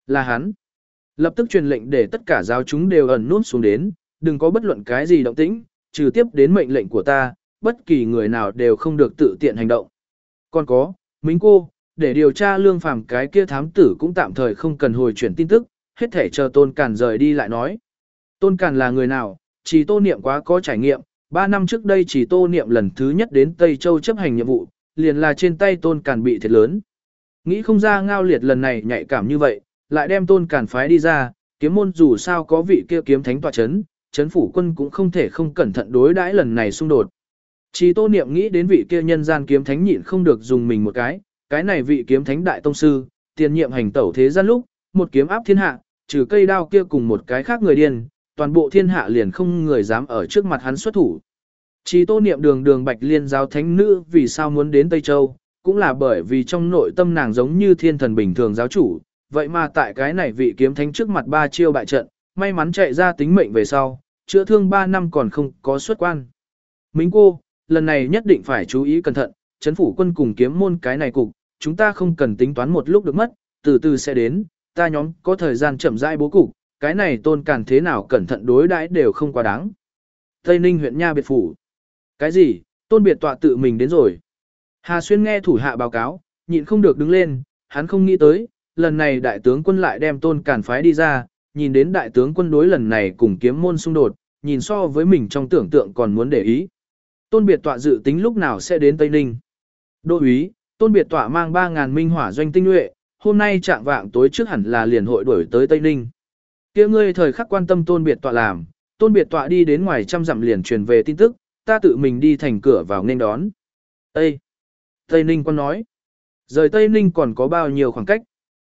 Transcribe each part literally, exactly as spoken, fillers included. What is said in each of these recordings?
Là hắn. Lập tức truyền lệnh để tất cả giáo chúng đều ẩn nút xuống đến, đừng có bất luận cái gì động tĩnh, trừ tiếp đến mệnh lệnh của ta, bất kỳ người nào đều không được tự tiện hành động. Còn có, Mính cô, để điều tra Lương Phàm cái kia thám tử cũng tạm thời không cần hồi chuyển tin tức, hết thể chờ Tôn Càn rời đi lại nói. Tôn Càn là người nào? Chỉ Tô Niệm quá có trải nghiệm, ba năm trước đây chỉ Tô Niệm lần thứ nhất đến Tây Châu chấp hành nhiệm vụ, liền là trên tay Tôn Càn bị thiệt lớn. Nghĩ không ra Ngao Liệt lần này nhạy cảm như vậy, lại đem Tôn Càn phái đi ra, kiếm môn dù sao có vị kia kiếm thánh tọa chấn, chấn phủ quân cũng không thể không cẩn thận đối đãi lần này xung đột. Chỉ Tô Niệm nghĩ đến vị kia nhân gian kiếm thánh nhịn không được dùng mình một cái, cái này vị kiếm thánh đại tông sư, tiền nhiệm hành tẩu thế gian lúc, một kiếm áp thiên hạ, trừ cây đao kia cùng một cái khác người điên, toàn bộ thiên hạ liền không người dám ở trước mặt hắn xuất thủ. Chỉ Tô Niệm đường đường Bạch Liên giáo thánh nữ vì sao muốn đến Tây Châu, cũng là bởi vì trong nội tâm nàng giống như thiên thần bình thường giáo chủ, vậy mà tại cái này vị kiếm thánh trước mặt ba chiêu bại trận, may mắn chạy ra tính mệnh về sau, chữa thương ba năm còn không có xuất quan. Mính cô, lần này nhất định phải chú ý cẩn thận, chấn phủ quân cùng kiếm môn cái này cục, chúng ta không cần tính toán một lúc được mất, từ từ sẽ đến, ta nhóm có thời gian chậm rãi bố cục, cái này Tôn Càn thế nào cẩn thận đối đãi đều không quá đáng. Tây Ninh huyện Nha Biệt Phủ. Cái gì, Tôn Biệt tọa tự mình đến rồi. Hà Xuyên nghe thủ hạ báo cáo, nhịn không được đứng lên, hắn không nghĩ tới, lần này đại tướng quân lại đem Tôn Càn phái đi ra, nhìn đến đại tướng quân đối lần này cùng kiếm môn xung đột, nhìn so với mình trong tưởng tượng còn muốn để ý. Tôn Biệt tọa dự tính lúc nào sẽ đến Tây Ninh. Đô úy, Tôn Biệt tọa mang ba ngàn minh hỏa doanh tinh nhuệ, hôm nay trạng vạng tối trước hẳn là liền hội đuổi tới Tây Ninh. Kia ngươi thời khắc quan tâm Tôn Biệt tọa làm, Tôn Biệt tọa đi đến ngoài trăm dặm liền truyền về tin tức, ta tự mình đi thành cửa vào nên đón. Ê! Tây Ninh quân nói. Rời Tây Ninh còn có bao nhiêu khoảng cách?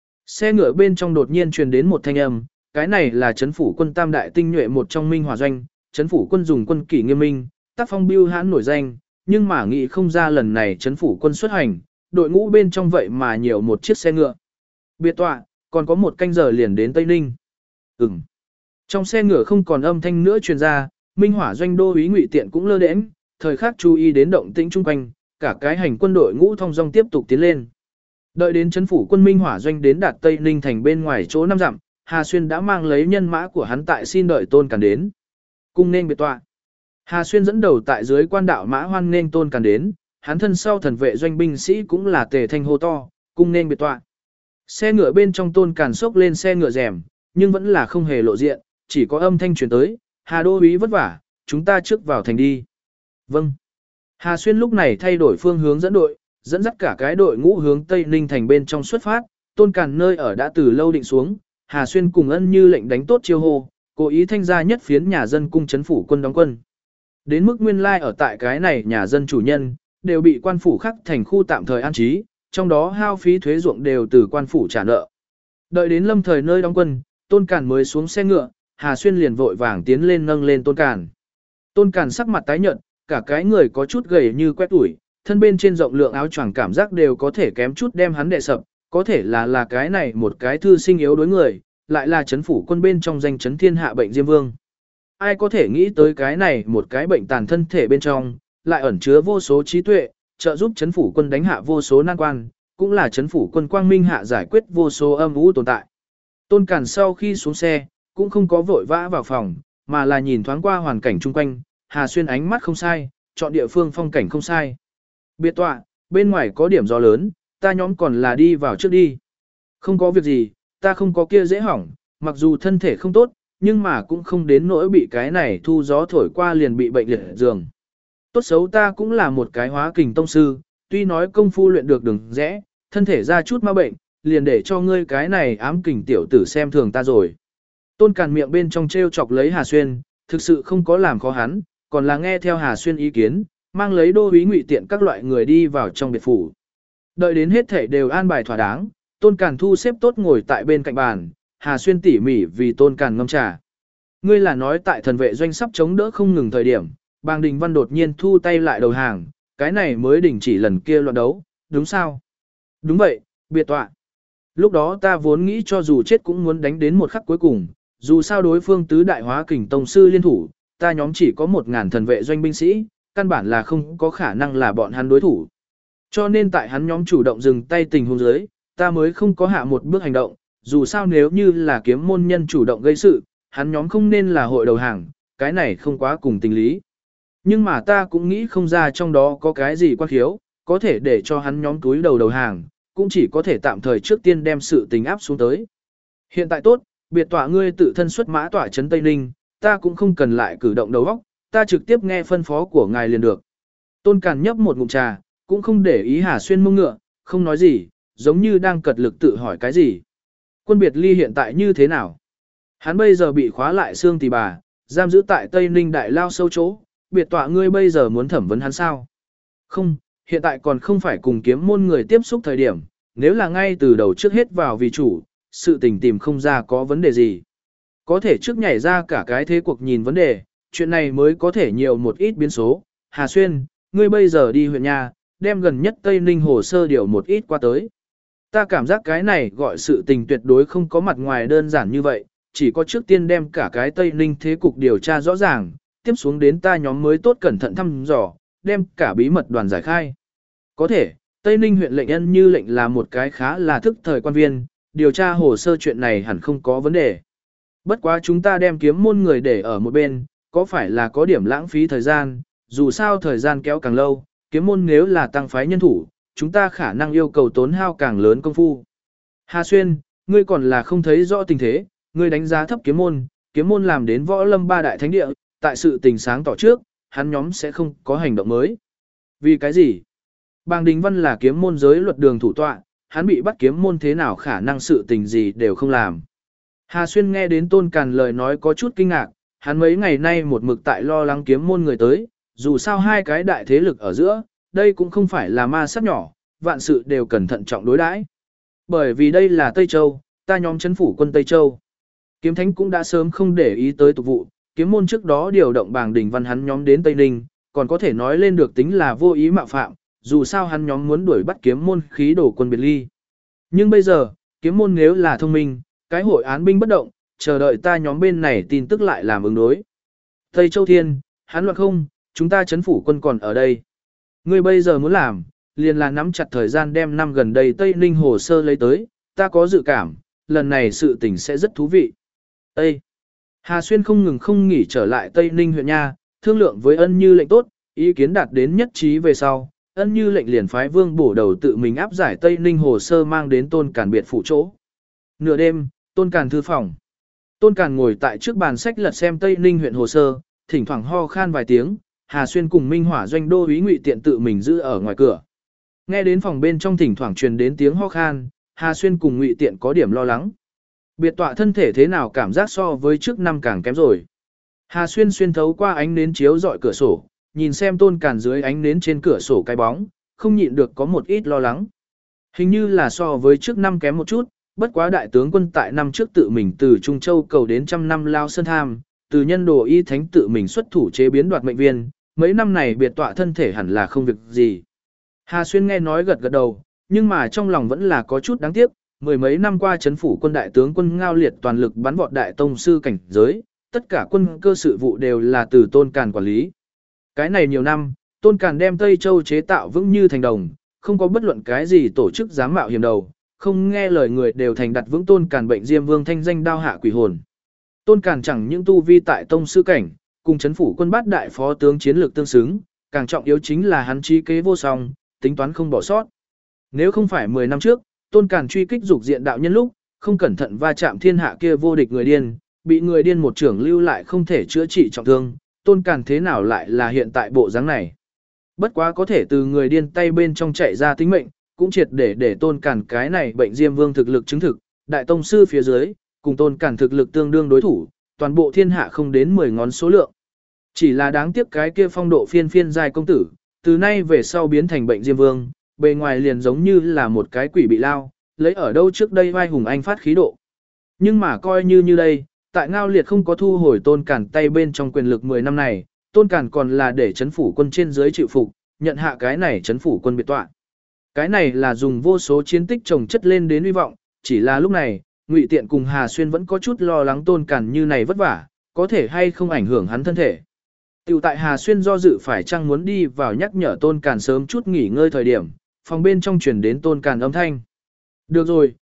Xe ngựa bên trong đột nhiên truyền đến một thanh âm, cái này là chấn phủ quân tam đại tinh nhuệ một trong minh hỏa doanh, chấn phủ quân dùng quân kỷ nghiêm minh, tác phong bưu hãn nổi danh, nhưng mà nghĩ không ra lần này chấn phủ quân xuất hành, đội ngũ bên trong vậy mà nhiều một chiếc xe ngựa. Biệt tọa, còn có một canh giờ liền đến Tây Ninh. Ừm. Trong xe ngựa không còn âm thanh nữa truyền ra, minh hỏa doanh đô úy Ngụy Tiện cũng lơ đễnh, thời khắc chú ý đến động tĩnh chung quanh, cả cái hành quân đội ngũ thong dong tiếp tục tiến lên. Đợi đến chấn phủ quân minh hỏa doanh đến đạt Tây Ninh thành bên ngoài chỗ năm dặm, Hà Xuyên đã mang lấy nhân mã của hắn tại xin đợi Tôn Càn đến. Cung nên biệt tọa. Hà Xuyên dẫn đầu tại dưới quan đạo mã hoan nên Tôn Càn đến, hắn thân sau thần vệ doanh binh sĩ cũng là tề thanh hô to, cung nên biệt tọa. Xe ngựa bên trong Tôn Càn xốc lên xe ngựa rèm, nhưng vẫn là không hề lộ diện, chỉ có âm thanh truyền tới, Hà đô úy vất vả, chúng ta trước vào thành đi. Vâng. Hà Xuyên lúc này thay đổi phương hướng dẫn đội, dẫn dắt cả cái đội ngũ hướng Tây Ninh thành bên trong xuất phát, Tôn Càn nơi ở đã từ lâu định xuống, Hà Xuyên cùng ân như lệnh đánh tốt chiêu hô, cố ý thanh ra nhất phiến nhà dân cung trấn phủ quân đóng quân. Đến mức nguyên lai ở tại cái này nhà dân chủ nhân, đều bị quan phủ khắc thành khu tạm thời an trí, trong đó hao phí thuế ruộng đều từ quan phủ trả nợ. Đợi đến lâm thời nơi đóng quân, Tôn Càn mới xuống xe ngựa, Hà Xuyên liền vội vàng tiến lên nâng lên Tôn Càn. Tôn Càn sắc mặt tái nhợt, cả cái người có chút gầy như quét tủi, thân bên trên rộng lượng áo choàng cảm giác đều có thể kém chút đem hắn đè sập, có thể là là cái này một cái thư sinh yếu đối người, lại là chấn phủ quân bên trong danh chấn thiên hạ bệnh Diêm Vương. Ai có thể nghĩ tới cái này một cái bệnh tàn thân thể bên trong, lại ẩn chứa vô số trí tuệ, trợ giúp chấn phủ quân đánh hạ vô số nan quan, cũng là chấn phủ quân quang minh hạ giải quyết vô số âm u tồn tại. Tôn Càn sau khi xuống xe, cũng không có vội vã vào phòng, mà là nhìn thoáng qua hoàn cảnh chung quanh, Hà Xuyên ánh mắt không sai, chọn địa phương phong cảnh không sai. Biệt tọa, bên ngoài có điểm gió lớn, ta nhóm còn là đi vào trước đi. Không có việc gì, ta không có kia dễ hỏng, mặc dù thân thể không tốt, nhưng mà cũng không đến nỗi bị cái này thu gió thổi qua liền bị bệnh liệt giường. Tốt xấu ta cũng là một cái hóa kình tông sư, tuy nói công phu luyện được đừng rẽ, thân thể ra chút ma bệnh, liền để cho ngươi cái này ám kình tiểu tử xem thường ta rồi. Tôn Càn miệng bên trong treo chọc lấy Hà Xuyên, thực sự không có làm khó hắn, còn là nghe theo Hà Xuyên ý kiến, mang lấy đô úy Ngụy Tiện các loại người đi vào trong biệt phủ. Đợi đến hết thể đều an bài thỏa đáng, Tôn Càn thu xếp tốt ngồi tại bên cạnh bàn, Hà Xuyên tỉ mỉ vì Tôn Càn ngâm trà. Ngươi là nói tại thần vệ doanh sắp chống đỡ không ngừng thời điểm, Bàng Đình Văn đột nhiên thu tay lại đầu hàng, cái này mới đình chỉ lần kia loạn đấu, đúng sao? Đúng vậy, biệt tọa. Lúc đó ta vốn nghĩ cho dù chết cũng muốn đánh đến một khắc cuối cùng, dù sao đối phương tứ đại hóa kình tông sư liên thủ, ta nhóm chỉ có một ngàn thần vệ doanh binh sĩ, căn bản là không có khả năng là bọn hắn đối thủ. Cho nên tại hắn nhóm chủ động dừng tay tình huống dưới, ta mới không có hạ một bước hành động, dù sao nếu như là kiếm môn nhân chủ động gây sự, hắn nhóm không nên là hội đầu hàng, cái này không quá cùng tình lý. Nhưng mà ta cũng nghĩ không ra trong đó có cái gì quan khiếu, có thể để cho hắn nhóm túi đầu đầu hàng, cũng chỉ có thể tạm thời trước tiên đem sự tình áp xuống tới. Hiện tại tốt, biệt tọa ngươi tự thân xuất mã tọa trấn Tây Ninh, ta cũng không cần lại cử động đầu óc, ta trực tiếp nghe phân phó của ngài liền được. Tôn Càn nhấp một ngụm trà, cũng không để ý Hà Xuyên mông ngựa, không nói gì, giống như đang cật lực tự hỏi cái gì. Quân biệt ly hiện tại như thế nào? Hắn bây giờ bị khóa lại xương tỳ bà, giam giữ tại Tây Ninh đại lao sâu chỗ, biệt tọa ngươi bây giờ muốn thẩm vấn hắn sao? Không, hiện tại còn không phải cùng kiếm môn người tiếp xúc thời điểm, nếu là ngay từ đầu trước hết vào vì chủ, sự tình tìm không ra có vấn đề gì. Có thể trước nhảy ra cả cái thế cuộc nhìn vấn đề, chuyện này mới có thể nhiều một ít biến số. Hà Xuyên, ngươi bây giờ đi huyện nhà, đem gần nhất Tây Ninh hồ sơ điều một ít qua tới. Ta cảm giác cái này gọi sự tình tuyệt đối không có mặt ngoài đơn giản như vậy, chỉ có trước tiên đem cả cái Tây Ninh thế cục điều tra rõ ràng, tiếp xuống đến ta nhóm mới tốt cẩn thận thăm dò, đem cả bí mật đoàn giải khai. Có thể, Tây Ninh huyện lệnh Ân Như lệnh là một cái khá là thức thời quan viên, điều tra hồ sơ chuyện này hẳn không có vấn đề. Bất quá chúng ta đem kiếm môn người để ở một bên, có phải là có điểm lãng phí thời gian, dù sao thời gian kéo càng lâu, kiếm môn nếu là tăng phái nhân thủ, chúng ta khả năng yêu cầu tốn hao càng lớn công phu. Hà Xuyên, ngươi còn là không thấy rõ tình thế, ngươi đánh giá thấp kiếm môn, kiếm môn làm đến võ lâm ba đại thánh địa, tại sự tình sáng tỏ trước, hắn nhóm sẽ không có hành động mới. Vì cái gì? Bàng Đình Văn là kiếm môn giới luật đường thủ tọa, hắn bị bắt kiếm môn thế nào khả năng sự tình gì đều không làm. Hà Xuyên nghe đến Tôn Càn lời nói có chút kinh ngạc, hắn mấy ngày nay một mực tại lo lắng kiếm môn người tới, dù sao hai cái đại thế lực ở giữa, đây cũng không phải là ma sát nhỏ, vạn sự đều cần thận trọng đối đãi. Bởi vì đây là Tây Châu, ta nhóm chấn phủ quân Tây Châu. Kiếm Thánh cũng đã sớm không để ý tới tục vụ, kiếm môn trước đó điều động Bàng Đình Văn hắn nhóm đến Tây Ninh, còn có thể nói lên được tính là vô ý mạo phạm, dù sao hắn nhóm muốn đuổi bắt kiếm môn khí đổ quân biệt ly. Nhưng bây giờ, kiếm môn nếu là thông minh, cái hội án binh bất động, chờ đợi ta nhóm bên này tin tức lại làm ứng đối. Tây Châu Thiên, hắn loạn không, chúng ta chấn phủ quân còn ở đây. Ngươi bây giờ muốn làm, liền là nắm chặt thời gian đem năm gần đây Tây Ninh hồ sơ lấy tới, ta có dự cảm, lần này sự tình sẽ rất thú vị. Ê! Hà Xuyên không ngừng không nghỉ trở lại Tây Ninh huyện nha, thương lượng với Ân Như lệnh tốt, ý kiến đạt đến nhất trí về sau, Ân Như lệnh liền phái Vương Bổ Đầu tự mình áp giải Tây Ninh hồ sơ mang đến Tôn Càn biệt phủ chỗ. Nửa đêm, Tôn Càn thư phòng. Tôn Càn ngồi tại trước bàn sách lật xem Tây Ninh huyện hồ sơ, thỉnh thoảng ho khan vài tiếng, Hà Xuyên cùng Minh Hỏa doanh đô úy Ngụy Tiện tự mình giữ ở ngoài cửa. Nghe đến phòng bên trong thỉnh thoảng truyền đến tiếng ho khan, Hà Xuyên cùng Ngụy Tiện có điểm lo lắng. Biệt tọa thân thể thế nào cảm giác so với trước năm càng kém rồi. Hà Xuyên xuyên thấu qua ánh nến chiếu dọi cửa sổ, nhìn xem Tôn Càn dưới ánh nến trên cửa sổ cái bóng, không nhịn được có một ít lo lắng. Hình như là so với trước năm kém một chút, bất quá đại tướng quân tại năm trước tự mình từ Trung Châu cầu đến trăm năm lao sơn tham, từ nhân đồ y thánh tự mình xuất thủ chế biến đoạt mệnh viên, mấy năm này biệt tọa thân thể hẳn là không việc gì. Hà Xuyên nghe nói gật gật đầu, nhưng mà trong lòng vẫn là có chút đáng tiếc, mười mấy năm qua chấn phủ quân đại tướng quân Ngao Liệt toàn lực bắn vọt đại tông sư cảnh giới, tất cả quân cơ sự vụ đều là từ Tôn Càn quản lý. Cái này nhiều năm, Tôn Càn đem Tây Châu chế tạo vững như thành đồng, không có bất luận cái gì tổ chức dám mạo hiểm đầu, không nghe lời người đều thành đặt vững Tôn Càn bệnh Diêm Vương thanh danh đao hạ quỷ hồn. Tôn Càn chẳng những tu vi tại tông sư cảnh, cùng chấn phủ quân bát đại phó tướng chiến lược tương xứng, càng trọng yếu chính là hắn trí kế vô song, tính toán không bỏ sót. Nếu không phải mười năm trước, Tôn Càn truy kích dục diện đạo nhân lúc, không cẩn thận va chạm thiên hạ kia vô địch người điên, bị người điên một trưởng lưu lại không thể chữa trị trọng thương, Tôn Càn thế nào lại là hiện tại bộ dáng này. Bất quá có thể từ người điên tay bên trong chạy ra tính mệnh, cũng triệt để để Tôn Càn cái này bệnh Diêm Vương thực lực chứng thực, đại tông sư phía dưới, cùng Tôn Càn thực lực tương đương đối thủ, toàn bộ thiên hạ không đến mười ngón số lượng. Chỉ là đáng tiếc cái kia phong độ phiên phiên giai công tử, từ nay về sau biến thành bệnh Diêm Vương, bề ngoài liền giống như là một cái quỷ bị lao, lấy ở đâu trước đây vai hùng anh phát khí độ. Nhưng mà coi như như đây, tại Ngao Liệt không có thu hồi Tôn Càn tay bên trong quyền lực mười năm này, Tôn Càn còn là để chấn phủ quân trên dưới chịu phục, nhận hạ cái này chấn phủ quân biệt tọa. Cái này là dùng vô số chiến tích chồng chất lên đến hy vọng, chỉ là lúc này, Ngụy Tiện cùng Hà Xuyên vẫn có chút lo lắng Tôn Càn như này vất vả, có thể hay không ảnh hưởng hắn thân thể. Tiểu tại Hà Xuyên do dự phải chăng muốn đi vào nhắc nhở Tôn Càn sớm chút nghỉ ngơi thời điểm, phòng bên trong truyền đến Tôn Càn âm thanh. Được rồi,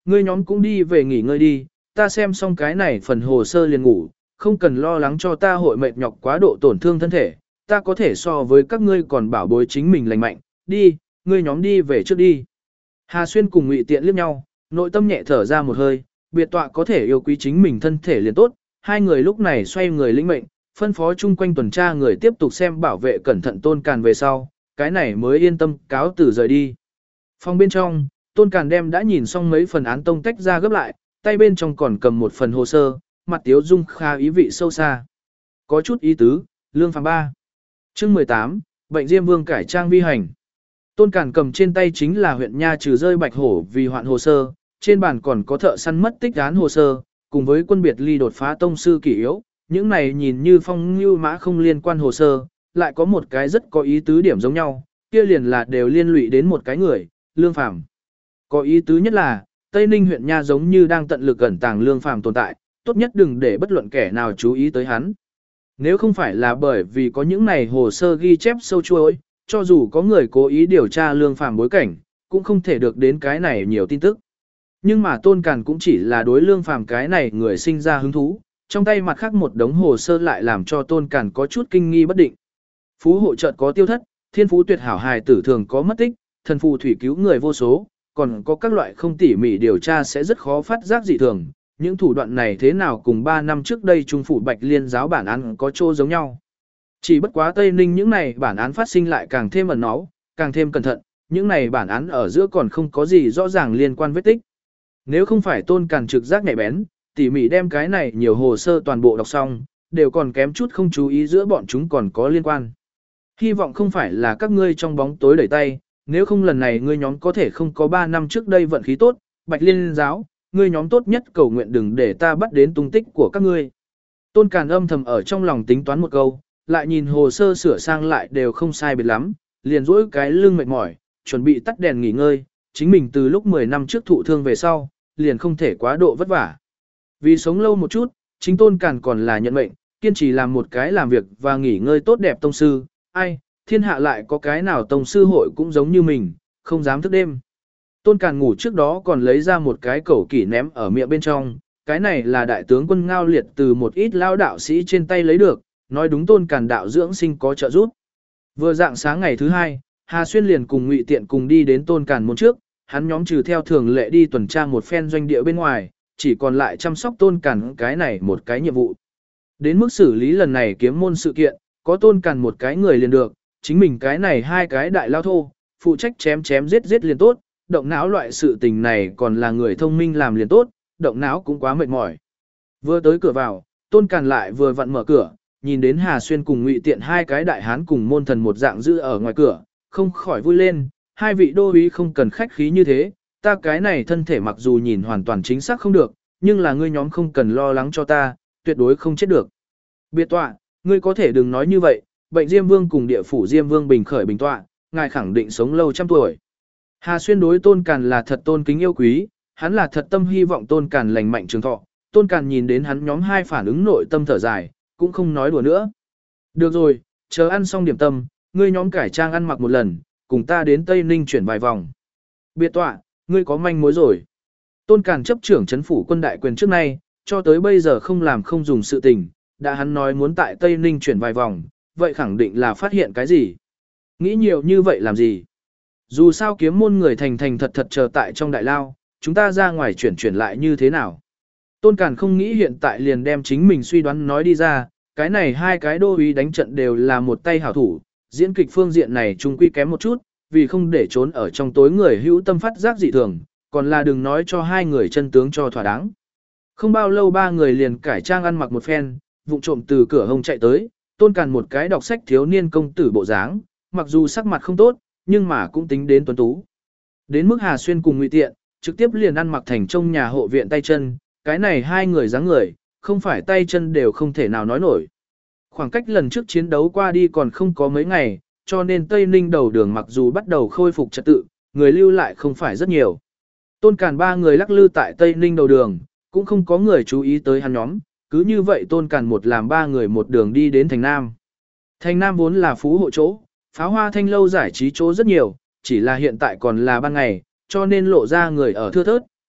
ngươi nhóm cũng đi về nghỉ ngơi đi, ta xem xong cái này phần hồ sơ liền ngủ, không cần lo lắng cho ta hội mệt nhọc quá độ tổn thương thân thể, ta có thể so với các ngươi còn bảo bối chính mình lành mạnh, đi, ngươi nhóm đi về trước đi. Hà Xuyên cùng Ngụy Tiện liếc nhau, nội tâm nhẹ thở ra một hơi, biệt tọa có thể yêu quý chính mình thân thể liền tốt, hai người lúc này xoay người lĩnh mệnh, phân phó chung quanh tuần tra người tiếp tục xem bảo vệ cẩn thận Tôn Càn về sau, cái này mới yên tâm cáo từ rời đi. Phòng bên trong, Tôn Càn đem đã nhìn xong mấy phần án tông tách ra gấp lại, tay bên trong còn cầm một phần hồ sơ, mặt tiếu dung kha ý vị sâu xa. Có chút ý tứ, Lương Phàm ba. Chương mười tám, bệnh Diêm Vương cải trang vi hành. Tôn Càn cầm trên tay chính là huyện nha trừ rơi bạch hổ vì hoạn hồ sơ, trên bàn còn có thợ săn mất tích án hồ sơ, cùng với quân biệt ly đột phá tông sư kỷ yếu, những này nhìn như phong như mã không liên quan hồ sơ, lại có một cái rất có ý tứ điểm giống nhau, kia liền là đều liên lụy đến một cái người, Lương Phàm. Có ý tứ nhất là, Tây Ninh huyện nha giống như đang tận lực ẩn tàng Lương Phàm tồn tại, tốt nhất đừng để bất luận kẻ nào chú ý tới hắn. Nếu không phải là bởi vì có những này hồ sơ ghi chép sâu chuối, cho dù có người cố ý điều tra Lương Phàm bối cảnh, cũng không thể được đến cái này nhiều tin tức. Nhưng mà Tôn Càn cũng chỉ là đối Lương Phàm cái này người sinh ra hứng thú, trong tay mặt khác một đống hồ sơ lại làm cho Tôn Càn có chút kinh nghi bất định. Phú hộ chợt có tiêu thất, thiên phú tuyệt hảo hài tử thường có mất tích, thần phù thủy cứu người vô số, còn có các loại không tỉ mỉ điều tra sẽ rất khó phát giác dị thường. Những thủ đoạn này thế nào cùng ba năm trước đây Trung phủ Bạch Liên giáo bản án có chỗ giống nhau. Chỉ bất quá Tây Ninh những này bản án phát sinh lại càng thêm ẩn náu, càng thêm cẩn thận, những này bản án ở giữa còn không có gì rõ ràng liên quan vết tích. Nếu không phải Tôn Càn trực giác nhạy bén, tỉ mỉ đem cái này nhiều hồ sơ toàn bộ đọc xong, đều còn kém chút không chú ý giữa bọn chúng còn có liên quan. Hy vọng không phải là các ngươi trong bóng tối đẩy tay, nếu không lần này ngươi nhóm có thể không có ba năm trước đây vận khí tốt, Bạch Liên giáo, ngươi nhóm tốt nhất cầu nguyện đừng để ta bắt đến tung tích của các ngươi. Tôn Càn âm thầm ở trong lòng tính toán một câu, lại nhìn hồ sơ sửa sang lại đều không sai biệt lắm, liền duỗi cái lưng mệt mỏi, chuẩn bị tắt đèn nghỉ ngơi, chính mình từ lúc mười năm trước thụ thương về sau, liền không thể quá độ vất vả. Vì sống lâu một chút, chính Tôn Càn còn là nhận mệnh, kiên trì làm một cái làm việc và nghỉ ngơi tốt đẹp tông sư, ai, thiên hạ lại có cái nào tông sư hội cũng giống như mình, không dám thức đêm. Tôn Càn ngủ trước đó còn lấy ra một cái cẩu kỷ ném ở miệng bên trong, cái này là đại tướng quân Ngao Liệt từ một ít lao đạo sĩ trên tay lấy được, nói đúng Tôn Càn đạo dưỡng sinh có trợ giúp. Vừa dạng sáng ngày thứ hai, Hà Xuyên liền cùng Ngụy Tiện cùng đi đến Tôn Càn môn trước, hắn nhóm trừ theo thường lệ đi tuần tra một phen doanh địa bên ngoài, chỉ còn lại chăm sóc Tôn Càn cái này một cái nhiệm vụ. Đến mức xử lý lần này kiếm môn sự kiện, có Tôn Càn một cái người liền được, chính mình cái này hai cái đại lao thô, phụ trách chém chém giết giết liền tốt, động não loại sự tình này còn là người thông minh làm liền tốt, động não cũng quá mệt mỏi. Vừa tới cửa vào, Tôn Càn lại vừa vặn mở cửa, nhìn đến Hà Xuyên cùng Ngụy Tiện hai cái đại hán cùng môn thần một dạng giữ ở ngoài cửa, không khỏi vui lên, hai vị đô úy không cần khách khí như thế, ta cái này thân thể mặc dù nhìn hoàn toàn chính xác không được, nhưng là ngươi nhóm không cần lo lắng cho ta, tuyệt đối không chết được. Biệt tọa, ngươi có thể đừng nói như vậy, bệnh Diêm Vương cùng địa phủ Diêm Vương bình khởi bình tọa, ngài khẳng định sống lâu trăm tuổi. Hà Xuyên đối Tôn Càn là thật tôn kính yêu quý, hắn là thật tâm hy vọng Tôn Càn lành mạnh trường thọ. Tôn Càn nhìn đến hắn nhóm hai phản ứng nội tâm thở dài, cũng không nói đùa nữa. Được rồi, chờ ăn xong điểm tâm, ngươi nhóm cải trang ăn mặc một lần, cùng ta đến Tây Ninh chuyển vài vòng. Biệt tọa, ngươi có manh mối rồi. Tôn Càn chấp trưởng chấn phủ quân đại quyền trước nay, cho tới bây giờ không làm không dùng sự tình, đã hắn nói muốn tại Tây Ninh chuyển vài vòng, vậy khẳng định là phát hiện cái gì. Nghĩ nhiều như vậy làm gì? Dù sao kiếm môn người thành thành thật thật chờ tại trong đại lao, chúng ta ra ngoài chuyển chuyển lại như thế nào? Tôn Càn không nghĩ hiện tại liền đem chính mình suy đoán nói đi ra, cái này hai cái đô úy đánh trận đều là một tay hảo thủ, diễn kịch phương diện này trung quy kém một chút, vì không để trốn ở trong tối người hữu tâm phát giác dị thường, còn là đừng nói cho hai người chân tướng cho thỏa đáng. Không bao lâu ba người liền cải trang ăn mặc một phen, vụng trộm từ cửa hông chạy tới, Tôn Càn một cái đọc sách thiếu niên công tử bộ dáng, mặc dù sắc mặt không tốt, nhưng mà cũng tính đến tuấn tú. Đến mức Hà Xuyên cùng Ngụy Tiện, trực tiếp liền ăn mặc thành trong nhà hộ viện tay chân, cái này hai người dáng người, không phải tay chân đều không thể nào nói nổi. Khoảng cách lần trước chiến đấu qua đi còn không có mấy ngày, cho nên Tây Ninh đầu đường mặc dù bắt đầu khôi phục trật tự, người lưu lại không phải rất nhiều. Tôn Càn ba người lắc lư tại Tây Ninh đầu đường, cũng không có người chú ý tới hắn nhóm, cứ như vậy Tôn Càn một làm ba người một đường đi đến thành Nam. Thành Nam vốn là phú hộ chỗ, pháo hoa thanh lâu giải trí chỗ rất nhiều, chỉ là hiện tại còn là ban ngày, cho nên lộ ra người ở thưa thớt,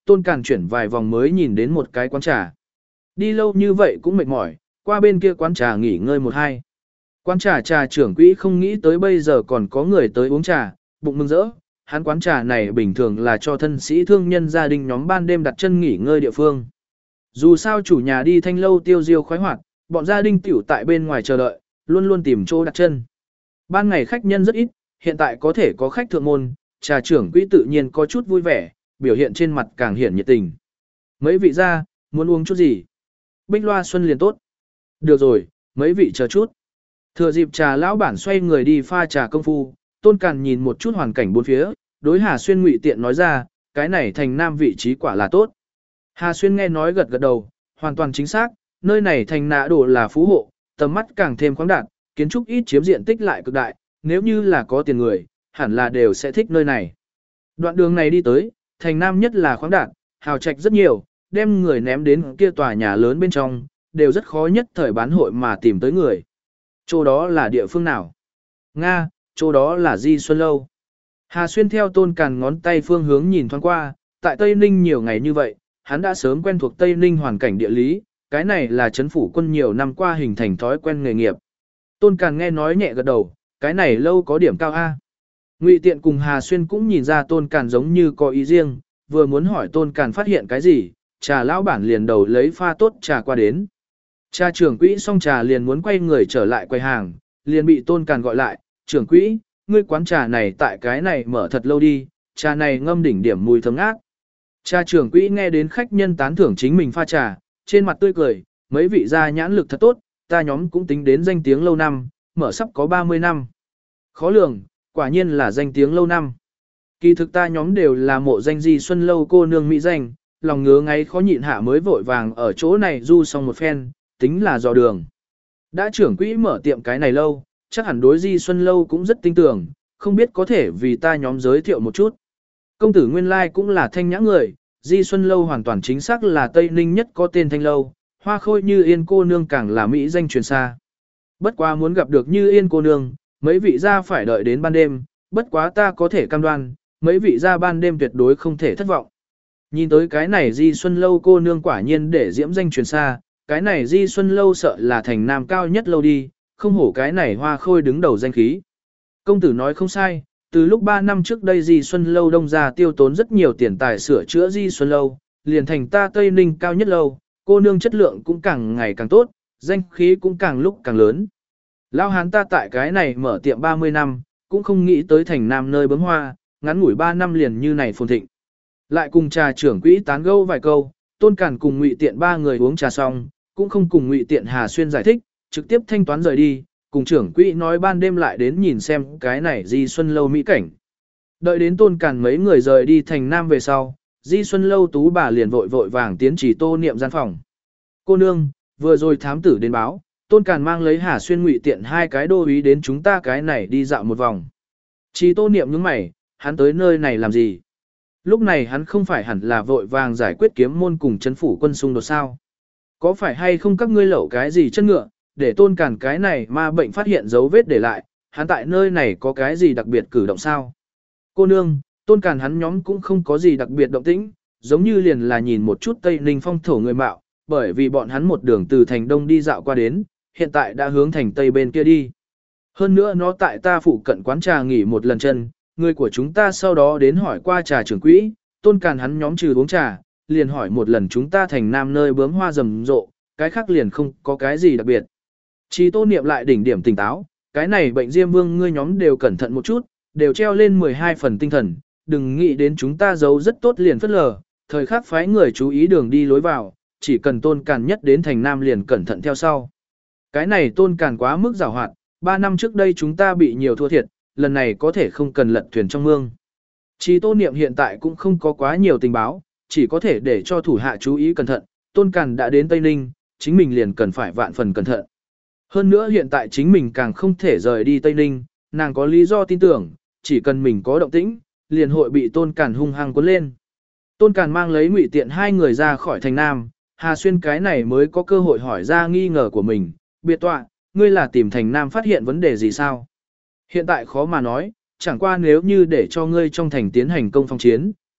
Tôn Càn chuyển vài vòng mới nhìn đến một cái quán trà. Đi lâu như vậy cũng mệt mỏi, qua bên kia quán trà nghỉ ngơi một hai. Quán trà trà trưởng quỹ không nghĩ tới bây giờ còn có người tới uống trà, bụng mừng rỡ. Hắn quán trà này bình thường là cho thân sĩ thương nhân gia đình nhóm ban đêm đặt chân nghỉ ngơi địa phương. Dù sao chủ nhà đi thanh lâu tiêu diêu khoái hoạt, bọn gia đình tiểu tại bên ngoài chờ đợi, luôn luôn tìm chỗ đặt chân. Ban ngày khách nhân rất ít, hiện tại có thể có khách thượng môn, trà trưởng quỹ tự nhiên có chút vui vẻ, biểu hiện trên mặt càng hiển nhiệt tình. Mấy vị gia, muốn uống chút gì? Bích loa xuân liền tốt. Được rồi, mấy vị chờ chút. Thừa dịp trà lão bản xoay người đi pha trà công phu, Tôn Càn nhìn một chút hoàn cảnh bốn phía, đối Hà Xuyên ngụy tiện nói ra, cái này thành nam vị trí quả là tốt. Hà Xuyên nghe nói gật gật đầu, hoàn toàn chính xác, nơi này thành nã đồ là phú hộ, tầm mắt càng thêm khoáng đạt, kiến trúc ít chiếm diện tích lại cực đại, nếu như là có tiền người, hẳn là đều sẽ thích nơi này. Đoạn đường này đi tới, thành nam nhất là khoáng đạt, hào trạch rất nhiều, đem người ném đến kia tòa nhà lớn bên trong, đều rất khó nhất thời bán hội mà tìm tới người. Chỗ đó là địa phương nào? Nga, chỗ đó là Di Xuân Lâu. Hà Xuyên theo Tôn Càn ngón tay phương hướng nhìn thoáng qua, tại Tây Ninh nhiều ngày như vậy, hắn đã sớm quen thuộc Tây Ninh hoàn cảnh địa lý, cái này là chấn phủ quân nhiều năm qua hình thành thói quen nghề nghiệp. Tôn Càn nghe nói nhẹ gật đầu, cái này lâu có điểm cao A. Ngụy Tiện cùng Hà Xuyên cũng nhìn ra Tôn Càn giống như có ý riêng, vừa muốn hỏi Tôn Càn phát hiện cái gì, trà lão bản liền đầu lấy pha tốt trà qua đến. Trà trưởng quỹ xong trà liền muốn quay người trở lại quầy hàng, liền bị Tôn Càn gọi lại, trưởng quỹ, ngươi quán trà này tại cái này mở thật lâu đi, trà này ngâm đỉnh điểm mùi thơm ngát. Trà trưởng quỹ nghe đến khách nhân tán thưởng chính mình pha trà, trên mặt tươi cười, mấy vị gia nhãn lực thật tốt, ta nhóm cũng tính đến danh tiếng lâu năm, mở sắp có ba mươi năm. Khó lường, quả nhiên là danh tiếng lâu năm. Kỳ thực ta nhóm đều là mộ danh Di Xuân Lâu cô nương mỹ danh, lòng ngứa ngáy khó nhịn hạ mới vội vàng ở chỗ này du xong một phen, tính là dò đường. Đã trưởng quỹ mở tiệm cái này lâu, chắc hẳn đối Di Xuân Lâu cũng rất tin tưởng, không biết có thể vì ta nhóm giới thiệu một chút. Công tử nguyên lai cũng là thanh nhã người, Di Xuân Lâu hoàn toàn chính xác là Tây Ninh nhất có tên thanh lâu, hoa khôi Như Yên cô nương càng là mỹ danh truyền xa. Bất quá muốn gặp được Như Yên cô nương, mấy vị gia phải đợi đến ban đêm, bất quá ta có thể cam đoan, mấy vị gia ban đêm tuyệt đối không thể thất vọng. Nhìn tới cái này Di Xuân Lâu cô nương quả nhiên để diễm danh truyền xa, cái này Di Xuân Lâu sợ là thành nam cao nhất lâu đi, không hổ cái này hoa khôi đứng đầu danh khí. Công tử nói không sai, từ lúc ba năm trước đây Di Xuân Lâu đông ra tiêu tốn rất nhiều tiền tài sửa chữa Di Xuân Lâu, liền thành ta Tây Ninh cao nhất lâu, cô nương chất lượng cũng càng ngày càng tốt, danh khí cũng càng lúc càng lớn. Lao hán ta tại cái này mở tiệm ba mươi năm, cũng không nghĩ tới thành nam nơi bướm hoa, ngắn ngủi ba năm liền như này phồn thịnh. Lại cùng trà trưởng quỹ tán gẫu vài câu, Tôn Càn cùng Ngụy Tiện ba người uống trà xong, cũng không cùng Ngụy Tiện Hà Xuyên giải thích, trực tiếp thanh toán rời đi, cùng trưởng quỹ nói ban đêm lại đến nhìn xem cái này Di Xuân Lâu mỹ cảnh. Đợi đến Tôn Càn mấy người rời đi thành nam về sau, Di Xuân Lâu tú bà liền vội vội vàng tiến chỉ Tô Niệm gian phòng. Cô nương, vừa rồi thám tử đến báo, Tôn Càn mang lấy Hà Xuyên Ngụy Tiện hai cái đô úy đến chúng ta cái này đi dạo một vòng. Chỉ Tô Niệm nhướng mày, hắn tới nơi này làm gì? Lúc này hắn không phải hẳn là vội vàng giải quyết kiếm môn cùng chấn phủ quân xung đột sao? Có phải hay không các ngươi lẩu cái gì chân ngựa, để Tôn Càn cái này ma bệnh phát hiện dấu vết để lại, hắn tại nơi này có cái gì đặc biệt cử động sao? Cô nương, Tôn Càn hắn nhóm cũng không có gì đặc biệt động tĩnh, giống như liền là nhìn một chút Tây Ninh phong thổ người mạo, bởi vì bọn hắn một đường từ thành Đông đi dạo qua đến, hiện tại đã hướng thành Tây bên kia đi. Hơn nữa nó tại ta phụ cận quán trà nghỉ một lần chân, người của chúng ta sau đó đến hỏi qua trà trưởng quỹ, Tôn Càn hắn nhóm trừ uống trà, liền hỏi một lần chúng ta thành nam nơi bướm hoa rầm rộ, cái khác liền không có cái gì đặc biệt. Chỉ Tô Niệm lại đỉnh điểm tỉnh táo, cái này bệnh Diêm Vương ngươi nhóm đều cẩn thận một chút, đều treo lên mười hai phần tinh thần, đừng nghĩ đến chúng ta giấu rất tốt liền phất lờ, thời khắc phái người chú ý đường đi lối vào, chỉ cần Tôn Càn nhất đến thành nam liền cẩn thận theo sau. Cái này Tôn Càn quá mức giàu hoạt, ba năm trước đây chúng ta bị nhiều thua thiệt, lần này có thể không cần lật thuyền trong mương. Chỉ Tô Niệm hiện tại cũng không có quá nhiều tình báo, chỉ có thể để cho thủ hạ chú ý cẩn thận, Tôn Càn đã đến Tây Ninh, chính mình liền cần phải vạn phần cẩn thận. Hơn nữa hiện tại chính mình càng không thể rời đi Tây Ninh, nàng có lý do tin tưởng, chỉ cần mình có động tĩnh, liền hội bị Tôn Càn hung hăng cuốn lên. Tôn Càn mang lấy Ngụy Tiện hai người ra khỏi thành Nam, Hà Xuyên cái này mới có cơ hội hỏi ra nghi ngờ của mình, biệt tọa, ngươi là tìm thành Nam phát hiện vấn đề gì sao? Hiện tại khó mà nói, chẳng qua nếu như để cho ngươi trong thành tiến hành công phong chiến,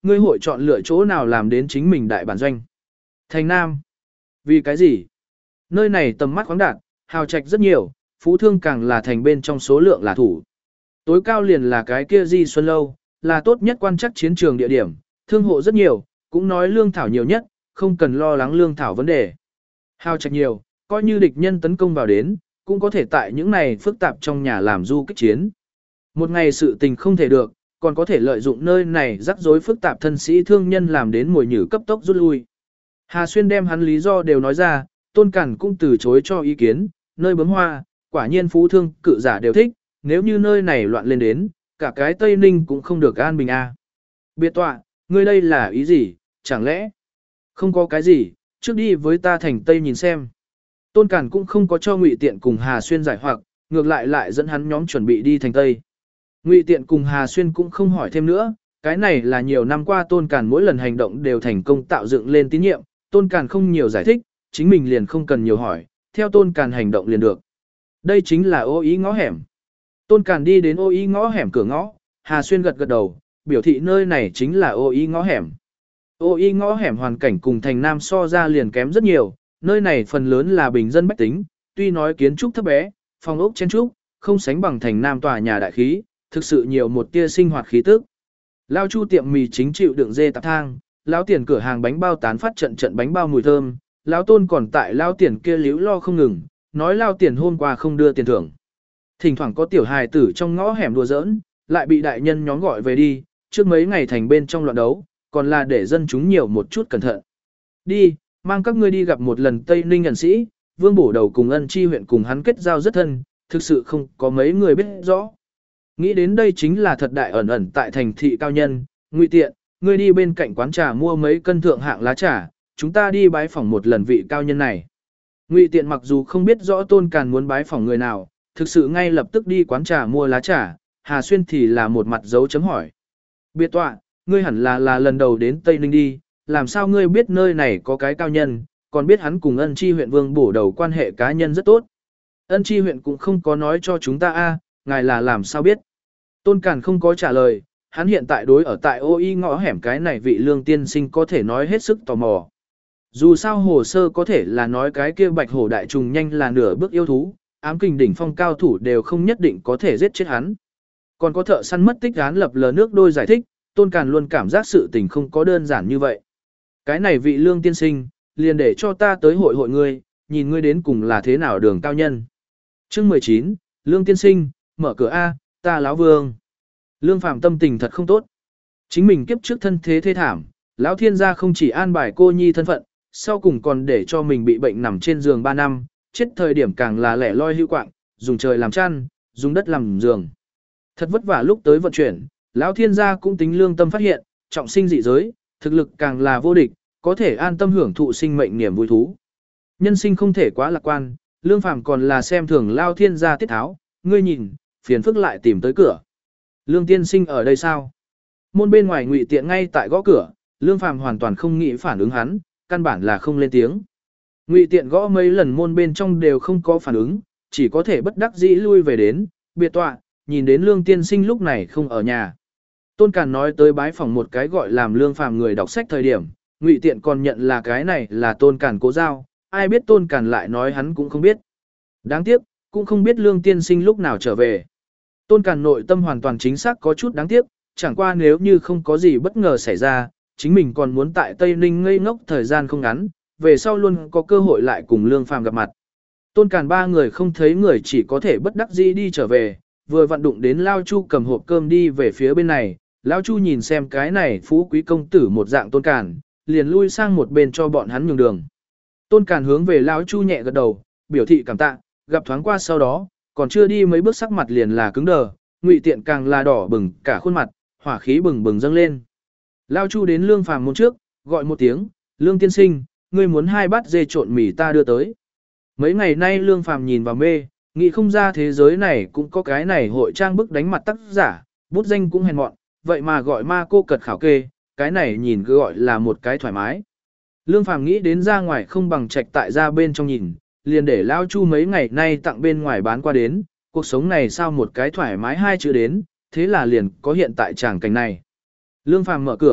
ngươi hội chọn lựa chỗ nào làm đến chính mình đại bản doanh. Thành Nam. Vì cái gì? Nơi này tầm mắt khoáng đạt, hào trạch rất nhiều, phú thương càng là thành bên trong số lượng là thủ. Tối cao liền là cái kia Di Xuân Lâu, là tốt nhất quan chắc chiến trường địa điểm, thương hộ rất nhiều, cũng nói lương thảo nhiều nhất, không cần lo lắng lương thảo vấn đề. Hào trạch nhiều, coi như địch nhân tấn công vào đến, cũng có thể tại những này phức tạp trong nhà làm du kích chiến. Một ngày sự tình không thể được, còn có thể lợi dụng nơi này rắc rối phức tạp thân sĩ thương nhân làm đến mùi nhử cấp tốc rút lui. Hà Xuyên đem hắn lý do đều nói ra, Tôn Cản cũng từ chối cho ý kiến, nơi bướm hoa, quả nhiên phú thương cự giả đều thích, nếu như nơi này loạn lên đến, cả cái Tây Ninh cũng không được an bình a. À. Biệt tọa, ngươi đây là ý gì, chẳng lẽ? Không có cái gì, trước đi với ta thành Tây nhìn xem. Tôn Cản cũng không có cho Ngụy Tiện cùng Hà Xuyên giải hoặc, ngược lại lại dẫn hắn nhóm chuẩn bị đi thành Tây. Ngụy Tiện cùng Hà Xuyên cũng không hỏi thêm nữa, cái này là nhiều năm qua Tôn Cản mỗi lần hành động đều thành công tạo dựng lên tín nhiệm, Tôn Cản không nhiều giải thích, chính mình liền không cần nhiều hỏi, theo Tôn Cản hành động liền được. Đây chính là ô ý ngõ hẻm. Tôn Cản đi đến ô ý ngõ hẻm cửa ngõ, Hà Xuyên gật gật đầu, biểu thị nơi này chính là ô ý ngõ hẻm. Ô ý ngõ hẻm hoàn cảnh cùng thành Nam so ra liền kém rất nhiều, nơi này phần lớn là bình dân bách tính, tuy nói kiến trúc thấp bé, phòng ốc chen trúc, không sánh bằng thành Nam tòa nhà đại khí, thực sự nhiều một tia sinh hoạt khí tức. Lao Chu tiệm mì chính chịu đựng dê tạp thang, lão Tiền cửa hàng bánh bao tán phát trận trận bánh bao mùi thơm, lão Tôn còn tại lao Tiền kia líu lo không ngừng, nói lao Tiền hôm qua không đưa tiền thưởng. Thỉnh thoảng có tiểu hài tử trong ngõ hẻm đùa giỡn, lại bị đại nhân nhóm gọi về đi, trước mấy ngày thành bên trong loạn đấu, còn là để dân chúng nhiều một chút cẩn thận. Đi, mang các ngươi đi gặp một lần Tây Ninh nhân sĩ, Vương Bổ Đầu cùng Ân Chi huyện cùng hắn kết giao rất thân, thực sự không có mấy người biết rõ. Nghĩ đến đây chính là thật đại ẩn ẩn tại thành thị cao nhân, Ngụy Tiện, ngươi đi bên cạnh quán trà mua mấy cân thượng hạng lá trà, chúng ta đi bái phỏng một lần vị cao nhân này. Ngụy Tiện mặc dù không biết rõ Tôn Càn muốn bái phỏng người nào, thực sự ngay lập tức đi quán trà mua lá trà, Hà Xuyên thì là một mặt dấu chấm hỏi. Biệt tọa, ngươi hẳn là là lần đầu đến Tây Ninh đi, làm sao ngươi biết nơi này có cái cao nhân, còn biết hắn cùng Ân Chi huyện Vương Bổ Đầu quan hệ cá nhân rất tốt. Ân Chi huyện cũng không có nói cho chúng ta a, ngài là làm sao biết. Tôn Càn không có trả lời, hắn hiện tại đối ở tại ô y ngõ hẻm cái này vị lương tiên sinh có thể nói hết sức tò mò. Dù sao hồ sơ có thể là nói cái kia bạch hổ đại trùng nhanh là nửa bước yêu thú, ám kình đỉnh phong cao thủ đều không nhất định có thể giết chết hắn. Còn có thợ săn mất tích án lập lờ nước đôi giải thích, Tôn Càn luôn cảm giác sự tình không có đơn giản như vậy. Cái này vị lương tiên sinh, liền để cho ta tới hội hội ngươi, nhìn ngươi đến cùng là thế nào đường cao nhân. Chương mười chín, Lương tiên sinh, mở cửa A, ta lão vương. Lương Phàm tâm tình thật không tốt. Chính mình kiếp trước thân thế thê thảm, lão thiên gia không chỉ an bài cô nhi thân phận, sau cùng còn để cho mình bị bệnh nằm trên giường ba năm, chết thời điểm càng là lẻ loi hưu quạng, dùng trời làm chăn, dùng đất làm giường. Thật vất vả lúc tới vận chuyển, lão thiên gia cũng tính lương tâm phát hiện, trọng sinh dị giới, thực lực càng là vô địch, có thể an tâm hưởng thụ sinh mệnh niềm vui thú. Nhân sinh không thể quá lạc quan, Lương Phàm còn là xem thường lão thiên gia tiết tháo, ngươi nhìn, phiền phức lại tìm tới cửa. Lương tiên sinh ở đây sao? Môn bên ngoài Ngụy Tiện ngay tại gõ cửa, Lương Phàm hoàn toàn không nghĩ phản ứng hắn, căn bản là không lên tiếng. Ngụy Tiện gõ mấy lần môn bên trong đều không có phản ứng, chỉ có thể bất đắc dĩ lui về đến, biệt tọa, nhìn đến Lương tiên sinh lúc này không ở nhà. Tôn Càn nói tới bái phỏng một cái gọi làm Lương Phàm người đọc sách thời điểm, Ngụy Tiện còn nhận là cái này là Tôn Càn cố giao, ai biết Tôn Càn lại nói hắn cũng không biết. Đáng tiếc, cũng không biết Lương tiên sinh lúc nào trở về. Tôn Càn nội tâm hoàn toàn chính xác có chút đáng tiếc, chẳng qua nếu như không có gì bất ngờ xảy ra, chính mình còn muốn tại Tây Ninh ngây ngốc thời gian không ngắn, về sau luôn có cơ hội lại cùng Lương Phàm gặp mặt. Tôn Càn ba người không thấy người chỉ có thể bất đắc dĩ đi trở về, vừa vận đụng đến Lao Chu cầm hộp cơm đi về phía bên này, Lao Chu nhìn xem cái này phú quý công tử một dạng Tôn Càn, liền lui sang một bên cho bọn hắn nhường đường. Tôn Càn hướng về Lao Chu nhẹ gật đầu, biểu thị cảm tạ, gặp thoáng qua sau đó, còn chưa đi mấy bước sắc mặt liền là cứng đờ, Ngụy Tiện càng là đỏ bừng cả khuôn mặt, hỏa khí bừng bừng dâng lên. Lao Chu đến Lương Phàm môn trước, gọi một tiếng, Lương tiên sinh, ngươi muốn hai bát dê trộn mì ta đưa tới. Mấy ngày nay Lương Phàm nhìn vào mê, nghĩ không ra thế giới này cũng có cái này hội trang bức đánh mặt tác giả, bút danh cũng hèn mọn, vậy mà gọi ma cô cật khảo kê, cái này nhìn cứ gọi là một cái thoải mái. Lương Phàm nghĩ đến ra ngoài không bằng trạch tại ra bên trong nhìn, liền để Lao Chu mấy ngày nay tặng bên ngoài bán qua đến, cuộc sống này sao một cái thoải mái hai chữ đến, thế là liền có hiện tại tràng cảnh này. Lương Phàm mở cửa,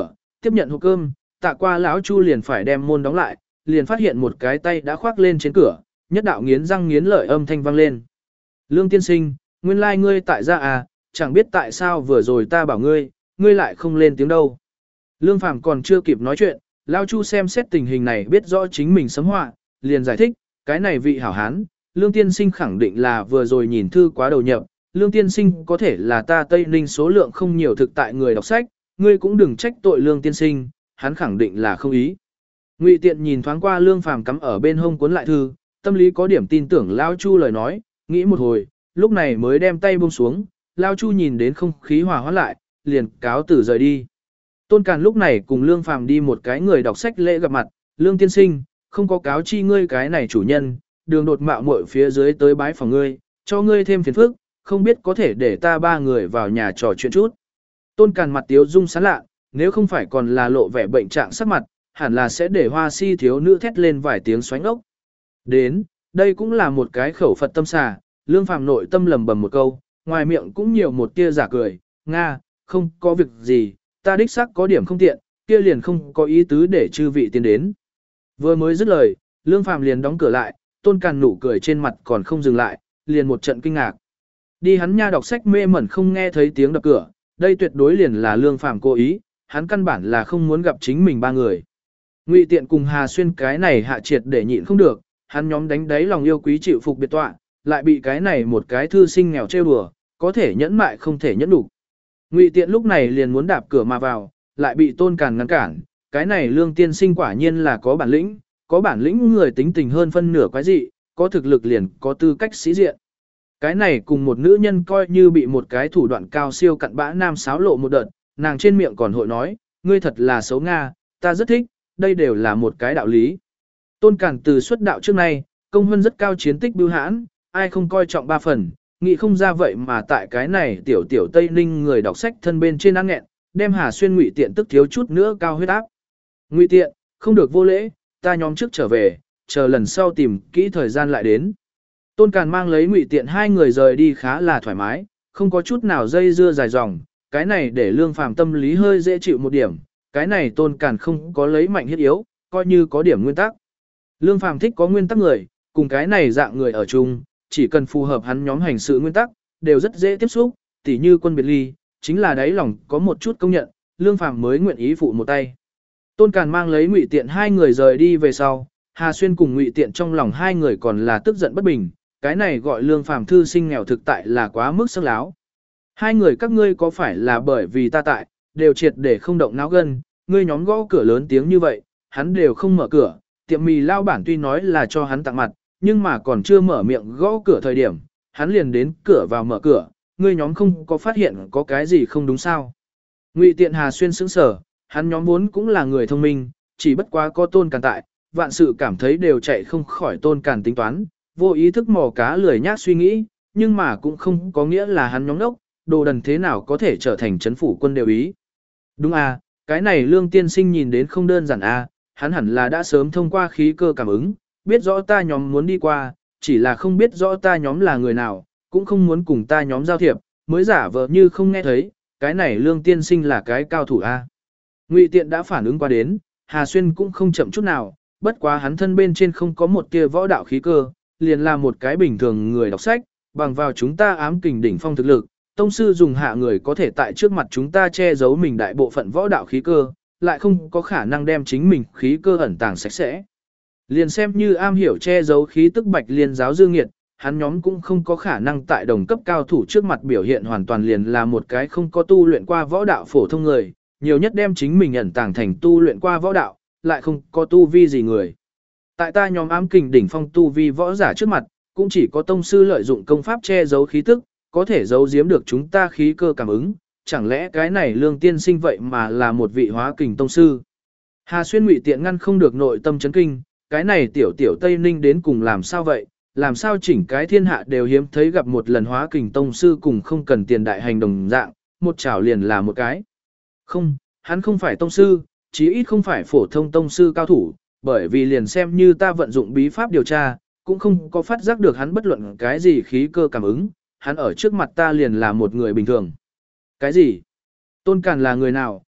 tiếp nhận hộp cơm, tạ qua lão Chu liền phải đem môn đóng lại, liền phát hiện một cái tay đã khoác lên trên cửa, nhất đạo nghiến răng nghiến lợi âm thanh vang lên. Lương tiên sinh, nguyên lai like ngươi tại gia à, chẳng biết tại sao vừa rồi ta bảo ngươi, ngươi lại không lên tiếng đâu. Lương Phàm còn chưa kịp nói chuyện, lão Chu xem xét tình hình này biết rõ chính mình sấm họa, liền giải thích, cái này vị hảo hán, Lương tiên sinh khẳng định là vừa rồi nhìn thư quá đầu nhập, Lương tiên sinh có thể là ta Tây Ninh số lượng không nhiều thực tại người đọc sách, ngươi cũng đừng trách tội Lương tiên sinh, hắn khẳng định là không ý. Ngụy Tiện nhìn thoáng qua Lương Phàm cắm ở bên hông cuốn lại thư, tâm lý có điểm tin tưởng lão Chu lời nói, nghĩ một hồi, lúc này mới đem tay buông xuống, lão Chu nhìn đến không khí hòa hoãn lại, liền cáo từ rời đi. Tôn Càn lúc này cùng Lương Phàm đi một cái người đọc sách lễ gặp mặt, Lương tiên sinh, không có cáo chi ngươi cái này chủ nhân, đường đột mạo muội phía dưới tới bái phòng ngươi, cho ngươi thêm phiền phức, không biết có thể để ta ba người vào nhà trò chuyện chút. Tôn Càn mặt tiếu dung sán lạ, nếu không phải còn là lộ vẻ bệnh trạng sắc mặt, hẳn là sẽ để hoa si thiếu nữ thét lên vài tiếng xoánh ốc. Đến, đây cũng là một cái khẩu Phật tâm xà, Lương Phàm nội tâm lầm bầm một câu, ngoài miệng cũng nhiều một tia giả cười, Nga, không có việc gì, ta đích xác có điểm không tiện, kia liền không có ý tứ để chư vị tiến đến. Vừa mới dứt lời, Lương Phàm liền đóng cửa lại, Tôn Càn nụ cười trên mặt còn không dừng lại, liền một trận kinh ngạc. Đi hắn nha đọc sách mê mẩn không nghe thấy tiếng đập cửa, đây tuyệt đối liền là Lương Phàm cố ý, hắn căn bản là không muốn gặp chính mình ba người. Ngụy Tiện cùng Hà Xuyên cái này hạ triệt để nhịn không được, hắn nhóm đánh đáy lòng yêu quý chịu phục biệt tọa, lại bị cái này một cái thư sinh nghèo trêu đùa, có thể nhẫn mại không thể nhẫn đủ. Ngụy Tiện lúc này liền muốn đạp cửa mà vào, lại bị Tôn Càn ngăn cản, cái này Lương tiên sinh quả nhiên là có bản lĩnh, có bản lĩnh người tính tình hơn phân nửa quái dị, có thực lực liền có tư cách sĩ diện. Cái này cùng một nữ nhân coi như bị một cái thủ đoạn cao siêu cặn bã nam xáo lộ một đợt, nàng trên miệng còn hội nói, ngươi thật là xấu Nga, ta rất thích, đây đều là một cái đạo lý. Tôn Càn từ xuất đạo trước nay, công hơn rất cao chiến tích bưu hãn, ai không coi trọng ba phần, nghĩ không ra vậy mà tại cái này tiểu tiểu Tây Ninh người đọc sách thân bên trên ăn nghẹn, đem Hà Xuyên Ngụy Tiện tức thiếu chút nữa cao huyết áp. Ngụy Tiện, không được vô lễ, ta nhóm trước trở về, chờ lần sau tìm kỹ thời gian lại đến. Tôn Càn mang lấy Ngụy Tiện hai người rời đi khá là thoải mái, không có chút nào dây dưa dài dòng, cái này để Lương Phàm tâm lý hơi dễ chịu một điểm, cái này Tôn Càn không có lấy mạnh hiết yếu, coi như có điểm nguyên tắc. Lương Phàm thích có nguyên tắc người, cùng cái này dạng người ở chung, chỉ cần phù hợp hắn nhóm hành sự nguyên tắc, đều rất dễ tiếp xúc, tỉ như Quân Biệt Ly, chính là đáy lòng có một chút công nhận, Lương Phàm mới nguyện ý phụ một tay. Tôn Càn mang lấy Ngụy Tiện hai người rời đi về sau, Hà Xuyên cùng Ngụy Tiện trong lòng hai người còn là tức giận bất bình, cái này gọi Lương Phàm thư sinh nghèo thực tại là quá mức sắc láo. Hai người các ngươi có phải là bởi vì ta tại, đều triệt để không động náo gân, ngươi nhóm gõ cửa lớn tiếng như vậy, hắn đều không mở cửa, tiệm mì lao bản tuy nói là cho hắn tặng mặt, nhưng mà còn chưa mở miệng gõ cửa thời điểm, hắn liền đến cửa vào mở cửa, ngươi nhóm không có phát hiện có cái gì không đúng sao. Ngụy Tiện Hà Xuyên sững sờ, hắn nhóm vốn cũng là người thông minh, chỉ bất quá có Tôn Càn tại, vạn sự cảm thấy đều chạy không khỏi Tôn Càn tính toán, vô ý thức mò cá lười nhác suy nghĩ, nhưng mà cũng không có nghĩa là hắn nhóm đốc, đồ đần thế nào có thể trở thành chấn phủ quân đều ý. Đúng à, cái này Lương tiên sinh nhìn đến không đơn giản à, hắn hẳn là đã sớm thông qua khí cơ cảm ứng, biết rõ ta nhóm muốn đi qua, chỉ là không biết rõ ta nhóm là người nào, cũng không muốn cùng ta nhóm giao thiệp, mới giả vờ như không nghe thấy, cái này Lương tiên sinh là cái cao thủ a. Ngụy Tiện đã phản ứng qua đến, Hà Xuyên cũng không chậm chút nào, bất quá hắn thân bên trên không có một tia võ đạo khí cơ, liền là một cái bình thường người đọc sách, bằng vào chúng ta ám kình đỉnh phong thực lực, tông sư dùng hạ người có thể tại trước mặt chúng ta che giấu mình đại bộ phận võ đạo khí cơ, lại không có khả năng đem chính mình khí cơ ẩn tàng sạch sẽ. Liền xem như am hiểu che giấu khí tức Bạch Liên giáo Dương Nghiệt, hắn nhóm cũng không có khả năng tại đồng cấp cao thủ trước mặt biểu hiện hoàn toàn liền là một cái không có tu luyện qua võ đạo phổ thông người, nhiều nhất đem chính mình ẩn tàng thành tu luyện qua võ đạo, lại không có tu vi gì người. Tại ta nhóm ám kình đỉnh phong tu vi võ giả trước mặt, cũng chỉ có tông sư lợi dụng công pháp che giấu khí tức, có thể giấu giếm được chúng ta khí cơ cảm ứng, chẳng lẽ cái này Lương tiên sinh vậy mà là một vị hóa kình tông sư. Hà Xuyên Ngụy Tiện ngăn không được nội tâm chấn kinh, cái này tiểu tiểu Tây Ninh đến cùng làm sao vậy, làm sao chỉnh cái thiên hạ đều hiếm thấy gặp một lần hóa kình tông sư cùng không cần tiền đại hành đồng dạng, một chảo liền là một cái. Không, hắn không phải tông sư, chí ít không phải phổ thông tông sư cao thủ, bởi vì liền xem như ta vận dụng bí pháp điều tra, cũng không có phát giác được hắn bất luận cái gì khí cơ cảm ứng, hắn ở trước mặt ta liền là một người bình thường. Cái gì? Tôn Càn là người nào,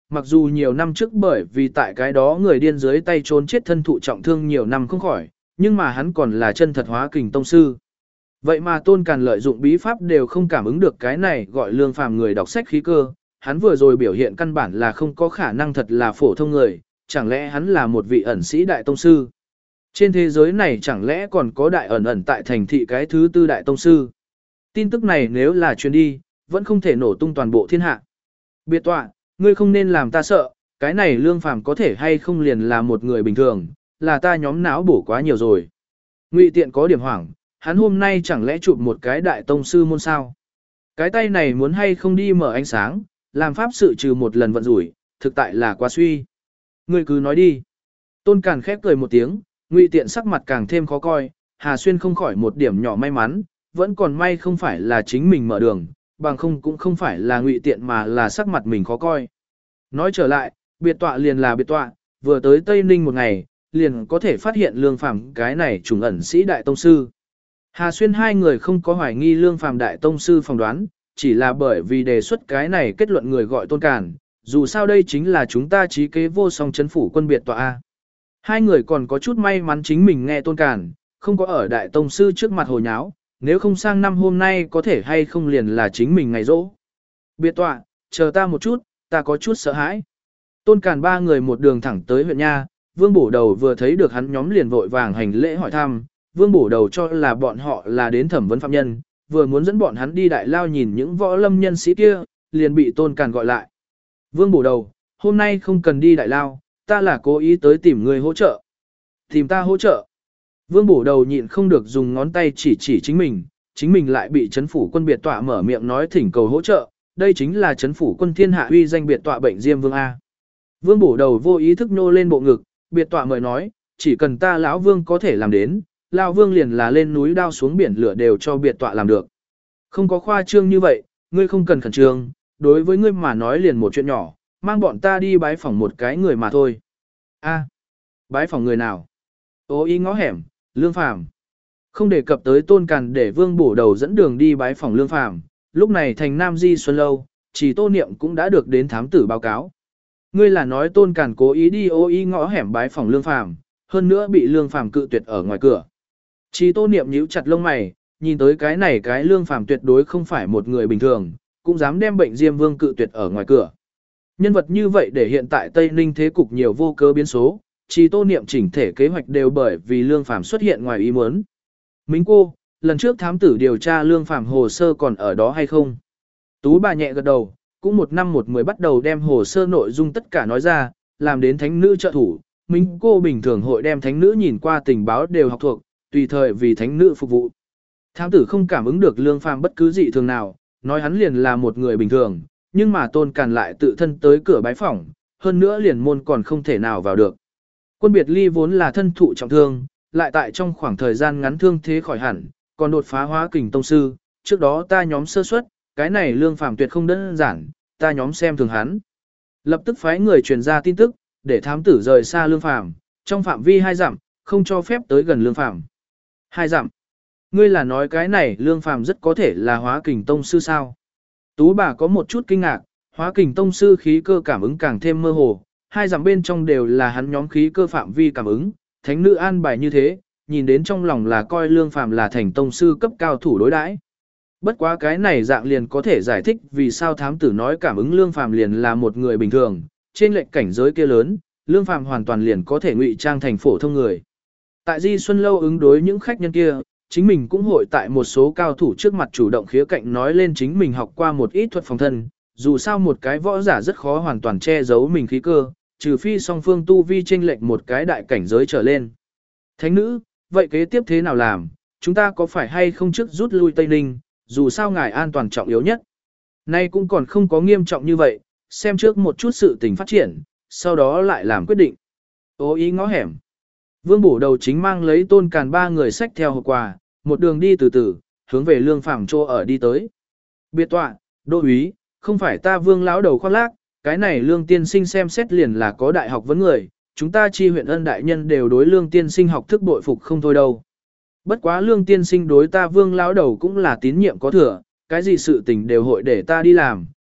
mặc dù nhiều năm trước bởi vì tại cái đó người điên dưới tay trốn chết thân thụ trọng thương nhiều năm không khỏi, nhưng mà hắn còn là chân thật hóa kình tông sư. Vậy mà Tôn Càn lợi dụng bí pháp đều không cảm ứng được cái này gọi lương phàm người đọc sách khí cơ, hắn vừa rồi biểu hiện căn bản là không có khả năng thật là phổ thông người, chẳng lẽ hắn là một vị ẩn sĩ đại tông sư. Trên thế giới này chẳng lẽ còn có đại ẩn ẩn tại thành thị cái thứ tư đại tông sư. Tin tức này nếu là truyền đi, vẫn không thể nổ tung toàn bộ thiên hạ. Biệt tọa, ngươi không nên làm ta sợ, cái này lương phàm có thể hay không liền là một người bình thường, là ta nhóm não bổ quá nhiều rồi. Ngụy Tiện có điểm hoảng, hắn hôm nay chẳng lẽ chụp một cái đại tông sư môn sao? Cái tay này muốn hay không đi mở ánh sáng, làm pháp sự trừ một lần vận rủi, thực tại là quá suy. Ngươi cứ nói đi. Tôn Càn khép cười một tiếng, Ngụy Tiện sắc mặt càng thêm khó coi, Hà Xuyên không khỏi một điểm nhỏ may mắn, vẫn còn may không phải là chính mình mở đường, bằng không cũng không phải là Ngụy Tiện mà là sắc mặt mình khó coi. Nói trở lại, biệt tọa liền là biệt tọa, vừa tới Tây Ninh một ngày, liền có thể phát hiện lương phàm cái này trùng ẩn sĩ đại tông sư. Hà Xuyên hai người không có hoài nghi lương phàm đại tông sư phỏng đoán, chỉ là bởi vì đề xuất cái này kết luận người gọi Tôn Càn, dù sao đây chính là chúng ta trí kế vô song chấn phủ quân biệt tọa A. Hai người còn có chút may mắn chính mình nghe Tôn Càn, không có ở đại tông sư trước mặt hồ nháo, nếu không sang năm hôm nay có thể hay không liền là chính mình ngày rỗ. Biệt tọa, chờ ta một chút, ta có chút sợ hãi. Tôn Càn ba người một đường thẳng tới huyện Nha, Vương Bổ Đầu vừa thấy được hắn nhóm liền vội vàng hành lễ hỏi thăm, Vương Bổ Đầu cho là bọn họ là đến thẩm vấn phạm nhân, vừa muốn dẫn bọn hắn đi đại lao nhìn những võ lâm nhân sĩ kia, liền bị Tôn Càn gọi lại. Vương Bổ Đầu, hôm nay không cần đi đại lao, ta là cố ý tới tìm người hỗ trợ. Tìm ta hỗ trợ. Vương Bổ Đầu nhịn không được dùng ngón tay chỉ chỉ chính mình, chính mình lại bị chấn phủ quân biệt tọa mở miệng nói thỉnh cầu hỗ trợ, đây chính là chấn phủ quân thiên hạ uy danh biệt tọa bệnh Diêm Vương A. Vương Bổ Đầu vô ý thức nô lên bộ ngực, biệt tọa mời nói, chỉ cần ta lão Vương có thể làm đến, lão Vương liền là lên núi đao xuống biển lửa đều cho biệt tọa làm được. Không có khoa trương như vậy, ngươi không cần khẩn trương, đối với ngươi mà nói liền một chuyện nhỏ, mang bọn ta đi bái phỏng một cái người mà thôi. A, bái phỏng người nào? Ô ý ngõ hẻm, Lương Phàm. Không đề cập tới Tôn Càn để Vương Bổ Đầu dẫn đường đi bái phỏng Lương Phàm, lúc này thành Nam Di Xuân Lâu, chỉ Tô Niệm cũng đã được đến thám tử báo cáo. Ngươi là nói Tôn Càn cố ý đi ô ý ngõ hẻm bái phỏng Lương Phàm, hơn nữa bị Lương Phàm cự tuyệt ở ngoài cửa. Chỉ Tô Niệm nhíu chặt lông mày, nhìn tới cái này cái Lương Phàm tuyệt đối không phải một người bình thường, cũng dám đem bệnh Diêm Vương cự tuyệt ở ngoài cửa. Nhân vật như vậy để hiện tại Tây Ninh thế cục nhiều vô cớ biến số, chỉ Tô Niệm chỉnh thể kế hoạch đều bởi vì Lương Phàm xuất hiện ngoài ý muốn. Mính cô, lần trước thám tử điều tra Lương Phàm hồ sơ còn ở đó hay không? Tú bà nhẹ gật đầu, cũng một năm một mười bắt đầu đem hồ sơ nội dung tất cả nói ra, làm đến thánh nữ trợ thủ. Mính cô bình thường hội đem thánh nữ nhìn qua tình báo đều học thuộc, tùy thời vì thánh nữ phục vụ. Thám tử không cảm ứng được Lương Phàm bất cứ dị thường nào, nói hắn liền là một người bình thường, nhưng mà Tôn Càn lại tự thân tới cửa bái phỏng, hơn nữa liền môn còn không thể nào vào được. Quân biệt ly vốn là thân thụ trọng thương, lại tại trong khoảng thời gian ngắn thương thế khỏi hẳn, còn đột phá hóa kình tông sư, trước đó ta nhóm sơ suất, cái này Lương Phàm tuyệt không đơn giản, ta nhóm xem thường hắn. Lập tức phái người truyền ra tin tức, để thám tử rời xa Lương Phàm, trong phạm vi hai dặm, không cho phép tới gần Lương Phàm. Hai dặm. Ngươi là nói cái này Lương Phàm rất có thể là hóa kình tông sư sao? Tú bà có một chút kinh ngạc, hóa kình tông sư khí cơ cảm ứng càng thêm mơ hồ, hai dặm bên trong đều là hắn nhóm khí cơ phạm vi cảm ứng, thánh nữ an bài như thế, nhìn đến trong lòng là coi Lương Phàm là thành tông sư cấp cao thủ đối đãi. Bất quá cái này dạng liền có thể giải thích vì sao thám tử nói cảm ứng Lương Phàm liền là một người bình thường, trên lệnh cảnh giới kia lớn, Lương Phàm hoàn toàn liền có thể ngụy trang thành phổ thông người. Tại Di Xuân Lâu ứng đối những khách nhân kia, chính mình cũng hội tại một số cao thủ trước mặt chủ động khía cạnh nói lên chính mình học qua một ít thuật phòng thân, dù sao một cái võ giả rất khó hoàn toàn che giấu mình khí cơ, trừ phi song phương tu vi chênh lệch một cái đại cảnh giới trở lên. Thánh nữ, vậy kế tiếp thế nào làm, chúng ta có phải hay không trước rút lui Tây Ninh, dù sao ngài an toàn trọng yếu nhất. Nay cũng còn không có nghiêm trọng như vậy, xem trước một chút sự tình phát triển, sau đó lại làm quyết định. Ô ý ngõ hẻm. Vương Bổ Đầu chính mang lấy Tôn Càn ba người xách theo hộp quà, một đường đi từ từ, hướng về Lương Phàm chỗ ở đi tới. Biệt tọa, đô úy, không phải ta Vương lão đầu khoác lác, cái này Lương tiên sinh xem xét liền là có đại học vấn người, chúng ta chi huyện ân đại nhân đều đối Lương tiên sinh học thức bội phục không thôi đâu. Bất quá Lương tiên sinh đối ta Vương lão đầu cũng là tín nhiệm có thừa, cái gì sự tình đều hội để ta đi làm,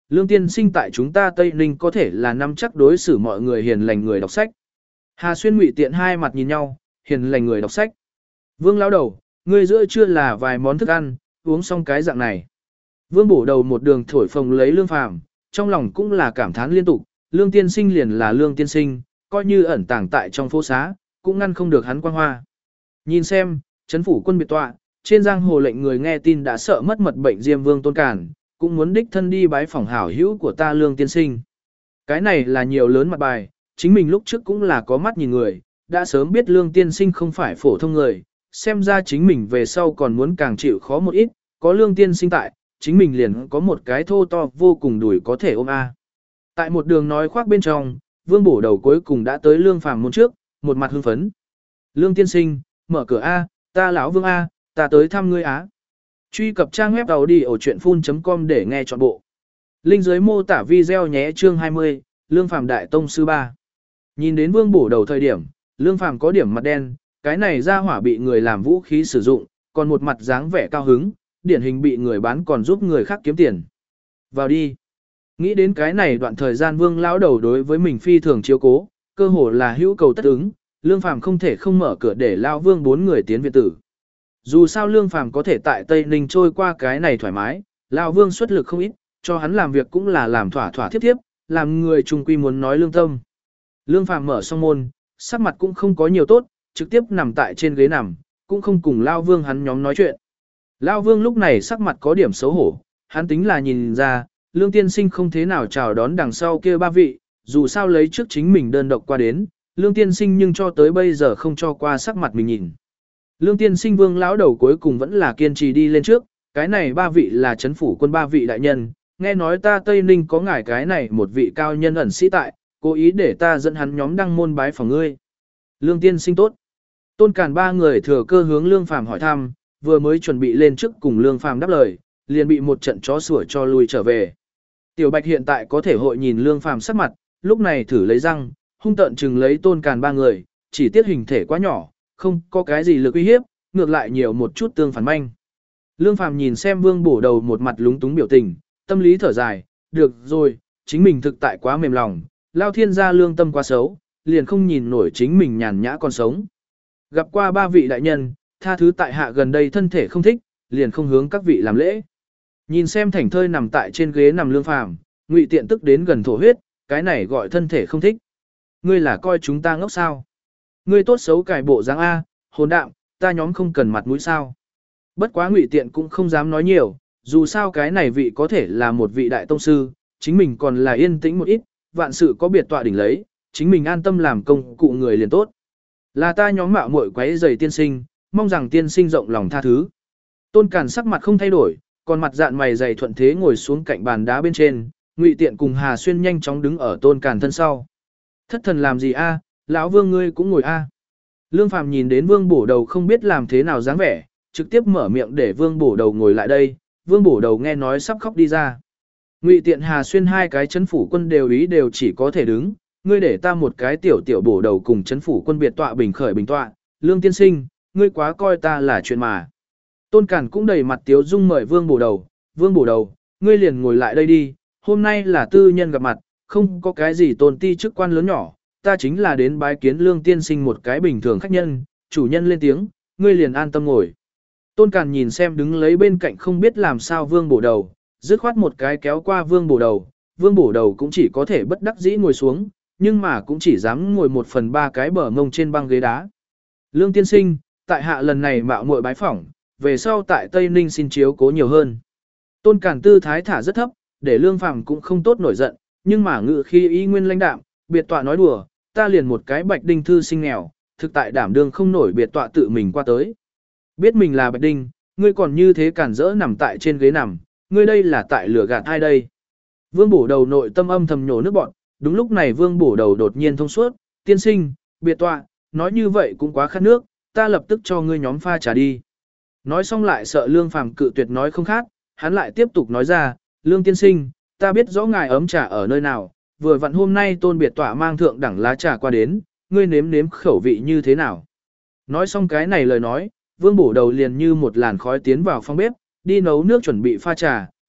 Lương tiên sinh tại chúng ta Tây Ninh có thể là nắm chắc đối xử mọi người hiền lành người đọc sách. Hà Xuyên Ngụy Tiện hai mặt nhìn nhau, hiền lành người đọc sách. Vương lão đầu, ngươi giữa trưa là vài món thức ăn, uống xong cái dạng này. Vương Bổ Đầu một đường thổi phồng lấy Lương Phàm, trong lòng cũng là cảm thán liên tục, Lương tiên sinh liền là Lương tiên sinh, coi như ẩn tàng tại trong phố xá, cũng ngăn không được hắn quang hoa. Nhìn xem, chấn phủ quân biệt tọa, trên giang hồ lệnh người nghe tin đã sợ mất mật bệnh Diêm Vương Tôn Cản, cũng muốn đích thân đi bái phỏng hảo hữu của ta Lương tiên sinh. Cái này là nhiều lớn mặt bài, chính mình lúc trước cũng là có mắt nhìn người, đã sớm biết Lương tiên sinh không phải phổ thông người, xem ra chính mình về sau còn muốn càng chịu khó một ít, có Lương tiên sinh tại, chính mình liền có một cái thô to vô cùng đùi có thể ôm a. Tại một đường nói khoác bên trong, Vương Bổ Đầu cuối cùng đã tới Lương Phàm môn trước, một mặt hưng phấn. Lương tiên sinh, mở cửa a, ta lão Vương a, ta tới thăm ngươi á. Truy cập trang web tàu đi ở truyện phun chấm com để nghe trọn bộ. Link dưới mô tả video nhé. Chương hai mươi, Lương Phàm Đại Tông Sư ba. Nhìn đến Vương Bổ Đầu thời điểm, Lương Phàm có điểm mặt đen, cái này ra hỏa bị người làm vũ khí sử dụng, còn một mặt dáng vẻ cao hứng, điển hình bị người bán còn giúp người khác kiếm tiền. Vào đi. Nghĩ đến cái này đoạn thời gian Vương lão đầu đối với mình phi thường chiếu cố, cơ hồ là hữu cầu tất ứng, Lương Phàm không thể không mở cửa để lão Vương bốn người tiến viện tử. Dù sao Lương Phàm có thể tại Tây Ninh trôi qua cái này thoải mái, lão Vương xuất lực không ít, cho hắn làm việc cũng là làm thỏa thỏa thiếp thiếp, làm người trung quy muốn nói lương tâm. Lương Phàm mở xong môn, sắc mặt cũng không có nhiều tốt, trực tiếp nằm tại trên ghế nằm, cũng không cùng lão Vương hắn nhóm nói chuyện. Lão Vương lúc này sắc mặt có điểm xấu hổ, hắn tính là nhìn ra, Lương tiên sinh không thế nào chào đón đằng sau kia ba vị, dù sao lấy trước chính mình đơn độc qua đến, Lương tiên sinh nhưng cho tới bây giờ không cho qua sắc mặt mình nhìn. Lương tiên sinh Vương lão đầu cuối cùng vẫn là kiên trì đi lên trước, cái này ba vị là chấn phủ quân ba vị đại nhân, nghe nói ta Tây Ninh có ngài cái này một vị cao nhân ẩn sĩ tại, cố ý để ta dẫn hắn nhóm đăng môn bái phỏng ngươi. Lương tiên sinh tốt. Tôn Càn ba người thừa cơ hướng Lương Phàm hỏi thăm, vừa mới chuẩn bị lên trước cùng Lương Phàm đáp lời, liền bị một trận chó sủa cho lui trở về. Tiểu Bạch hiện tại có thể hội nhìn Lương Phàm sắc mặt, lúc này thử lấy răng, hung tợn chừng lấy Tôn Càn ba người, chỉ tiếc hình thể quá nhỏ, không có cái gì lực uy hiếp, ngược lại nhiều một chút tương phản manh. Lương Phàm nhìn xem Vương Bổ Đầu một mặt lúng túng biểu tình, tâm lý thở dài, được rồi, chính mình thực tại quá mềm lòng, lao thiên gia lương tâm quá xấu, liền không nhìn nổi chính mình nhàn nhã còn sống. Gặp qua ba vị đại nhân, tha thứ tại hạ gần đây thân thể không thích, liền không hướng các vị làm lễ. Nhìn xem thảnh thơi nằm tại trên ghế nằm Lương Phàm, Ngụy Tiện tức đến gần thổ huyết, cái này gọi thân thể không thích. Ngươi là coi chúng ta ngốc sao? Ngươi tốt xấu cải bộ dáng A, hồn đạm, ta nhóm không cần mặt mũi sao? Bất quá Ngụy Tiện cũng không dám nói nhiều, dù sao cái này vị có thể là một vị đại tông sư, chính mình còn là yên tĩnh một ít, vạn sự có biệt tọa đỉnh lấy, chính mình an tâm làm công cụ người liền tốt. Là ta nhóm mạo muội quấy rầy tiên sinh, mong rằng tiên sinh rộng lòng tha thứ. Tôn Càn sắc mặt không thay đổi, còn mặt dạn mày dày thuận thế ngồi xuống cạnh bàn đá bên trên, Ngụy Tiện cùng Hà Xuyên nhanh chóng đứng ở Tôn Càn thân sau. Thất thần làm gì a, lão Vương ngươi cũng ngồi a. Lương Phàm nhìn đến Vương Bổ Đầu không biết làm thế nào dáng vẻ, trực tiếp mở miệng để Vương Bổ Đầu ngồi lại đây, Vương Bổ Đầu nghe nói sắp khóc đi ra. Ngụy Tiện Hà Xuyên hai cái chấn phủ quân đều ý đều chỉ có thể đứng, ngươi để ta một cái tiểu tiểu bổ đầu cùng chấn phủ quân biệt tọa bình khởi bình tọa, Lương tiên sinh, ngươi quá coi ta là chuyện mà. Tôn Cản cũng đầy mặt tiếu dung mời Vương Bổ Đầu, Vương Bổ Đầu, ngươi liền ngồi lại đây đi, hôm nay là tư nhân gặp mặt, không có cái gì tôn ti chức quan lớn nhỏ, ta chính là đến bái kiến Lương tiên sinh một cái bình thường khách nhân, chủ nhân lên tiếng, ngươi liền an tâm ngồi. Tôn Cản nhìn xem đứng lấy bên cạnh không biết làm sao Vương Bổ Đầu, dứt khoát một cái kéo qua Vương Bổ Đầu, Vương Bổ Đầu cũng chỉ có thể bất đắc dĩ ngồi xuống, nhưng mà cũng chỉ dám ngồi một phần ba cái bờ mông trên băng ghế đá. Lương tiên sinh, tại hạ lần này mạo muội bái phỏng, về sau tại Tây Ninh xin chiếu cố nhiều hơn. Tôn Cản tư thái thả rất thấp, để Lương Phàm cũng không tốt nổi giận, nhưng mà ngự khi y nguyên lãnh đạm, biệt tọa nói đùa, ta liền một cái bạch đinh thư sinh nghèo, thực tại đảm đương không nổi biệt tọa tự mình qua tới. Biết mình là bạch đinh, ngươi còn như thế cản rỡ nằm tại trên ghế nằm, ngươi đây là tại lửa gạt ai đây? Vương Bổ Đầu nội tâm âm thầm nhổ nước bọn, đúng lúc này Vương Bổ Đầu đột nhiên thông suốt, tiên sinh, biệt tọa, nói như vậy cũng quá khát nước, ta lập tức cho ngươi nhóm pha trà đi. Nói xong lại sợ Lương Phàm cự tuyệt nói không khát, hắn lại tiếp tục nói ra, Lương tiên sinh, ta biết rõ ngài ấm trà ở nơi nào, vừa vặn hôm nay tôn biệt tọa mang thượng đẳng lá trà qua đến, ngươi nếm nếm khẩu vị như thế nào. Nói xong cái này lời nói, Vương Bổ Đầu liền như một làn khói tiến vào phòng bếp, đi nấu nước chuẩn bị pha trà,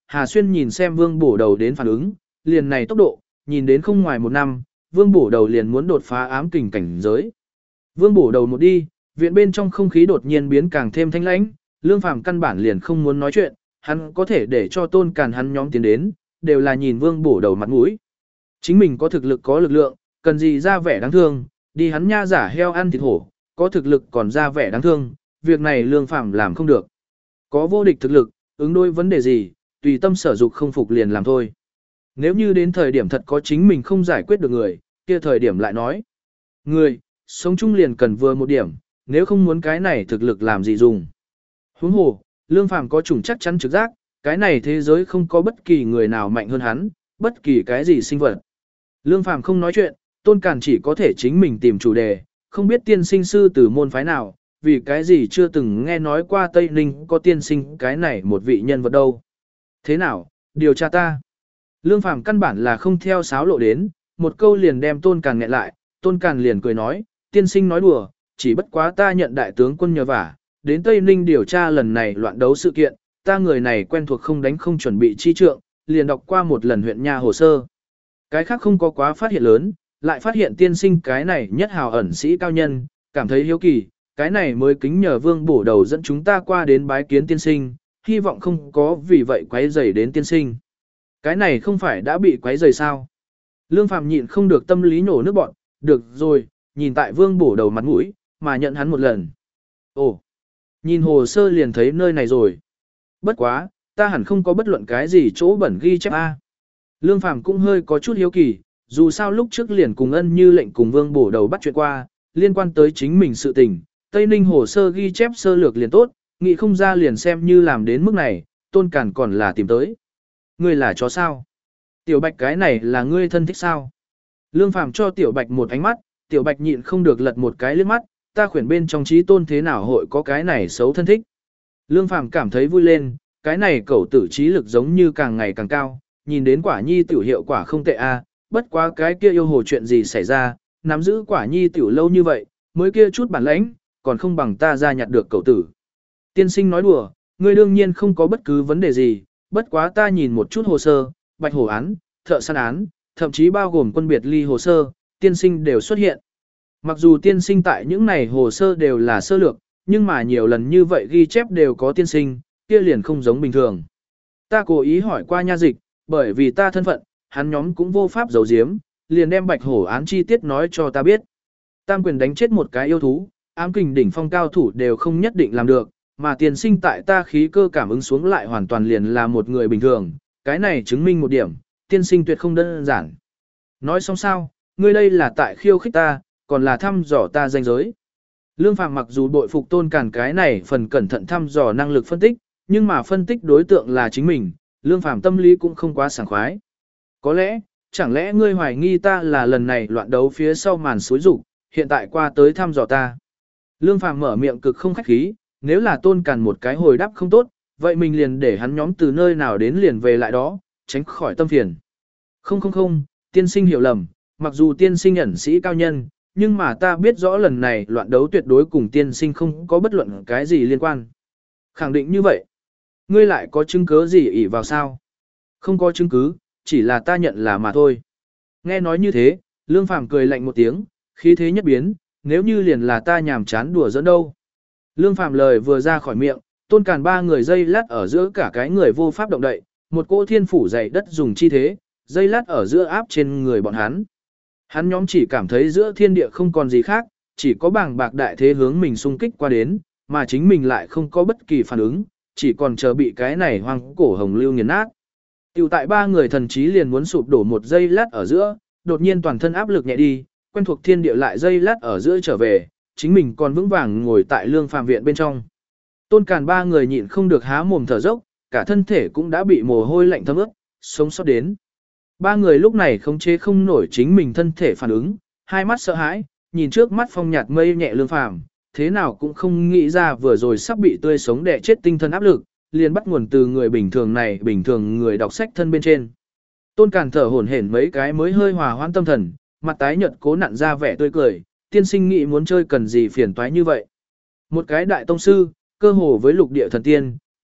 Hà Xuyên nhìn xem Vương Bổ Đầu đến phản ứng, liền này tốc độ, nhìn đến không ngoài một năm, Vương Bổ Đầu liền muốn đột phá ám kình cảnh giới. Vương Bổ Đầu một đi, viện bên trong không khí đột nhiên biến càng thêm thanh lãnh, Lương Phàm căn bản liền không muốn nói chuyện, hắn có thể để cho Tôn Càn hắn nhóm tiến đến, đều là nhìn Vương Bổ Đầu mặt mũi. Chính mình có thực lực có lực lượng, cần gì ra vẻ đáng thương, đi hắn nha giả heo ăn thịt hổ, có thực lực còn ra vẻ đáng thương, việc này Lương Phàm làm không được. Có vô địch thực lực, ứng đối vấn đề gì, tùy tâm sở dục không phục liền làm thôi. Nếu như đến thời điểm thật có chính mình không giải quyết được người, kia thời điểm lại nói. Người, sống chung liền cần vừa một điểm, nếu không muốn cái này thực lực làm gì dùng. Huống hồ, Lương Phàm có chủng chắc chắn trực giác, cái này thế giới không có bất kỳ người nào mạnh hơn hắn, bất kỳ cái gì sinh vật. Lương Phàm không nói chuyện, Tôn Càn chỉ có thể chính mình tìm chủ đề, không biết tiên sinh sư từ môn phái nào, vì cái gì chưa từng nghe nói qua Tây Ninh có tiên sinh cái này một vị nhân vật đâu. Thế nào, điều tra ta. Lương Phàm căn bản là không theo sáo lộ đến, một câu liền đem Tôn Càn nghẹn lại, Tôn Càn liền cười nói, tiên sinh nói đùa, chỉ bất quá ta nhận đại tướng quân nhờ vả, đến Tây Ninh điều tra lần này loạn đấu sự kiện, ta người này quen thuộc không đánh không chuẩn bị chi trượng, liền đọc qua một lần huyện nha hồ sơ. Cái khác không có quá phát hiện lớn, lại phát hiện tiên sinh cái này nhất hào ẩn sĩ cao nhân, cảm thấy hiếu kỳ, cái này mới kính nhờ Vương Bổ Đầu dẫn chúng ta qua đến bái kiến tiên sinh, hy vọng không có vì vậy quấy rầy đến tiên sinh. Cái này không phải đã bị quấy rầy sao? Lương Phàm nhịn không được tâm lý nổ nước bọn, được rồi, nhìn tại Vương Bổ Đầu mặt mũi, mà nhận hắn một lần. Ồ, nhìn hồ sơ liền thấy nơi này rồi. Bất quá, ta hẳn không có bất luận cái gì chỗ bẩn ghi chép A. Lương Phàm cũng hơi có chút hiếu kỳ, dù sao lúc trước liền cùng ân như lệnh cùng Vương Bổ Đầu bắt chuyện qua, liên quan tới chính mình sự tình, Tây Ninh hồ sơ ghi chép sơ lược liền tốt, nghĩ không ra liền xem như làm đến mức này, Tôn Càn còn là tìm tới. Ngươi là chó sao? Tiểu Bạch cái này là ngươi thân thích sao? Lương Phàm cho Tiểu Bạch một ánh mắt, Tiểu Bạch nhịn không được lật một cái liếc mắt, ta khuyển bên trong trí tôn thế nào hội có cái này xấu thân thích. Lương Phàm cảm thấy vui lên, cái này cẩu tử trí lực giống như càng ngày càng cao, nhìn đến quả nhi tiểu hiệu quả không tệ a, bất quá cái kia yêu hồ chuyện gì xảy ra, nắm giữ quả nhi tiểu lâu như vậy, mới kia chút bản lãnh, còn không bằng ta ra nhặt được cậu tử. Tiên sinh nói đùa, ngươi đương nhiên không có bất cứ vấn đề gì, bất quá ta nhìn một chút hồ sơ, bạch hổ án, thợ săn án, thậm chí bao gồm quân biệt ly hồ sơ, tiên sinh đều xuất hiện. Mặc dù tiên sinh tại những này hồ sơ đều là sơ lược, nhưng mà nhiều lần như vậy ghi chép đều có tiên sinh, kia liền không giống bình thường. Ta cố ý hỏi qua nha dịch, bởi vì ta thân phận, hắn nhóm cũng vô pháp giấu giếm, liền đem bạch hổ án chi tiết nói cho ta biết. Tam quyền đánh chết một cái yêu thú, ám kình đỉnh phong cao thủ đều không nhất định làm được, mà tiên sinh tại ta khí cơ cảm ứng xuống lại hoàn toàn liền là một người bình thường, cái này chứng minh một điểm, tiên sinh tuyệt không đơn giản. Nói xong sao, ngươi đây là tại khiêu khích ta, còn là thăm dò ta danh giới. Lương Phàm mặc dù bội phục Tôn Càn cái này phần cẩn thận thăm dò năng lực phân tích, nhưng mà phân tích đối tượng là chính mình, Lương Phàm tâm lý cũng không quá sảng khoái. Có lẽ, chẳng lẽ ngươi hoài nghi ta là lần này loạn đấu phía sau màn xối rục, hiện tại qua tới thăm dò ta. Lương Phàm mở miệng cực không khách khí, nếu là Tôn Càn một cái hồi đáp không tốt, vậy mình liền để hắn nhóm từ nơi nào đến liền về lại đó, tránh khỏi tâm phiền. Không không không, tiên sinh hiểu lầm, mặc dù tiên sinh ẩn sĩ cao nhân, nhưng mà ta biết rõ lần này loạn đấu tuyệt đối cùng tiên sinh không có bất luận cái gì liên quan. Khẳng định như vậy. Ngươi lại có chứng cứ gì ỷ vào sao? Không có chứng cứ, chỉ là ta nhận là mà thôi. Nghe nói như thế, Lương Phàm cười lạnh một tiếng, khí thế nhất biến, nếu như liền là ta nhàm chán đùa giỡn đâu. Lương Phàm lời vừa ra khỏi miệng, Tôn Càn ba người dây lát ở giữa cả cái người vô pháp động đậy, một cỗ thiên phủ dày đất dùng chi thế, dây lát ở giữa áp trên người bọn hắn. Hắn nhóm chỉ cảm thấy giữa thiên địa không còn gì khác, chỉ có bàng bạc đại thế hướng mình xung kích qua đến, mà chính mình lại không có bất kỳ phản ứng, chỉ còn chờ bị cái này hoang cổ hồng lưu nghiền nát. Tiểu tại ba người thần trí liền muốn sụp đổ một giây lát ở giữa, đột nhiên toàn thân áp lực nhẹ đi, quen thuộc thiên địa lại giây lát ở giữa trở về, chính mình còn vững vàng ngồi tại Lương Phàm viện bên trong. Tôn Càn ba người nhịn không được há mồm thở dốc, cả thân thể cũng đã bị mồ hôi lạnh thấm ướt, sống sót đến. Ba người lúc này khống chế không nổi chính mình thân thể phản ứng, hai mắt sợ hãi, nhìn trước mắt phong nhạt mây nhẹ Lương Phàm, thế nào cũng không nghĩ ra vừa rồi sắp bị tươi sống đè chết tinh thần áp lực, liền bắt nguồn từ người bình thường này bình thường người đọc sách thân bên trên. Tôn Càn thở hổn hển mấy cái mới hơi hòa hoãn tâm thần, mặt tái nhợt cố nặn ra vẻ tươi cười, tiên sinh nghĩ muốn chơi cần gì phiền toái như vậy. Một cái đại tông sư, cơ hồ với lục địa thần tiên,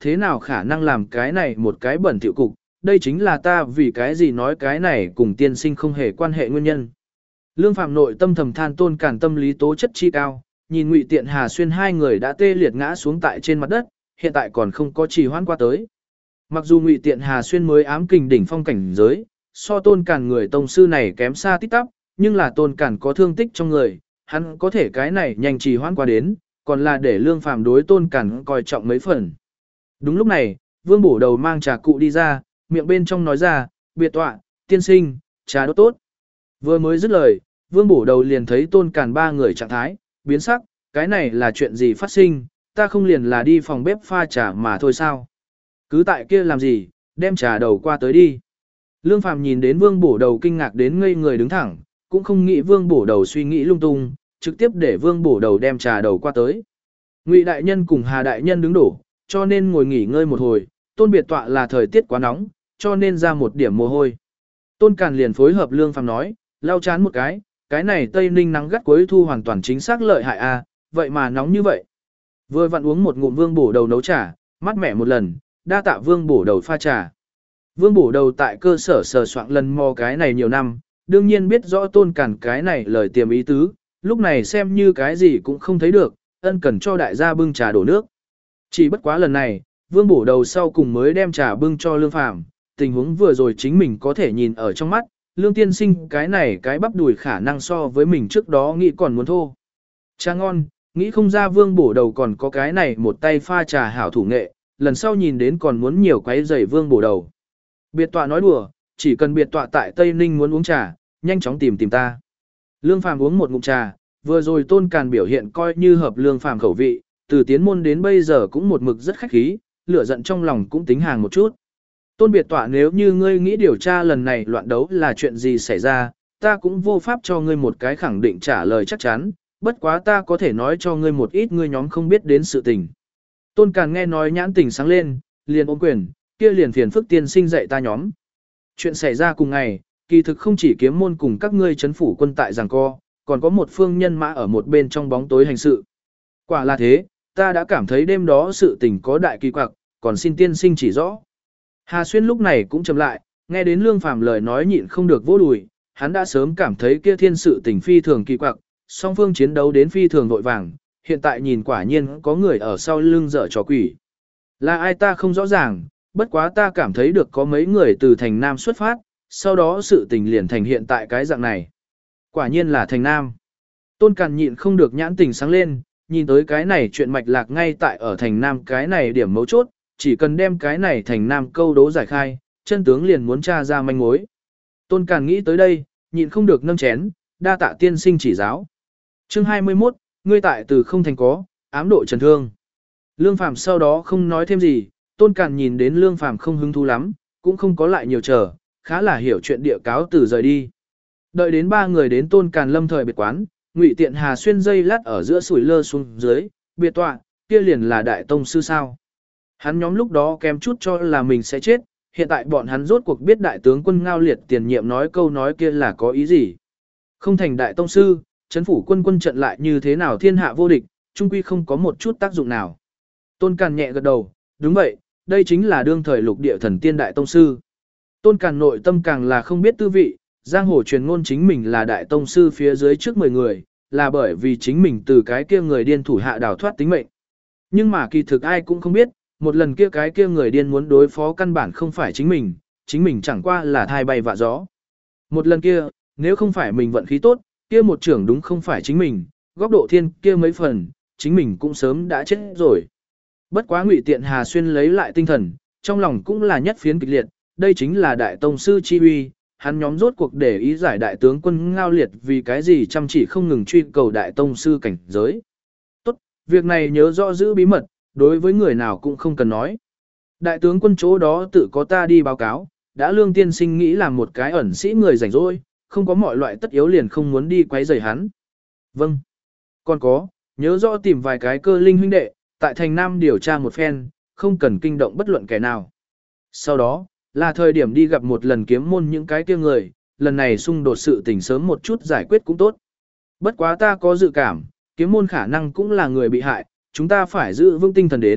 thế nào khả năng làm cái này một cái bẩn thỉu cục, đây chính là ta vì cái gì nói cái này cùng tiên sinh không hề quan hệ nguyên nhân. Lương Phạm nội tâm thầm than Tôn Càn tâm lý tố chất chi cao, nhìn Ngụy Tiện Hà Xuyên hai người đã tê liệt ngã xuống tại trên mặt đất, hiện tại còn không có trì hoãn qua tới. Mặc dù Ngụy Tiện Hà Xuyên mới ám kình đỉnh phong cảnh giới, so Tôn Càn người tông sư này kém xa tít tắp, nhưng là Tôn Càn có thương tích trong người, hắn có thể cái này nhanh trì hoãn qua đến, còn là để Lương Phàm đối Tôn Càn coi trọng mấy phần. Đúng lúc này, Vương Bổ Đầu mang trà cụ đi ra, miệng bên trong nói ra, biệt tọa, tiên sinh, trà đốt tốt. Vừa mới dứt lời, Vương Bổ Đầu liền thấy Tôn Càn ba người trạng thái, biến sắc, cái này là chuyện gì phát sinh, ta không liền là đi phòng bếp pha trà mà thôi sao. Cứ tại kia làm gì, đem trà đầu qua tới đi. Lương Phàm nhìn đến Vương Bổ Đầu kinh ngạc đến ngây người đứng thẳng, cũng không nghĩ Vương Bổ Đầu suy nghĩ lung tung, trực tiếp để Vương Bổ Đầu đem trà đầu qua tới. Ngụy đại nhân cùng Hà đại nhân đứng đổ, cho nên ngồi nghỉ ngơi một hồi, Tôn biệt tọa là thời tiết quá nóng, cho nên ra một điểm mồ hôi. Tôn Càn liền phối hợp Lương Phàm nói, lau chán một cái, cái này Tây Ninh nắng gắt cuối thu hoàn toàn chính xác lợi hại a, vậy mà nóng như vậy. Vừa vặn uống một ngụm Vương Bổ Đầu nấu trà, mát mẻ một lần, đa tạ Vương Bổ Đầu pha trà. Vương Bổ Đầu tại cơ sở sờ soạn lần mò cái này nhiều năm, đương nhiên biết rõ Tôn Càn cái này lời tiềm ý tứ, lúc này xem như cái gì cũng không thấy được, ân cần cho đại gia bưng trà đổ nước. Chỉ bất quá lần này, Vương Bổ Đầu sau cùng mới đem trà bưng cho Lương Phàm, tình huống vừa rồi chính mình có thể nhìn ở trong mắt, Lương tiên sinh cái này cái bắp đùi khả năng so với mình trước đó nghĩ còn muốn thô. Trà ngon, nghĩ không ra Vương Bổ Đầu còn có cái này một tay pha trà hảo thủ nghệ, lần sau nhìn đến còn muốn nhiều quấy rầy Vương Bổ Đầu. Biệt tọa nói đùa, chỉ cần biệt tọa tại Tây Ninh muốn uống trà, nhanh chóng tìm tìm ta. Lương Phàm uống một ngụm trà, vừa rồi Tôn Càn biểu hiện coi như hợp Lương Phàm khẩu vị, từ tiến môn đến bây giờ cũng một mực rất khách khí, lửa giận trong lòng cũng tính hàng một chút. Tôn biệt tọa nếu như ngươi nghĩ điều tra lần này loạn đấu là chuyện gì xảy ra, ta cũng vô pháp cho ngươi một cái khẳng định trả lời chắc chắn, bất quá ta có thể nói cho ngươi một ít ngươi nhóm không biết đến sự tình. Tôn Càn nghe nói nhãn tình sáng lên, liền ôm quyền, kia liền phiền phức tiên sinh dạy ta nhóm. Chuyện xảy ra cùng ngày, kỳ thực không chỉ kiếm môn cùng các ngươi chấn phủ quân tại giằng co, còn có một phương nhân mã ở một bên trong bóng tối hành sự. Quả là thế, ta đã cảm thấy đêm đó sự tình có đại kỳ quặc, còn xin tiên sinh chỉ rõ. Hà Xuyên lúc này cũng chậm lại, nghe đến Lương Phàm lời nói nhịn không được vỗ đùi, hắn đã sớm cảm thấy kia thiên sự tình phi thường kỳ quặc, song phương chiến đấu đến phi thường vội vàng, hiện tại nhìn quả nhiên có người ở sau lưng dở trò quỷ. Là ai ta không rõ ràng, bất quá ta cảm thấy được có mấy người từ thành Nam xuất phát, sau đó sự tình liền thành hiện tại cái dạng này. Quả nhiên là thành Nam. Tôn Càn nhịn không được nhãn tình sáng lên, nhìn tới cái này chuyện mạch lạc ngay tại ở thành Nam cái này điểm mấu chốt, chỉ cần đem cái này thành Nam câu đố giải khai, chân tướng liền muốn tra ra manh mối. Tôn Càn nghĩ tới đây, nhịn không được nâng chén, đa tạ tiên sinh chỉ giáo. Chương hai mươi mốt, ngươi tại từ không thành có, ám độ trần thương. Lương Phàm sau đó không nói thêm gì, Tôn Càn nhìn đến Lương Phàm không hứng thú lắm, cũng không có lại nhiều chờ, khá là hiểu chuyện địa cáo từ rời đi. Đợi đến ba người đến Tôn Càn lâm thời biệt quán, Ngụy Tiện Hà Xuyên dây lát ở giữa sủi lơ xuống dưới, biệt tọa, kia liền là đại tông sư sao. Hắn nhóm lúc đó kém chút cho là mình sẽ chết, hiện tại bọn hắn rốt cuộc biết đại tướng quân Ngao Liệt tiền nhiệm nói câu nói kia là có ý gì. Không thành đại tông sư, chấn phủ quân quân trận lại như thế nào thiên hạ vô địch, chung quy không có một chút tác dụng nào. Tôn Càn nhẹ gật đầu, đúng vậy, đây chính là đương thời lục địa thần tiên đại tông sư. Tôn Càn nội tâm càng là không biết tư vị, giang hồ truyền ngôn chính mình là đại tông sư phía dưới trước mười người, là bởi vì chính mình từ cái kia người điên thủ hạ đào thoát tính mệnh. Nhưng mà kỳ thực ai cũng không biết, một lần kia cái kia người điên muốn đối phó căn bản không phải chính mình, chính mình chẳng qua là thai bay vạ gió. Một lần kia, nếu không phải mình vận khí tốt, kia một trưởng đúng không phải chính mình, góc độ thiên kia mấy phần, chính mình cũng sớm đã chết rồi. Bất quá Ngụy Tiện Hà Xuyên lấy lại tinh thần, trong lòng cũng là nhất phiến kịch liệt, đây chính là đại tông sư chi uy, hắn nhóm rốt cuộc để ý giải đại tướng quân Ngao Liệt vì cái gì chăm chỉ không ngừng truy cầu đại tông sư cảnh giới. Tốt, việc này nhớ rõ giữ bí mật, đối với người nào cũng không cần nói. Đại tướng quân chỗ đó tự có ta đi báo cáo, đã Lương tiên sinh nghĩ là một cái ẩn sĩ người rảnh rỗi, không có mọi loại tất yếu liền không muốn đi quấy rầy hắn. Vâng. Còn có, nhớ rõ tìm vài cái cơ linh huynh đệ, tại thành Nam điều tra một phen, không cần kinh động bất luận kẻ nào. Sau đó, là thời điểm đi gặp một lần kiếm môn những cái kia người, lần này xung đột sự tình sớm một chút giải quyết cũng tốt. Bất quá ta có dự cảm, kiếm môn khả năng cũng là người bị hại, chúng ta phải giữ vững tinh thần đến,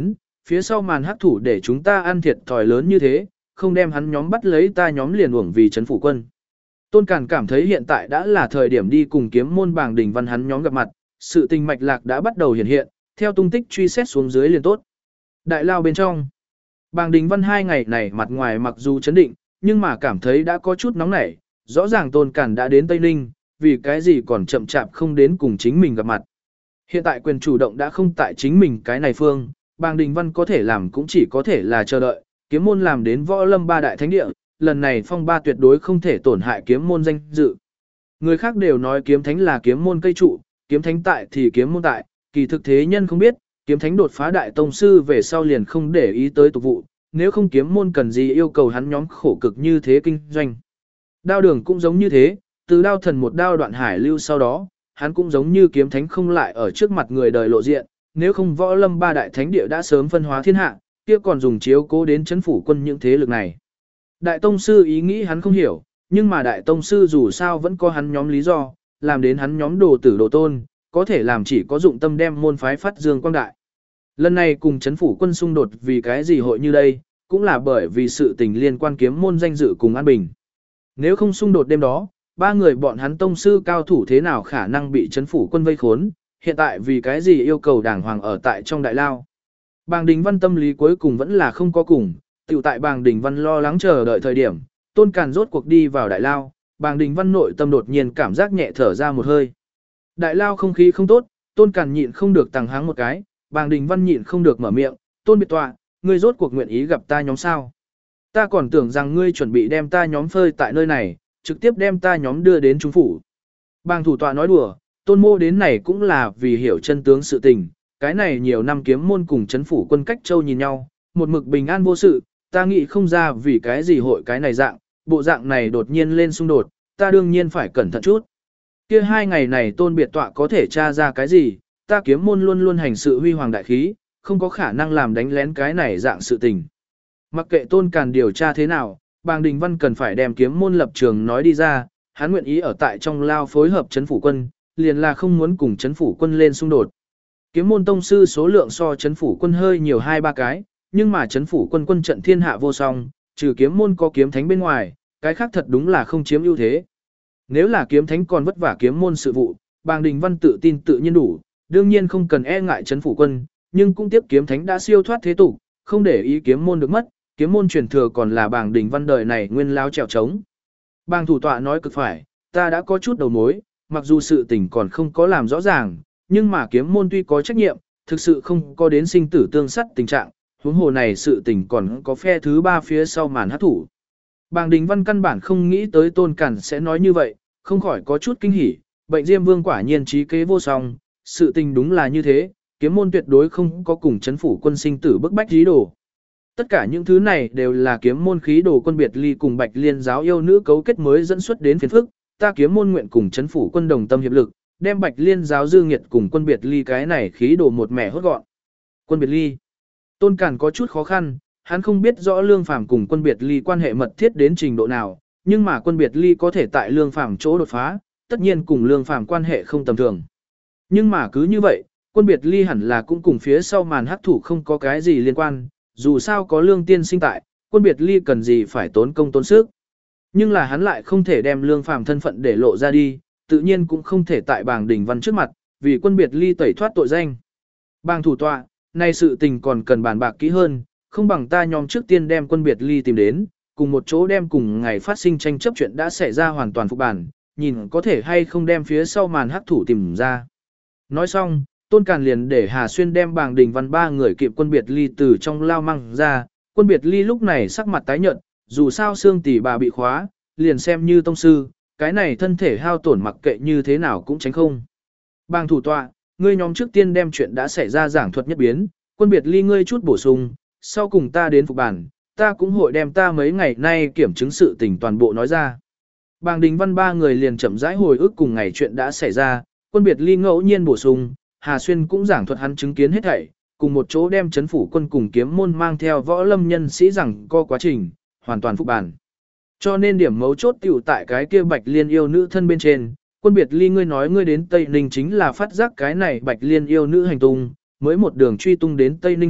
phía sau màn hắc thủ để chúng ta ăn thiệt thòi lớn như thế, không đem hắn nhóm bắt lấy ta nhóm liền uổng vì chấn phủ quân. Tôn Càn cảm thấy hiện tại đã là thời điểm đi cùng kiếm môn bàng đình văn hắn nhóm gặp mặt, sự tình mạch lạc đã bắt đầu hiện hiện, theo tung tích truy xét xuống dưới liền tốt. Đại lao bên trong, bàng đình văn hai ngày này mặt ngoài mặc dù chấn định, nhưng mà cảm thấy đã có chút nóng nảy, rõ ràng Tôn Càn đã đến Tây Ninh, vì cái gì còn chậm chạp không đến cùng chính mình gặp mặt. Hiện tại quyền chủ động đã không tại chính mình cái này phương, bàng đình văn có thể làm cũng chỉ có thể là chờ đợi, kiếm môn làm đến võ lâm ba đại thánh địa, lần này phong ba tuyệt đối không thể tổn hại kiếm môn danh dự. Người khác đều nói kiếm thánh là kiếm môn cây trụ, kiếm thánh tại thì kiếm môn tại, kỳ thực thế nhân không biết, kiếm thánh đột phá đại tông sư về sau liền không để ý tới tục vụ, nếu không kiếm môn cần gì yêu cầu hắn nhóm khổ cực như thế kinh doanh. Đao đường cũng giống như thế, từ đao thần một đao đoạn hải lưu sau đó, hắn cũng giống như kiếm thánh không lại ở trước mặt người đời lộ diện, nếu không võ lâm ba đại thánh địa đã sớm phân hóa thiên hạ, kia còn dùng chiếu cố đến chấn phủ quân những thế lực này. Đại tông sư ý nghĩ hắn không hiểu, nhưng mà đại tông sư dù sao vẫn có hắn nhóm lý do, làm đến hắn nhóm đồ tử đồ tôn, có thể làm chỉ có dụng tâm đem môn phái phát dương quang đại. Lần này cùng chấn phủ quân xung đột vì cái gì hội như đây, cũng là bởi vì sự tình liên quan kiếm môn danh dự cùng an bình. Nếu không xung đột đêm đó, ba người bọn hắn tông sư cao thủ thế nào khả năng bị chấn phủ quân vây khốn, hiện tại vì cái gì yêu cầu đàng hoàng ở tại trong đại lao. Bàng Đình Văn tâm lý cuối cùng vẫn là không có cùng, tiểu tại Bàng Đình Văn lo lắng chờ đợi thời điểm, Tôn Càn rốt cuộc đi vào đại lao, Bàng Đình Văn nội tâm đột nhiên cảm giác nhẹ thở ra một hơi. Đại lao không khí không tốt, Tôn Càn nhịn không được tằng háng một cái, Bàng Đình Văn nhịn không được mở miệng, Tôn biệt tọa, ngươi rốt cuộc nguyện ý gặp ta nhóm sao? Ta còn tưởng rằng ngươi chuẩn bị đem ta nhóm phơi tại nơi này, trực tiếp đem ta nhóm đưa đến trung phủ. Bàng thủ tọa nói đùa, Tôn mô đến này cũng là vì hiểu chân tướng sự tình, cái này nhiều năm kiếm môn cùng chấn phủ quân cách châu nhìn nhau, một mực bình an vô sự, ta nghĩ không ra vì cái gì hội cái này dạng, bộ dạng này đột nhiên lên xung đột, ta đương nhiên phải cẩn thận chút. Kia hai ngày này Tôn biệt tọa có thể tra ra cái gì, ta kiếm môn luôn luôn hành sự huy hoàng đại khí, không có khả năng làm đánh lén cái này dạng sự tình. Mặc kệ Tôn Càn điều tra thế nào, Bàng Đình Văn cần phải đem kiếm môn lập trường nói đi ra, hắn nguyện ý ở tại trong lao phối hợp chấn phủ quân, liền là không muốn cùng chấn phủ quân lên xung đột. Kiếm môn tông sư số lượng so chấn phủ quân hơi nhiều hai ba cái, nhưng mà chấn phủ quân quân trận thiên hạ vô song, trừ kiếm môn có kiếm thánh bên ngoài, cái khác thật đúng là không chiếm ưu thế. Nếu là kiếm thánh còn vất vả kiếm môn sự vụ, Bàng Đình Văn tự tin tự nhiên đủ, đương nhiên không cần e ngại chấn phủ quân, nhưng cũng tiếc kiếm thánh đã siêu thoát thế tục, không để ý kiếm môn được mất, kiếm môn truyền thừa còn là Bàng Đình Văn đời này nguyên lao trèo trống. Bàng thủ tọa nói cực phải, ta đã có chút đầu mối, mặc dù sự tình còn không có làm rõ ràng, nhưng mà kiếm môn tuy có trách nhiệm, thực sự không có đến sinh tử tương sát tình trạng, huống hồ này sự tình còn có phe thứ ba phía sau màn hát thủ. Bàng Đình Văn căn bản không nghĩ tới Tôn Càn sẽ nói như vậy, không khỏi có chút kinh hỉ, bệnh Diêm Vương quả nhiên trí kế vô song, sự tình đúng là như thế, kiếm môn tuyệt đối không có cùng chấn phủ quân sinh tử bức bách dí đồ. Tất cả những thứ này đều là kiếm môn khí đồ quân biệt ly cùng Bạch Liên giáo yêu nữ cấu kết mới dẫn xuất đến phiền phức, ta kiếm môn nguyện cùng chấn phủ quân đồng tâm hiệp lực, đem Bạch Liên giáo dư nghiệt cùng quân biệt ly cái này khí đồ một mẻ hốt gọn. Quân biệt ly. Tôn Càn có chút khó khăn, hắn không biết rõ Lương Phàm cùng quân biệt ly quan hệ mật thiết đến trình độ nào, nhưng mà quân biệt ly có thể tại Lương Phàm chỗ đột phá, tất nhiên cùng Lương Phàm quan hệ không tầm thường. Nhưng mà cứ như vậy, quân biệt ly hẳn là cũng cùng phía sau màn hắc thủ không có cái gì liên quan, dù sao có Lương tiên sinh tại, quân biệt ly cần gì phải tốn công tốn sức. Nhưng là hắn lại không thể đem Lương Phàm thân phận để lộ ra đi, tự nhiên cũng không thể tại Bàng Đình Văn trước mặt, vì quân biệt ly tẩy thoát tội danh. Bàng thủ tọa, nay sự tình còn cần bàn bạc kỹ hơn, không bằng ta nhóm trước tiên đem quân biệt ly tìm đến, cùng một chỗ đem cùng ngày phát sinh tranh chấp chuyện đã xảy ra hoàn toàn phục bản, nhìn có thể hay không đem phía sau màn hắc thủ tìm ra. Nói xong, Tôn Càn liền để Hà Xuyên đem Bàng Đình Văn ba người kịp quân biệt ly từ trong lao măng ra, quân biệt ly lúc này sắc mặt tái nhợt, dù sao xương tỷ bà bị khóa, liền xem như tông sư, cái này thân thể hao tổn mặc kệ như thế nào cũng tránh không. Bàng thủ tọa, ngươi nhóm trước tiên đem chuyện đã xảy ra giảng thuật nhất biến, quân biệt ly ngươi chút bổ sung, sau cùng ta đến phục bản, ta cũng hội đem ta mấy ngày nay kiểm chứng sự tình toàn bộ nói ra. Bàng Đình Văn ba người liền chậm rãi hồi ức cùng ngày chuyện đã xảy ra, quân biệt ly ngẫu nhiên bổ sung, Hà Xuyên cũng giảng thuật hắn chứng kiến hết thảy, cùng một chỗ đem chấn phủ quân cùng kiếm môn mang theo võ lâm nhân sĩ rằng co quá trình, hoàn toàn phục bản. Cho nên điểm mấu chốt tiểu tại cái kia Bạch Liên yêu nữ thân bên trên, quân biệt ly ngươi nói ngươi đến Tây Ninh chính là phát giác cái này Bạch Liên yêu nữ hành tung, mới một đường truy tung đến Tây Ninh huyện,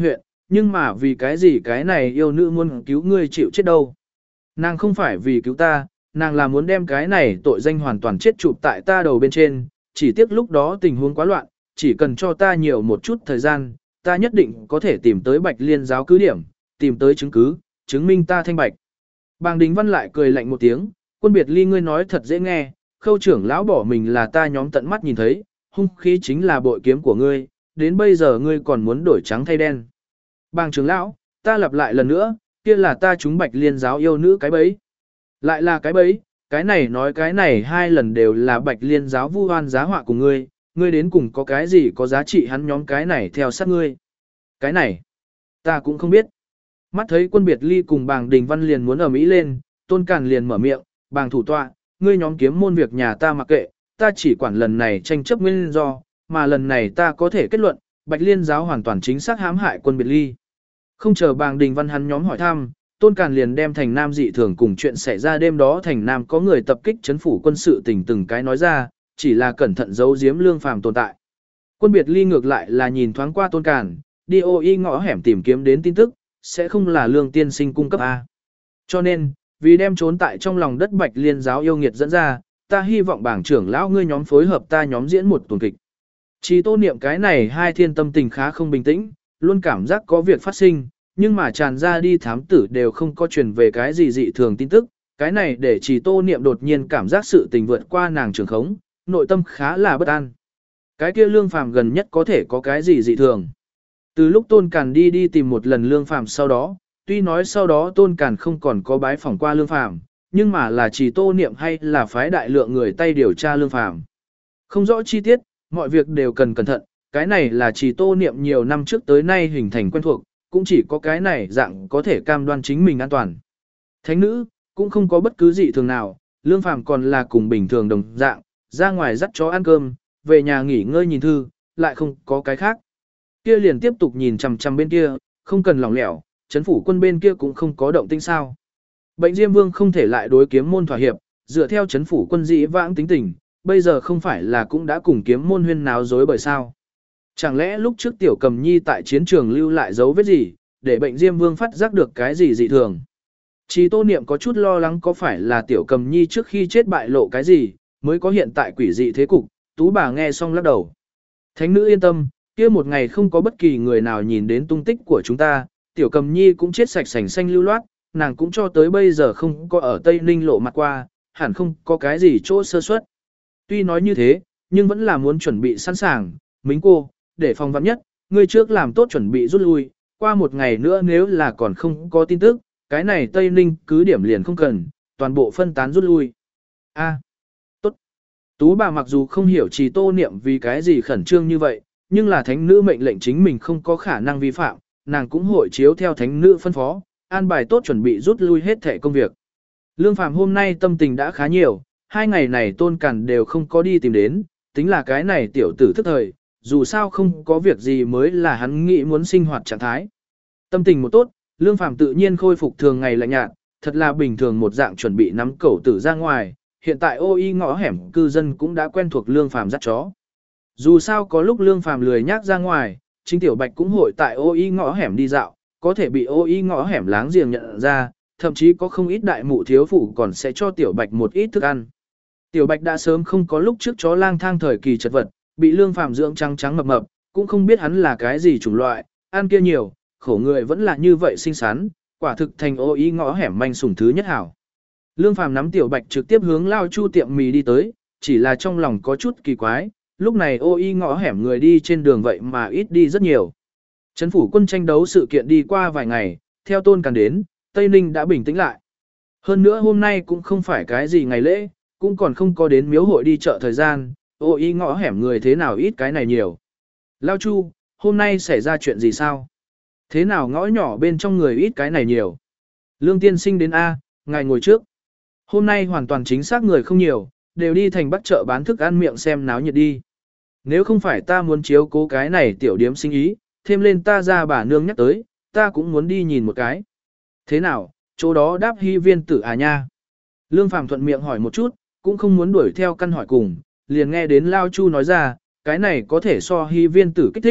nhưng mà vì cái gì cái này yêu nữ muốn cứu ngươi chịu chết đâu. Nàng không phải vì cứu ta, nàng là muốn đem cái này tội danh hoàn toàn chết chụp tại ta đầu bên trên, chỉ tiếc lúc đó tình huống quá loạn, chỉ cần cho ta nhiều một chút thời gian, ta nhất định có thể tìm tới Bạch Liên giáo cứ điểm, tìm tới chứng cứ, chứng minh ta thanh bạch. Bàng Đình Văn lại cười lạnh một tiếng, Quân Biệt Ly ngươi nói thật dễ nghe, Khâu trưởng lão bỏ mình là ta nhóm tận mắt nhìn thấy, hung khí chính là bội kiếm của ngươi, đến bây giờ ngươi còn muốn đổi trắng thay đen. Bàng trưởng lão, ta lặp lại lần nữa, kia là ta chúng Bạch Liên giáo yêu nữ cái bấy. Lại là cái bấy, cái này nói cái này hai lần đều là Bạch Liên giáo vu oan giá họa của ngươi, ngươi đến cùng có cái gì có giá trị hắn nhóm cái này theo sát ngươi. Cái này, ta cũng không biết. Mắt thấy Quân Biệt Ly cùng Bàng Đình Văn liền muốn ở Mỹ lên, Tôn Càn liền mở miệng, Bàng thủ tọa, ngươi nhóm kiếm môn việc nhà ta mặc kệ, ta chỉ quản lần này tranh chấp nguyên do, mà lần này ta có thể kết luận, Bạch Liên giáo hoàn toàn chính xác hãm hại Quân Biệt Ly. Không chờ Bàng Đình Văn hắn nhóm hỏi thăm, Tôn Càn liền đem Thành Nam dị thường cùng chuyện xảy ra đêm đó Thành Nam có người tập kích trấn phủ quân sự tình từng cái nói ra, chỉ là cẩn thận giấu giếm Lương Phàm tồn tại. Quân Biệt Ly ngược lại là nhìn thoáng qua Tôn Càn, đi ô y ngõ hẻm tìm kiếm đến tin tức, sẽ không là Lương tiên sinh cung cấp A. Cho nên, vì đem trốn tại trong lòng đất Bạch Liên giáo yêu nghiệt dẫn ra, ta hy vọng bảng trưởng lão ngươi nhóm phối hợp ta nhóm diễn một tuần kịch. Chỉ Tô Niệm cái này hai thiên tâm tình khá không bình tĩnh, luôn cảm giác có việc phát sinh, nhưng mà tràn ra đi thám tử đều không có truyền về cái gì dị thường tin tức, cái này để Chỉ Tô Niệm đột nhiên cảm giác sự tình vượt qua nàng trường khống, nội tâm khá là bất an. Cái kia Lương Phàm gần nhất có thể có cái gì dị thường. Từ lúc Tôn Càn đi đi tìm một lần Lương Phàm sau đó, tuy nói sau đó Tôn Càn không còn có bái phỏng qua Lương Phàm, nhưng mà là Chỉ Tô Niệm hay là phái đại lượng người tay điều tra Lương Phàm. Không rõ chi tiết, mọi việc đều cần cẩn thận, cái này là Chỉ Tô Niệm nhiều năm trước tới nay hình thành quen thuộc, cũng chỉ có cái này dạng có thể cam đoan chính mình an toàn. Thánh nữ, cũng không có bất cứ gì thường nào, Lương Phàm còn là cùng bình thường đồng dạng, ra ngoài dắt chó ăn cơm, về nhà nghỉ ngơi nhìn thư, lại không có cái khác. Kia liền tiếp tục nhìn chằm chằm bên kia, không cần lỏng lẻo, chấn phủ quân bên kia cũng không có động tĩnh sao. Bệnh Diêm Vương không thể lại đối kiếm môn thỏa hiệp, dựa theo chấn phủ quân dĩ vãng tính tình, bây giờ không phải là cũng đã cùng kiếm môn huyên náo dối bởi sao. Chẳng lẽ lúc trước Tiểu Cầm Nhi tại chiến trường lưu lại dấu vết gì, để Bệnh Diêm Vương phát giác được cái gì dị thường. Chỉ Tô Niệm có chút lo lắng có phải là Tiểu Cầm Nhi trước khi chết bại lộ cái gì, mới có hiện tại quỷ dị thế cục, Tú bà nghe xong lắc đầu. Thánh nữ yên tâm, kia một ngày không có bất kỳ người nào nhìn đến tung tích của chúng ta, Tiểu Cầm Nhi cũng chết sạch sành xanh lưu loát, nàng cũng cho tới bây giờ không có ở Tây Ninh lộ mặt qua, hẳn không có cái gì chỗ sơ suất. Tuy nói như thế, nhưng vẫn là muốn chuẩn bị sẵn sàng, Mính cô, để phòng vạn nhất, ngươi trước làm tốt chuẩn bị rút lui, qua một ngày nữa nếu là còn không có tin tức, cái này Tây Ninh cứ điểm liền không cần, toàn bộ phân tán rút lui. A, tốt. Tú bà mặc dù không hiểu Chỉ Tô Niệm vì cái gì khẩn trương như vậy, nhưng là thánh nữ mệnh lệnh chính mình không có khả năng vi phạm, nàng cũng hội chiếu theo thánh nữ phân phó, an bài tốt chuẩn bị rút lui hết thể công việc. Lương Phàm hôm nay tâm tình đã khá nhiều, hai ngày này Tôn Càn đều không có đi tìm đến, tính là cái này tiểu tử thức thời, dù sao không có việc gì mới là hắn nghĩ muốn sinh hoạt trạng thái. Tâm tình một tốt, Lương Phàm tự nhiên khôi phục thường ngày lạnh nhạt, thật là bình thường một dạng chuẩn bị nắm cẩu tử ra ngoài, hiện tại ô y ngõ hẻm cư dân cũng đã quen thuộc Lương Phàm dắt chó. Dù sao có lúc Lương Phàm lười nhác ra ngoài, Chính Tiểu Bạch cũng hội tại ô y ngõ hẻm đi dạo, có thể bị ô y ngõ hẻm láng giềng nhận ra, thậm chí có không ít đại mụ thiếu phụ còn sẽ cho Tiểu Bạch một ít thức ăn. Tiểu Bạch đã sớm không có lúc trước chó lang thang thời kỳ chật vật, bị Lương Phàm dưỡng trắng trắng mập mập, cũng không biết hắn là cái gì chủng loại, ăn kia nhiều, khổ người vẫn là như vậy xinh xắn, quả thực thành ô y ngõ hẻm manh sủng thứ nhất hảo. Lương Phàm nắm Tiểu Bạch trực tiếp hướng Lao Chu tiệm mì đi tới, chỉ là trong lòng có chút kỳ quái, lúc này ô y ngõ hẻm người đi trên đường vậy mà ít đi rất nhiều. Trấn phủ quân tranh đấu sự kiện đi qua vài ngày, theo Tôn Càn đến, Tây Ninh đã bình tĩnh lại. Hơn nữa hôm nay cũng không phải cái gì ngày lễ, cũng còn không có đến miếu hội đi chợ thời gian, ô y ngõ hẻm người thế nào ít cái này nhiều. Lao Chu, hôm nay xảy ra chuyện gì sao? Thế nào ngõ nhỏ bên trong người ít cái này nhiều? Lương tiên sinh đến A, ngài ngồi trước. Hôm nay hoàn toàn chính xác người không nhiều, đều đi thành bắc chợ bán thức ăn miệng xem náo nhiệt đi. Nếu không phải ta muốn chiếu cố cái này tiểu điếm sinh ý, thêm lên ta ra bà nương nhắc tới, ta cũng muốn đi nhìn một cái. Thế nào, chỗ đó đáp hy viên tử à nha? Lương Phàm thuận miệng hỏi một chút, cũng không muốn đuổi theo căn hỏi cùng, liền nghe đến Lao Chu nói ra, cái này có thể so hy viên tử kích thích,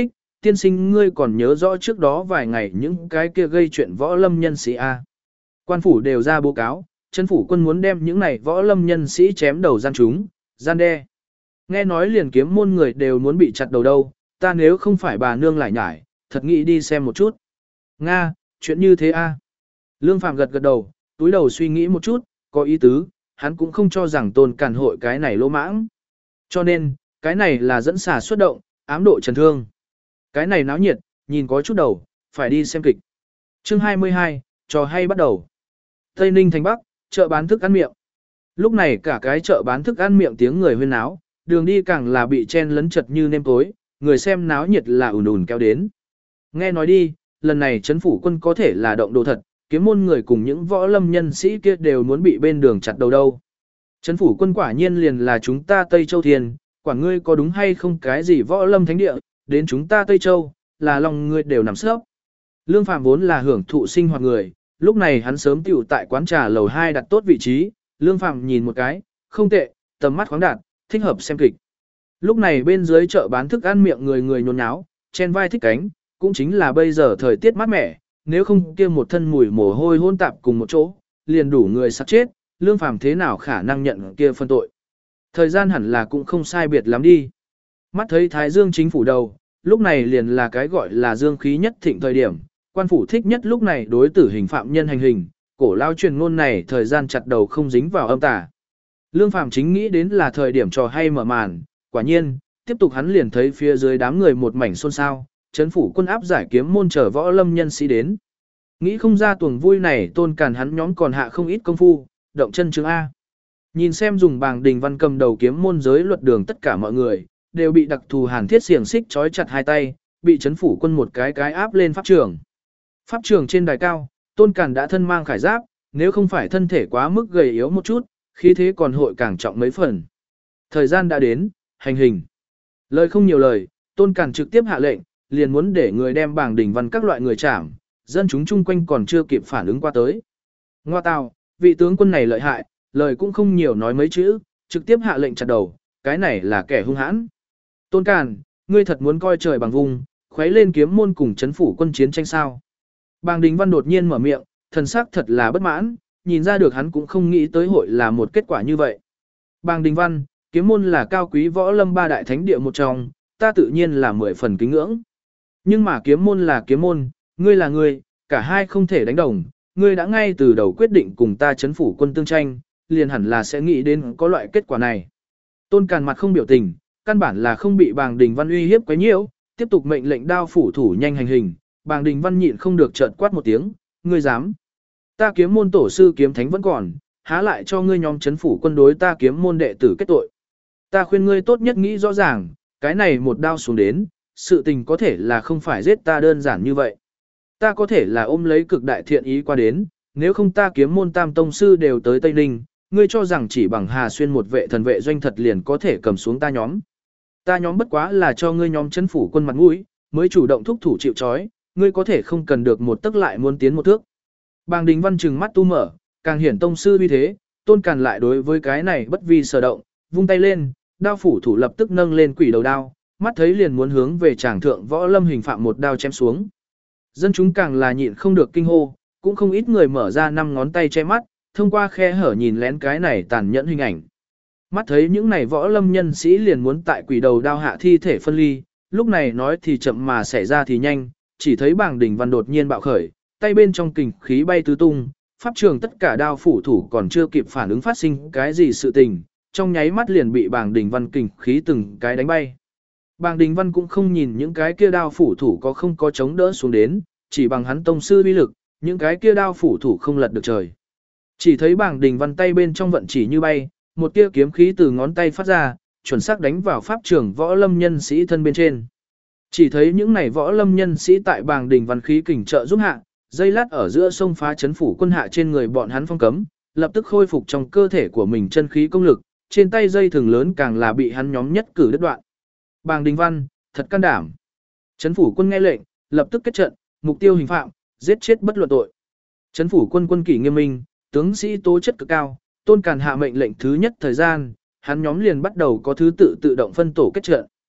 tiên sinh ngươi còn nhớ rõ trước đó vài ngày những cái kia gây chuyện võ lâm nhân sĩ a. Quan phủ đều ra báo cáo, trấn phủ quân muốn đem những này võ lâm nhân sĩ chém đầu gian chúng, gian đe. Nghe nói liền kiếm môn người đều muốn bị chặt đầu đâu, ta nếu không phải bà nương lại nhải, thật nghĩ đi xem một chút. Nga, chuyện như thế a. Lương Phạm gật gật đầu, túi đầu suy nghĩ một chút, có ý tứ, hắn cũng không cho rằng Tôn Càn hội cái này lỗ mãng. Cho nên, cái này là dẫn xả xuất động, ám độ trần thương. Cái này náo nhiệt, nhìn có chút đầu, phải đi xem kịch. Chương hai mươi hai, trò hay bắt đầu. Tây Ninh thành Bắc, chợ bán thức ăn miệng. Lúc này cả cái chợ bán thức ăn miệng tiếng người huyên náo, đường đi càng là bị chen lấn chật như nêm tối, người xem náo nhiệt là ùn ùn kéo đến. Nghe nói đi, lần này trấn phủ quân có thể là động đồ thật, kiếm môn người cùng những võ lâm nhân sĩ kia đều muốn bị bên đường chặt đầu đâu. Trấn phủ quân quả nhiên liền là chúng ta Tây Châu Thiên, quả ngươi có đúng hay không cái gì võ lâm thánh địa, đến chúng ta Tây Châu, là lòng ngươi đều nằm sấp. Lương Phạm vốn là hưởng thụ sinh hoạt người, lúc này hắn sớm tiểu tại quán trà lầu hai đặt tốt vị trí, Lương Phạm nhìn một cái, không tệ, tầm mắt khoáng đạt, thích hợp xem kịch. Lúc này bên dưới chợ bán thức ăn miệng người người nhốn nháo, chen vai thích cánh, cũng chính là bây giờ thời tiết mát mẻ, nếu không kia một thân mùi mồ hôi hôn tạp cùng một chỗ, liền đủ người sắp chết, Lương Phàm thế nào khả năng nhận kia phân tội. Thời gian hẳn là cũng không sai biệt lắm đi. Mắt thấy Thái Dương chính phủ đầu, lúc này liền là cái gọi là dương khí nhất thịnh thời điểm, quan phủ thích nhất lúc này đối tử hình phạm nhân hành hình, cổ lao truyền ngôn này thời gian chặt đầu không dính vào âm tà. Lương Phàm chính nghĩ đến là thời điểm trò hay mở màn, quả nhiên, tiếp tục hắn liền thấy phía dưới đám người một mảnh xôn xao, trấn phủ quân áp giải kiếm môn trở võ lâm nhân sĩ đến. Nghĩ không ra tuồng vui này Tôn Càn hắn nhóm còn hạ không ít công phu, động chân chứng A. Nhìn xem dùng bàng đình văn cầm đầu kiếm môn giới luật đường tất cả mọi người, đều bị đặc thù hàn thiết xiềng xích trói chặt hai tay, bị trấn phủ quân một cái cái áp lên pháp trường. Pháp trường trên đài cao, Tôn Càn đã thân mang khải giáp, nếu không phải thân thể quá mức gầy yếu một chút, khí thế còn hội càng trọng mấy phần. Thời gian đã đến, hành hình. Lời không nhiều lời, Tôn Càn trực tiếp hạ lệnh, liền muốn để người đem bảng đỉnh văn các loại người chạm, dân chúng chung quanh còn chưa kịp phản ứng qua tới. Ngoa tào, vị tướng quân này lợi hại, lời cũng không nhiều nói mấy chữ, trực tiếp hạ lệnh chặt đầu, cái này là kẻ hung hãn. Tôn Càn, ngươi thật muốn coi trời bằng vùng, khuấy lên kiếm môn cùng chấn phủ quân chiến tranh sao. Bàng Đình Văn đột nhiên mở miệng, thần sắc thật là bất mãn, nhìn ra được hắn cũng không nghĩ tới hội là một kết quả như vậy. Bàng Đình Văn, kiếm môn là cao quý võ lâm ba đại thánh địa một trong, ta tự nhiên là mười phần kính ngưỡng. Nhưng mà kiếm môn là kiếm môn, ngươi là ngươi, cả hai không thể đánh đồng, ngươi đã ngay từ đầu quyết định cùng ta chấn phủ quân tương tranh, liền hẳn là sẽ nghĩ đến có loại kết quả này. Tôn Càn mặt không biểu tình, căn bản là không bị Bàng Đình Văn uy hiếp quấy nhiễu, tiếp tục mệnh lệnh đao phủ thủ nhanh hành hình. Bàng Đình Văn nhịn không được chợt quát một tiếng, ngươi dám? Ta kiếm môn tổ sư kiếm thánh vẫn còn, há lại cho ngươi nhóm chấn phủ quân đối ta kiếm môn đệ tử kết tội. Ta khuyên ngươi tốt nhất nghĩ rõ ràng, cái này một đao xuống đến, sự tình có thể là không phải giết ta đơn giản như vậy. Ta có thể là ôm lấy cực đại thiện ý qua đến, nếu không ta kiếm môn tam tông sư đều tới Tây Ninh, ngươi cho rằng chỉ bằng Hà Xuyên một vệ thần vệ doanh thật liền có thể cầm xuống ta nhóm. Ta nhóm bất quá là cho ngươi nhóm chấn phủ quân mặt mũi, mới chủ động thúc thủ chịu trói, ngươi có thể không cần được một tức lại muốn tiến một thước. Bàng Đình Văn trừng mắt tu mở, càng hiển tông sư uy thế, Tôn Càn lại đối với cái này bất vi sở động, vung tay lên, đao phủ thủ lập tức nâng lên quỷ đầu đao, mắt thấy liền muốn hướng về tràng thượng võ lâm hình phạm một đao chém xuống. Dân chúng càng là nhịn không được kinh hô, cũng không ít người mở ra năm ngón tay che mắt, thông qua khe hở nhìn lén cái này tàn nhẫn hình ảnh. Mắt thấy những này võ lâm nhân sĩ liền muốn tại quỷ đầu đao hạ thi thể phân ly, lúc này nói thì chậm mà xảy ra thì nhanh, chỉ thấy Bàng Đình Văn đột nhiên bạo khởi, tay bên trong kình khí bay tứ tung, pháp trường tất cả đao phủ thủ còn chưa kịp phản ứng phát sinh cái gì sự tình, trong nháy mắt liền bị Bàng Đình Văn kình khí từng cái đánh bay. Bàng Đình Văn cũng không nhìn những cái kia đao phủ thủ có không có chống đỡ xuống đến, chỉ bằng hắn tông sư uy lực, những cái kia đao phủ thủ không lật được trời. Chỉ thấy Bàng Đình Văn tay bên trong vận chỉ như bay, một tia kiếm khí từ ngón tay phát ra, chuẩn xác đánh vào pháp trường võ lâm nhân sĩ thân bên trên. Chỉ thấy những này võ lâm nhân sĩ tại Bàng Đình Văn khí kình trợ giúp hạ, dây lát ở giữa sông phá chấn phủ quân hạ trên người bọn hắn phong cấm, lập tức khôi phục trong cơ thể của mình chân khí công lực, trên tay dây thừng lớn càng là bị hắn nhóm nhất cử đứt đoạn. Bàng Đình Văn, thật can đảm. Chấn phủ quân nghe lệnh, lập tức kết trận, mục tiêu hình phạm, giết chết bất luận tội. Chấn phủ quân quân kỷ nghiêm minh, tướng sĩ tố chất cực cao, Tôn Càn hạ mệnh lệnh thứ nhất thời gian, hắn nhóm liền bắt đầu có thứ tự tự động phân tổ kết trận.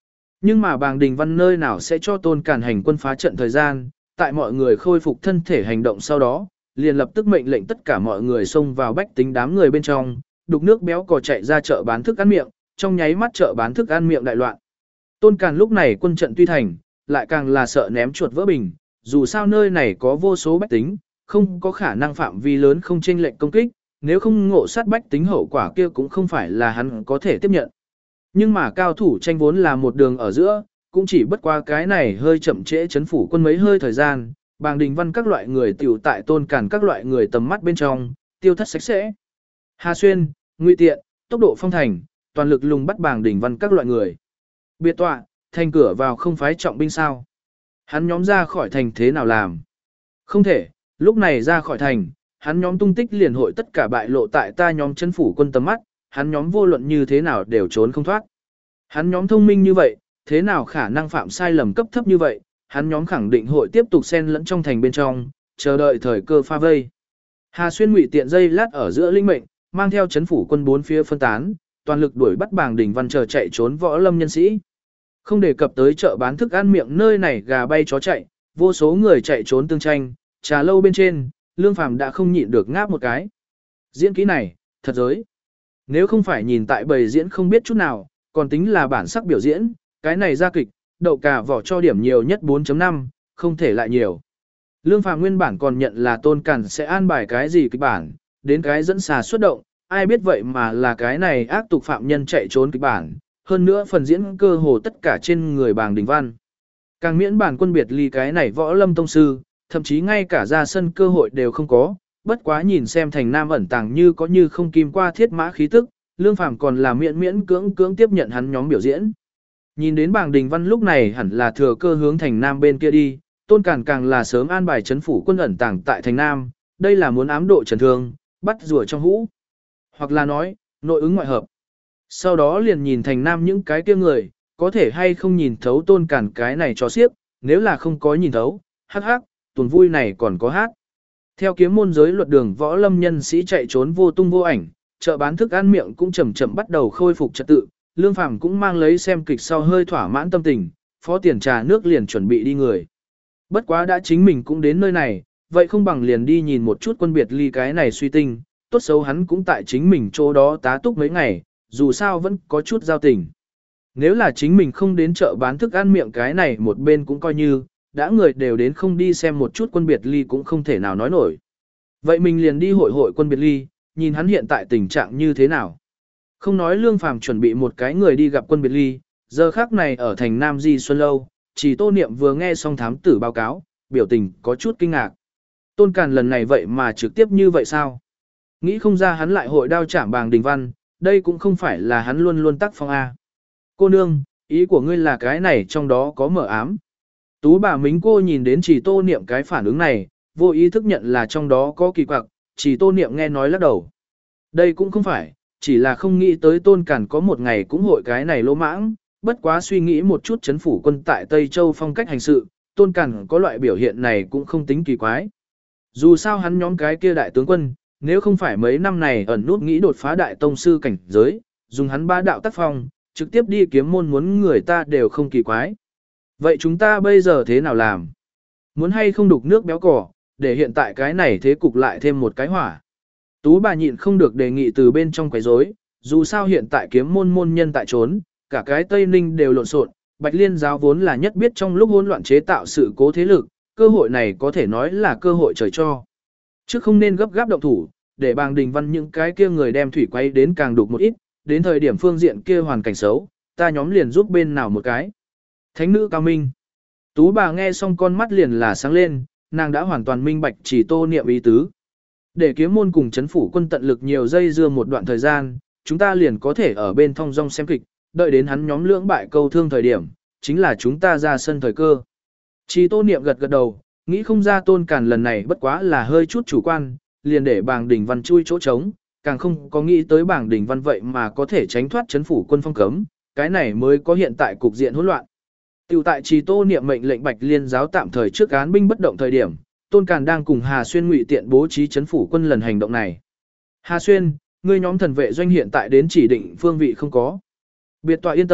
Nhưng mà Bàng Đình Văn nơi nào sẽ cho Tôn Càn hành quân phá trận thời gian, tại mọi người khôi phục thân thể hành động sau đó, liền lập tức mệnh lệnh tất cả mọi người xông vào bách tính đám người bên trong, đục nước béo cò chạy ra chợ bán thức ăn miệng, trong nháy mắt chợ bán thức ăn miệng đại loạn. Tôn Càn lúc này quân trận tuy thành, lại càng là sợ ném chuột vỡ bình, dù sao nơi này có vô số bách tính, không có khả năng phạm vi lớn không chênh lệnh công kích, nếu không ngộ sát bách tính hậu quả kia cũng không phải là hắn có thể tiếp nhận. Nhưng mà cao thủ tranh vốn là một đường ở giữa, cũng chỉ bất qua cái này hơi chậm trễ chấn phủ quân mấy hơi thời gian, Bàng Đình Văn các loại người tiểu tại Tôn Càn các loại người tầm mắt bên trong, tiêu thất sạch sẽ. Hà Xuyên, Ngụy Tiện, tốc độ phong thành, toàn lực lùng bắt Bàng Đình Văn các loại người. Biệt tọa, thành cửa vào không phái trọng binh sao? Hắn nhóm ra khỏi thành thế nào làm? Không thể, lúc này ra khỏi thành, hắn nhóm tung tích liền hội tất cả bại lộ tại ta nhóm chấn phủ quân tầm mắt, hắn nhóm vô luận như thế nào đều trốn không thoát. Hắn nhóm thông minh như vậy, thế nào khả năng phạm sai lầm cấp thấp như vậy, hắn nhóm khẳng định hội tiếp tục xen lẫn trong thành bên trong, chờ đợi thời cơ pha vây. Hà Xuyên Ngụy Tiện dây lát ở giữa linh mệnh, mang theo chấn phủ quân bốn phía phân tán, toàn lực đuổi bắt Bàng Đình Văn chờ chạy trốn võ lâm nhân sĩ. Không đề cập tới chợ bán thức ăn miệng nơi này gà bay chó chạy, vô số người chạy trốn tương tranh, trà lâu bên trên, Lương Phàm đã không nhịn được ngáp một cái. Diễn kỹ này, thật giới. Nếu không phải nhìn tại bầy diễn không biết chút nào, còn tính là bản sắc biểu diễn, cái này ra kịch, đậu cả vỏ cho điểm nhiều nhất bốn chấm năm, không thể lại nhiều. Lương Phàm nguyên bản còn nhận là Tôn Càn sẽ an bài cái gì kịch bản, đến cái dẫn xà xuất động, ai biết vậy mà là cái này ác tục phạm nhân chạy trốn kịch bản, hơn nữa phần diễn cơ hồ tất cả trên người Bàng Đình Văn. Càng miễn bản quân biệt ly cái này võ lâm tông sư, thậm chí ngay cả ra sân cơ hội đều không có, bất quá nhìn xem thành nam ẩn tàng như có như không kim qua thiết mã khí tức, Lương Phàm còn là miễn miễn cưỡng cưỡng tiếp nhận hắn nhóm biểu diễn. Nhìn đến Bàng Đình Văn lúc này hẳn là thừa cơ hướng thành nam bên kia đi, Tôn Càn càng là sớm an bài chấn phủ quân ẩn tàng tại thành nam, đây là muốn ám độ trần thương, bắt rùa trong hũ. Hoặc là nói, nội ứng ngoại hợp. Sau đó liền nhìn thành nam những cái kia người, có thể hay không nhìn thấu Tôn Càn cái này cho xiếc, nếu là không có nhìn thấu, hắc hắc, tuần vui này còn có hát. Theo kiếm môn giới luật đường võ lâm nhân sĩ chạy trốn vô tung vô ảnh, chợ bán thức ăn miệng cũng chậm chậm bắt đầu khôi phục trật tự, Lương Phàm cũng mang lấy xem kịch sau hơi thỏa mãn tâm tình, phó tiền trà nước liền chuẩn bị đi người. Bất quá đã chính mình cũng đến nơi này, vậy không bằng liền đi nhìn một chút quân biệt ly cái này suy tinh, tốt xấu hắn cũng tại chính mình chỗ đó tá túc mấy ngày, dù sao vẫn có chút giao tình. Nếu là chính mình không đến chợ bán thức ăn miệng cái này một bên cũng coi như, đã người đều đến không đi xem một chút quân biệt ly cũng không thể nào nói nổi. Vậy mình liền đi hội hội quân biệt ly, nhìn hắn hiện tại tình trạng như thế nào. Không nói Lương Phàm chuẩn bị một cái người đi gặp quân biệt ly, giờ khác này ở thành Nam Di Xuân Lâu, chỉ Tô Niệm vừa nghe xong thám tử báo cáo, biểu tình có chút kinh ngạc. Tôn Càn lần này vậy mà trực tiếp như vậy sao? Nghĩ không ra hắn lại hội đao chạm Bàng Đình Văn, đây cũng không phải là hắn luôn luôn tác phong A. Cô nương, ý của ngươi là cái này trong đó có mở ám. Tú bà Mính cô nhìn đến chỉ Tô Niệm cái phản ứng này, vô ý thức nhận là trong đó có kỳ quặc, chỉ Tô Niệm nghe nói lắc đầu. Đây cũng không phải, chỉ là không nghĩ tới Tôn Càn có một ngày cũng hội cái này lỗ mãng, bất quá suy nghĩ một chút chấn phủ quân tại Tây Châu phong cách hành sự, Tôn Càn có loại biểu hiện này cũng không tính kỳ quái. Dù sao hắn nhóm cái kia đại tướng quân, nếu không phải mấy năm này ẩn nút nghĩ đột phá đại tông sư cảnh giới, dùng hắn ba đạo tác phong, trực tiếp đi kiếm môn muốn người ta đều không kỳ quái. Vậy chúng ta bây giờ thế nào làm? Muốn hay không đục nước béo cỏ, để hiện tại cái này thế cục lại thêm một cái hỏa. Tú bà nhịn không được đề nghị từ bên trong quấy rối, dù sao hiện tại kiếm môn môn nhân tại trốn, cả cái Tây Ninh đều lộn xộn, Bạch Liên giáo vốn là nhất biết trong lúc hỗn loạn chế tạo sự cố thế lực, cơ hội này có thể nói là cơ hội trời cho. Chứ không nên gấp gáp động thủ, để Bàng Đình Văn những cái kia người đem thủy quay đến càng đục một ít, đến thời điểm phương diện kia hoàn cảnh xấu, ta nhóm liền giúp bên nào một cái. Thánh nữ cao minh. Tú bà nghe xong con mắt liền là sáng lên, nàng đã hoàn toàn minh bạch chỉ Tô Niệm ý tứ. Để kiếm môn cùng chấn phủ quân tận lực nhiều dây dưa một đoạn thời gian, chúng ta liền có thể ở bên thong dong xem kịch, đợi đến hắn nhóm lưỡng bại câu thương thời điểm, chính là chúng ta ra sân thời cơ. Chỉ Tô Niệm gật gật đầu, nghĩ không ra Tôn Càn lần này bất quá là hơi chút chủ quan, liền để Bàng Đình Văn chui chỗ trống, càng không có nghĩ tới Bàng Đình Văn vậy mà có thể tránh thoát chấn phủ quân phong cấm, cái này mới có hiện tại cục diện hỗn loạn. Tiểu tại Trì Tô Niệm mệnh lệnh Bạch Liên giáo tạm thời trước án binh bất động thời điểm, Tôn Càn đang cùng Hà Xuyên Ngụy Tiện bố trí chấn phủ quân lần hành động này. Hà Xuyên, ngươi nhóm thần vệ doanh hiện tại đến chỉ định phương vị không có. Biệt tọa yên tâm,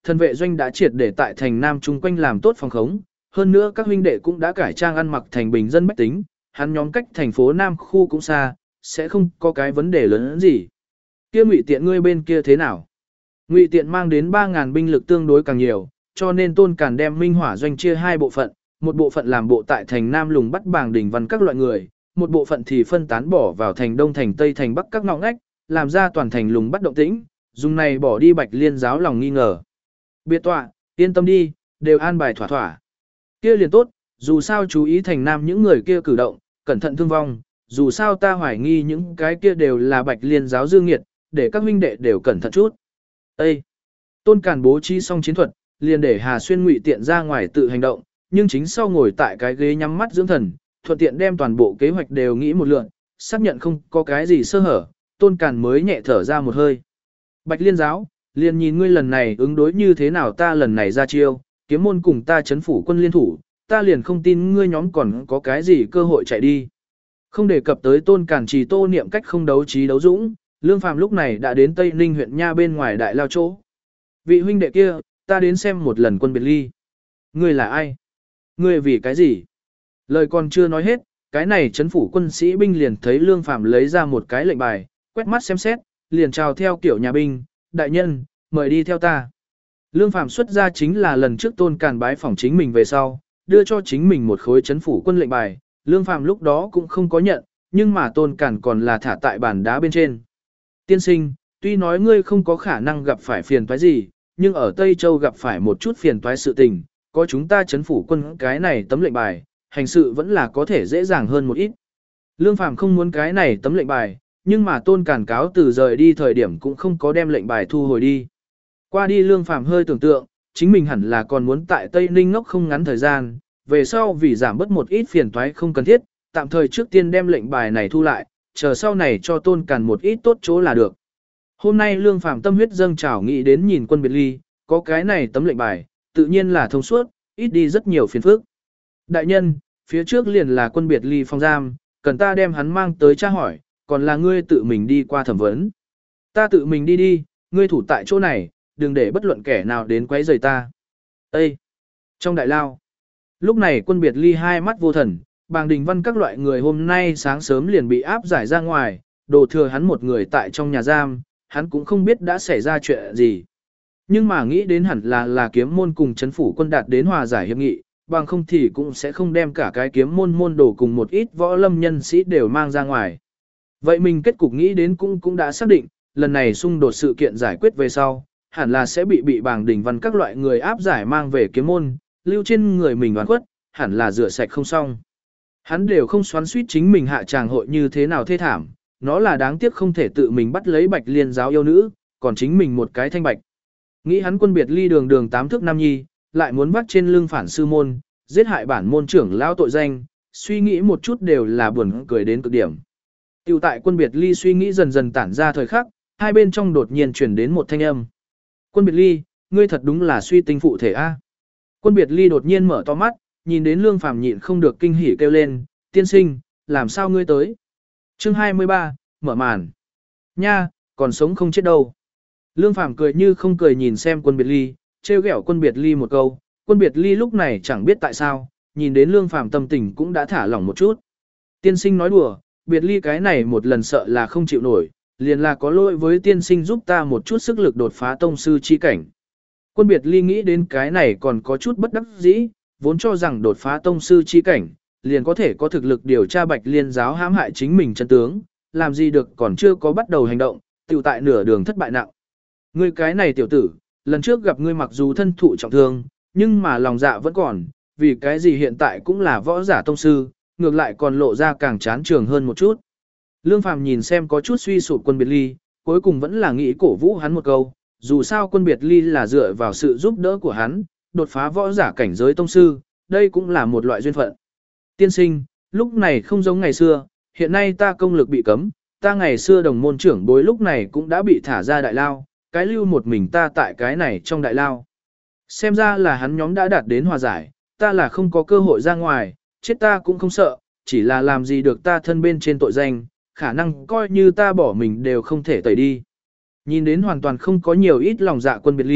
thần vệ doanh đã triệt để tại thành Nam chung quanh làm tốt phòng khống, hơn nữa các huynh đệ cũng đã cải trang ăn mặc thành bình dân bách tính, hắn nhóm cách thành phố Nam khu cũng xa, sẽ không có cái vấn đề lớn hơn gì. Kia Ngụy Tiện ngươi bên kia thế nào? Ngụy Tiện mang đến ba ngàn binh lực tương đối càng nhiều, cho nên Tôn Càn đem Minh Hỏa doanh chia hai bộ phận, một bộ phận làm bộ tại thành Nam lùng bắt Bàng Đình Văn các loại người, một bộ phận thì phân tán bỏ vào thành Đông thành Tây thành Bắc các ngõ ngách, làm ra toàn thành lùng bắt động tĩnh, dùng này bỏ đi Bạch Liên giáo lòng nghi ngờ. Biệt tọa, yên tâm đi, đều an bài thỏa thỏa. Kia liền tốt, dù sao chú ý thành Nam những người kia cử động, cẩn thận thương vong, dù sao ta hoài nghi những cái kia đều là Bạch Liên giáo dương nghiệt, để các huynh đệ đều cẩn thận chút. Ê! Tôn Càn bố trí xong chiến thuật, liền để Hà Xuyên Ngụy Tiện ra ngoài tự hành động, nhưng chính sau ngồi tại cái ghế nhắm mắt dưỡng thần, thuận tiện đem toàn bộ kế hoạch đều nghĩ một lượt, xác nhận không có cái gì sơ hở, Tôn Càn mới nhẹ thở ra một hơi. Bạch Liên giáo, liền nhìn ngươi lần này ứng đối như thế nào, ta lần này ra chiêu, kiếm môn cùng ta chấn phủ quân liên thủ, ta liền không tin ngươi nhóm còn có cái gì cơ hội chạy đi. Không đề cập tới Tôn Càn trì Tô Niệm cách không đấu trí đấu dũng, Lương Phàm lúc này đã đến Tây Ninh huyện nha bên ngoài đại lao chỗ. Vị huynh đệ kia, ta đến xem một lần quân biệt ly. Ngươi là ai? Ngươi vì cái gì? Lời còn chưa nói hết, cái này chấn phủ quân sĩ binh liền thấy Lương Phàm lấy ra một cái lệnh bài, quét mắt xem xét, liền chào theo kiểu nhà binh, đại nhân, mời đi theo ta. Lương Phàm xuất ra chính là lần trước Tôn Càn bái phỏng chính mình về sau, đưa cho chính mình một khối chấn phủ quân lệnh bài, Lương Phàm lúc đó cũng không có nhận, nhưng mà Tôn Càn còn là thả tại bàn đá bên trên. Tiên sinh, tuy nói ngươi không có khả năng gặp phải phiền toái gì, nhưng ở Tây Châu gặp phải một chút phiền toái sự tình, có chúng ta chấn phủ quân cái này tấm lệnh bài, hành sự vẫn là có thể dễ dàng hơn một ít. Lương Phàm không muốn cái này tấm lệnh bài, nhưng mà Tôn Càn cáo từ rời đi thời điểm cũng không có đem lệnh bài thu hồi đi. Qua đi Lương Phàm hơi tưởng tượng, chính mình hẳn là còn muốn tại Tây Ninh ngốc không ngắn thời gian, về sau vì giảm bớt một ít phiền toái không cần thiết, tạm thời trước tiên đem lệnh bài này thu lại, chờ sau này cho Tôn Càn một ít tốt chỗ là được. Hôm nay Lương Phàm tâm huyết dâng trào nghĩ đến nhìn quân biệt ly, có cái này tấm lệnh bài, tự nhiên là thông suốt, ít đi rất nhiều phiền phức. Đại nhân, phía trước liền là quân biệt ly phòng giam, cần ta đem hắn mang tới tra hỏi, còn là ngươi tự mình đi qua thẩm vấn. Ta tự mình đi đi, ngươi thủ tại chỗ này, đừng để bất luận kẻ nào đến quấy rầy ta. Ê! Trong đại lao, lúc này quân biệt ly hai mắt vô thần, Bàng Đình Văn các loại người hôm nay sáng sớm liền bị áp giải ra ngoài, đồ thừa hắn một người tại trong nhà giam, hắn cũng không biết đã xảy ra chuyện gì. Nhưng mà nghĩ đến hẳn là là kiếm môn cùng chấn phủ quân đạt đến hòa giải hiệp nghị, bằng không thì cũng sẽ không đem cả cái kiếm môn môn đồ cùng một ít võ lâm nhân sĩ đều mang ra ngoài. Vậy mình kết cục nghĩ đến cũng cũng đã xác định, lần này xung đột sự kiện giải quyết về sau, hẳn là sẽ bị bị Bàng Đình Văn các loại người áp giải mang về kiếm môn, lưu trên người mình oán khuất, hẳn là rửa sạch không xong. Hắn đều không xoắn suýt chính mình hạ tràng hội như thế nào thê thảm, nó là đáng tiếc không thể tự mình bắt lấy Bạch Liên giáo yêu nữ, còn chính mình một cái thanh bạch. Nghĩ hắn quân biệt ly đường đường tám thước nam nhi, lại muốn vắt trên lưng phản sư môn, giết hại bản môn trưởng lao tội danh, suy nghĩ một chút đều là buồn cười đến cực điểm. Tiểu tại quân biệt ly suy nghĩ dần dần tản ra thời khắc, hai bên trong đột nhiên chuyển đến một thanh âm. Quân biệt ly, ngươi thật đúng là suy tinh phụ thể a. Quân biệt ly đột nhiên mở to mắt, nhìn đến Lương Phàm nhịn không được kinh hỉ kêu lên, tiên sinh, làm sao ngươi tới? Chương hai mươi ba, mở màn. Nha, còn sống không chết đâu. Lương Phàm cười như không cười nhìn xem quân biệt ly, trêu ghẹo quân biệt ly một câu, quân biệt ly lúc này chẳng biết tại sao, nhìn đến Lương Phàm tâm tình cũng đã thả lỏng một chút. Tiên sinh nói đùa, biệt ly cái này một lần sợ là không chịu nổi, liền là có lỗi với tiên sinh giúp ta một chút sức lực đột phá tông sư chi cảnh. Quân biệt ly nghĩ đến cái này còn có chút bất đắc dĩ, vốn cho rằng đột phá tông sư chi cảnh, liền có thể có thực lực điều tra Bạch Liên giáo hãm hại chính mình chân tướng, làm gì được còn chưa có bắt đầu hành động, tiểu tại nửa đường thất bại nặng. Ngươi cái này tiểu tử, lần trước gặp ngươi mặc dù thân thụ trọng thương, nhưng mà lòng dạ vẫn còn, vì cái gì hiện tại cũng là võ giả tông sư, ngược lại còn lộ ra càng chán trường hơn một chút. Lương Phàm nhìn xem có chút suy sụp quân biệt ly, cuối cùng vẫn là nghĩ cổ vũ hắn một câu, dù sao quân biệt ly là dựa vào sự giúp đỡ của hắn, đột phá võ giả cảnh giới tông sư, đây cũng là một loại duyên phận. Tiên sinh, lúc này không giống ngày xưa, hiện nay ta công lực bị cấm, ta ngày xưa đồng môn trưởng bối lúc này cũng đã bị thả ra đại lao, cái lưu một mình ta tại cái này trong đại lao. Xem ra là hắn nhóm đã đạt đến hòa giải, ta là không có cơ hội ra ngoài, chết ta cũng không sợ, chỉ là làm gì được ta thân bên trên tội danh, khả năng coi như ta bỏ mình đều không thể tẩy đi. Nhìn đến hoàn toàn không có nhiều ít lòng dạ quân biệt ly,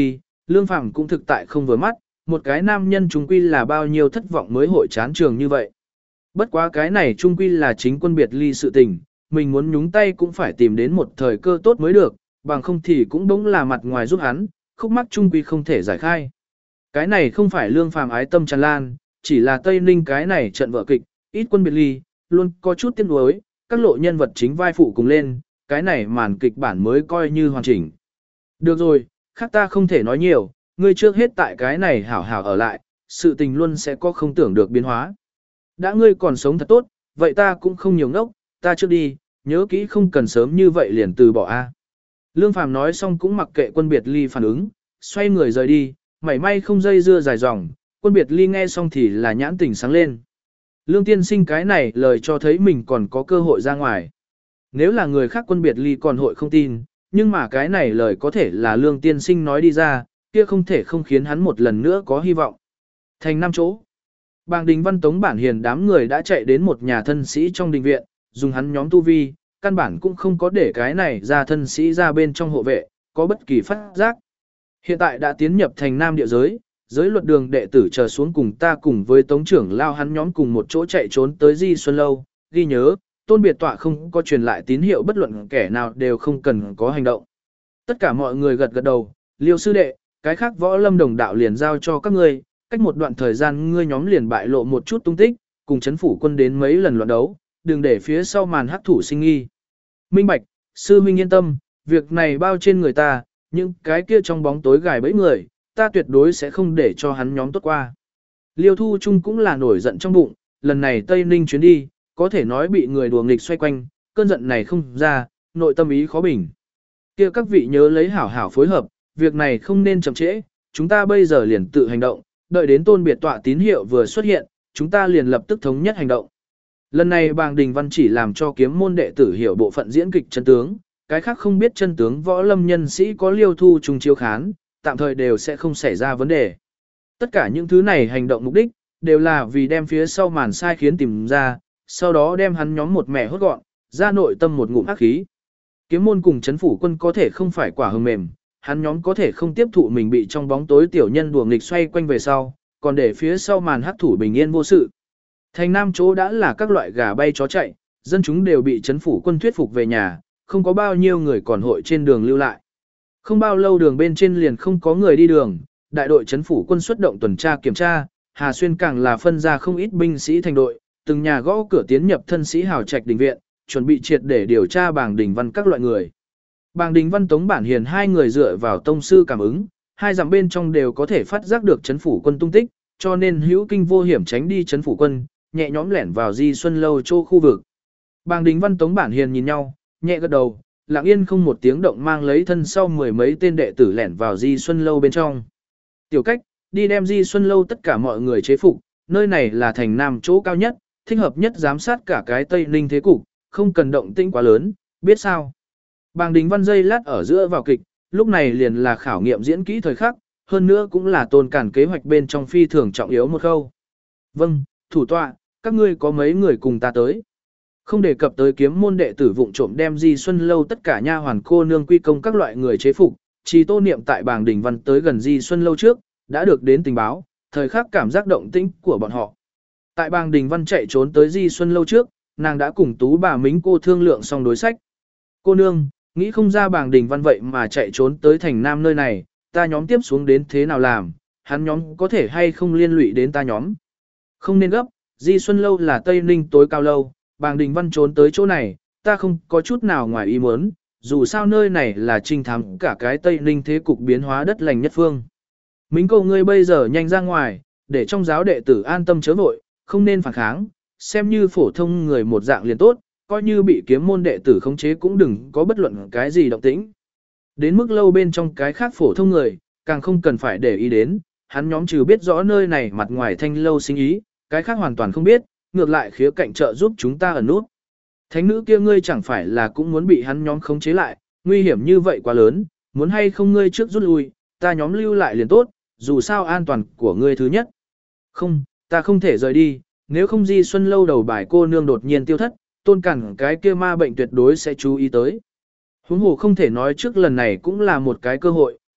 Lương Phàm cũng thực tại không vừa mắt, một cái nam nhân trung quy là bao nhiêu thất vọng mới hội chán trường như vậy. Bất quá cái này trung quy là chính quân biệt ly sự tình, mình muốn nhúng tay cũng phải tìm đến một thời cơ tốt mới được, bằng không thì cũng bỗng là mặt ngoài giúp hắn, khúc mắc trung quy không thể giải khai. Cái này không phải Lương Phàm ái tâm tràn lan, chỉ là Tây Ninh cái này trận vở kịch, ít quân biệt ly, luôn có chút tiếc nuối, các lộ nhân vật chính vai phụ cùng lên, cái này màn kịch bản mới coi như hoàn chỉnh. Được rồi, khác ta không thể nói nhiều, ngươi trước hết tại cái này hảo hảo ở lại, sự tình luôn sẽ có không tưởng được biến hóa. Đã ngươi còn sống thật tốt, vậy ta cũng không nhiều ngốc, ta trước đi, nhớ kỹ không cần sớm như vậy liền từ bỏ a. Lương Phàm nói xong cũng mặc kệ quân biệt ly phản ứng, xoay người rời đi, mảy may không dây dưa dài dòng, quân biệt ly nghe xong thì là nhãn tỉnh sáng lên. Lương tiên sinh cái này lời cho thấy mình còn có cơ hội ra ngoài. Nếu là người khác quân biệt ly còn hội không tin, nhưng mà cái này lời có thể là lương tiên sinh nói đi ra, kia không thể không khiến hắn một lần nữa có hy vọng. Thành năm chỗ. Bàng Đình Văn Tống Bản Hiền đám người đã chạy đến một nhà thân sĩ trong đình viện, dùng hắn nhóm tu vi, căn bản cũng không có để cái này ra thân sĩ ra bên trong hộ vệ, có bất kỳ phát giác. Hiện tại đã tiến nhập thành nam địa giới, giới luật đường đệ tử chờ xuống cùng ta cùng với tống trưởng lao hắn nhóm cùng một chỗ chạy trốn tới Di Xuân Lâu, ghi nhớ, tôn biệt tọa không có truyền lại tín hiệu bất luận kẻ nào đều không cần có hành động. Tất cả mọi người gật gật đầu, Liêu sư đệ, cái khác võ lâm đồng đạo liền giao cho các ngươi, cách một đoạn thời gian ngươi nhóm liền bại lộ một chút tung tích, cùng chấn phủ quân đến mấy lần loạn đấu, đừng để phía sau màn hắc thủ sinh nghi. Minh bạch, sư huynh yên tâm, việc này bao trên người ta, những cái kia trong bóng tối gài bẫy người, ta tuyệt đối sẽ không để cho hắn nhóm tốt qua. Liêu Thu Trung cũng là nổi giận trong bụng, lần này Tây Ninh chuyến đi, có thể nói bị người đùa nghịch xoay quanh, cơn giận này không ra, nội tâm ý khó bình. Kia các vị nhớ lấy hảo hảo phối hợp, việc này không nên chậm trễ, chúng ta bây giờ liền tự hành động, đợi đến tôn biệt tọa tín hiệu vừa xuất hiện, chúng ta liền lập tức thống nhất hành động. Lần này Bàng Đình Văn chỉ làm cho kiếm môn đệ tử hiểu bộ phận diễn kịch chân tướng, cái khác không biết chân tướng võ lâm nhân sĩ có Liêu Thu Trung chiếu khán, tạm thời đều sẽ không xảy ra vấn đề. Tất cả những thứ này hành động mục đích, đều là vì đem phía sau màn sai khiến tìm ra, sau đó đem hắn nhóm một mẻ hốt gọn, ra nội tâm một ngụm ác khí. Kiếm môn cùng chấn phủ quân có thể không phải quả hờ mềm, hắn nhóm có thể không tiếp thụ mình bị trong bóng tối tiểu nhân đùa nghịch xoay quanh về sau, còn để phía sau màn hắc thủ bình yên vô sự. Thành Nam chỗ đã là các loại gà bay chó chạy, dân chúng đều bị chấn phủ quân thuyết phục về nhà, không có bao nhiêu người còn hội trên đường lưu lại. Không bao lâu đường bên trên liền không có người đi đường, đại đội chấn phủ quân xuất động tuần tra kiểm tra, Hà Xuyên càng là phân ra không ít binh sĩ thành đội, từng nhà gõ cửa tiến nhập thân sĩ hào trạch đình viện, chuẩn bị triệt để điều tra Bàng Đình Văn các loại người. Bàng Đình Văn Tống Bản Hiền hai người dựa vào tông sư cảm ứng, hai dặm bên trong đều có thể phát giác được chấn phủ quân tung tích, cho nên hữu kinh vô hiểm tránh đi chấn phủ quân, nhẹ nhõm lẻn vào Di Xuân Lâu chỗ khu vực. Bàng Đình Văn Tống Bản Hiền nhìn nhau, nhẹ gật đầu, lặng yên không một tiếng động mang lấy thân sau mười mấy tên đệ tử lẻn vào Di Xuân Lâu bên trong. Tiểu cách, đi đem Di Xuân Lâu tất cả mọi người chế phục, nơi này là thành Nam chỗ cao nhất, thích hợp nhất giám sát cả cái Tây Ninh thế cục, không cần động tĩnh quá lớn, biết sao. Bàng Đình Văn dây lát ở giữa vào kịch, lúc này liền là khảo nghiệm diễn kỹ thời khắc, hơn nữa cũng là tôn cản kế hoạch bên trong phi thường trọng yếu một khâu. Vâng, thủ tọa, các ngươi có mấy người cùng ta tới. Không đề cập tới kiếm môn đệ tử vụng trộm đem Di Xuân Lâu tất cả nha hoàn cô nương quy công các loại người chế phục, chỉ Tô Niệm tại Bàng Đình Văn tới gần Di Xuân Lâu trước, đã được đến tình báo, thời khắc cảm giác động tĩnh của bọn họ. Tại Bàng Đình Văn chạy trốn tới Di Xuân Lâu trước, nàng đã cùng Tú bà Mính cô thương lượng xong đối sách. Cô nương, nghĩ không ra Bàng Đình Văn vậy mà chạy trốn tới thành Nam nơi này, ta nhóm tiếp xuống đến thế nào làm, hắn nhóm có thể hay không liên lụy đến ta nhóm. Không nên gấp, Di Xuân Lâu là Tây Ninh tối cao lâu, Bàng Đình Văn trốn tới chỗ này, ta không có chút nào ngoài ý muốn, dù sao nơi này là trinh thám cả cái Tây Ninh thế cục biến hóa đất lành nhất phương. Mính cầu ngươi bây giờ nhanh ra ngoài, để trong giáo đệ tử an tâm chớ vội, không nên phản kháng, xem như phổ thông người một dạng liền tốt, coi như bị kiếm môn đệ tử khống chế cũng đừng có bất luận cái gì động tĩnh. Đến mức lâu bên trong cái khác phổ thông người, càng không cần phải để ý đến, hắn nhóm trừ biết rõ nơi này mặt ngoài thanh lâu sinh ý, cái khác hoàn toàn không biết, ngược lại khía cạnh trợ giúp chúng ta ẩn nút. Thánh nữ kia ngươi chẳng phải là cũng muốn bị hắn nhóm khống chế lại, nguy hiểm như vậy quá lớn, muốn hay không ngươi trước rút lui, ta nhóm lưu lại liền tốt, dù sao an toàn của ngươi thứ nhất. Không, ta không thể rời đi, nếu không Di Xuân Lâu đầu bài cô nương đột nhiên tiêu thất, tôn cẩn cái kia ma bệnh tuyệt đối sẽ chú ý tới. Huống hồ không thể nói trước lần này cũng là một cái cơ hội,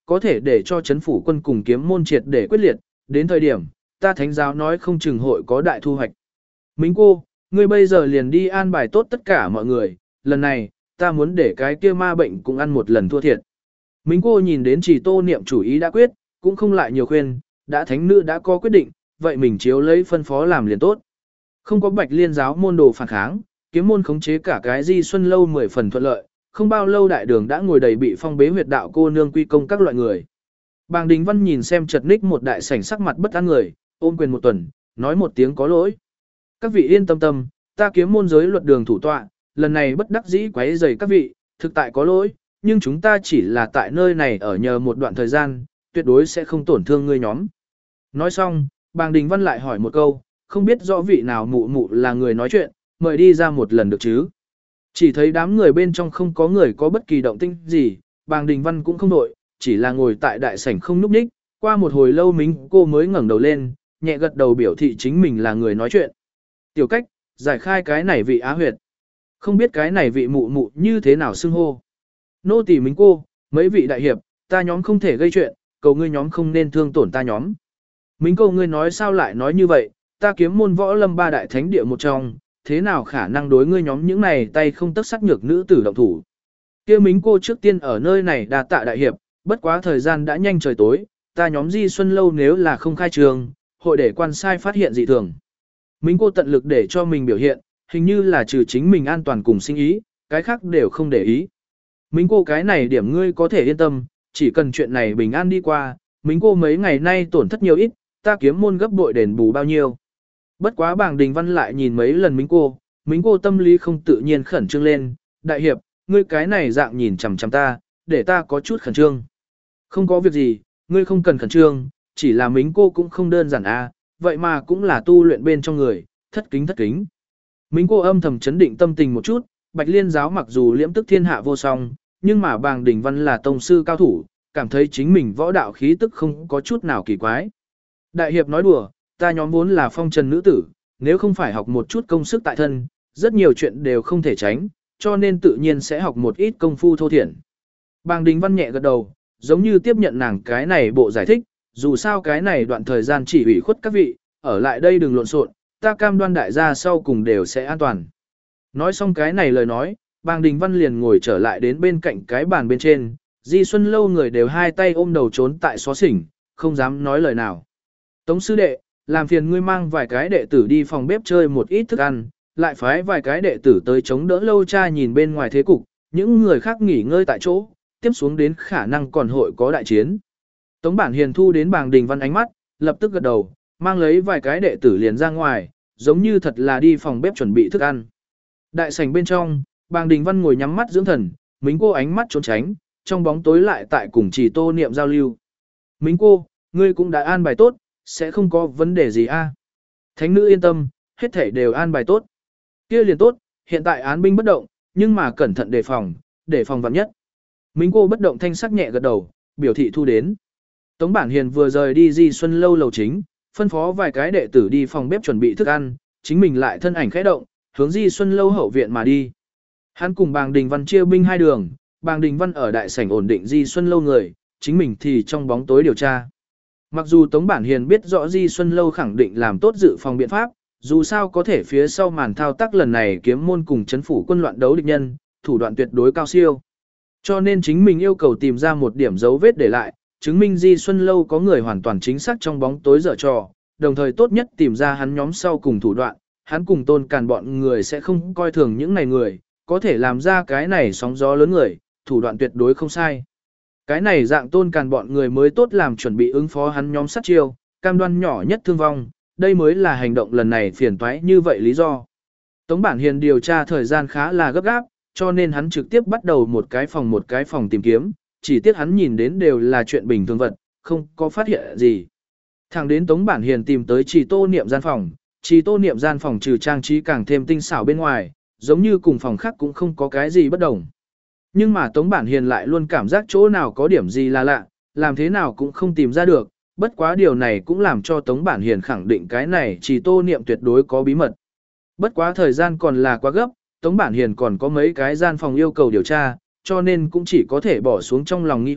có thể để cho chấn phủ quân cùng kiếm môn triệt để quyết liệt, đến thời điểm, ta thánh giáo nói không chừng hội có đại thu hoạch. Mính cô, ngươi bây giờ liền đi an bài tốt tất cả mọi người, lần này, ta muốn để cái kia ma bệnh cũng ăn một lần thua thiệt. Mính cô nhìn đến chỉ Tô Niệm chủ ý đã quyết, cũng không lại nhiều khuyên, đã thánh nữ đã có quyết định, vậy mình chiếu lấy phân phó làm liền tốt. Không có Bạch Liên giáo môn đồ phản kháng, kiếm môn khống chế cả cái Di Xuân lâu mười phần thuận lợi, không bao lâu đại đường đã ngồi đầy bị phong bế huyệt đạo cô nương quy công các loại người. Bàng Đình Văn nhìn xem chật ních một đại sảnh sắc mặt bất an người, ôm quyền một tuần, nói một tiếng có lỗi. Các vị yên tâm tâm, ta kiếm môn giới luật đường thủ tọa, lần này bất đắc dĩ quấy rầy các vị, thực tại có lỗi, nhưng chúng ta chỉ là tại nơi này ở nhờ một đoạn thời gian, tuyệt đối sẽ không tổn thương ngươi nhóm. Nói xong, Bàng Đình Văn lại hỏi một câu, không biết rõ vị nào mụ mụ là người nói chuyện, mời đi ra một lần được chứ. Chỉ thấy đám người bên trong không có người có bất kỳ động tĩnh gì, Bàng Đình Văn cũng không đội, chỉ là ngồi tại đại sảnh không núp ních, qua một hồi lâu mính cô mới ngẩng đầu lên, nhẹ gật đầu biểu thị chính mình là người nói chuyện. Tiểu cách, giải khai cái này vị á huyệt. Không biết cái này vị mụ mụ như thế nào xưng hô. Nô tỳ mính cô, mấy vị đại hiệp, ta nhóm không thể gây chuyện, cầu ngươi nhóm không nên thương tổn ta nhóm. Mính cô ngươi nói sao lại nói như vậy, ta kiếm môn võ lâm ba đại thánh địa một trong, thế nào khả năng đối ngươi nhóm những này tay không tất sắc nhược nữ tử động thủ. Kia mính cô trước tiên ở nơi này đà tạ đại hiệp, bất quá thời gian đã nhanh trời tối, ta nhóm Di Xuân lâu nếu là không khai trường, hội để quan sai phát hiện dị thường. Mính cô tận lực để cho mình biểu hiện, hình như là trừ chính mình an toàn cùng sinh ý, cái khác đều không để ý. Mính cô cái này điểm ngươi có thể yên tâm, chỉ cần chuyện này bình an đi qua, mính cô mấy ngày nay tổn thất nhiều ít, ta kiếm môn gấp bội đền bù bao nhiêu. Bất quá Bàng Đình Văn lại nhìn mấy lần mính cô, mính cô tâm lý không tự nhiên khẩn trương lên, đại hiệp, ngươi cái này dạng nhìn chằm chằm ta, để ta có chút khẩn trương. Không có việc gì, ngươi không cần khẩn trương, chỉ là mính cô cũng không đơn giản à, vậy mà cũng là tu luyện bên trong người, thất kính thất kính. Mính cô âm thầm chấn định tâm tình một chút, Bạch Liên giáo mặc dù liễm tức thiên hạ vô song, nhưng mà Bàng Đình Văn là tông sư cao thủ, cảm thấy chính mình võ đạo khí tức không có chút nào kỳ quái. Đại hiệp nói đùa, ta nhóm vốn là phong trần nữ tử, nếu không phải học một chút công sức tại thân, rất nhiều chuyện đều không thể tránh, cho nên tự nhiên sẽ học một ít công phu thô thiển. Bàng Đình Văn nhẹ gật đầu, giống như tiếp nhận nàng cái này bộ giải thích, dù sao cái này đoạn thời gian chỉ ủy khuất các vị, ở lại đây đừng lộn xộn, ta cam đoan đại gia sau cùng đều sẽ an toàn. Nói xong cái này lời nói, Bàng Đình Văn liền ngồi trở lại đến bên cạnh cái bàn bên trên, Di Xuân lâu người đều hai tay ôm đầu trốn tại xó xỉnh, không dám nói lời nào. Tống sư đệ, làm phiền ngươi mang vài cái đệ tử đi phòng bếp chơi một ít thức ăn, lại phái vài cái đệ tử tới chống đỡ lâu cha nhìn bên ngoài thế cục, những người khác nghỉ ngơi tại chỗ, tiếp xuống đến khả năng còn hội có đại chiến. Tống Bản Hiền thu đến Bàng Đình Văn ánh mắt, lập tức gật đầu, mang lấy vài cái đệ tử liền ra ngoài, giống như thật là đi phòng bếp chuẩn bị thức ăn. Đại sảnh bên trong, Bàng Đình Văn ngồi nhắm mắt dưỡng thần, mính cô ánh mắt trốn tránh, trong bóng tối lại tại cùng Chỉ Tô Niệm giao lưu. Mính cô, ngươi cũng đã an bài tốt, sẽ không có vấn đề gì a? Thánh nữ yên tâm, hết thảy đều an bài tốt. Kia liền tốt, hiện tại án binh bất động, nhưng mà cẩn thận đề phòng, đề phòng vạn nhất. Mính cô bất động thanh sắc nhẹ gật đầu, biểu thị thu đến. Tống Bản Hiền vừa rời đi Di Xuân lâu lầu chính, phân phó vài cái đệ tử đi phòng bếp chuẩn bị thức ăn, chính mình lại thân ảnh khẽ động, hướng Di Xuân lâu hậu viện mà đi. Hắn cùng Bàng Đình Văn chia binh hai đường, Bàng Đình Văn ở đại sảnh ổn định Di Xuân lâu người, chính mình thì trong bóng tối điều tra. Mặc dù Tống Bản Hiền biết rõ Di Xuân lâu khẳng định làm tốt dự phòng biện pháp, dù sao có thể phía sau màn thao tác lần này kiếm môn cùng chấn phủ quân loạn đấu địch nhân, thủ đoạn tuyệt đối cao siêu. Cho nên chính mình yêu cầu tìm ra một điểm dấu vết để lại, chứng minh Di Xuân lâu có người hoàn toàn chính xác trong bóng tối dở trò, đồng thời tốt nhất tìm ra hắn nhóm sau cùng thủ đoạn, hắn cùng Tôn Càn bọn người sẽ không coi thường những này người, có thể làm ra cái này sóng gió lớn người, thủ đoạn tuyệt đối không sai. Cái này dạng Tôn Càn bọn người mới tốt làm chuẩn bị ứng phó hắn nhóm sát chiêu, cam đoan nhỏ nhất thương vong, đây mới là hành động lần này phiền toái như vậy lý do. Tống Bản Hiền điều tra thời gian khá là gấp gáp, cho nên hắn trực tiếp bắt đầu một cái phòng một cái phòng tìm kiếm, chỉ tiếc hắn nhìn đến đều là chuyện bình thường vật, không có phát hiện gì. Thẳng đến Tống Bản Hiền tìm tới Trì Tô Niệm gian phòng, Trì Tô Niệm gian phòng trừ trang trí càng thêm tinh xảo bên ngoài, giống như cùng phòng khác cũng không có cái gì bất đồng. Nhưng mà Tống Bản Hiền lại luôn cảm giác chỗ nào có điểm gì là lạ, làm thế nào cũng không tìm ra được, bất quá điều này cũng làm cho Tống Bản Hiền khẳng định cái này Trì Tô Niệm tuyệt đối có bí mật. Bất quá thời gian còn là quá gấp, Tống Bản Hiền còn có mấy cái gian phòng yêu cầu điều tra, cho nên cũng chỉ có thể bỏ xuống trong lòng nghi hoặc,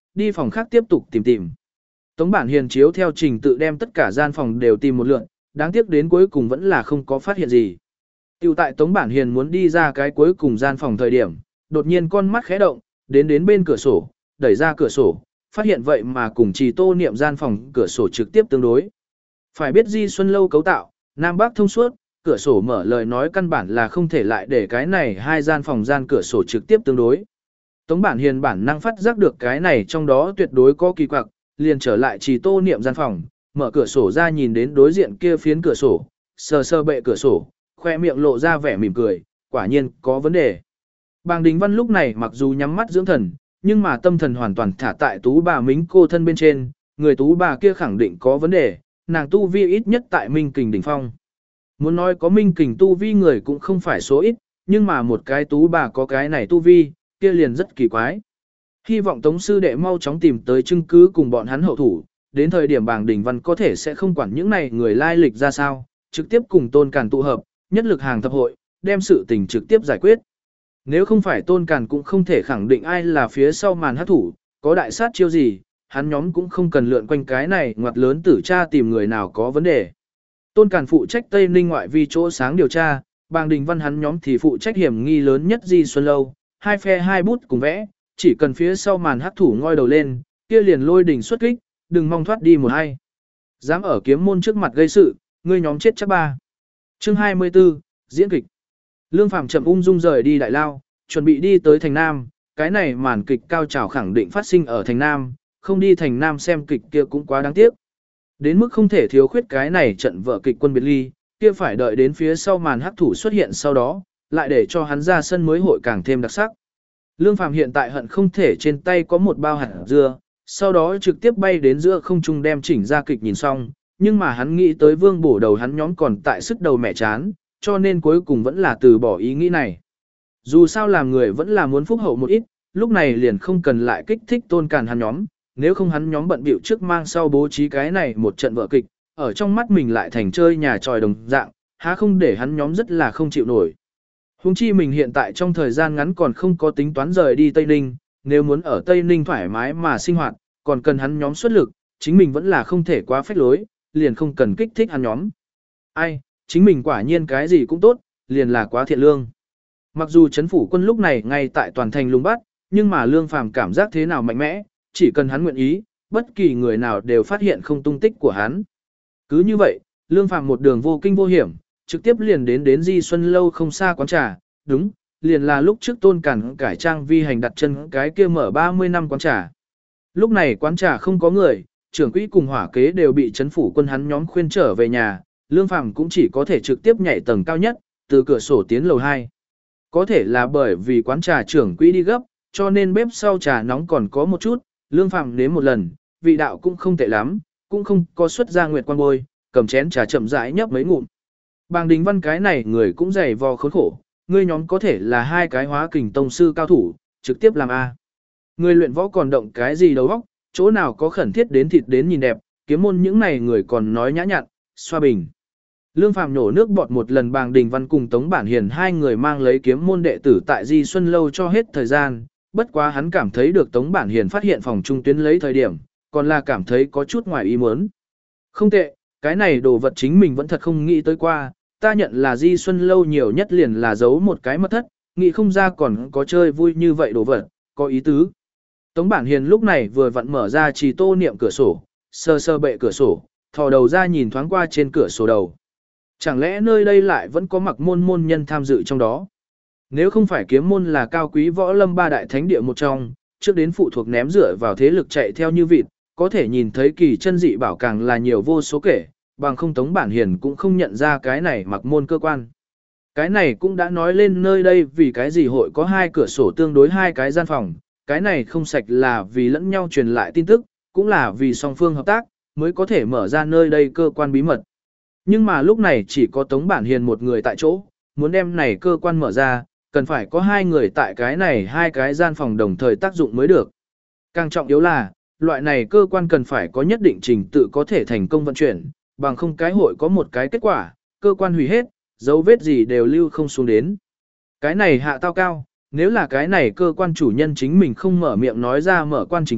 đi phòng khác tiếp tục tìm tìm. Tống Bản Hiền chiếu theo trình tự đem tất cả gian phòng đều tìm một lượt, đáng tiếc đến cuối cùng vẫn là không có phát hiện gì. Tiểu tại Tống Bản Hiền muốn đi ra cái cuối cùng gian phòng thời điểm, đột nhiên con mắt khẽ động, đến đến bên cửa sổ, đẩy ra cửa sổ, phát hiện vậy mà cùng Trì Tô Niệm gian phòng cửa sổ trực tiếp tương đối. Phải biết Di Xuân lâu cấu tạo, Nam Bắc thông suốt, cửa sổ mở lời nói căn bản là không thể lại để cái này hai gian phòng gian cửa sổ trực tiếp tương đối. Tống Bản Hiền bản năng phát giác được cái này trong đó tuyệt đối có kỳ quặc, liền trở lại Trì Tô Niệm gian phòng, mở cửa sổ ra nhìn đến đối diện kia phiến cửa sổ, sờ sờ bệ cửa sổ, khoe miệng lộ ra vẻ mỉm cười, quả nhiên có vấn đề. Bàng Đình Văn lúc này mặc dù nhắm mắt dưỡng thần, nhưng mà tâm thần hoàn toàn thả tại tú bà mính cô thân bên trên, người tú bà kia khẳng định có vấn đề, nàng tu vi ít nhất tại Minh Kình đỉnh phong. Muốn nói có Minh Kình tu vi người cũng không phải số ít, nhưng mà một cái tú bà có cái này tu vi, kia liền rất kỳ quái. Hy vọng Tống sư đệ mau chóng tìm tới chứng cứ cùng bọn hắn hậu thủ, đến thời điểm Bàng Đình Văn có thể sẽ không quản những này người lai lịch ra sao, trực tiếp cùng Tôn Càn tụ hợp, nhất lực hàng thập hội, đem sự tình trực tiếp giải quyết. Nếu không phải Tôn Càn cũng không thể khẳng định ai là phía sau màn hát thủ, có đại sát chiêu gì, hắn nhóm cũng không cần lượn quanh cái này ngoặt lớn tử tra tìm người nào có vấn đề. Tôn Càn phụ trách Tây Ninh ngoại vi chỗ sáng điều tra, Bàng Đình Văn hắn nhóm thì phụ trách hiểm nghi lớn nhất Di Xuân lâu, hai phe hai bút cùng vẽ, chỉ cần phía sau màn hắc thủ ngoi đầu lên, kia liền lôi đỉnh xuất kích, đừng mong thoát đi một hay. Dám ở kiếm môn trước mặt gây sự, ngươi nhóm chết chắc ba. Chương hai mươi tư, diễn kịch. Lương Phàm chậm ung dung rời đi Đại Lao, chuẩn bị đi tới thành Nam, cái này màn kịch cao trào khẳng định phát sinh ở thành Nam, không đi thành Nam xem kịch kia cũng quá đáng tiếc. Đến mức không thể thiếu khuyết cái này trận vở kịch quân biệt ly, kia phải đợi đến phía sau màn hắc thủ xuất hiện sau đó, lại để cho hắn ra sân mới hội càng thêm đặc sắc. Lương Phàm hiện tại hận không thể trên tay có một bao hạt dưa, sau đó trực tiếp bay đến giữa không trung đem chỉnh ra kịch nhìn xong, nhưng mà hắn nghĩ tới Vương Bổ đầu hắn nhóm còn tại sức đầu mẹ chán, cho nên cuối cùng vẫn là từ bỏ ý nghĩ này. Dù sao làm người vẫn là muốn phúc hậu một ít, lúc này liền không cần lại kích thích Tôn Càn hắn nhóm, nếu không hắn nhóm bận bịu trước mang sau bố trí cái này một trận vở kịch, ở trong mắt mình lại thành chơi nhà tròi đồng dạng, há không để hắn nhóm rất là không chịu nổi. Huống chi mình hiện tại trong thời gian ngắn còn không có tính toán rời đi Tây Ninh, nếu muốn ở Tây Ninh thoải mái mà sinh hoạt, còn cần hắn nhóm xuất lực, chính mình vẫn là không thể quá phách lối, liền không cần kích thích hắn nhóm. Ai, chính mình quả nhiên cái gì cũng tốt, liền là quá thiện lương. Mặc dù chấn phủ quân lúc này ngay tại toàn thành lùng bắt, nhưng mà Lương Phàm cảm giác thế nào mạnh mẽ, chỉ cần hắn nguyện ý, bất kỳ người nào đều phát hiện không tung tích của hắn. Cứ như vậy, Lương Phàm một đường vô kinh vô hiểm, trực tiếp liền đến đến Di Xuân lâu không xa quán trà, đúng, liền là lúc trước Tôn Càn cải trang vi hành đặt chân cái kia mở ba mươi năm quán trà. Lúc này quán trà không có người, trưởng quỹ cùng hỏa kế đều bị chấn phủ quân hắn nhóm khuyên trở về nhà, Lương Phàm cũng chỉ có thể trực tiếp nhảy tầng cao nhất, từ cửa sổ tiến lầu hai. Có thể là bởi vì quán trà trưởng quỹ đi gấp, cho nên bếp sau trà nóng còn có một chút, Lương Phàm nếm một lần, vị đạo cũng không tệ lắm, cũng không có xuất ra nguyệt quan bôi, cầm chén trà chậm rãi nhấp mấy ngụm. Bàng Đình Văn cái này người cũng dày vò khốn khổ, ngươi nhóm có thể là hai cái hóa kình tông sư cao thủ, trực tiếp làm A. Người luyện võ còn động cái gì đầu óc, chỗ nào có khẩn thiết đến thịt đến nhìn đẹp, kiếm môn những này người còn nói nhã nhặn, xoa bình. Lương Phàm nhổ nước bọt một lần Bàng Đình Văn cùng Tống Bản Hiền hai người mang lấy kiếm môn đệ tử tại Di Xuân lâu cho hết thời gian, bất quá hắn cảm thấy được Tống Bản Hiền phát hiện phòng trung tuyến lấy thời điểm, còn là cảm thấy có chút ngoài ý muốn. Không tệ, cái này đồ vật chính mình vẫn thật không nghĩ tới qua, ta nhận là Di Xuân lâu nhiều nhất liền là giấu một cái mật thất, nghĩ không ra còn có chơi vui như vậy đồ vật, có ý tứ. Tống Bản Hiền lúc này vừa vặn mở ra Trì Tô Niệm cửa sổ, sơ sơ bệ cửa sổ, thò đầu ra nhìn thoáng qua trên cửa sổ đầu. Chẳng lẽ nơi đây lại vẫn có mặc môn môn nhân tham dự trong đó? Nếu không phải kiếm môn là cao quý võ lâm ba đại thánh địa một trong, trước đến phụ thuộc ném dựa vào thế lực chạy theo như vịt, có thể nhìn thấy kỳ chân dị bảo càng là nhiều vô số kể, bằng không Tống Bản Hiền cũng không nhận ra cái này mặc môn cơ quan. Cái này cũng đã nói lên nơi đây vì cái gì hội có hai cửa sổ tương đối hai cái gian phòng, cái này không sạch là vì lẫn nhau truyền lại tin tức, cũng là vì song phương hợp tác, mới có thể mở ra nơi đây cơ quan bí mật. Nhưng mà lúc này chỉ có Tống Bản Hiền một người tại chỗ, muốn đem này cơ quan mở ra, cần phải có hai người tại cái này hai cái gian phòng đồng thời tác dụng mới được. Càng trọng yếu là, loại này cơ quan cần phải có nhất định trình tự có thể thành công vận chuyển, bằng không cái hội có một cái kết quả, cơ quan hủy hết, dấu vết gì đều lưu không xuống đến. Cái này hạ tao cao, nếu là cái này cơ quan chủ nhân chính mình không mở miệng nói ra mở quan trình tự,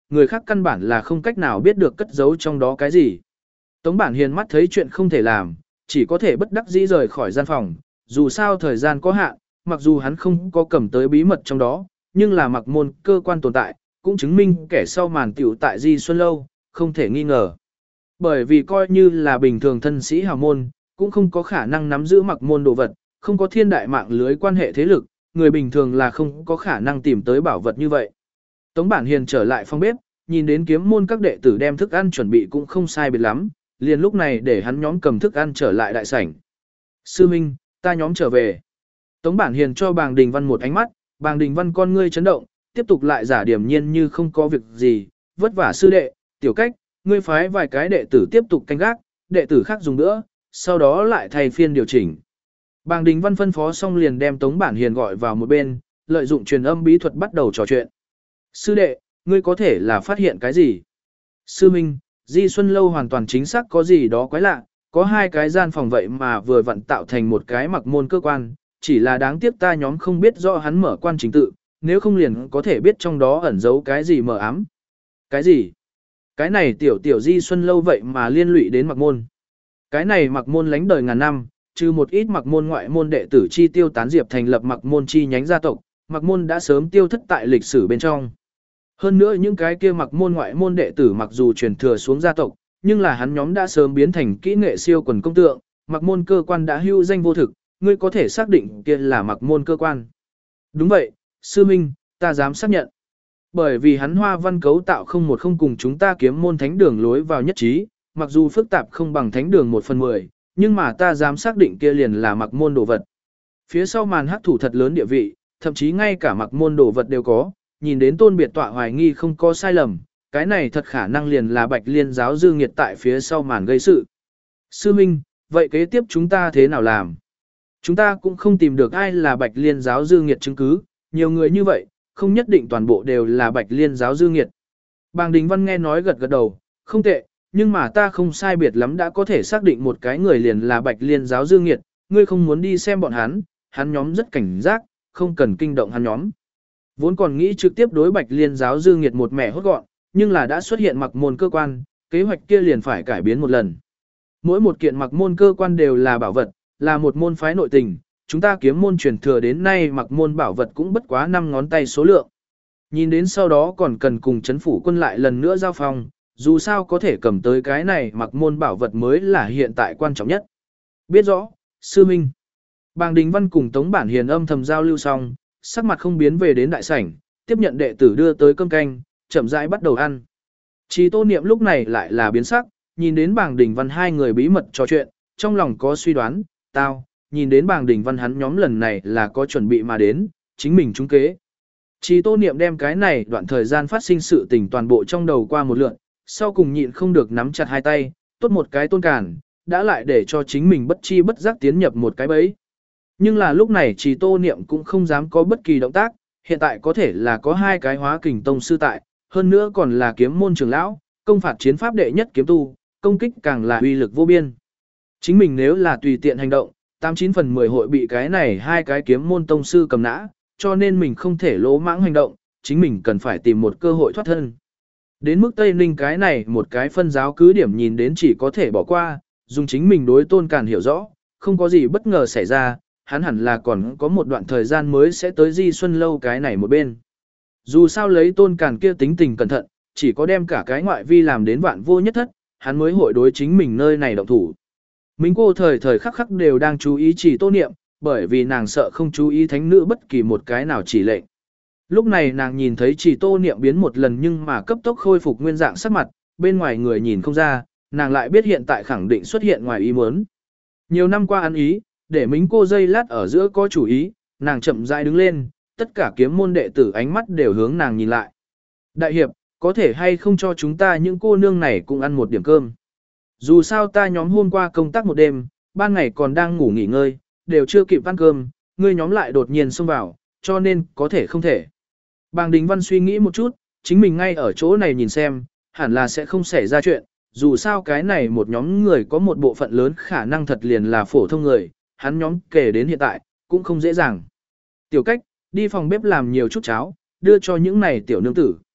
người khác căn bản là không cách nào biết được cất giấu trong đó cái gì. Tống Bản Hiền mắt thấy chuyện không thể làm, chỉ có thể bất đắc dĩ rời khỏi gian phòng, dù sao thời gian có hạn, mặc dù hắn không có cầm tới bí mật trong đó, nhưng là mặc môn cơ quan tồn tại, cũng chứng minh kẻ sau màn tiểu tại Di Xuân Lâu, không thể nghi ngờ. Bởi vì coi như là bình thường thân sĩ hào môn, cũng không có khả năng nắm giữ mặc môn đồ vật, không có thiên đại mạng lưới quan hệ thế lực, người bình thường là không có khả năng tìm tới bảo vật như vậy. Tống Bản Hiền trở lại phòng bếp, nhìn đến kiếm môn các đệ tử đem thức ăn chuẩn bị cũng không sai biệt lắm, liền lúc này để hắn nhóm cầm thức ăn trở lại đại sảnh. Sư Minh, ta nhóm trở về. Tống Bản Hiền cho Bàng Đình Văn một ánh mắt, Bàng Đình Văn con ngươi chấn động, tiếp tục lại giả điềm nhiên như không có việc gì, vất vả sư đệ, tiểu cách, ngươi phái vài cái đệ tử tiếp tục canh gác, đệ tử khác dùng nữa, sau đó lại thay phiên điều chỉnh. Bàng Đình Văn phân phó xong liền đem Tống Bản Hiền gọi vào một bên, lợi dụng truyền âm bí thuật bắt đầu trò chuyện. Sư đệ, ngươi có thể là phát hiện cái gì? Sư Minh, Di Xuân Lâu hoàn toàn chính xác có gì đó quái lạ, có hai cái gian phòng vậy mà vừa vặn tạo thành một cái mặc môn cơ quan, chỉ là đáng tiếc ta nhóm không biết rõ hắn mở quan chính tự, nếu không liền có thể biết trong đó ẩn giấu cái gì mờ ám. Cái gì? Cái này tiểu tiểu Di Xuân Lâu vậy mà liên lụy đến mặc môn. Cái này mặc môn lánh đời ngàn năm, trừ một ít mặc môn ngoại môn đệ tử chi tiêu tán diệp thành lập mặc môn chi nhánh gia tộc, mặc môn đã sớm tiêu thất tại lịch sử bên trong. Hơn nữa những cái kia mặc môn ngoại môn đệ tử mặc dù truyền thừa xuống gia tộc, nhưng là hắn nhóm đã sớm biến thành kỹ nghệ siêu quần công tượng, mặc môn cơ quan đã hưu danh vô thực, ngươi có thể xác định kia là mặc môn cơ quan. Đúng vậy, sư minh, ta dám xác nhận. Bởi vì hắn hoa văn cấu tạo không một không cùng chúng ta kiếm môn thánh đường lối vào nhất trí, mặc dù phức tạp không bằng thánh đường một phần mười, nhưng mà ta dám xác định kia liền là mặc môn đồ vật. Phía sau màn hắc thủ thật lớn địa vị, thậm chí ngay cả mặc môn đồ vật đều có, nhìn đến tôn biệt tọa hoài nghi không có sai lầm, cái này thật khả năng liền là Bạch Liên giáo dư nghiệt tại phía sau màn gây sự. Sư Minh, vậy kế tiếp chúng ta thế nào làm? Chúng ta cũng không tìm được ai là Bạch Liên giáo dư nghiệt chứng cứ, nhiều người như vậy, không nhất định toàn bộ đều là Bạch Liên giáo dư nghiệt. Bàng Đình Văn nghe nói gật gật đầu, không tệ, nhưng mà ta không sai biệt lắm đã có thể xác định một cái người liền là Bạch Liên giáo dư nghiệt, ngươi không muốn đi xem bọn hắn, hắn nhóm rất cảnh giác, không cần kinh động hắn nhóm. Vốn còn nghĩ trực tiếp đối Bạch Liên giáo dư nghiệt một mẻ hốt gọn, nhưng là đã xuất hiện mặc môn cơ quan, kế hoạch kia liền phải cải biến một lần. Mỗi một kiện mặc môn cơ quan đều là bảo vật, là một môn phái nội tình, chúng ta kiếm môn truyền thừa đến nay mặc môn bảo vật cũng bất quá năm ngón tay số lượng. Nhìn đến sau đó còn cần cùng chấn phủ quân lại lần nữa giao phong, dù sao có thể cầm tới cái này mặc môn bảo vật mới là hiện tại quan trọng nhất. Biết rõ, sư minh. Bàng Đình Văn cùng Tống Bản Hiền âm thầm giao lưu xong, sắc mặt không biến về đến đại sảnh, tiếp nhận đệ tử đưa tới cơm canh, chậm rãi bắt đầu ăn. Chỉ Tô Niệm lúc này lại là biến sắc, nhìn đến Bàng Đình Văn hai người bí mật trò chuyện, trong lòng có suy đoán, tao, nhìn đến Bàng Đình Văn hắn nhóm lần này là có chuẩn bị mà đến, chính mình trúng kế. Chỉ Tô Niệm đem cái này đoạn thời gian phát sinh sự tình toàn bộ trong đầu qua một lượt, sau cùng nhịn không được nắm chặt hai tay, tốt một cái tôn cản, đã lại để cho chính mình bất chi bất giác tiến nhập một cái bẫy. Nhưng là lúc này Chỉ Tô Niệm cũng không dám có bất kỳ động tác, hiện tại có thể là có hai cái hóa kình tông sư tại, hơn nữa còn là kiếm môn trưởng lão, công phạt chiến pháp đệ nhất kiếm tu, công kích càng là uy lực vô biên. Chính mình nếu là tùy tiện hành động, tám chín phần mười hội bị cái này hai cái kiếm môn tông sư cầm nã, cho nên mình không thể lỗ mãng hành động, chính mình cần phải tìm một cơ hội thoát thân. Đến mức Tây Ninh cái này một cái phân giáo cứ điểm nhìn đến chỉ có thể bỏ qua, dùng chính mình đối Tôn Càn hiểu rõ, không có gì bất ngờ xảy ra, hắn hẳn là còn có một đoạn thời gian mới sẽ tới Di Xuân Lâu cái này một bên. Dù sao lấy Tôn Càn kia tính tình cẩn thận, chỉ có đem cả cái ngoại vi làm đến vạn vô nhất thất, hắn mới hội đối chính mình nơi này động thủ. Minh cô thời thời khắc khắc đều đang chú ý Chỉ Tô Niệm, bởi vì nàng sợ không chú ý thánh nữ bất kỳ một cái nào chỉ lệnh. Lúc này nàng nhìn thấy Chỉ Tô Niệm biến một lần nhưng mà cấp tốc khôi phục nguyên dạng sắc mặt, bên ngoài người nhìn không ra, nàng lại biết hiện tại khẳng định xuất hiện ngoài ý muốn. Nhiều năm qua ăn ý, để Mính cô dây lát ở giữa có chủ ý, nàng chậm rãi đứng lên, tất cả kiếm môn đệ tử ánh mắt đều hướng nàng nhìn lại. Đại hiệp, có thể hay không cho chúng ta những cô nương này cũng ăn một điểm cơm. Dù sao ta nhóm hôm qua công tác một đêm, ban ngày còn đang ngủ nghỉ ngơi, đều chưa kịp ăn cơm, ngươi nhóm lại đột nhiên xông vào, cho nên có thể không thể. Bàng Đình Văn suy nghĩ một chút, chính mình ngay ở chỗ này nhìn xem, hẳn là sẽ không xảy ra chuyện, dù sao cái này một nhóm người có một bộ phận lớn khả năng thật liền là phổ thông người, hắn nhóm kể đến hiện tại, cũng không dễ dàng. Tiểu cách, đi phòng bếp làm nhiều chút cháo, đưa cho những này tiểu nương tử.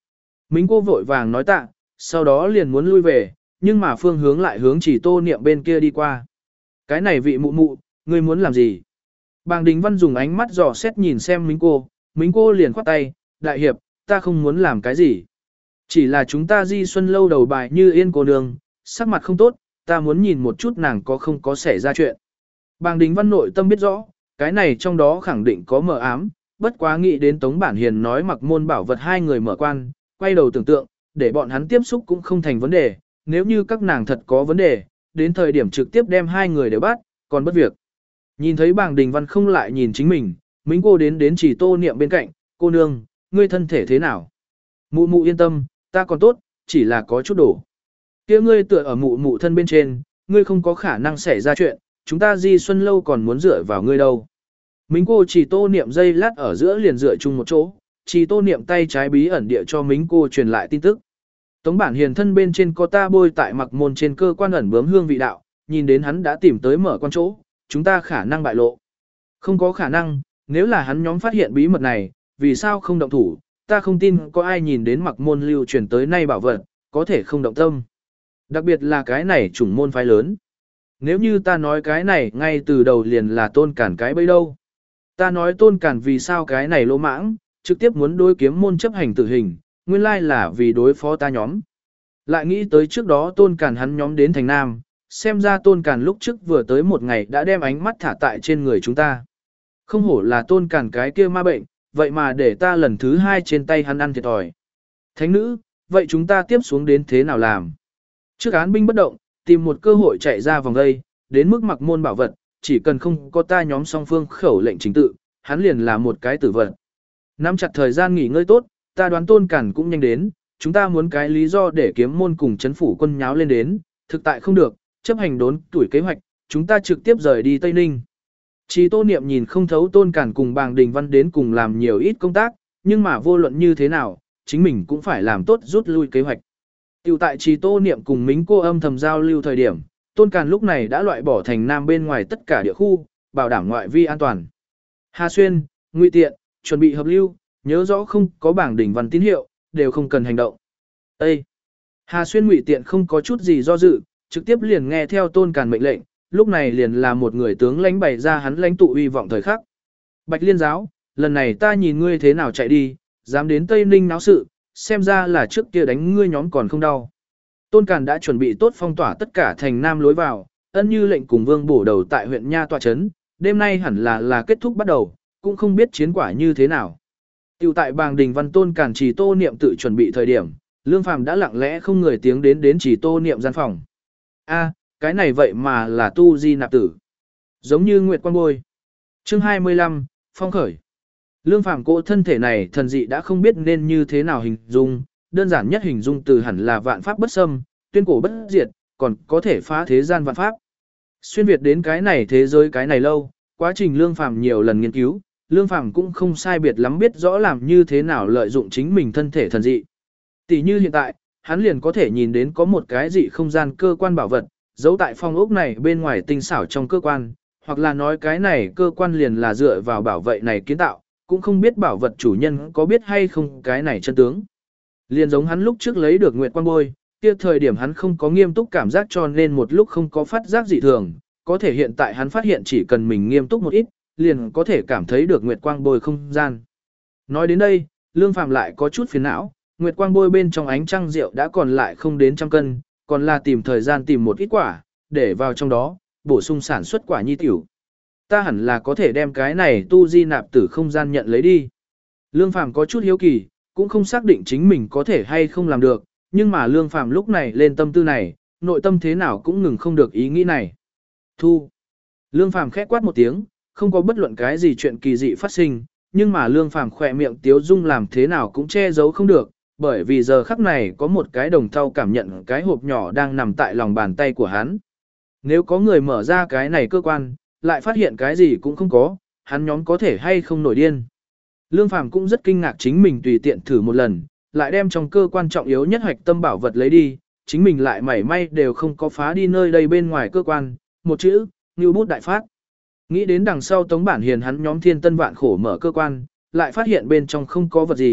Mính cô vội vàng nói tạ, sau đó liền muốn lui về, nhưng mà phương hướng lại hướng chỉ tô niệm bên kia đi qua. Cái này vị mụ mụ, ngươi muốn làm gì? Bàng Đình Văn dùng ánh mắt dò xét nhìn xem Mính cô, Mính cô liền khoát tay, đại hiệp, ta không muốn làm cái gì. Chỉ là chúng ta di xuân lâu đầu bài như yên cô nương, sắc mặt không tốt, ta muốn nhìn một chút nàng có không có xảy ra chuyện. Bàng Đình Văn nội tâm biết rõ, cái này trong đó khẳng định có mờ ám, bất quá nghĩ đến Tống Bản Hiền nói mặc môn bảo vật hai người mở quan, quay đầu tưởng tượng, để bọn hắn tiếp xúc cũng không thành vấn đề, nếu như các nàng thật có vấn đề, đến thời điểm trực tiếp đem hai người đều bắt, còn bất việc. Nhìn thấy Bàng Đình Văn không lại nhìn chính mình, Mính cô đến đến chỉ tô niệm bên cạnh, cô nương, ngươi thân thể thế nào? Mụ mụ yên tâm, ta còn tốt, chỉ là có chút đổ. Kia ngươi tựa ở mụ mụ thân bên trên, ngươi không có khả năng xảy ra chuyện, chúng ta di xuân lâu còn muốn dựa vào ngươi đâu. Mính cô chỉ tô niệm dây lát ở giữa liền dựa chung một chỗ, chỉ tô niệm tay trái bí ẩn địa cho Mính cô truyền lại tin tức. Tống Bản Hiền thân bên trên có ta bôi tại mặc môn trên cơ quan ẩn bướm hương vị đạo, nhìn đến hắn đã tìm tới mở quan chỗ, chúng ta khả năng bại lộ. Không có khả năng, nếu là hắn nhóm phát hiện bí mật này, vì sao không động thủ, ta không tin có ai nhìn đến mặc môn lưu truyền tới nay bảo vật, có thể không động tâm. Đặc biệt là cái này chủng môn phái lớn. Nếu như ta nói cái này ngay từ đầu liền là tôn cản cái bấy đâu. Ta nói tôn cản vì sao cái này lỗ mãng, trực tiếp muốn đối kiếm môn chấp hành tử hình, nguyên lai là vì đối phó ta nhóm. Lại nghĩ tới trước đó tôn cản hắn nhóm đến thành Nam, xem ra tôn cản lúc trước vừa tới một ngày đã đem ánh mắt thả tại trên người chúng ta. Không hổ là tôn cản cái kia ma bệnh, vậy mà để ta lần thứ hai trên tay hắn ăn thiệt thòi. Thánh nữ, vậy chúng ta tiếp xuống đến thế nào làm? Trước án binh bất động, tìm một cơ hội chạy ra vòng đây, đến mức mặc môn bảo vật, chỉ cần không có ta nhóm song phương khẩu lệnh chính tự, hắn liền là một cái tử vật. Nắm chặt thời gian nghỉ ngơi tốt, ta đoán tôn cản cũng nhanh đến, chúng ta muốn cái lý do để kiếm môn cùng chấn phủ quân nháo lên đến, thực tại không được, chấp hành đốn tuổi kế hoạch, chúng ta trực tiếp rời đi Tây Ninh. Chỉ tô niệm nhìn không thấu tôn cản cùng Bàng Đình Văn đến cùng làm nhiều ít công tác, nhưng mà vô luận như thế nào, chính mình cũng phải làm tốt rút lui kế hoạch. Tiểu tại Trì Tô Niệm cùng Mính cô âm thầm giao lưu thời điểm, Tôn Càn lúc này đã loại bỏ thành Nam bên ngoài tất cả địa khu, bảo đảm ngoại vi an toàn. Hà Xuyên, Ngụy Tiện, chuẩn bị hợp lưu, nhớ rõ không có Bảng Đình Văn tín hiệu, đều không cần hành động. Ê! Hà Xuyên Ngụy Tiện không có chút gì do dự, trực tiếp liền nghe theo Tôn Càn mệnh lệnh, lúc này liền là một người tướng lãnh bày ra hắn lãnh tụ uy vọng thời khắc. Bạch Liên giáo, lần này ta nhìn ngươi thế nào chạy đi, dám đến Tây Ninh náo sự, xem ra là trước kia đánh ngươi nhóm còn không đau. Tôn Càn đã chuẩn bị tốt phong tỏa tất cả thành Nam lối vào, ân như lệnh cùng vương bổ đầu tại huyện Nha tọa chấn, đêm nay hẳn là là kết thúc bắt đầu, cũng không biết chiến quả như thế nào. Tiểu tại Bàng Đình Văn Tôn Càn Chỉ Tô Niệm tự chuẩn bị thời điểm, Lương Phàm đã lặng lẽ không người tiếng đến đến Chỉ Tô Niệm gian phòng. A, cái này vậy mà là tu di nạp tử. Giống như Nguyệt Quan Bôi. Chương hai mươi lăm, Phong khởi. Lương Phàm cỗ thân thể này thần dị đã không biết nên như thế nào hình dung, đơn giản nhất hình dung từ hẳn là vạn pháp bất xâm, tuyên cổ bất diệt, còn có thể phá thế gian vạn pháp. Xuyên việt đến cái này thế giới cái này lâu, quá trình Lương Phàm nhiều lần nghiên cứu, Lương Phàm cũng không sai biệt lắm biết rõ làm như thế nào lợi dụng chính mình thân thể thần dị. Tỷ như hiện tại, hắn liền có thể nhìn đến có một cái dị không gian cơ quan bảo vật, giấu tại phong ốc này bên ngoài tinh xảo trong cơ quan, hoặc là nói cái này cơ quan liền là dựa vào bảo vệ này kiến tạo, cũng không biết bảo vật chủ nhân có biết hay không cái này chân tướng. Liền giống hắn lúc trước lấy được Nguyệt Quan Bôi, kia thời điểm hắn không có nghiêm túc cảm giác cho nên một lúc không có phát giác dị thường, có thể hiện tại hắn phát hiện chỉ cần mình nghiêm túc một ít, liền có thể cảm thấy được Nguyệt Quang Bôi không gian. Nói đến đây, Lương Phàm lại có chút phiền não, Nguyệt Quang Bôi bên trong ánh trăng rượu đã còn lại không đến trăm cân, còn là tìm thời gian tìm một ít quả, để vào trong đó, bổ sung sản xuất quả nhi tiểu. Ta hẳn là có thể đem cái này tu di nạp tử không gian nhận lấy đi. Lương Phàm có chút hiếu kỳ, cũng không xác định chính mình có thể hay không làm được, nhưng mà Lương Phàm lúc này lên tâm tư này, nội tâm thế nào cũng ngừng không được ý nghĩ này. Thu. Lương Phàm khẽ quát một tiếng, không có bất luận cái gì chuyện kỳ dị phát sinh, nhưng mà Lương Phàm khỏe miệng tiếu dung làm thế nào cũng che giấu không được, bởi vì giờ khắc này có một cái đồng thau cảm nhận cái hộp nhỏ đang nằm tại lòng bàn tay của hắn. Nếu có người mở ra cái này cơ quan, lại phát hiện cái gì cũng không có, hắn nhóm có thể hay không nổi điên. Lương Phàm cũng rất kinh ngạc chính mình tùy tiện thử một lần, lại đem trong cơ quan trọng yếu nhất hoạch tâm bảo vật lấy đi, chính mình lại mảy may đều không có phá đi nơi đây bên ngoài cơ quan, một chữ, như bút đại phát. Nghĩ đến đằng sau Tống Bản Hiền hắn nhóm thiên tân vạn khổ mở cơ quan, lại phát hiện bên trong không có vật gì,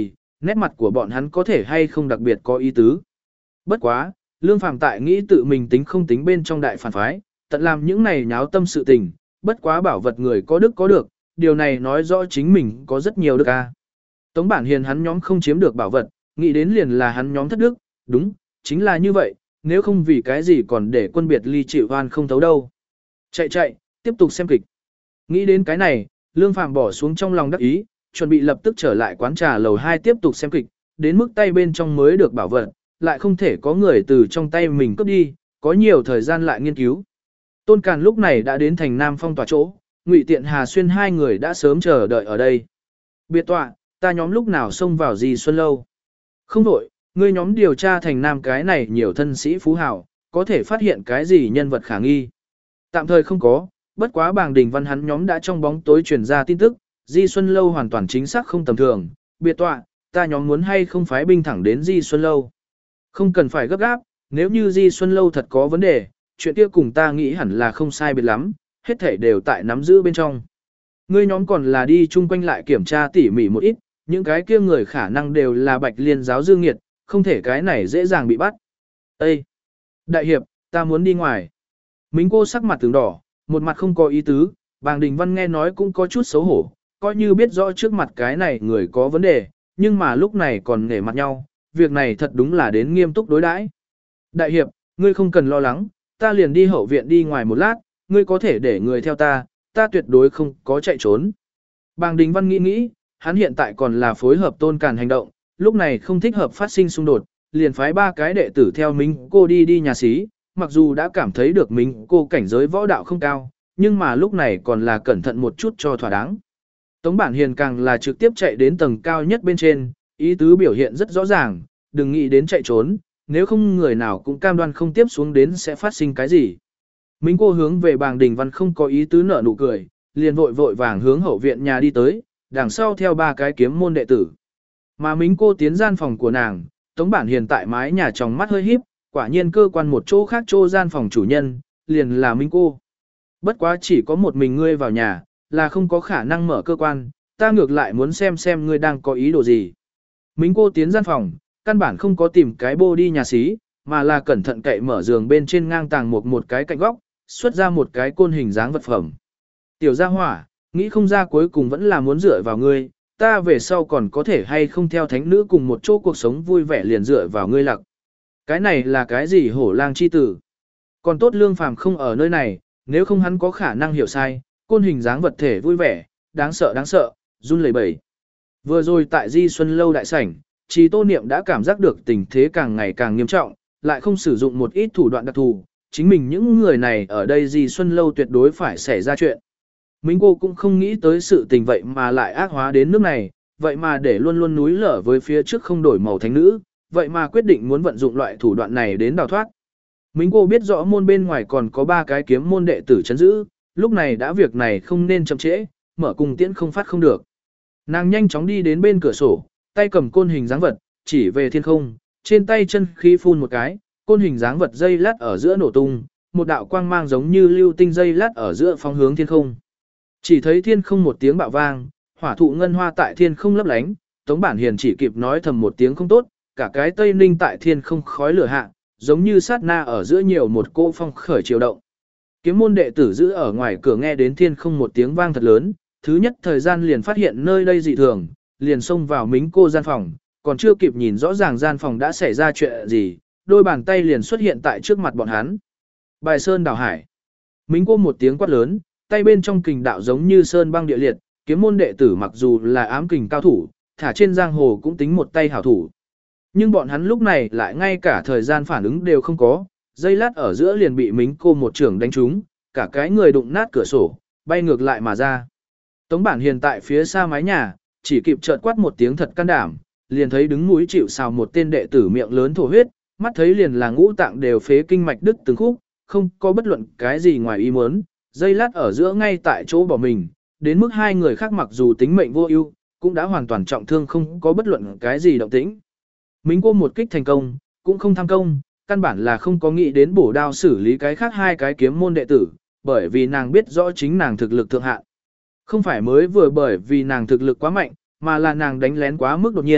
nét mặt của bọn hắn có thể hay không đặc biệt có ý tứ. Bất quá, Lương Phàm tại nghĩ tự mình tính không tính bên trong đại phản phái, tận làm những này nháo tâm sự tình, bất quá bảo vật người có đức có được, điều này nói rõ chính mình có rất nhiều đức a. Tống Bản Hiền hắn nhóm không chiếm được bảo vật, nghĩ đến liền là hắn nhóm thất đức, đúng, chính là như vậy, nếu không vì cái gì còn để quân biệt ly chịu oan không thấu đâu. Chạy chạy, tiếp tục xem kịch. Nghĩ đến cái này, Lương Phàm bỏ xuống trong lòng đắc ý, chuẩn bị lập tức trở lại quán trà lầu hai tiếp tục xem kịch, đến mức tay bên trong mới được bảo vật, lại không thể có người từ trong tay mình cướp đi, có nhiều thời gian lại nghiên cứu. Tôn Càn lúc này đã đến thành Nam Phong tòa chỗ, Ngụy Tiện Hà Xuyên hai người đã sớm chờ đợi ở đây. Biệt tọa, ta nhóm lúc nào xông vào Di Xuân Lâu? Không đổi, ngươi nhóm điều tra thành Nam cái này nhiều thân sĩ phú hào, có thể phát hiện cái gì nhân vật khả nghi. Tạm thời không có, bất quá Bàng Đình Văn hắn nhóm đã trong bóng tối truyền ra tin tức, Di Xuân Lâu hoàn toàn chính xác không tầm thường. Biệt tọa, ta nhóm muốn hay không phái binh thẳng đến Di Xuân Lâu. Không cần phải gấp gáp, nếu như Di Xuân Lâu thật có vấn đề, chuyện kia cùng ta nghĩ hẳn là không sai biệt lắm, hết thảy đều tại nắm giữ bên trong. Ngươi nhóm còn là đi chung quanh lại kiểm tra tỉ mỉ một ít, những cái kia người khả năng đều là Bạch Liên giáo dương nghiệt, không thể cái này dễ dàng bị bắt. Ê! Đại hiệp, ta muốn đi ngoài. Mính cô sắc mặt tướng đỏ, một mặt không có ý tứ, Bàng Đình Văn nghe nói cũng có chút xấu hổ, coi như biết rõ trước mặt cái này người có vấn đề, nhưng mà lúc này còn nể mặt nhau, việc này thật đúng là đến nghiêm túc đối đãi. Đại hiệp, ngươi không cần lo lắng, ta liền đi hậu viện đi ngoài một lát, ngươi có thể để người theo ta, ta tuyệt đối không có chạy trốn. Bàng Đình Văn nghĩ nghĩ, hắn hiện tại còn là phối hợp Tôn Càn hành động, lúc này không thích hợp phát sinh xung đột, liền phái ba cái đệ tử theo Minh cô đi đi nhà xí, mặc dù đã cảm thấy được Minh cô cảnh giới võ đạo không cao, nhưng mà lúc này còn là cẩn thận một chút cho thỏa đáng. Tống Bản Hiền càng là trực tiếp chạy đến tầng cao nhất bên trên, ý tứ biểu hiện rất rõ ràng, đừng nghĩ đến chạy trốn, nếu không người nào cũng cam đoan không tiếp xuống đến sẽ phát sinh cái gì. Minh cô hướng về Bàng Đình Văn không có ý tứ nở nụ cười, liền vội vội vàng hướng hậu viện nhà đi tới, đằng sau theo ba cái kiếm môn đệ tử. Mà Minh cô tiến gian phòng của nàng, Tống Bản Hiền tại mái nhà trong mắt hơi híp, quả nhiên cơ quan một chỗ khác chỗ gian phòng chủ nhân, liền là Minh cô. Bất quá chỉ có một mình ngươi vào nhà, là không có khả năng mở cơ quan, ta ngược lại muốn xem xem ngươi đang có ý đồ gì. Minh cô tiến gian phòng, căn bản không có tìm cái bô đi nhà xí, mà là cẩn thận cậy mở giường bên trên ngang tàng một một cái cạnh góc, xuất ra một cái côn hình dáng vật phẩm. Tiểu gia hỏa, nghĩ không ra cuối cùng vẫn là muốn dựa vào ngươi, ta về sau còn có thể hay không theo thánh nữ cùng một chỗ cuộc sống vui vẻ liền dựa vào ngươi lặc. Cái này là cái gì hổ lang chi tử? Còn tốt Lương Phàm không ở nơi này, nếu không hắn có khả năng hiểu sai, côn hình dáng vật thể vui vẻ, đáng sợ đáng sợ, run lẩy bẩy. Vừa rồi tại Di Xuân Lâu đại sảnh, Trì Tô Niệm đã cảm giác được tình thế càng ngày càng nghiêm trọng, lại không sử dụng một ít thủ đoạn đặc thù, chính mình những người này ở đây Di Xuân Lâu tuyệt đối phải xảy ra chuyện. Minh cô cũng không nghĩ tới sự tình vậy mà lại ác hóa đến nước này, vậy mà để luôn luôn núi lở với phía trước không đổi màu thánh nữ, vậy mà quyết định muốn vận dụng loại thủ đoạn này đến đào thoát. Minh cô biết rõ môn bên ngoài còn có ba cái kiếm môn đệ tử chấn giữ, lúc này đã việc này không nên chậm trễ, mở cùng tiễn không phát không được. Nàng nhanh chóng đi đến bên cửa sổ, tay cầm côn hình dáng vật, chỉ về thiên không, trên tay chân khí phun một cái, côn hình dáng vật dây lát ở giữa nổ tung, một đạo quang mang giống như lưu tinh dây lát ở giữa phóng hướng thiên không. Chỉ thấy thiên không một tiếng bạo vang, hỏa thụ ngân hoa tại thiên không lấp lánh, Tống Bản Hiền chỉ kịp nói thầm một tiếng không tốt, cả cái tây ninh tại thiên không khói lửa hạ, giống như sát na ở giữa nhiều một cỗ phong khởi chiều động. Kiếm môn đệ tử giữ ở ngoài cửa nghe đến thiên không một tiếng vang thật lớn, thứ nhất thời gian liền phát hiện nơi đây dị thường, liền xông vào mính cô gian phòng, còn chưa kịp nhìn rõ ràng gian phòng đã xảy ra chuyện gì, đôi bàn tay liền xuất hiện tại trước mặt bọn hắn. Bài sơn đảo hải. Mính cô một tiếng quát lớn, tay bên trong kình đạo giống như sơn băng địa liệt, kiếm môn đệ tử mặc dù là ám kình cao thủ, thả trên giang hồ cũng tính một tay hảo thủ. Nhưng bọn hắn lúc này lại ngay cả thời gian phản ứng đều không có, giây lát ở giữa liền bị mính cô một trưởng đánh trúng, cả cái người đụng nát cửa sổ, bay ngược lại mà ra. Tống Bản Hiền tại phía xa mái nhà, chỉ kịp chợt quát một tiếng thật can đảm, liền thấy đứng núi chịu sào một tên đệ tử miệng lớn thổ huyết, mắt thấy liền là ngũ tạng đều phế kinh mạch đứt từng khúc, không có bất luận cái gì ngoài ý muốn, giây lát ở giữa ngay tại chỗ bỏ mình, đến mức hai người khác mặc dù tính mệnh vô ưu, cũng đã hoàn toàn trọng thương không có bất luận cái gì động tĩnh. Mính cô một kích thành công, cũng không tham công, căn bản là không có nghĩ đến bổ đao xử lý cái khác hai cái kiếm môn đệ tử, bởi vì nàng biết rõ chính nàng thực lực thượng hạn. Không phải mới vừa bởi vì nàng thực lực quá mạnh, mà là nàng đánh lén quá mức đột nhiên,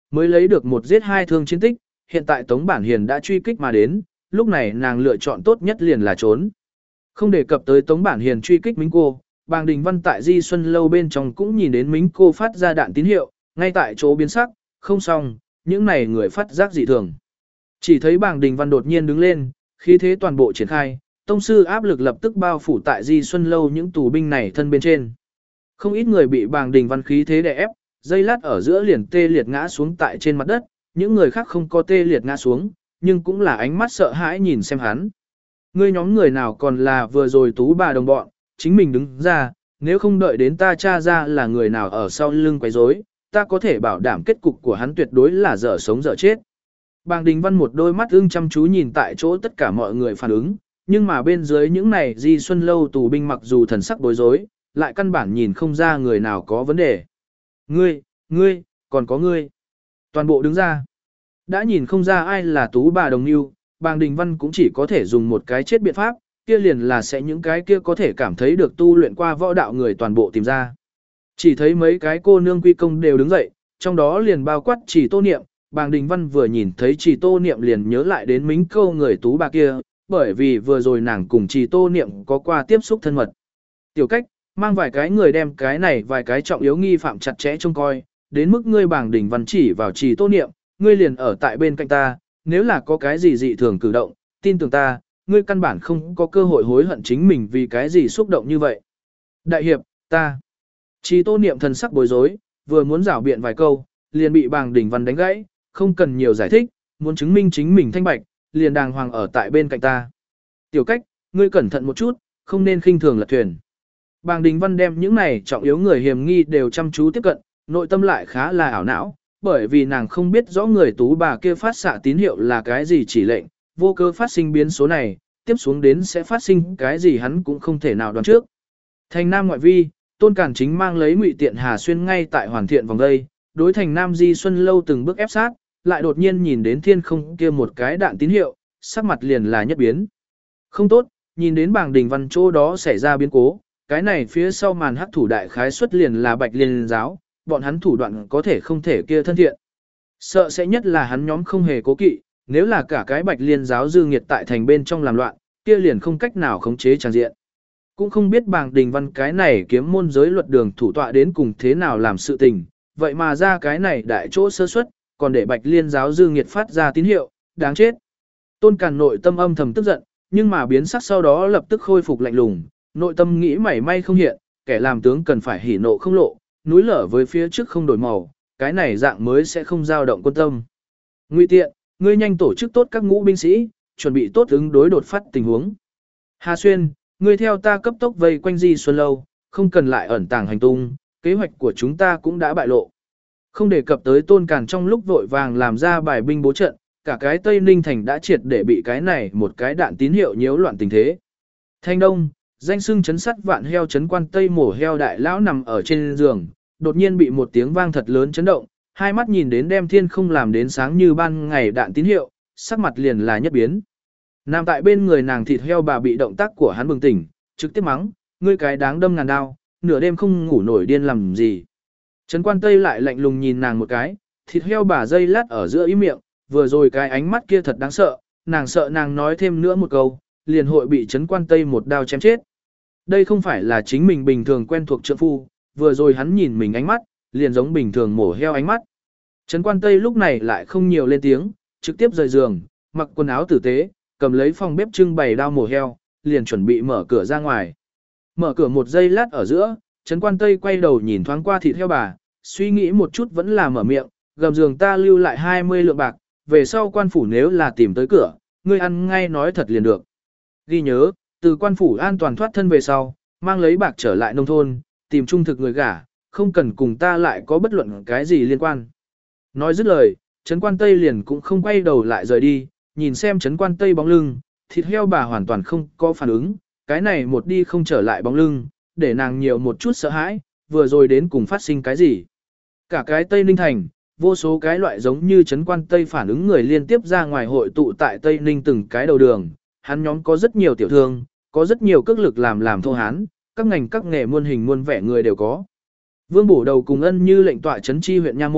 mới lấy được một giết hai thương chiến tích, hiện tại Tống Bản Hiền đã truy kích mà đến, lúc này nàng lựa chọn tốt nhất liền là trốn. Không đề cập tới Tống Bản Hiền truy kích Mính Cô, Bàng Đình Văn tại Di Xuân Lâu bên trong cũng nhìn đến Mính Cô phát ra đạn tín hiệu, ngay tại chỗ biến sắc, không xong, những này người phát giác dị thường. Chỉ thấy Bàng Đình Văn đột nhiên đứng lên, khí thế toàn bộ triển khai, tông sư áp lực lập tức bao phủ tại Di Xuân Lâu những tù binh này thân bên trên. Không ít người bị Bàng Đình Văn khí thế đè ép, dây lát ở giữa liền tê liệt ngã xuống tại trên mặt đất, những người khác không có tê liệt ngã xuống, nhưng cũng là ánh mắt sợ hãi nhìn xem hắn. Ngươi nhóm người nào còn là vừa rồi Tú bà đồng bọn, chính mình đứng ra, nếu không đợi đến ta tra ra là người nào ở sau lưng quấy rối, ta có thể bảo đảm kết cục của hắn tuyệt đối là dở sống dở chết. Bàng Đình Văn một đôi mắt ưng chăm chú nhìn tại chỗ tất cả mọi người phản ứng, nhưng mà bên dưới những này Di Xuân Lâu tù binh mặc dù thần sắc bối rối, lại căn bản nhìn không ra người nào có vấn đề. Ngươi, ngươi, còn có ngươi. Toàn bộ đứng ra. Đã nhìn không ra ai là Tú bà đồng lưu, Bàng Đình Văn cũng chỉ có thể dùng một cái chết biện pháp, kia liền là sẽ những cái kia có thể cảm thấy được tu luyện qua võ đạo người toàn bộ tìm ra. Chỉ thấy mấy cái cô nương quy công đều đứng dậy, trong đó liền bao quát Chỉ Tô Niệm, Bàng Đình Văn vừa nhìn thấy Chỉ Tô Niệm liền nhớ lại đến Mính Câu người Tú bà kia, bởi vì vừa rồi nàng cùng Chỉ Tô Niệm có qua tiếp xúc thân mật. Tiểu Cách, mang vài cái người đem cái này vài cái trọng yếu nghi phạm chặt chẽ trông coi, đến mức ngươi Bàng Đình Văn chỉ vào Chỉ Tô Niệm, ngươi liền ở tại bên cạnh ta, nếu là có cái gì dị thường cử động, tin tưởng ta, ngươi căn bản không có cơ hội hối hận chính mình vì cái gì xúc động như vậy. Đại hiệp, ta. Chỉ Tô Niệm thần sắc bối rối, vừa muốn giảo biện vài câu, liền bị Bàng Đình Văn đánh gãy, không cần nhiều giải thích, muốn chứng minh chính mình thanh bạch, liền đàng hoàng ở tại bên cạnh ta. Tiểu Cách, ngươi cẩn thận một chút, không nên khinh thường lật thuyền. Bàng Đình Văn đem những này trọng yếu người hiểm nghi đều chăm chú tiếp cận, nội tâm lại khá là ảo não, bởi vì nàng không biết rõ người Tú bà kia phát xạ tín hiệu là cái gì chỉ lệnh, vô cơ phát sinh biến số này, tiếp xuống đến sẽ phát sinh cái gì hắn cũng không thể nào đoán trước. Thành Nam ngoại vi, Tôn Cản Chính mang lấy Ngụy Tiện Hà xuyên ngay tại hoàn thiện vòng đây, đối Thành Nam Di Xuân Lâu từng bước ép sát, lại đột nhiên nhìn đến thiên không kia một cái đạn tín hiệu, sắc mặt liền là nhất biến. Không tốt, nhìn đến Bàng Đình Văn chỗ đó xảy ra biến cố, cái này phía sau màn hắc thủ đại khái xuất liền là Bạch Liên giáo, bọn hắn thủ đoạn có thể không thể kia thân thiện. Sợ sẽ nhất là hắn nhóm không hề cố kỵ, nếu là cả cái Bạch Liên giáo dư nghiệt tại thành bên trong làm loạn, kia liền không cách nào khống chế tràng diện. Cũng không biết Bàng Đình Văn cái này kiếm môn giới luật đường thủ tọa đến cùng thế nào làm sự tình, vậy mà ra cái này đại chỗ sơ suất, còn để Bạch Liên giáo dư nghiệt phát ra tín hiệu, đáng chết. Tôn Càn nội tâm âm thầm tức giận, nhưng mà biến sắc sau đó lập tức khôi phục lạnh lùng, nội tâm nghĩ mảy may không hiện, kẻ làm tướng cần phải hỉ nộ không lộ, núi lở với phía trước không đổi màu, cái này dạng mới sẽ không dao động quân tâm. Ngụy Tiện, ngươi nhanh tổ chức tốt các ngũ binh sĩ, chuẩn bị tốt ứng đối đột phát tình huống. Hà Xuyên, ngươi theo ta cấp tốc vây quanh Di Xuân Lâu, không cần lại ẩn tàng hành tung, kế hoạch của chúng ta cũng đã bại lộ. Không đề cập tới Tôn Càn trong lúc vội vàng làm ra bài binh bố trận, cả cái Tây Ninh thành đã triệt để bị cái này một cái đạn tín hiệu nhiễu loạn tình thế. Thanh Đông, danh xưng chấn sắt vạn heo chấn quan Tây mổ heo đại lão nằm ở trên giường, đột nhiên bị một tiếng vang thật lớn chấn động, hai mắt nhìn đến đem thiên không làm đến sáng như ban ngày đạn tín hiệu, sắc mặt liền là nhất biến. Nằm tại bên người nàng thịt heo bà bị động tác của hắn bừng tỉnh, trực tiếp mắng, ngươi cái đáng đâm ngàn đao, nửa đêm không ngủ nổi điên làm gì. Trấn Quan Tây lại lạnh lùng nhìn nàng một cái, thịt heo bà dây lát ở giữa ý miệng, vừa rồi cái ánh mắt kia thật đáng sợ, nàng sợ nàng nói thêm nữa một câu, liền hội bị Trấn Quan Tây một đao chém chết. Đây không phải là chính mình bình thường quen thuộc trượng phu, vừa rồi hắn nhìn mình ánh mắt, liền giống bình thường mổ heo ánh mắt. Trấn Quan Tây lúc này lại không nhiều lên tiếng, trực tiếp rời giường, mặc quần áo tử tế, cầm lấy phòng bếp trưng bày đao mổ heo, liền chuẩn bị mở cửa ra ngoài. Mở cửa một giây lát ở giữa, Trấn Quan Tây quay đầu nhìn thoáng qua thịt heo bà, suy nghĩ một chút vẫn là mở miệng, gầm giường ta lưu lại hai mươi lượng bạc, về sau quan phủ nếu là tìm tới cửa, ngươi ăn ngay nói thật liền được. Ghi nhớ, từ quan phủ an toàn thoát thân về sau, mang lấy bạc trở lại nông thôn, tìm trung thực người gả, không cần cùng ta lại có bất luận cái gì liên quan. Nói dứt lời, Trấn Quan Tây liền cũng không quay đầu lại rời đi, nhìn xem Trấn Quan Tây bóng lưng, thịt heo bà hoàn toàn không có phản ứng, cái này một đi không trở lại bóng lưng, để nàng nhiều một chút sợ hãi, vừa rồi đến cùng phát sinh cái gì. Cả cái Tây Ninh Thành, vô số cái loại giống như Trấn Quan Tây phản ứng người liên tiếp ra ngoài hội tụ tại Tây Ninh từng cái đầu đường, hắn nhóm có rất nhiều tiểu thương, có rất nhiều cước lực làm làm thô hán, các ngành các nghề muôn hình muôn vẻ người đều có. Vương Bổ Đầu cùng Ân Như lệnh tọa trấn chi huyện Nha Môn,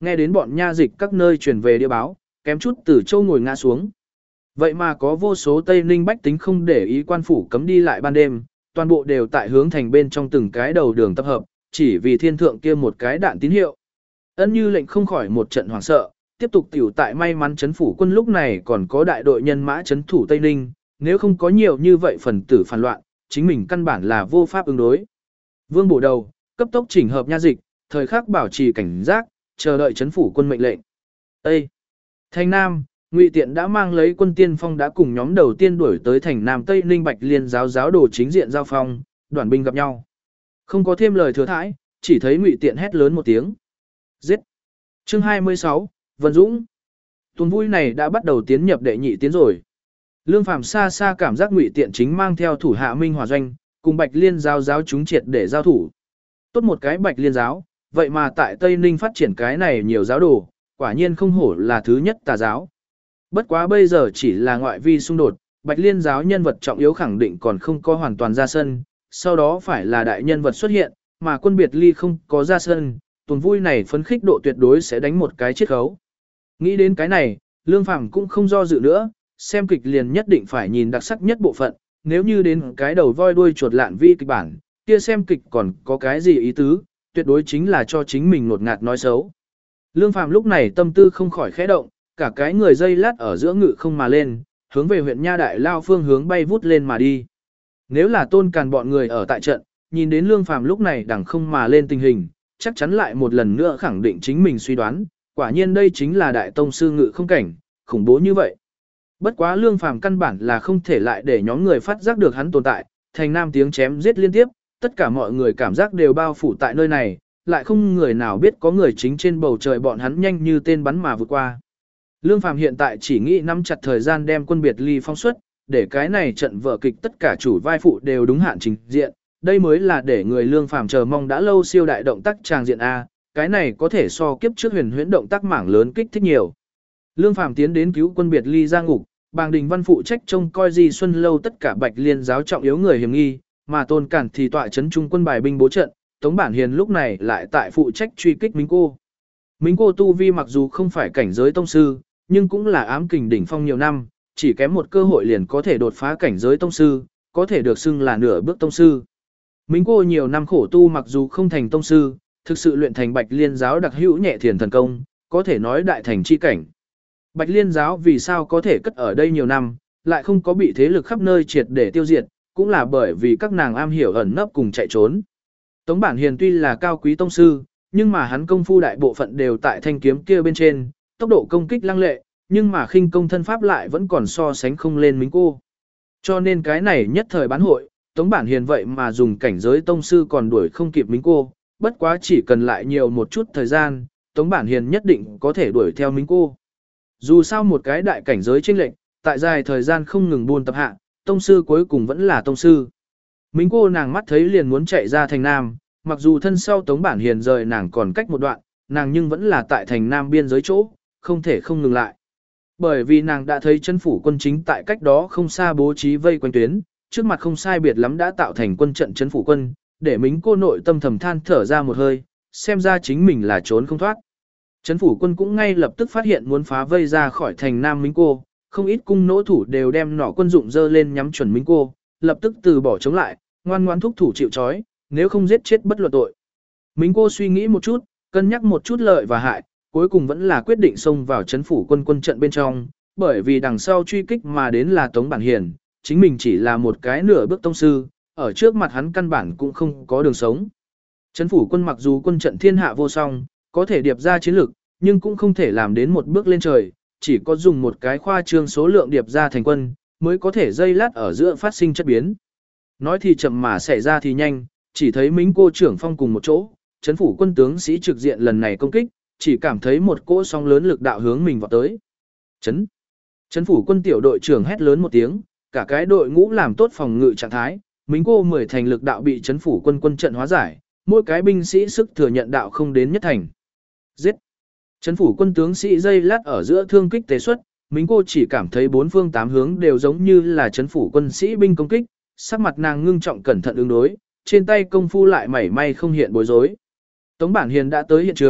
nghe đến bọn nha dịch các nơi truyền về địa báo, kém chút từ châu ngồi ngã xuống. Vậy mà có vô số Tây Ninh bách tính không để ý quan phủ cấm đi lại ban đêm, toàn bộ đều tại hướng thành bên trong từng cái đầu đường tập hợp, chỉ vì thiên thượng kia một cái đạn tín hiệu. Ân Như lệnh không khỏi một trận hoảng sợ, tiếp tục tiểu tại may mắn chấn phủ quân lúc này còn có đại đội nhân mã chấn thủ Tây Ninh, nếu không có nhiều như vậy phần tử phản loạn, chính mình căn bản là vô pháp ứng đối. Vương bổ đầu, cấp tốc chỉnh hợp nha dịch, thời khắc bảo trì cảnh giác, chờ đợi chấn phủ quân mệnh lệnh. Ê! Thành Nam, Ngụy Tiện đã mang lấy quân tiên phong đã cùng nhóm đầu tiên đuổi tới thành Nam Tây Ninh Bạch Liên giáo giáo đồ chính diện giao phong, đoàn binh gặp nhau. Không có thêm lời thừa thãi, chỉ thấy Ngụy Tiện hét lớn một tiếng. Giết! Chương hai mươi sáu, Vân Dũng. Tuần vui này đã bắt đầu tiến nhập đệ nhị tiến rồi. Lương Phàm xa xa cảm giác Ngụy Tiện chính mang theo thủ hạ Minh Hòa doanh, cùng Bạch Liên giáo giáo chúng triệt để giao thủ. Tốt một cái Bạch Liên giáo, vậy mà tại Tây Ninh phát triển cái này nhiều giáo đồ, quả nhiên không hổ là thứ nhất tà giáo. Bất quá bây giờ chỉ là ngoại vi xung đột, Bạch Liên giáo nhân vật trọng yếu khẳng định còn không có hoàn toàn ra sân, sau đó phải là đại nhân vật xuất hiện, mà quân biệt ly không có ra sân, tuần vui này phấn khích độ tuyệt đối sẽ đánh một cái chiết khấu. Nghĩ đến cái này, Lương Phàm cũng không do dự nữa, xem kịch liền nhất định phải nhìn đặc sắc nhất bộ phận, nếu như đến cái đầu voi đuôi chuột lạn vi kịch bản, kia xem kịch còn có cái gì ý tứ, tuyệt đối chính là cho chính mình nột ngạt nói xấu. Lương Phàm lúc này tâm tư không khỏi khẽ động, cả cái người dây lát ở giữa ngự không mà lên, hướng về huyện Nha Đại Lao phương hướng bay vút lên mà đi. Nếu là Tôn Càn bọn người ở tại trận, nhìn đến Lương Phàm lúc này đằng không mà lên tình hình, chắc chắn lại một lần nữa khẳng định chính mình suy đoán, quả nhiên đây chính là đại tông sư ngự không cảnh, khủng bố như vậy. Bất quá Lương Phàm căn bản là không thể lại để nhóm người phát giác được hắn tồn tại, thành nam tiếng chém giết liên tiếp, tất cả mọi người cảm giác đều bao phủ tại nơi này, lại không người nào biết có người chính trên bầu trời bọn hắn nhanh như tên bắn mà vượt qua. Lương Phàm hiện tại chỉ nghĩ nắm chặt thời gian đem quân biệt ly phong xuất, để cái này trận vở kịch tất cả chủ vai phụ đều đúng hạn trình diện, đây mới là để người Lương Phàm chờ mong đã lâu siêu đại động tác tràng diện A, cái này có thể so kiếp trước huyền huyễn động tác mảng lớn kích thích nhiều. Lương Phàm tiến đến cứu quân biệt ly ra ngục, Bàng Đình Văn phụ trách trông coi Di Xuân lâu tất cả Bạch Liên giáo trọng yếu người hiểm nghi, mà Tôn Cản thì tọa trấn trung quân bài binh bố trận, Tống Bản Hiền lúc này lại tại phụ trách truy kích Minh Cô. Minh Cô tu vi mặc dù không phải cảnh giới tông sư, nhưng cũng là ám kình đỉnh phong nhiều năm, chỉ kém một cơ hội liền có thể đột phá cảnh giới tông sư, có thể được xưng là nửa bước tông sư. Minh Cô nhiều năm khổ tu mặc dù không thành tông sư, thực sự luyện thành Bạch Liên giáo đặc hữu nhẹ thiền thần công, có thể nói đại thành chi cảnh. Bạch Liên giáo vì sao có thể cất ở đây nhiều năm, lại không có bị thế lực khắp nơi triệt để tiêu diệt, cũng là bởi vì các nàng am hiểu ẩn nấp cùng chạy trốn. Tống Bản Hiền tuy là cao quý tông sư, nhưng mà hắn công phu đại bộ phận đều tại thanh kiếm kia bên trên, tốc độ công kích lăng lệ, nhưng mà khinh công thân pháp lại vẫn còn so sánh không lên Minh Cô. Cho nên cái này nhất thời bán hội, Tống Bản Hiền vậy mà dùng cảnh giới tông sư còn đuổi không kịp Minh Cô, bất quá chỉ cần lại nhiều một chút thời gian, Tống Bản Hiền nhất định có thể đuổi theo Minh Cô. Dù sao một cái đại cảnh giới chênh lệch, tại dài thời gian không ngừng buôn tập hạ, tông sư cuối cùng vẫn là tông sư. Minh Cô nàng mắt thấy liền muốn chạy ra thành Nam, mặc dù thân sau Tống Bản Hiền rời nàng còn cách một đoạn, nàng nhưng vẫn là tại thành Nam biên giới chỗ, không thể không ngừng lại. Bởi vì nàng đã thấy chân phủ quân chính tại cách đó không xa bố trí vây quanh tuyến, trước mặt không sai biệt lắm đã tạo thành quân trận chân phủ quân, để Minh Cô nội tâm thầm than thở ra một hơi, xem ra chính mình là trốn không thoát. Trấn phủ quân cũng ngay lập tức phát hiện muốn phá vây ra khỏi thành Nam Minh Cô, không ít cung nỗ thủ đều đem nỏ quân dụng dơ lên nhắm chuẩn Minh Cô, lập tức từ bỏ chống lại, ngoan ngoãn thúc thủ chịu trói, nếu không giết chết bất luận tội. Minh Cô suy nghĩ một chút, cân nhắc một chút lợi và hại, cuối cùng vẫn là quyết định xông vào trấn phủ quân quân trận bên trong, bởi vì đằng sau truy kích mà đến là Tống Bản Hiền, chính mình chỉ là một cái nửa bước tông sư, ở trước mặt hắn căn bản cũng không có đường sống. Trấn phủ quân mặc dù quân trận thiên hạ vô song, có thể điệp ra chiến lược, nhưng cũng không thể làm đến một bước lên trời, chỉ có dùng một cái khoa trương số lượng điệp ra thành quân, mới có thể dây lát ở giữa phát sinh chất biến. Nói thì chậm mà xảy ra thì nhanh, chỉ thấy Minh Cô trưởng phong cùng một chỗ, trấn phủ quân tướng sĩ trực diện lần này công kích, chỉ cảm thấy một cỗ sóng lớn lực đạo hướng mình vào tới. Trấn. Trấn phủ quân tiểu đội trưởng hét lớn một tiếng, cả cái đội ngũ làm tốt phòng ngự trạng thái, Minh Cô mười thành lực đạo bị trấn phủ quân quân trận hóa giải, mỗi cái binh sĩ sức thừa nhận đạo không đến nhất thành. Giết. Trấn phủ quân tướng sĩ dây lát ở giữa thương kích tế xuất, Minh Cô chỉ cảm thấy bốn phương tám hướng đều giống như là trấn phủ quân sĩ binh công kích, sắc mặt nàng ngưng trọng cẩn thận ứng đối, trên tay công phu lại mảy may không hiện bối rối. Tống Bản Hiền đã tới hiện trường,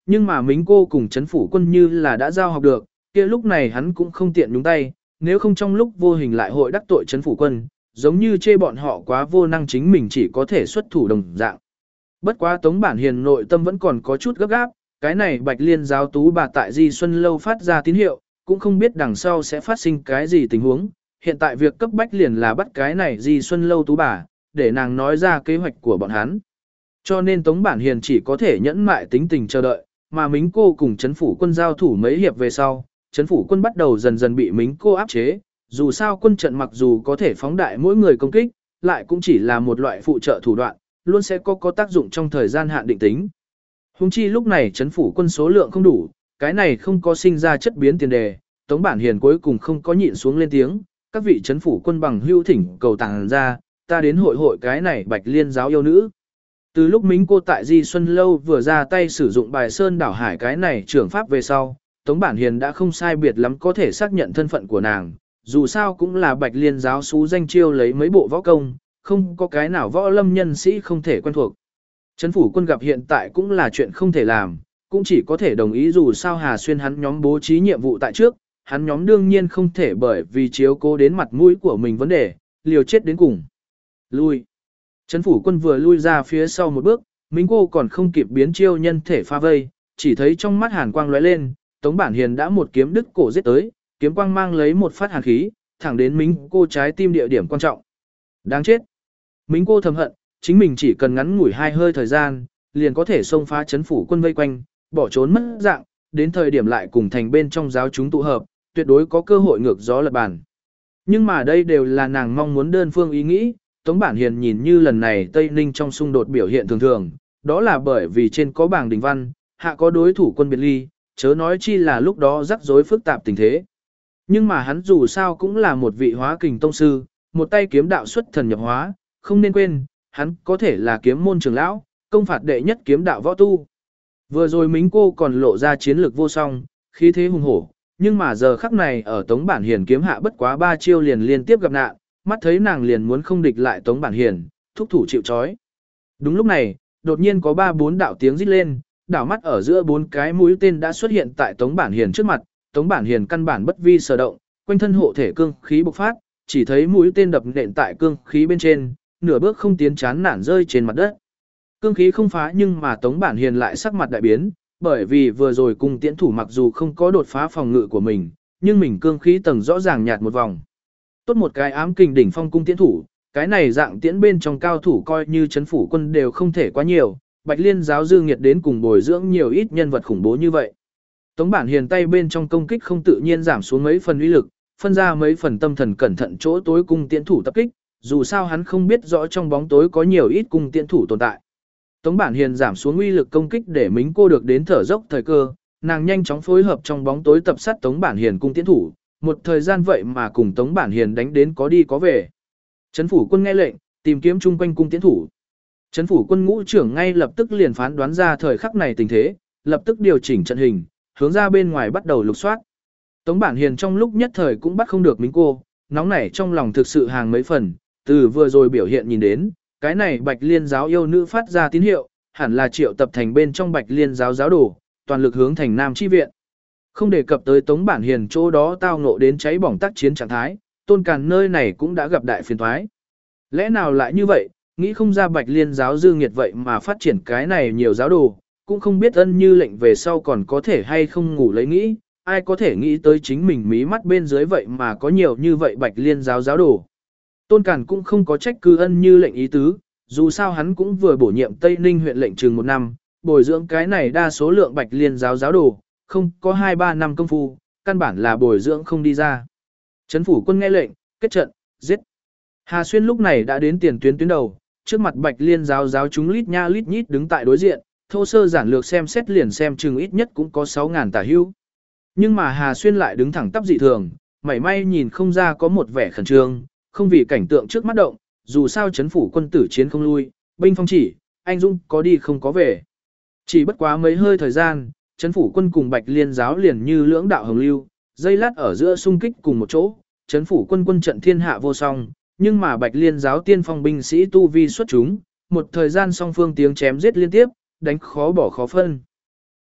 nhưng mà Mính cô cùng chấn phủ quân như là đã giao học được, kia lúc này hắn cũng không tiện nhúng tay, nếu không trong lúc vô hình lại hội đắc tội chấn phủ quân, giống như chê bọn họ quá vô năng chính mình chỉ có thể xuất thủ đồng dạng. Bất quá Tống Bản Hiền nội tâm vẫn còn có chút gấp gáp, cái này Bạch Liên giáo tú bà tại Di Xuân Lâu phát ra tín hiệu, cũng không biết đằng sau sẽ phát sinh cái gì tình huống. Hiện tại việc cấp bách liền là bắt cái này Di Xuân Lâu tú bà, để nàng nói ra kế hoạch của bọn hắn. Cho nên Tống Bản Hiền chỉ có thể nhẫn mại tính tình chờ đợi, mà Mính cô cùng chấn phủ quân giao thủ mấy hiệp về sau, chấn phủ quân bắt đầu dần dần bị Mính cô áp chế, dù sao quân trận mặc dù có thể phóng đại mỗi người công kích, lại cũng chỉ là một loại phụ trợ thủ đoạn, luôn sẽ có có tác dụng trong thời gian hạn định tính. Hùng chi lúc này chấn phủ quân số lượng không đủ, cái này không có sinh ra chất biến tiền đề, Tống Bản Hiền cuối cùng không có nhịn xuống lên tiếng, các vị chấn phủ quân bằng hưu thỉnh cầu tàng ra, ta đến hội hội cái này Bạch Liên giáo yêu nữ. Từ lúc Mính cô tại Di Xuân Lâu vừa ra tay sử dụng bài sơn đảo hải cái này trưởng pháp về sau, Tống Bản Hiền đã không sai biệt lắm có thể xác nhận thân phận của nàng, dù sao cũng là Bạch Liên giáo xú danh chiêu lấy mấy bộ võ công, không có cái nào võ lâm nhân sĩ không thể quen thuộc. Chấn phủ quân gặp hiện tại cũng là chuyện không thể làm, cũng chỉ có thể đồng ý dù sao Hà Xuyên hắn nhóm bố trí nhiệm vụ tại trước, hắn nhóm đương nhiên không thể bởi vì chiếu cố đến mặt mũi của mình vấn đề, liều chết đến cùng. Lui. Chấn phủ quân vừa lui ra phía sau một bước, Mính cô còn không kịp biến chiêu nhân thể pha vây, chỉ thấy trong mắt hàn quang lóe lên, Tống Bản Hiền đã một kiếm đứt cổ giết tới, kiếm quang mang lấy một phát hàn khí, thẳng đến Mính cô trái tim địa điểm quan trọng. Đáng chết. Mính cô thầm hận, chính mình chỉ cần ngắn ngủi hai hơi thời gian, liền có thể xông phá chấn phủ quân vây quanh, bỏ trốn mất dạng, đến thời điểm lại cùng thành bên trong giáo chúng tụ hợp, tuyệt đối có cơ hội ngược gió lật bàn. Nhưng mà đây đều là nàng mong muốn đơn phương ý nghĩ, Tống Bản Hiền nhìn như lần này Tây Ninh trong xung đột biểu hiện thường thường, đó là bởi vì trên có bảng đình văn, hạ có đối thủ quân biệt ly, chớ nói chi là lúc đó rắc rối phức tạp tình thế. Nhưng mà hắn dù sao cũng là một vị hóa kình tông sư, một tay kiếm đạo xuất thần nhập hóa, không nên quên, hắn có thể là kiếm môn trưởng lão, công phạt đệ nhất kiếm đạo võ tu. Vừa rồi Mính cô còn lộ ra chiến lược vô song, khí thế hùng hổ, nhưng mà giờ khắc này ở Tống Bản Hiền kiếm hạ bất quá ba chiêu liền liên tiếp gặp nạn, mắt thấy nàng liền muốn không địch lại Tống Bản Hiền, thúc thủ chịu trói. Đúng lúc này, đột nhiên có ba bốn đạo tiếng rít lên, đảo mắt ở giữa bốn cái mũi tên đã xuất hiện tại Tống Bản Hiền trước mặt, Tống Bản Hiền căn bản bất vi sở động, quanh thân hộ thể cương khí bộc phát, chỉ thấy mũi tên đập nện tại cương khí bên trên, nửa bước không tiến chán nản rơi trên mặt đất. Cương khí không phá nhưng mà Tống Bản Hiền lại sắc mặt đại biến, bởi vì vừa rồi cung tiễn thủ mặc dù không có đột phá phòng ngự của mình, nhưng mình cương khí tầng rõ ràng nhạt một vòng. Tốt một cái ám kình đỉnh phong cung tiễn thủ, cái này dạng tiễn bên trong cao thủ coi như chấn phủ quân đều không thể quá nhiều, Bạch Liên giáo dư nghiệt đến cùng bồi dưỡng nhiều ít nhân vật khủng bố như vậy. Tống Bản Hiền tay bên trong công kích không tự nhiên giảm xuống mấy phần uy lực, phân ra mấy phần tâm thần cẩn thận chỗ tối cung tiễn thủ tập kích, dù sao hắn không biết rõ trong bóng tối có nhiều ít cung tiễn thủ tồn tại. Tống Bản Hiền giảm xuống uy lực công kích để Mính cô được đến thở dốc thời cơ, nàng nhanh chóng phối hợp trong bóng tối tập sát Tống Bản Hiền cung tiễn thủ, một thời gian vậy mà cùng Tống Bản Hiền đánh đến có đi có về. Trấn phủ quân nghe lệnh, tìm kiếm chung quanh cung tiễn thủ. Trấn phủ quân ngũ trưởng ngay lập tức liền phán đoán ra thời khắc này tình thế, lập tức điều chỉnh trận hình, hướng ra bên ngoài bắt đầu lục soát. Tống Bản Hiền trong lúc nhất thời cũng bắt không được Mính cô, nóng nảy trong lòng thực sự hàng mấy phần, từ vừa rồi biểu hiện nhìn đến, cái này Bạch Liên giáo yêu nữ phát ra tín hiệu, hẳn là triệu tập thành bên trong Bạch Liên giáo giáo đồ, toàn lực hướng thành Nam chi viện. Không đề cập tới Tống Bản Hiền chỗ đó tao ngộ đến cháy bỏng tác chiến trạng thái, Tôn Càn nơi này cũng đã gặp đại phiền toái. Lẽ nào lại như vậy, nghĩ không ra Bạch Liên giáo dư nghiệt vậy mà phát triển cái này nhiều giáo đồ, cũng không biết ân như lệnh về sau còn có thể hay không ngủ lấy nghĩ, ai có thể nghĩ tới chính mình mí mắt bên dưới vậy mà có nhiều như vậy Bạch Liên giáo giáo đồ. Tôn Càn cũng không có trách cứ ân như lệnh ý tứ, dù sao hắn cũng vừa bổ nhiệm Tây Ninh huyện lệnh trường một năm, bồi dưỡng cái này đa số lượng Bạch Liên giáo giáo đồ, không có hai ba năm công phu, căn bản là bồi dưỡng không đi ra. Trấn phủ quân nghe lệnh, kết trận, giết. Hà Xuyên lúc này đã đến tiền tuyến tuyến đầu, trước mặt Bạch Liên giáo giáo chúng lít nha lít nhít đứng tại đối diện, thô sơ giản lược xem xét liền xem chừng ít nhất cũng có sáu ngàn tả hữu. Nhưng mà Hà Xuyên lại đứng thẳng tắp dị thường, mảy may nhìn không ra có một vẻ khẩn trương, không vì cảnh tượng trước mắt động, dù sao chấn phủ quân tử chiến không lui, binh phong chỉ, anh dũng có đi không có về. Chỉ bất quá mấy hơi thời gian, chấn phủ quân cùng Bạch Liên giáo liền như lưỡng đạo hồng lưu, dây lát ở giữa xung kích cùng một chỗ, chấn phủ quân quân trận thiên hạ vô song, nhưng mà Bạch Liên giáo tiên phong binh sĩ tu vi xuất chúng, một thời gian song phương tiếng chém giết liên tiếp, đánh khó bỏ khó phân.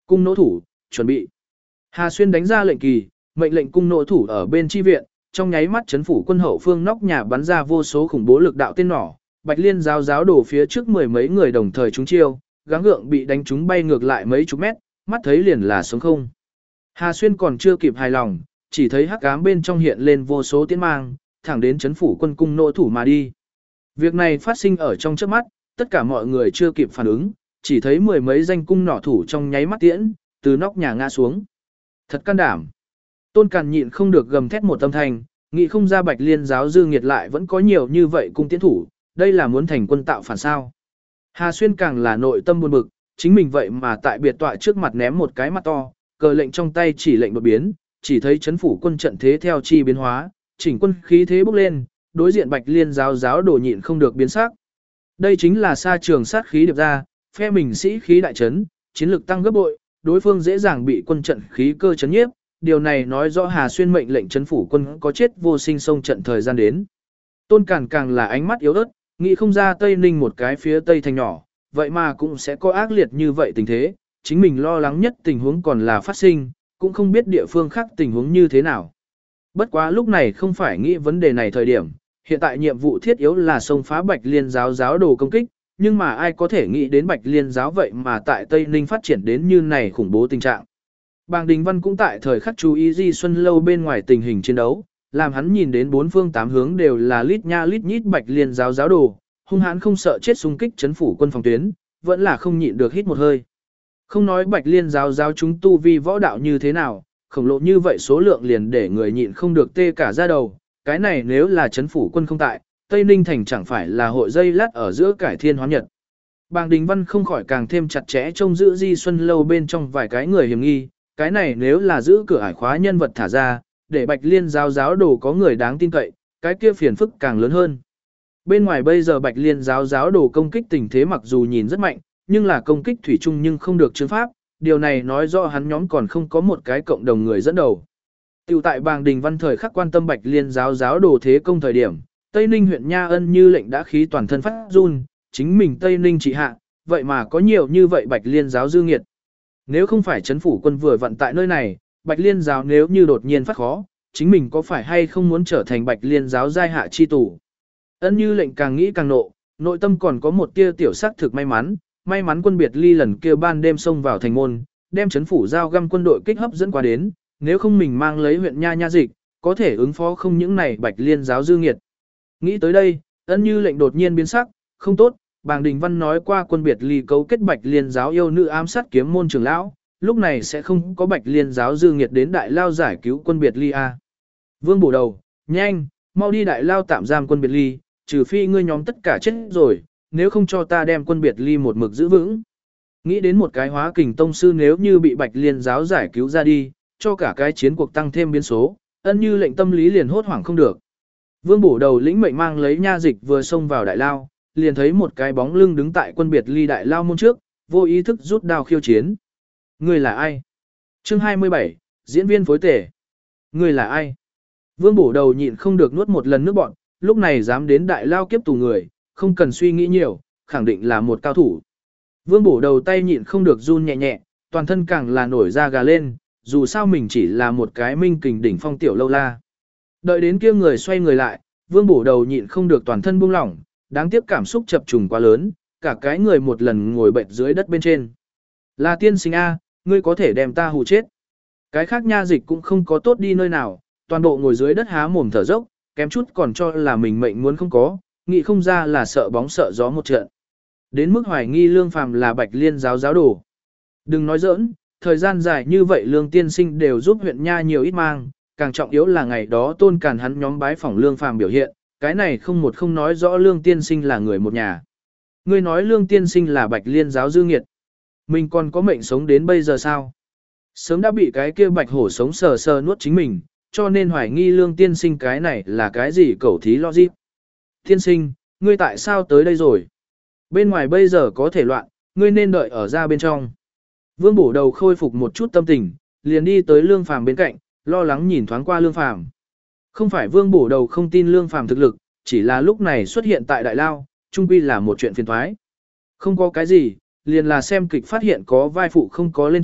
Cung nỗ thủ, chuẩn bị. Hà Xuyên đánh ra lệnh kỳ, mệnh lệnh cung nỗ thủ ở bên chi viện, trong nháy mắt chấn phủ quân hậu phương nóc nhà bắn ra vô số khủng bố lực đạo tên nỏ, Bạch Liên giáo giáo đổ phía trước mười mấy người đồng thời trúng chiêu, gắng gượng bị đánh trúng bay ngược lại mấy chục mét, mắt thấy liền là sống không. Hà Xuyên còn chưa kịp hài lòng, chỉ thấy hắc ám bên trong hiện lên vô số tiến mang, thẳng đến chấn phủ quân cung nỗ thủ mà đi. Việc này phát sinh ở trong chớp mắt, tất cả mọi người chưa kịp phản ứng, chỉ thấy mười mấy danh cung nỏ thủ trong nháy mắt tiễn, từ nóc nhà ngã xuống. Thật can đảm. Tôn Càn nhịn không được gầm thét một âm thanh, nghĩ không ra Bạch Liên giáo dư nghiệt lại vẫn có nhiều như vậy cung tiến thủ, đây là muốn thành quân tạo phản sao. Hà Xuyên càng là nội tâm buồn bực, chính mình vậy mà tại biệt tọa trước mặt ném một cái mặt to, cờ lệnh trong tay chỉ lệnh đột biến, chỉ thấy chấn phủ quân trận thế theo chi biến hóa, chỉnh quân khí thế bốc lên, đối diện Bạch Liên giáo giáo đổ nhịn không được biến sắc. Đây chính là sa trường sát khí điệp ra, phe mình sĩ khí đại trấn, chiến lực tăng gấp bội, đối phương dễ dàng bị quân trận khí cơ chấn nhiếp, điều này nói rõ Hà Xuyên mệnh lệnh chấn phủ quân có chết vô sinh sông trận thời gian đến. Tôn Càn càng là ánh mắt yếu ớt, nghĩ không ra Tây Ninh một cái phía Tây thành nhỏ, vậy mà cũng sẽ có ác liệt như vậy tình thế, chính mình lo lắng nhất tình huống còn là phát sinh, cũng không biết địa phương khác tình huống như thế nào. Bất quá lúc này không phải nghĩ vấn đề này thời điểm, hiện tại nhiệm vụ thiết yếu là xông phá Bạch Liên giáo giáo đồ công kích, nhưng mà ai có thể nghĩ đến Bạch Liên giáo vậy mà tại Tây Ninh phát triển đến như này khủng bố tình trạng. Bàng Đình Văn cũng tại thời khắc chú ý Di Xuân Lâu bên ngoài tình hình chiến đấu, làm hắn nhìn đến bốn phương tám hướng đều là lít nha lít nhít Bạch Liên giáo giáo đồ, hung hãn không sợ chết xung kích chấn phủ quân phòng tuyến, vẫn là không nhịn được hít một hơi. Không nói Bạch Liên giáo giáo chúng tu vi võ đạo như thế nào, khổng lồ như vậy số lượng liền để người nhịn không được tê cả da đầu, cái này nếu là chấn phủ quân không tại, Tây Ninh thành chẳng phải là hội dây lát ở giữa cải thiên hóa nhật. Bàng Đình Văn không khỏi càng thêm chặt chẽ trông giữ Di Xuân Lâu bên trong vài cái người hiểm nghi, cái này nếu là giữ cửa ải khóa nhân vật thả ra, để Bạch Liên giáo giáo đồ có người đáng tin cậy, cái kia phiền phức càng lớn hơn. Bên ngoài bây giờ Bạch Liên giáo giáo đồ công kích tình thế mặc dù nhìn rất mạnh, nhưng là công kích thủy chung nhưng không được chứng pháp, điều này nói rõ hắn nhóm còn không có một cái cộng đồng người dẫn đầu. Tiểu tại Bàng Đình Văn thời khắc quan tâm Bạch Liên giáo giáo đồ thế công thời điểm, Tây Ninh huyện Nha Ân như lệnh đã khí toàn thân phát run, chính mình Tây Ninh trị hạ, vậy mà có nhiều như vậy Bạch Liên giáo dư nghiệt. Nếu không phải chấn phủ quân vừa vận tại nơi này, Bạch Liên giáo nếu như đột nhiên phát khó, chính mình có phải hay không muốn trở thành Bạch Liên giáo giai hạ chi tù. Ân như lệnh càng nghĩ càng nộ, nội tâm còn có một tia tiểu sắc thực may mắn, may mắn quân biệt ly lần kia ban đêm xông vào thành môn, đem chấn phủ giao găm quân đội kích hấp dẫn qua đến, nếu không mình mang lấy huyện Nha Nha dịch, có thể ứng phó không những này Bạch Liên giáo dư nghiệt. Nghĩ tới đây, Ân như lệnh đột nhiên biến sắc, không tốt, Bàng Đình Văn nói qua quân biệt ly cấu kết Bạch Liên giáo yêu nữ ám sát kiếm môn trưởng lão, lúc này sẽ không có Bạch Liên giáo dư nghiệt đến đại lao giải cứu quân biệt ly a. Vương bổ đầu, nhanh, mau đi đại lao tạm giam quân biệt ly, trừ phi ngươi nhóm tất cả chết rồi, nếu không cho ta đem quân biệt ly một mực giữ vững. Nghĩ đến một cái hóa kình tông sư nếu như bị Bạch Liên giáo giải cứu ra đi, cho cả cái chiến cuộc tăng thêm biến số, Ân như lệnh tâm lý liền hốt hoảng không được. Vương bổ đầu lĩnh mệnh mang lấy nha dịch vừa xông vào đại lao, liền thấy một cái bóng lưng đứng tại quân biệt ly đại lao môn trước, vô ý thức rút đao khiêu chiến. Người là ai? Chương hai mươi bảy, diễn viên phối tể. Người là ai? Vương bổ đầu nhịn không được nuốt một lần nước bọn, lúc này dám đến đại lao kiếp tù người, không cần suy nghĩ nhiều, khẳng định là một cao thủ. Vương bổ đầu tay nhịn không được run nhẹ nhẹ, toàn thân càng là nổi da gà lên, dù sao mình chỉ là một cái minh kình đỉnh phong tiểu lâu la. Đợi đến kia người xoay người lại, vương bổ đầu nhịn không được toàn thân buông lỏng, đáng tiếc cảm xúc chập trùng quá lớn, cả cái người một lần ngồi bệnh dưới đất bên trên. Là tiên sinh A, ngươi có thể đem ta hù chết. Cái khác nha dịch cũng không có tốt đi nơi nào, toàn bộ ngồi dưới đất há mồm thở dốc, kém chút còn cho là mình mệnh muốn không có, nghĩ không ra là sợ bóng sợ gió một trận. Đến mức hoài nghi Lương Phàm là Bạch Liên giáo giáo đồ. Đừng nói giỡn, thời gian dài như vậy Lương tiên sinh đều giúp huyện nha nhiều ít mang, càng trọng yếu là ngày đó Tôn Càn hắn nhóm bái phỏng Lương Phàm biểu hiện, cái này không một không nói rõ Lương tiên sinh là người một nhà. Ngươi nói Lương tiên sinh là Bạch Liên giáo dư nghiệt, mình còn có mệnh sống đến bây giờ sao? Sớm đã bị cái kia bạch hổ sống sờ sờ nuốt chính mình, cho nên hoài nghi Lương tiên sinh cái này là cái gì cẩu thí logic. Tiên sinh, ngươi tại sao tới đây rồi? Bên ngoài bây giờ có thể loạn, ngươi nên đợi ở ra bên trong. Vương bổ đầu khôi phục một chút tâm tình, liền đi tới Lương Phàm bên cạnh, lo lắng nhìn thoáng qua Lương Phàm. Không phải Vương bổ đầu không tin Lương Phàm thực lực, chỉ là lúc này xuất hiện tại Đại Lao, chung quy là một chuyện phiền toái. Không có cái gì, liền là xem kịch phát hiện có vai phụ không có lên trận,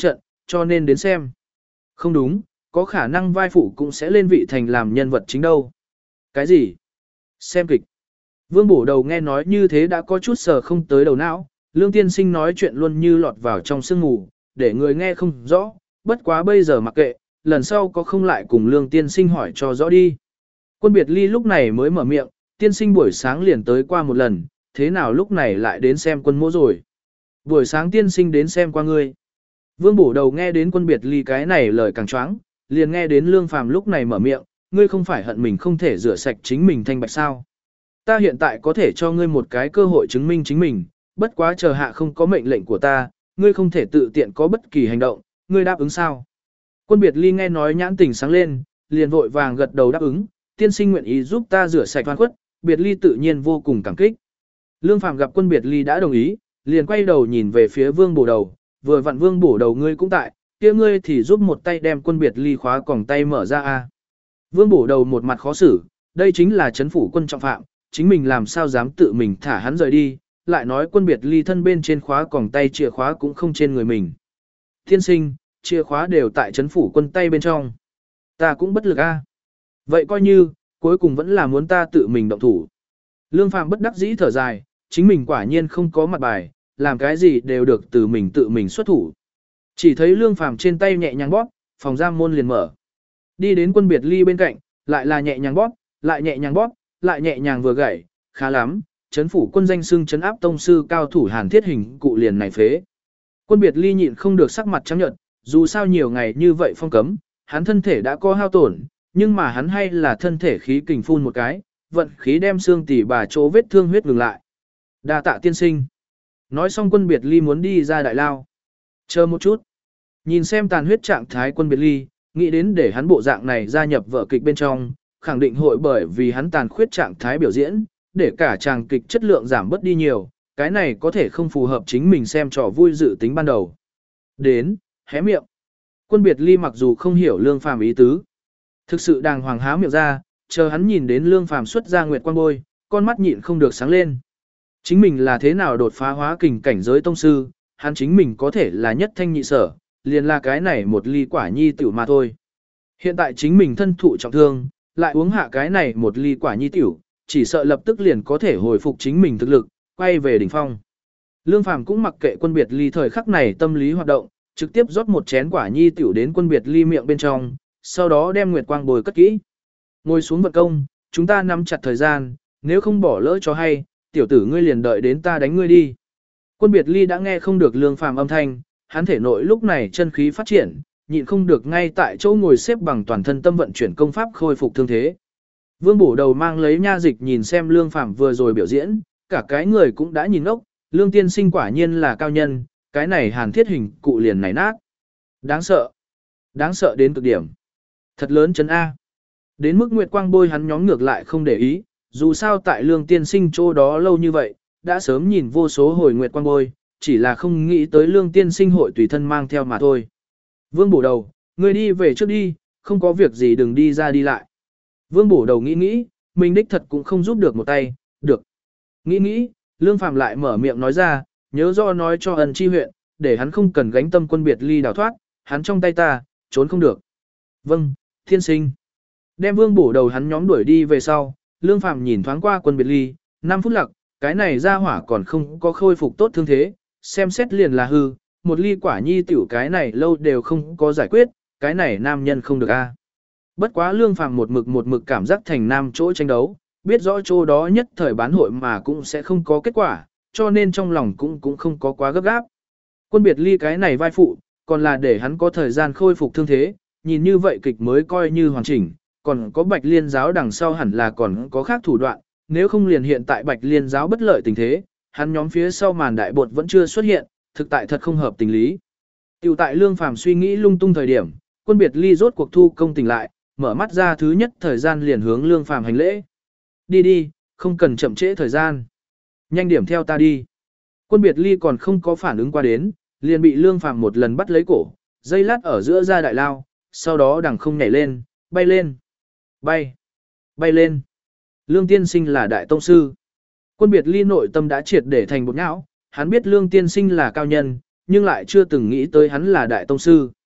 cho nên đến xem. Không đúng, có khả năng vai phụ cũng sẽ lên vị thành làm nhân vật chính đâu. Cái gì? Xem kịch. Vương Bổ Đầu nghe nói như thế đã có chút sờ không tới đầu não, Lương Tiên Sinh nói chuyện luôn như lọt vào trong sương mù, để người nghe không rõ, bất quá bây giờ mặc kệ, lần sau có không lại cùng Lương Tiên Sinh hỏi cho rõ đi. Quân Biệt Ly lúc này mới mở miệng, Tiên Sinh buổi sáng liền tới qua một lần, thế nào lúc này lại đến xem Quân Mỗ rồi? Buổi sáng Tiên Sinh đến xem qua ngươi. Vương Bổ Đầu nghe đến Quân Biệt Ly cái này lời càng choáng, liền nghe đến Lương Phàm lúc này mở miệng, ngươi không phải hận mình không thể rửa sạch chính mình thanh bạch sao? Ta hiện tại có thể cho ngươi một cái cơ hội chứng minh chính mình, bất quá chờ hạ không có mệnh lệnh của ta, ngươi không thể tự tiện có bất kỳ hành động, ngươi đáp ứng sao? Quân Biệt Ly nghe nói nhãn tình sáng lên, liền vội vàng gật đầu đáp ứng, tiên sinh nguyện ý giúp ta rửa sạch oan khuất, Biệt Ly tự nhiên vô cùng cảm kích. Lương Phàm gặp Quân Biệt Ly đã đồng ý, liền quay đầu nhìn về phía Vương Bổ Đầu, vừa vặn Vương Bổ Đầu ngươi cũng tại, kia ngươi thì giúp một tay đem Quân Biệt Ly khóa còng tay mở ra a. Vương Bổ Đầu một mặt khó xử, đây chính là chấn phủ quân trọng phạm, chính mình làm sao dám tự mình thả hắn rời đi, lại nói Quân Biệt Ly thân bên trên khóa còng tay chìa khóa cũng không trên người mình. Tiên sinh, chìa khóa đều tại chấn phủ quân tay bên trong. Ta cũng bất lực a. Vậy coi như, cuối cùng vẫn là muốn ta tự mình động thủ. Lương Phàm bất đắc dĩ thở dài, chính mình quả nhiên không có mặt bài, làm cái gì đều được từ mình tự mình xuất thủ. Chỉ thấy Lương Phàm trên tay nhẹ nhàng bóp, phòng giam môn liền mở. Đi đến Quân Biệt Ly bên cạnh, lại là nhẹ nhàng bóp, lại nhẹ nhàng bóp, lại nhẹ nhàng vừa gảy, khá lắm, chấn phủ quân danh xưng chấn áp tông sư cao thủ Hàn Thiết Hình cụ liền này phế. Quân Biệt Ly nhịn không được sắc mặt trắng nhợt, dù sao nhiều ngày như vậy phong cấm, hắn thân thể đã có hao tổn, nhưng mà hắn hay là thân thể khí kình phun một cái, vận khí đem xương tỉ bà chỗ vết thương huyết ngừng lại. Đa tạ tiên sinh. Nói xong Quân Biệt Ly muốn đi ra đại lao. Chờ một chút. Nhìn xem tàn huyết trạng thái Quân Biệt Ly, nghĩ đến để hắn bộ dạng này gia nhập vở kịch bên trong, khẳng định hội bởi vì hắn tàn khuyết trạng thái biểu diễn, để cả chàng kịch chất lượng giảm bớt đi nhiều, cái này có thể không phù hợp chính mình xem trò vui dự tính ban đầu. Đến, hé miệng. Quân Biệt Ly mặc dù không hiểu Lương Phàm ý tứ, thực sự đàng hoàng há miệng ra, chờ hắn nhìn đến Lương Phàm xuất ra nguyệt quang bôi, con mắt nhịn không được sáng lên. Chính mình là thế nào đột phá hóa kình cảnh giới tông sư, hắn chính mình có thể là nhất thanh nhị sở, liền là cái này một ly quả nhi tiểu mà thôi. Hiện tại chính mình thân thụ trọng thương, lại uống hạ cái này một ly quả nhi tiểu, chỉ sợ lập tức liền có thể hồi phục chính mình thực lực, quay về đỉnh phong. Lương Phàm cũng mặc kệ Quân Biệt Ly thời khắc này tâm lý hoạt động, trực tiếp rót một chén quả nhi tiểu đến Quân Biệt Ly miệng bên trong, sau đó đem nguyệt quang bồi cất kỹ. Ngồi xuống vận công, chúng ta nắm chặt thời gian, nếu không bỏ lỡ cho hay, tiểu tử ngươi liền đợi đến ta đánh ngươi đi. Quân Biệt Ly đã nghe không được Lương Phàm âm thanh, hắn thể nội lúc này chân khí phát triển, nhịn không được ngay tại chỗ ngồi xếp bằng toàn thân tâm vận chuyển công pháp khôi phục thương thế. Vương Bổ Đầu mang lấy nha dịch nhìn xem Lương Phàm vừa rồi biểu diễn, cả cái người cũng đã nhìn ốc, Lương tiên sinh quả nhiên là cao nhân, cái này Hàn Thiết Hình cụ liền này nát. Đáng sợ. Đáng sợ đến cực điểm. Thật lớn chấn A. Đến mức Nguyệt Quang bôi hắn nhóm ngược lại không để ý, dù sao tại Lương tiên sinh chỗ đó lâu như vậy, đã sớm nhìn vô số hồi Nguyệt Quang bôi, chỉ là không nghĩ tới Lương tiên sinh hội tùy thân mang theo mà thôi. Vương Bổ Đầu, ngươi đi về trước đi, không có việc gì đừng đi ra đi lại. Vương Bổ Đầu nghĩ nghĩ, mình đích thật cũng không giúp được một tay, được. Nghĩ nghĩ, Lương Phàm lại mở miệng nói ra, nhớ do nói cho Ân Chi huyện, để hắn không cần gánh tâm Quân Biệt Ly đào thoát, hắn trong tay ta, trốn không được. Vâng, thiên sinh. Đem Vương Bổ Đầu hắn nhóm đuổi đi về sau, Lương Phàm nhìn thoáng qua Quân Biệt Ly, năm phút lặc, cái này ra hỏa còn không có khôi phục tốt thương thế, xem xét liền là hư, một ly quả nhi tiểu cái này lâu đều không có giải quyết, cái này nam nhân không được a. Bất quá Lương Phàm một mực một mực cảm giác thành nam chỗ tranh đấu, biết rõ chỗ đó nhất thời bán hội mà cũng sẽ không có kết quả, cho nên trong lòng cũng cũng không có quá gấp gáp. Quân Biệt Ly cái này vai phụ, còn là để hắn có thời gian khôi phục thương thế, nhìn như vậy kịch mới coi như hoàn chỉnh, còn có Bạch Liên giáo đằng sau hẳn là còn có khác thủ đoạn, nếu không liền hiện tại Bạch Liên giáo bất lợi tình thế, hắn nhóm phía sau màn đại bột vẫn chưa xuất hiện, thực tại thật không hợp tình lý. Tiểu tại Lương Phàm suy nghĩ lung tung thời điểm, Quân Biệt Ly rốt cuộc thu công tỉnh lại, mở mắt ra thứ nhất thời gian liền hướng Lương Phàm hành lễ. Đi đi, không cần chậm trễ thời gian. Nhanh điểm theo ta đi. Quân Biệt Ly còn không có phản ứng qua đến, liền bị Lương Phàm một lần bắt lấy cổ, dây lát ở giữa ra đại lao, sau đó đằng không nhảy lên, bay lên. Bay. Bay lên. Lương tiên sinh là đại tông sư. Quân Biệt Ly nội tâm đã triệt để thành bột nhão, hắn biết Lương tiên sinh là cao nhân, nhưng lại chưa từng nghĩ tới hắn là đại tông sư.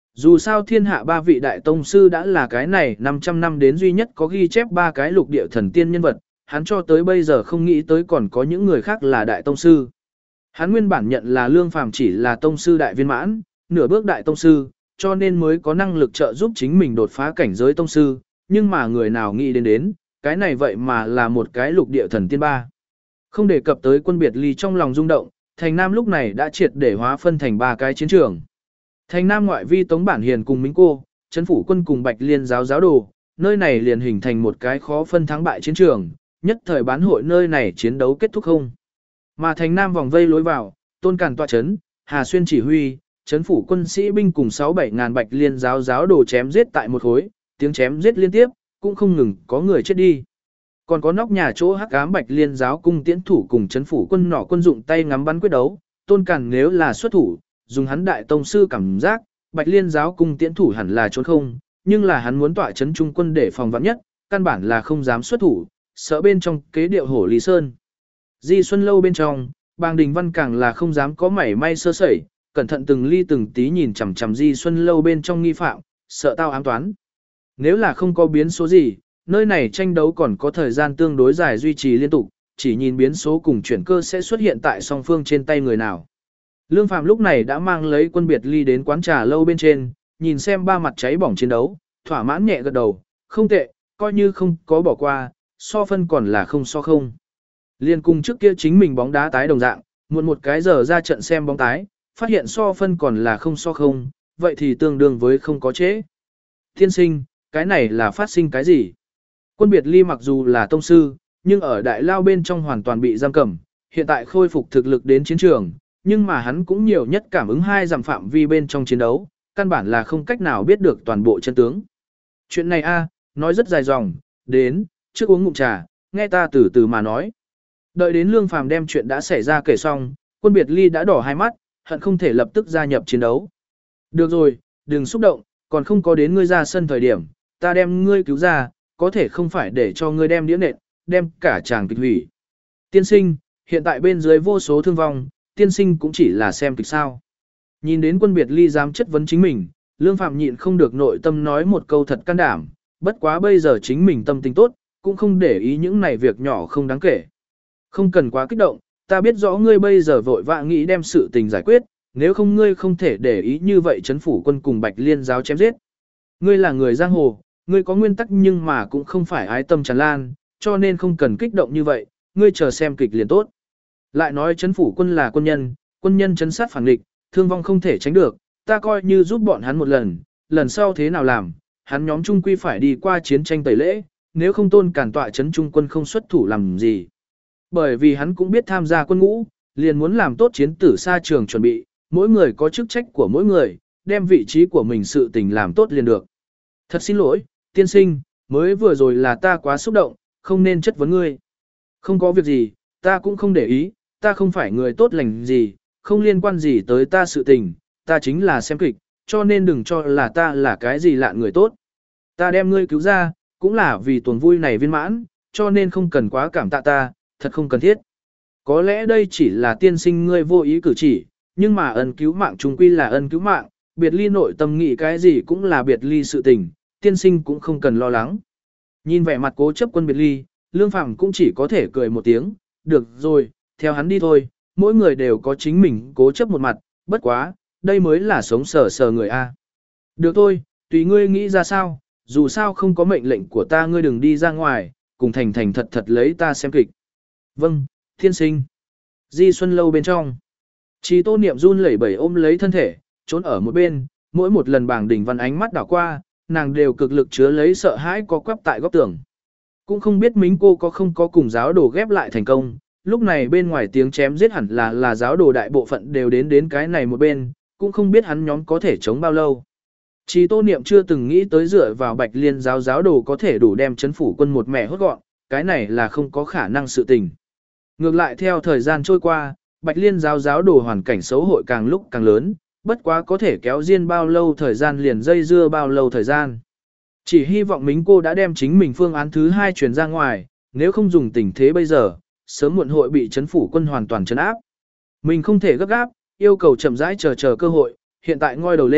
Dù sao thiên hạ ba vị đại tông sư đã là cái này năm trăm năm đến duy nhất có ghi chép ba cái lục địa thần tiên nhân vật, hắn cho tới bây giờ không nghĩ tới còn có những người khác là đại tông sư. Hắn nguyên bản nhận là Lương Phàm chỉ là tông sư đại viên mãn, nửa bước đại tông sư, cho nên mới có năng lực trợ giúp chính mình đột phá cảnh giới tông sư, nhưng mà người nào nghĩ đến đến, cái này vậy mà là một cái lục địa thần tiên ba. Không đề cập tới quân biệt ly trong lòng rung động, thành Nam lúc này đã triệt để hóa phân thành ba cái chiến trường. Thành Nam ngoại vi Tống Bản Hiền cùng Minh Cô, Trấn Phủ Quân cùng Bạch Liên giáo giáo đồ, nơi này liền hình thành một cái khó phân thắng bại chiến trường, nhất thời bán hội nơi này chiến đấu kết thúc không. Mà thành Nam vòng vây lối vào, Tôn Càn tọa chấn, Hà Xuyên chỉ huy, Trấn Phủ Quân sĩ binh cùng sáu bảy ngàn Bạch Liên giáo giáo đồ chém giết tại một khối, tiếng chém giết liên tiếp, cũng không ngừng có người chết đi. Còn có nóc nhà chỗ hắc ám Bạch Liên giáo cung tiễn thủ cùng Trấn Phủ Quân nỏ quân dụng tay ngắm bắn quyết đấu, Tôn Càn nếu là xuất thủ, dùng hắn đại tông sư cảm giác, Bạch Liên giáo cung tiễn thủ hẳn là trốn không, nhưng là hắn muốn tọa chấn trung quân để phòng vạn nhất, căn bản là không dám xuất thủ, sợ bên trong kế điệu hổ Lý Sơn. Di Xuân lâu bên trong, Bàng Đình Văn càng là không dám có mảy may sơ sẩy, cẩn thận từng ly từng tí nhìn chằm chằm Di Xuân lâu bên trong nghi phạm, sợ tao ám toán. Nếu là không có biến số gì, nơi này tranh đấu còn có thời gian tương đối dài duy trì liên tục, chỉ nhìn biến số cùng chuyển cơ sẽ xuất hiện tại song phương trên tay người nào. Lương Phàm lúc này đã mang lấy quân biệt ly đến quán trà lâu bên trên, nhìn xem ba mặt cháy bỏng chiến đấu, thỏa mãn nhẹ gật đầu, không tệ, coi như không có bỏ qua, so phân còn là không so không. Liên cùng trước kia chính mình bóng đá tái đồng dạng, muộn một cái giờ ra trận xem bóng tái, phát hiện so phân còn là không so không, vậy thì tương đương với không có chế. Tiên sinh, cái này là phát sinh cái gì? Quân biệt ly mặc dù là tông sư, nhưng ở đại lao bên trong hoàn toàn bị giam cầm, hiện tại khôi phục thực lực đến chiến trường, nhưng mà hắn cũng nhiều nhất cảm ứng hai dặm phạm vi bên trong chiến đấu, căn bản là không cách nào biết được toàn bộ chân tướng. Chuyện này a, nói rất dài dòng, đến, trước uống ngụm trà, nghe ta từ từ mà nói. Đợi đến Lương Phàm đem chuyện đã xảy ra kể xong, quân biệt ly đã đỏ hai mắt, hận không thể lập tức gia nhập chiến đấu. Được rồi, đừng xúc động, còn không có đến ngươi ra sân thời điểm, ta đem ngươi cứu ra, có thể không phải để cho ngươi đem đĩa nện, đem cả chàng kịch hủy. Tiên sinh, hiện tại bên dưới vô số thương vong, tiên sinh cũng chỉ là xem kịch sao. Nhìn đến quân biệt ly dám chất vấn chính mình, Lương Phạm nhịn không được nội tâm nói một câu thật can đảm, bất quá bây giờ chính mình tâm tình tốt, cũng không để ý những này việc nhỏ không đáng kể. Không cần quá kích động, ta biết rõ ngươi bây giờ vội vã nghĩ đem sự tình giải quyết, nếu không ngươi không thể để ý như vậy Trấn Phủ Quân cùng Bạch Liên giáo chém giết. Ngươi là người giang hồ, ngươi có nguyên tắc nhưng mà cũng không phải ái tâm tràn lan, cho nên không cần kích động như vậy, ngươi chờ xem kịch liền tốt. Lại nói Trấn Phủ Quân là quân nhân, quân nhân trấn sát phản địch, thương vong không thể tránh được, ta coi như giúp bọn hắn một lần, lần sau thế nào làm, hắn nhóm trung quy phải đi qua chiến tranh tẩy lễ, nếu không Tôn Càn tọa trấn trung quân không xuất thủ làm gì. Bởi vì hắn cũng biết tham gia quân ngũ, liền muốn làm tốt chiến tử xa trường chuẩn bị, mỗi người có chức trách của mỗi người, đem vị trí của mình sự tình làm tốt liền được. Thật xin lỗi, tiên sinh, mới vừa rồi là ta quá xúc động, không nên chất vấn ngươi. Không có việc gì, ta cũng không để ý, ta không phải người tốt lành gì, không liên quan gì tới ta sự tình, ta chính là xem kịch, cho nên đừng cho là ta là cái gì lạ người tốt. Ta đem ngươi cứu ra, cũng là vì tuần vui này viên mãn, cho nên không cần quá cảm tạ ta, thật không cần thiết. Có lẽ đây chỉ là tiên sinh ngươi vô ý cử chỉ, nhưng mà ân cứu mạng chung quy là ân cứu mạng, biệt ly nội tâm nghĩ cái gì cũng là biệt ly sự tình, tiên sinh cũng không cần lo lắng. Nhìn vẻ mặt cố chấp quân biệt ly, Lương Phàm cũng chỉ có thể cười một tiếng, được rồi, theo hắn đi thôi, mỗi người đều có chính mình cố chấp một mặt, bất quá, đây mới là sống sờ sờ người A. Được thôi, tùy ngươi nghĩ ra sao, dù sao không có mệnh lệnh của ta ngươi đừng đi ra ngoài, cùng thành thành thật thật lấy ta xem kịch. Vâng, thiên sinh. Di Xuân lâu bên trong. Chỉ Tô Niệm run lẩy bẩy ôm lấy thân thể, trốn ở một bên, mỗi một lần Bàng Đình Văn ánh mắt đảo qua, nàng đều cực lực chứa lấy sợ hãi có quắp tại góc tường. Cũng không biết Mính cô có không có cùng giáo đồ ghép lại thành công, lúc này bên ngoài tiếng chém giết hẳn là là giáo đồ đại bộ phận đều đến đến cái này một bên, cũng không biết hắn nhóm có thể chống bao lâu. Chỉ Tô Niệm chưa từng nghĩ tới dựa vào Bạch Liên giáo giáo đồ có thể đủ đem Trấn Phủ Quân một mẹ hốt gọn, cái này là không có khả năng sự tình. Ngược lại theo thời gian trôi qua, Bạch Liên giáo giáo đồ hoàn cảnh xấu hội càng lúc càng lớn, bất quá có thể kéo riêng bao lâu thời gian liền dây dưa bao lâu thời gian. Chỉ hy vọng Mính cô đã đem chính mình phương án thứ hai truyền ra ngoài, nếu không dùng tình thế bây giờ, sớm muộn hội bị Trấn Phủ Quân hoàn toàn trấn áp. Mình không thể gấp gáp, yêu cầu chậm rãi chờ chờ cơ hội, hiện tại ngoi đầu lên,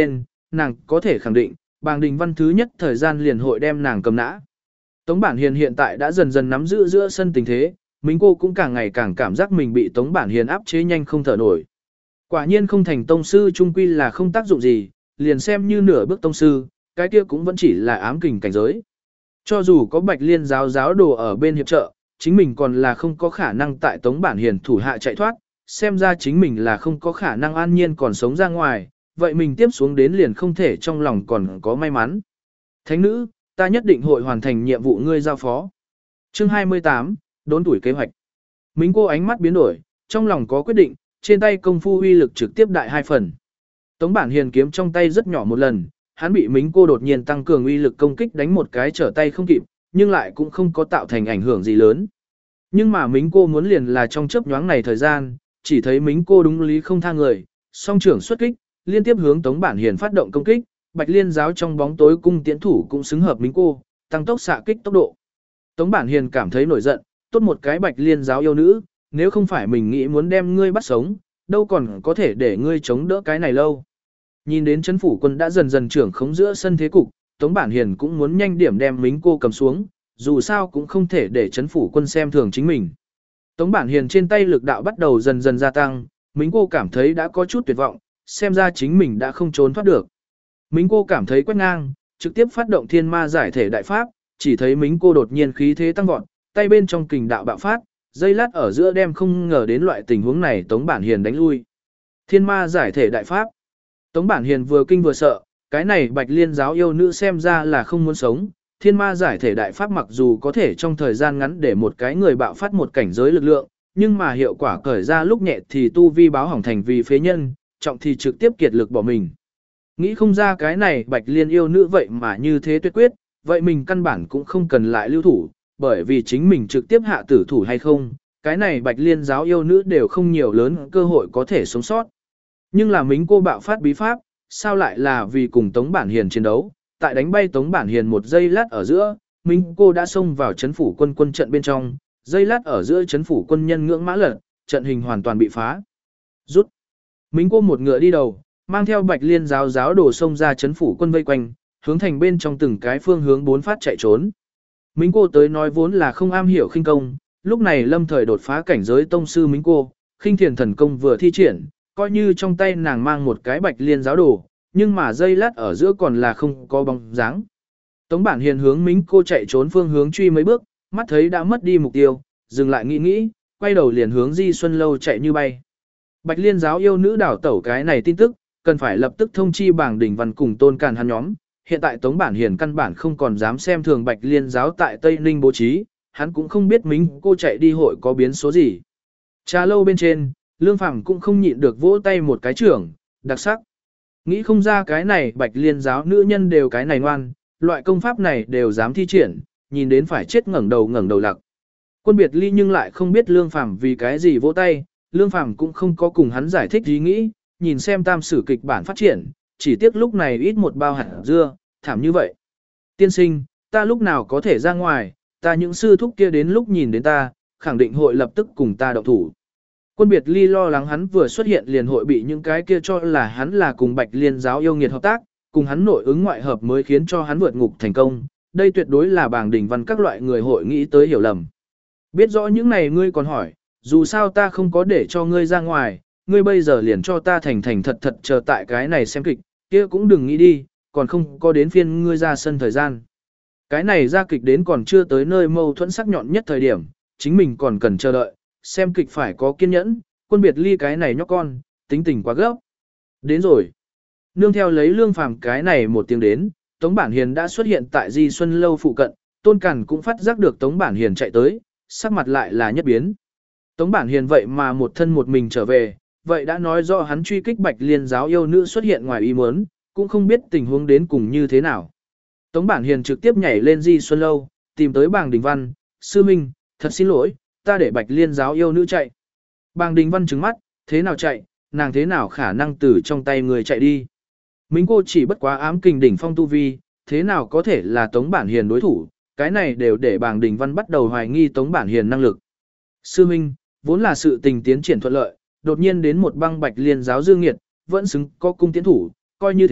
nàng có thể khẳng định, bàng đình văn thứ nhất thời gian liền hội đem nàng cầm nã. Tống Bản Hiền hiện tại đã dần dần nắm giữ giữa sân tình thế, Mính cô cũng càng ngày càng cảm giác mình bị Tống Bản Hiền áp chế nhanh không thở nổi. Quả nhiên không thành tông sư trung quy là không tác dụng gì, liền xem như nửa bước tông sư, cái kia cũng vẫn chỉ là ám kình cảnh giới. Cho dù có Bạch Liên giáo giáo đồ ở bên hiệp trợ, chính mình còn là không có khả năng tại Tống Bản Hiền thủ hạ chạy thoát, xem ra chính mình là không có khả năng an nhiên còn sống ra ngoài, vậy mình tiếp xuống đến liền không thể trong lòng còn có may mắn. Thánh nữ, ta nhất định hội hoàn thành nhiệm vụ ngươi giao phó. Chương hai mươi tám, đốn tuổi kế hoạch. Mính cô ánh mắt biến đổi, trong lòng có quyết định, trên tay công phu uy lực trực tiếp đại hai phần. Tống Bản Hiền kiếm trong tay rất nhỏ một lần, hắn bị Mính cô đột nhiên tăng cường uy lực công kích đánh một cái trở tay không kịp, nhưng lại cũng không có tạo thành ảnh hưởng gì lớn. Nhưng mà Mính cô muốn liền là trong chớp nhoáng này thời gian, chỉ thấy Mính cô đúng lý không tha người, song trưởng xuất kích, liên tiếp hướng Tống Bản Hiền phát động công kích, Bạch Liên giáo trong bóng tối cung tiễn thủ cũng xứng hợp Mính cô, tăng tốc xạ kích tốc độ. Tống Bản Hiền cảm thấy nổi giận, tốt một cái Bạch Liên giáo yêu nữ, nếu không phải mình nghĩ muốn đem ngươi bắt sống, đâu còn có thể để ngươi chống đỡ cái này lâu. Nhìn đến Trấn phủ quân đã dần dần trưởng khống giữa sân thế cục, Tống Bản Hiền cũng muốn nhanh điểm đem Mính cô cầm xuống, dù sao cũng không thể để Trấn phủ quân xem thường chính mình. Tống Bản Hiền trên tay lực đạo bắt đầu dần dần gia tăng, Mính cô cảm thấy đã có chút tuyệt vọng, xem ra chính mình đã không trốn thoát được. Mính cô cảm thấy quét ngang, trực tiếp phát động thiên ma giải thể đại pháp, chỉ thấy Mính cô đột nhiên khí thế tăng vọt, tay bên trong kình đạo bạo phát, dây lát ở giữa đem không ngờ đến loại tình huống này Tống Bản Hiền đánh lui. Thiên ma giải thể đại pháp. Tống Bản Hiền vừa kinh vừa sợ, cái này Bạch Liên giáo yêu nữ xem ra là không muốn sống. Thiên ma giải thể đại pháp mặc dù có thể trong thời gian ngắn để một cái người bạo phát một cảnh giới lực lượng, nhưng mà hiệu quả cởi ra lúc nhẹ thì tu vi báo hỏng thành vì phế nhân, trọng thì trực tiếp kiệt lực bỏ mình. Nghĩ không ra cái này Bạch Liên yêu nữ vậy mà như thế tuyệt quyết, vậy mình căn bản cũng không cần lại lưu thủ, bởi vì chính mình trực tiếp hạ tử thủ hay không, cái này Bạch Liên giáo yêu nữ đều không nhiều lớn cơ hội có thể sống sót. Nhưng là Mính cô bạo phát bí pháp, sao lại là vì cùng Tống Bản Hiền chiến đấu, tại đánh bay Tống Bản Hiền một giây lát ở giữa, Mính cô đã xông vào Trấn phủ quân quân trận bên trong, giây lát ở giữa Trấn phủ quân nhân ngưỡng mã lật, trận hình hoàn toàn bị phá. Rút. Mính cô một ngựa đi đầu, mang theo Bạch Liên giáo giáo đồ xông ra Trấn phủ quân vây quanh, hướng thành bên trong từng cái phương hướng bốn phát chạy trốn. Mính cô tới nói vốn là không am hiểu khinh công, lúc này lâm thời đột phá cảnh giới tông sư Mính cô, khinh thiền thần công vừa thi triển, coi như trong tay nàng mang một cái Bạch Liên giáo đồ, nhưng mà dây lát ở giữa còn là không có bóng dáng. Tống Bản Hiền hướng Mính cô chạy trốn phương hướng truy mấy bước, mắt thấy đã mất đi mục tiêu, dừng lại nghĩ nghĩ, quay đầu liền hướng Di Xuân lâu chạy như bay. Bạch Liên giáo yêu nữ đảo tẩu cái này tin tức, cần phải lập tức thông chi Bàng Đình Văn cùng Tôn Càn hắn nhóm. Hiện tại Tống Bản Hiền căn bản không còn dám xem thường Bạch Liên giáo tại Tây Ninh bố trí, hắn cũng không biết Mính cô chạy đi hội có biến số gì. Trà lâu bên trên, Lương Phàm cũng không nhịn được vỗ tay một cái trưởng, đặc sắc. Nghĩ không ra cái này Bạch Liên giáo nữ nhân đều cái này ngoan, loại công pháp này đều dám thi triển, nhìn đến phải chết ngẩng đầu ngẩng đầu lặc. Quân Biệt Ly nhưng lại không biết Lương Phàm vì cái gì vỗ tay, Lương Phàm cũng không có cùng hắn giải thích ý nghĩ, nhìn xem tam sử kịch bản phát triển, chỉ tiếc lúc này ít một bao hạt dưa, thảm như vậy. Tiên sinh, ta lúc nào có thể ra ngoài, ta những sư thúc kia đến lúc nhìn đến ta, khẳng định hội lập tức cùng ta động thủ. Quân Biệt Ly lo lắng hắn vừa xuất hiện liền hội bị những cái kia cho là hắn là cùng Bạch Liên giáo yêu nghiệt hợp tác, cùng hắn nội ứng ngoại hợp mới khiến cho hắn vượt ngục thành công. Đây tuyệt đối là Bàng Đình Văn các loại người hội nghĩ tới hiểu lầm. Biết rõ những này ngươi còn hỏi, dù sao ta không có để cho ngươi ra ngoài, ngươi bây giờ liền cho ta thành thành thật thật chờ tại cái này xem kịch, kia cũng đừng nghĩ đi, còn không có đến phiên ngươi ra sân thời gian. Cái này ra kịch đến còn chưa tới nơi mâu thuẫn sắc nhọn nhất thời điểm, chính mình còn cần chờ đợi, xem kịch phải có kiên nhẫn, Quân Biệt Ly cái này nhóc con, tính tình quá gấp. Đến rồi. Nương theo lấy Lương Phàm cái này một tiếng đến, Tống Bản Hiền đã xuất hiện tại Di Xuân lâu phụ cận, Tôn Càn cũng phát giác được Tống Bản Hiền chạy tới, sắc mặt lại là nhất biến. Tống Bản Hiền vậy mà một thân một mình trở về, vậy đã nói rõ hắn truy kích Bạch Liên giáo yêu nữ xuất hiện ngoài ý muốn, cũng không biết tình huống đến cùng như thế nào. Tống Bản Hiền trực tiếp nhảy lên Di Xuân lâu, tìm tới Bàng Đình Văn, sư minh, thật xin lỗi, ta để Bạch Liên giáo yêu nữ chạy. Bàng Đình Văn trừng mắt, thế nào chạy, nàng thế nào khả năng từ trong tay người chạy đi. Mính cô chỉ bất quá ám kình đỉnh phong tu vi, thế nào có thể là Tống Bản Hiền đối thủ, cái này đều để Bàng Đình Văn bắt đầu hoài nghi Tống Bản Hiền năng lực. Sư minh, vốn là sự tình tiến triển thuận lợi, đột nhiên đến một băng Bạch Liên giáo dương nghiệt, vẫn xứng có cung tiến thủ, coi như thế,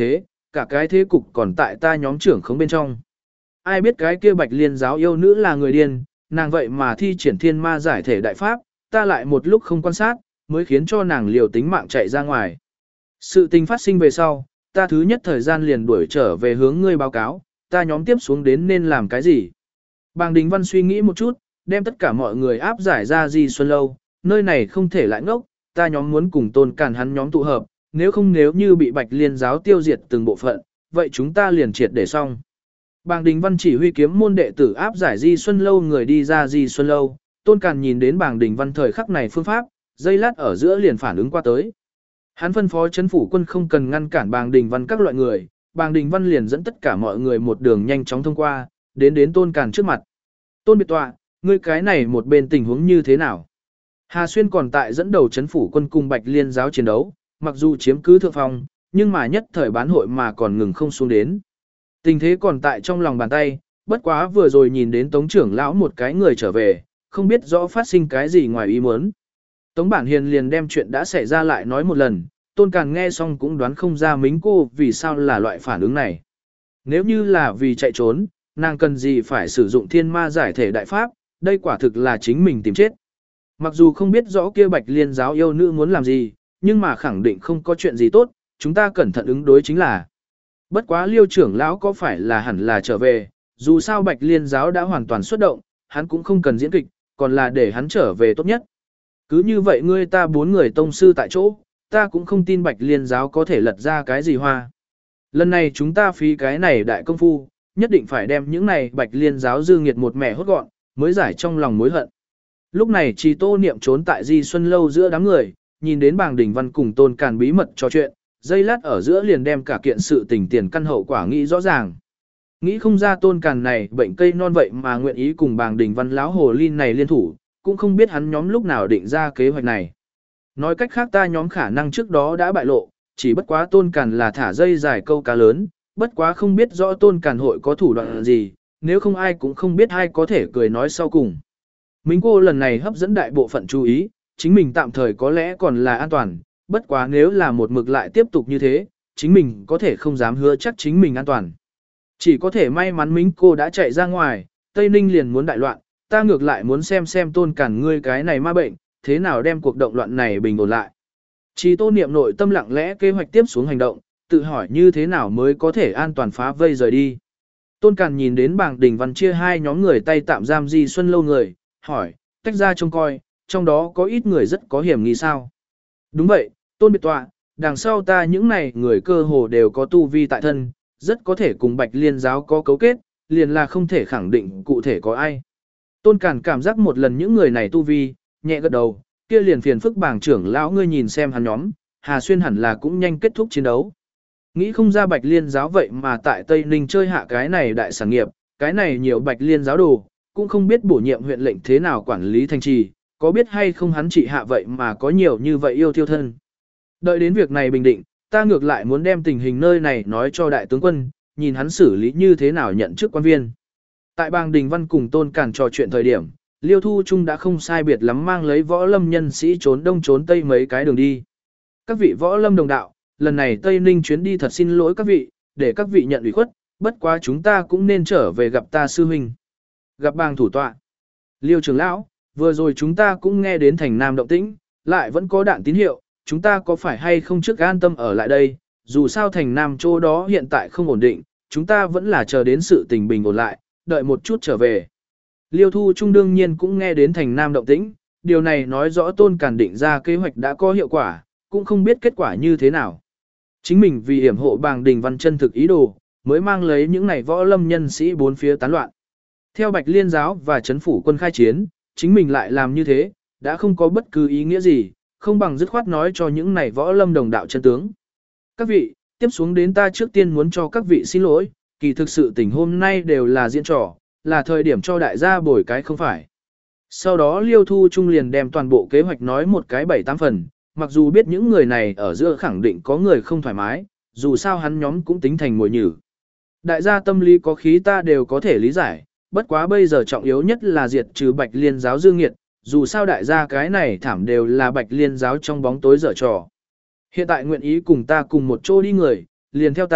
cả cái thế cục còn tại ta nhóm trưởng không bên trong. Ai biết cái kia Bạch Liên giáo yêu nữ là người điên, nàng vậy mà thi triển thiên ma giải thể đại pháp, ta lại một lúc không quan sát, mới khiến cho nàng liều tính mạng chạy ra ngoài. Sự tình phát sinh về sau, ta thứ nhất thời gian liền đuổi trở về hướng ngươi báo cáo, ta nhóm tiếp xuống đến nên làm cái gì. Bàng Đình Văn suy nghĩ một chút, đem tất cả mọi người áp giải ra Di Xuân Lâu, nơi này không thể lại ngốc, ta nhóm muốn cùng Tôn Càn hắn nhóm tụ hợp, nếu không nếu như bị Bạch Liên giáo tiêu diệt từng bộ phận, vậy chúng ta liền triệt để xong. Bàng Đình Văn chỉ huy kiếm môn đệ tử áp giải Di Xuân Lâu người đi ra Di Xuân Lâu, Tôn Càn nhìn đến Bàng Đình Văn thời khắc này phương pháp, giây lát ở giữa liền phản ứng qua tới. Hắn phân phó chấn phủ quân không cần ngăn cản Bàng Đình Văn các loại người, Bàng Đình Văn liền dẫn tất cả mọi người một đường nhanh chóng thông qua, đến đến Tôn Càn trước mặt. Tôn biệt tọa, ngươi cái này một bên tình huống như thế nào? Hà Xuyên còn tại dẫn đầu chấn phủ quân cùng Bạch Liên giáo chiến đấu, mặc dù chiếm cứ thượng phong, nhưng mà nhất thời bán hội mà còn ngừng không xuống đến. Tình thế còn tại trong lòng bàn tay, bất quá vừa rồi nhìn đến Tống trưởng lão một cái người trở về, không biết rõ phát sinh cái gì ngoài ý muốn. Tống Bản Hiền liền đem chuyện đã xảy ra lại nói một lần, Tôn Càn nghe xong cũng đoán không ra mính cô vì sao là loại phản ứng này. Nếu như là vì chạy trốn, nàng cần gì phải sử dụng thiên ma giải thể đại pháp, đây quả thực là chính mình tìm chết. Mặc dù không biết rõ kia Bạch Liên giáo yêu nữ muốn làm gì, nhưng mà khẳng định không có chuyện gì tốt, chúng ta cẩn thận ứng đối chính là. Bất quá Liêu trưởng lão có phải là hẳn là trở về, dù sao Bạch Liên giáo đã hoàn toàn xuất động, hắn cũng không cần diễn kịch, còn là để hắn trở về tốt nhất. Cứ như vậy ngươi ta bốn người tông sư tại chỗ, ta cũng không tin Bạch Liên giáo có thể lật ra cái gì hoa. Lần này chúng ta phí cái này đại công phu, nhất định phải đem những này Bạch Liên giáo dư nghiệt một mẻ hốt gọn, mới giải trong lòng mối hận. Lúc này Trì Tô Niệm trốn tại Di Xuân Lâu giữa đám người, nhìn đến Bàng Đình Văn cùng Tôn Càn bí mật trò chuyện, giây lát ở giữa liền đem cả kiện sự tình tiền căn hậu quả nghĩ rõ ràng. Nghĩ không ra Tôn Càn này bệnh cây non vậy mà nguyện ý cùng Bàng Đình Văn lão hồ ly này liên thủ, cũng không biết hắn nhóm lúc nào định ra kế hoạch này. Nói cách khác ta nhóm khả năng trước đó đã bại lộ, chỉ bất quá Tôn Càn là thả dây dài câu cá lớn, bất quá không biết rõ Tôn Càn hội có thủ đoạn gì, nếu không ai cũng không biết ai có thể cười nói sau cùng. Mính cô lần này hấp dẫn đại bộ phận chú ý, chính mình tạm thời có lẽ còn là an toàn, bất quá nếu là một mực lại tiếp tục như thế, chính mình có thể không dám hứa chắc chính mình an toàn. Chỉ có thể may mắn Mính cô đã chạy ra ngoài, Tây Ninh liền muốn đại loạn, ta ngược lại muốn xem xem Tôn Càn ngươi cái này ma bệnh, thế nào đem cuộc động loạn này bình ổn lại. Chỉ Tô Niệm nội tâm lặng lẽ kế hoạch tiếp xuống hành động, tự hỏi như thế nào mới có thể an toàn phá vây rời đi. Tôn Càn nhìn đến Bàng Đình Văn chia hai nhóm người tay tạm giam Di Xuân Lâu người, hỏi, tách ra trông coi, trong đó có ít người rất có hiểm nghi sao? Đúng vậy, Tôn biệt tọa, đằng sau ta những này người cơ hồ đều có tu vi tại thân, rất có thể cùng Bạch Liên giáo có cấu kết, liền là không thể khẳng định cụ thể có ai. Tôn Càn cảm giác một lần những người này tu vi, nhẹ gật đầu, kia liền phiền phức Bàng trưởng lão ngươi nhìn xem hắn nhóm, Hà Xuyên hẳn là cũng nhanh kết thúc chiến đấu. Nghĩ không ra Bạch Liên giáo vậy mà tại Tây Ninh chơi hạ cái này đại sản nghiệp, cái này nhiều Bạch Liên giáo đồ, cũng không biết bổ nhiệm huyện lệnh thế nào quản lý thành trì, có biết hay không hắn trị hạ vậy mà có nhiều như vậy yêu thiêu thân. Đợi đến việc này bình định, ta ngược lại muốn đem tình hình nơi này nói cho đại tướng quân, nhìn hắn xử lý như thế nào nhận chức quan viên. Tại Bàng Đình Văn cùng Tôn Càn trò chuyện thời điểm, Liêu Thu Trung đã không sai biệt lắm mang lấy võ lâm nhân sĩ trốn đông trốn tây mấy cái đường đi. Các vị võ lâm đồng đạo, lần này Tây Ninh chuyến đi thật xin lỗi các vị, để các vị nhận ủy khuất, bất quá chúng ta cũng nên trở về gặp ta sư huynh. Gặp Bàng thủ tọa. Liêu trưởng lão, vừa rồi chúng ta cũng nghe đến thành Nam động tĩnh, lại vẫn có đạn tín hiệu, chúng ta có phải hay không trước an tâm ở lại đây, dù sao thành Nam chỗ đó hiện tại không ổn định, chúng ta vẫn là chờ đến sự tình bình ổn lại, đợi một chút trở về. Liêu Thu Trung đương nhiên cũng nghe đến thành Nam động tĩnh, điều này nói rõ Tôn Càn định ra kế hoạch đã có hiệu quả, cũng không biết kết quả như thế nào. Chính mình vì hiểm hộ Bàng Đình Văn chân thực ý đồ, mới mang lấy những này võ lâm nhân sĩ bốn phía tán loạn. Theo Bạch Liên giáo và chấn phủ quân khai chiến, chính mình lại làm như thế, đã không có bất cứ ý nghĩa gì, không bằng dứt khoát nói cho những này võ lâm đồng đạo chân tướng. Các vị, tiếp xuống đến ta trước tiên muốn cho các vị xin lỗi, kỳ thực sự tình hôm nay đều là diễn trò, là thời điểm cho đại gia bồi cái không phải. Sau đó Liêu Thu Trung liền đem toàn bộ kế hoạch nói một cái bảy tám phần, mặc dù biết những người này ở giữa khẳng định có người không thoải mái, dù sao hắn nhóm cũng tính thành mồi nhử. Đại gia tâm lý có khí ta đều có thể lý giải, bất quá bây giờ trọng yếu nhất là diệt trừ Bạch Liên giáo dương nghiệt, dù sao đại gia cái này thảm đều là Bạch Liên giáo trong bóng tối dở trò. Hiện tại nguyện ý cùng ta cùng một chỗ đi người, liền theo ta,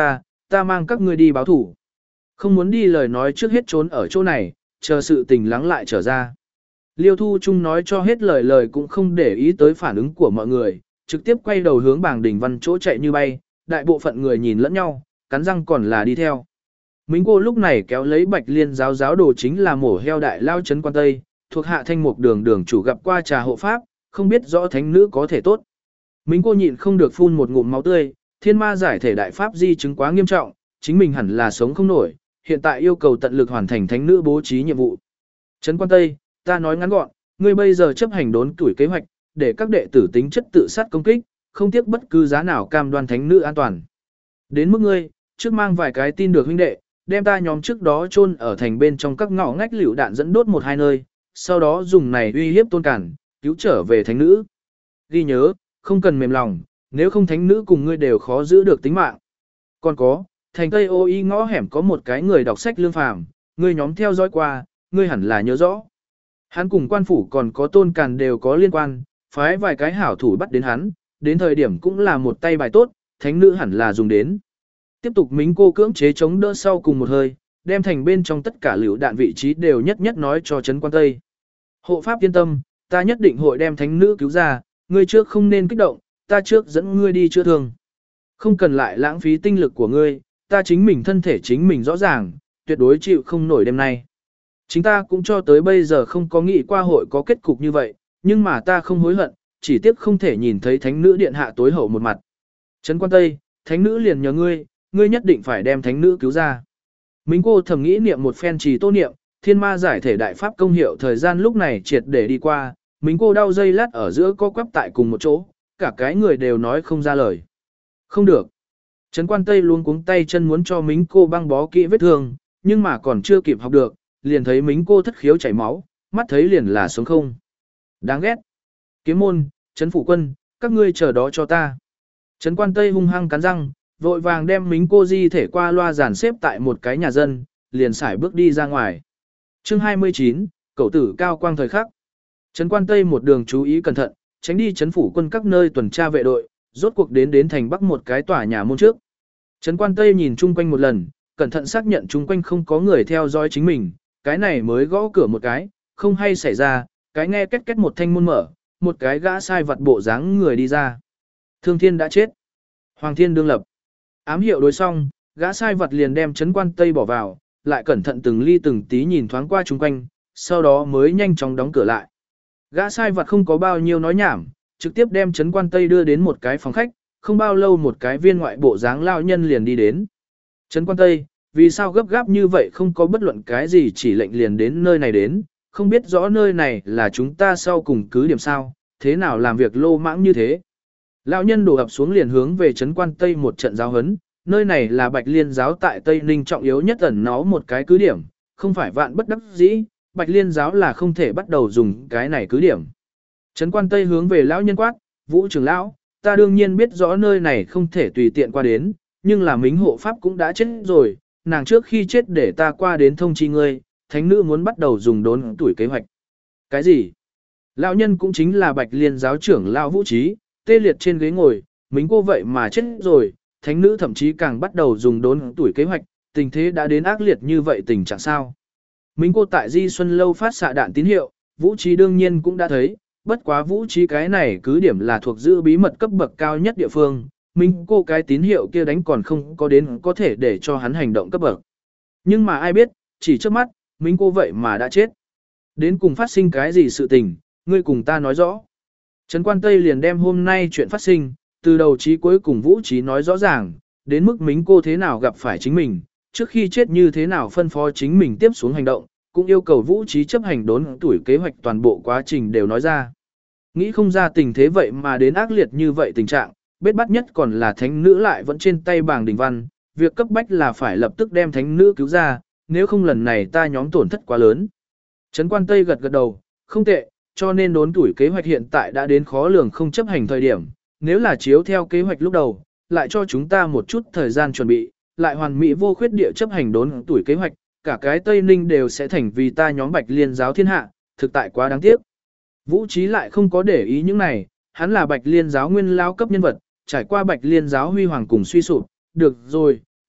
ta mang các ngươi đi báo thủ. Không muốn đi lời nói trước hết trốn ở chỗ này, chờ sự tình lắng lại trở ra. Liêu Thu Trung nói cho hết lời lời cũng không để ý tới phản ứng của mọi người, trực tiếp quay đầu hướng bảng đỉnh văn chỗ chạy như bay, đại bộ phận người nhìn lẫn nhau, cắn răng còn là đi theo. Mính cô lúc này kéo lấy Bạch Liên giáo giáo đồ chính là mổ heo đại lao trấn quan Tây, thuộc hạ thanh mục đường đường chủ gặp qua trà hộ pháp, không biết rõ thánh nữ có thể tốt. Mính cô nhịn không được phun một ngụm máu tươi, thiên ma giải thể đại pháp di chứng quá nghiêm trọng, chính mình hẳn là sống không nổi, hiện tại yêu cầu tận lực hoàn thành thánh nữ bố trí nhiệm vụ. Trấn quan Tây, ta nói ngắn gọn, ngươi bây giờ chấp hành đốn tuổi kế hoạch, để các đệ tử tính chất tự sát công kích, không tiếc bất cứ giá nào cam đoan thánh nữ an toàn. Đến mức ngươi, trước mang vài cái tin được huynh đệ, đem ta nhóm trước đó chôn ở thành bên trong các ngõ ngách liều đạn dẫn đốt một hai nơi, sau đó dùng này uy hiếp Tôn Cản, cứu trở về thánh nữ. Ghi nhớ, không cần mềm lòng, nếu không thánh nữ cùng ngươi đều khó giữ được tính mạng. Còn có, thành Tây Ô Y ngõ hẻm có một cái người đọc sách lương phàm, ngươi nhóm theo dõi qua, ngươi hẳn là nhớ rõ. Hắn cùng quan phủ còn có Tôn Càn đều có liên quan, phái vài cái hảo thủ bắt đến hắn, đến thời điểm cũng là một tay bài tốt, thánh nữ hẳn là dùng đến. Tiếp tục mính cô cưỡng chế chống đỡ sau cùng một hơi, đem thành bên trong tất cả liều đạn vị trí đều nhất nhất nói cho Trấn Quan Tây. Hộ pháp yên tâm, ta nhất định hội đem thánh nữ cứu ra, ngươi trước không nên kích động, ta trước dẫn ngươi đi chữa thương. Không cần lại lãng phí tinh lực của ngươi, ta chính mình thân thể chính mình rõ ràng, tuyệt đối chịu không nổi đêm nay. Chính ta cũng cho tới bây giờ không có nghĩ qua hội có kết cục như vậy, nhưng mà ta không hối hận, chỉ tiếc không thể nhìn thấy thánh nữ điện hạ tối hậu một mặt. Trấn Quan Tây, thánh nữ liền nhờ ngươi, ngươi nhất định phải đem thánh nữ cứu ra. Mính cô thầm nghĩ niệm một phen trì tô niệm, thiên ma giải thể đại pháp công hiệu thời gian lúc này triệt để đi qua, mính cô đau dây lát ở giữa co quắp tại cùng một chỗ, cả cái người đều nói không ra lời. Không được. Trấn Quan Tây luôn cuống tay chân muốn cho mính cô băng bó kỹ vết thương, nhưng mà còn chưa kịp học được, liền thấy mính cô thất khiếu chảy máu, mắt thấy liền là sống không. Đáng ghét. Kiếm môn, Trấn Phủ Quân, các ngươi chờ đó cho ta. Trấn Quan Tây hung hăng cắn răng, vội vàng đem mính cô di thể qua loa dàn xếp tại một cái nhà dân, liền xải bước đi ra ngoài. Chương hai mươi chín, Cẩu tử cao quang thời khắc. Trấn Quan Tây một đường chú ý cẩn thận, tránh đi Trấn Phủ Quân các nơi tuần tra vệ đội, rốt cuộc đến đến thành Bắc một cái tòa nhà môn trước. Trấn Quan Tây nhìn chung quanh một lần, cẩn thận xác nhận chung quanh không có người theo dõi chính mình, cái này mới gõ cửa một cái, không hay xảy ra, cái nghe két két một thanh môn mở, một cái gã sai vặt bộ dáng người đi ra. Thương Thiên đã chết. Hoàng Thiên đương lập. Ám hiệu đối xong, gã sai vặt liền đem Trấn Quan Tây bỏ vào, lại cẩn thận từng ly từng tí nhìn thoáng qua chung quanh, sau đó mới nhanh chóng đóng cửa lại. Gã sai vặt không có bao nhiêu nói nhảm, trực tiếp đem Trấn Quan Tây đưa đến một cái phòng khách, không bao lâu một cái viên ngoại bộ dáng lao nhân liền đi đến. Trấn Quan Tây, vì sao gấp gáp như vậy không có bất luận cái gì chỉ lệnh liền đến nơi này đến, không biết rõ nơi này là chúng ta sau cùng cứ điểm sao, thế nào làm việc lô mãng như thế. Lão nhân đổ ập xuống liền hướng về Trấn Quan Tây một trận giáo huấn, nơi này là Bạch Liên giáo tại Tây Ninh trọng yếu nhất ẩn nó một cái cứ điểm, không phải vạn bất đắc dĩ, Bạch Liên giáo là không thể bắt đầu dùng cái này cứ điểm. Trấn Quan Tây hướng về lão nhân quát, Vũ trưởng lão, ta đương nhiên biết rõ nơi này không thể tùy tiện qua đến, nhưng là mính hộ pháp cũng đã chết rồi, nàng trước khi chết để ta qua đến thông chi ngươi, thánh nữ muốn bắt đầu dùng đốn tuổi kế hoạch. Cái gì? Lão nhân cũng chính là Bạch Liên giáo trưởng lão Vũ Trí, tê liệt trên ghế ngồi, mính cô vậy mà chết rồi, thánh nữ thậm chí càng bắt đầu dùng đốn tuổi kế hoạch, tình thế đã đến ác liệt như vậy tình trạng sao? Mính cô tại Di Xuân lâu phát xạ đạn tín hiệu, Vũ Trí đương nhiên cũng đã thấy, bất quá Vũ Trí cái này cứ điểm là thuộc giữ bí mật cấp bậc cao nhất địa phương, mính cô cái tín hiệu kia đánh còn không có đến có thể để cho hắn hành động cấp bậc. Nhưng mà ai biết, chỉ trước mắt, mính cô vậy mà đã chết. Đến cùng phát sinh cái gì sự tình, ngươi cùng ta nói rõ. Trấn Quan Tây liền đem hôm nay chuyện phát sinh, từ đầu chí cuối cùng Vũ Trí nói rõ ràng, đến mức mính cô thế nào gặp phải chính mình, trước khi chết như thế nào phân phó chính mình tiếp xuống hành động, cũng yêu cầu Vũ Trí chấp hành đốn tuổi kế hoạch toàn bộ quá trình đều nói ra. Nghĩ không ra tình thế vậy mà đến ác liệt như vậy tình trạng, bết bắt nhất còn là thánh nữ lại vẫn trên tay bảng đình văn, việc cấp bách là phải lập tức đem thánh nữ cứu ra, nếu không lần này ta nhóm tổn thất quá lớn. Trấn Quan Tây gật gật đầu, không tệ, cho nên đốn tuổi kế hoạch hiện tại đã đến khó lường không chấp hành thời điểm, nếu là chiếu theo kế hoạch lúc đầu, lại cho chúng ta một chút thời gian chuẩn bị, lại hoàn mỹ vô khuyết địa chấp hành đốn tuổi kế hoạch, cả cái Tây Ninh đều sẽ thành vì ta nhóm Bạch Liên giáo thiên hạ, thực tại quá đáng tiếc. Vũ Trí lại không có để ý những này, hắn là Bạch Liên giáo nguyên lao cấp nhân vật, trải qua Bạch Liên giáo huy hoàng cùng suy sụp, được rồi,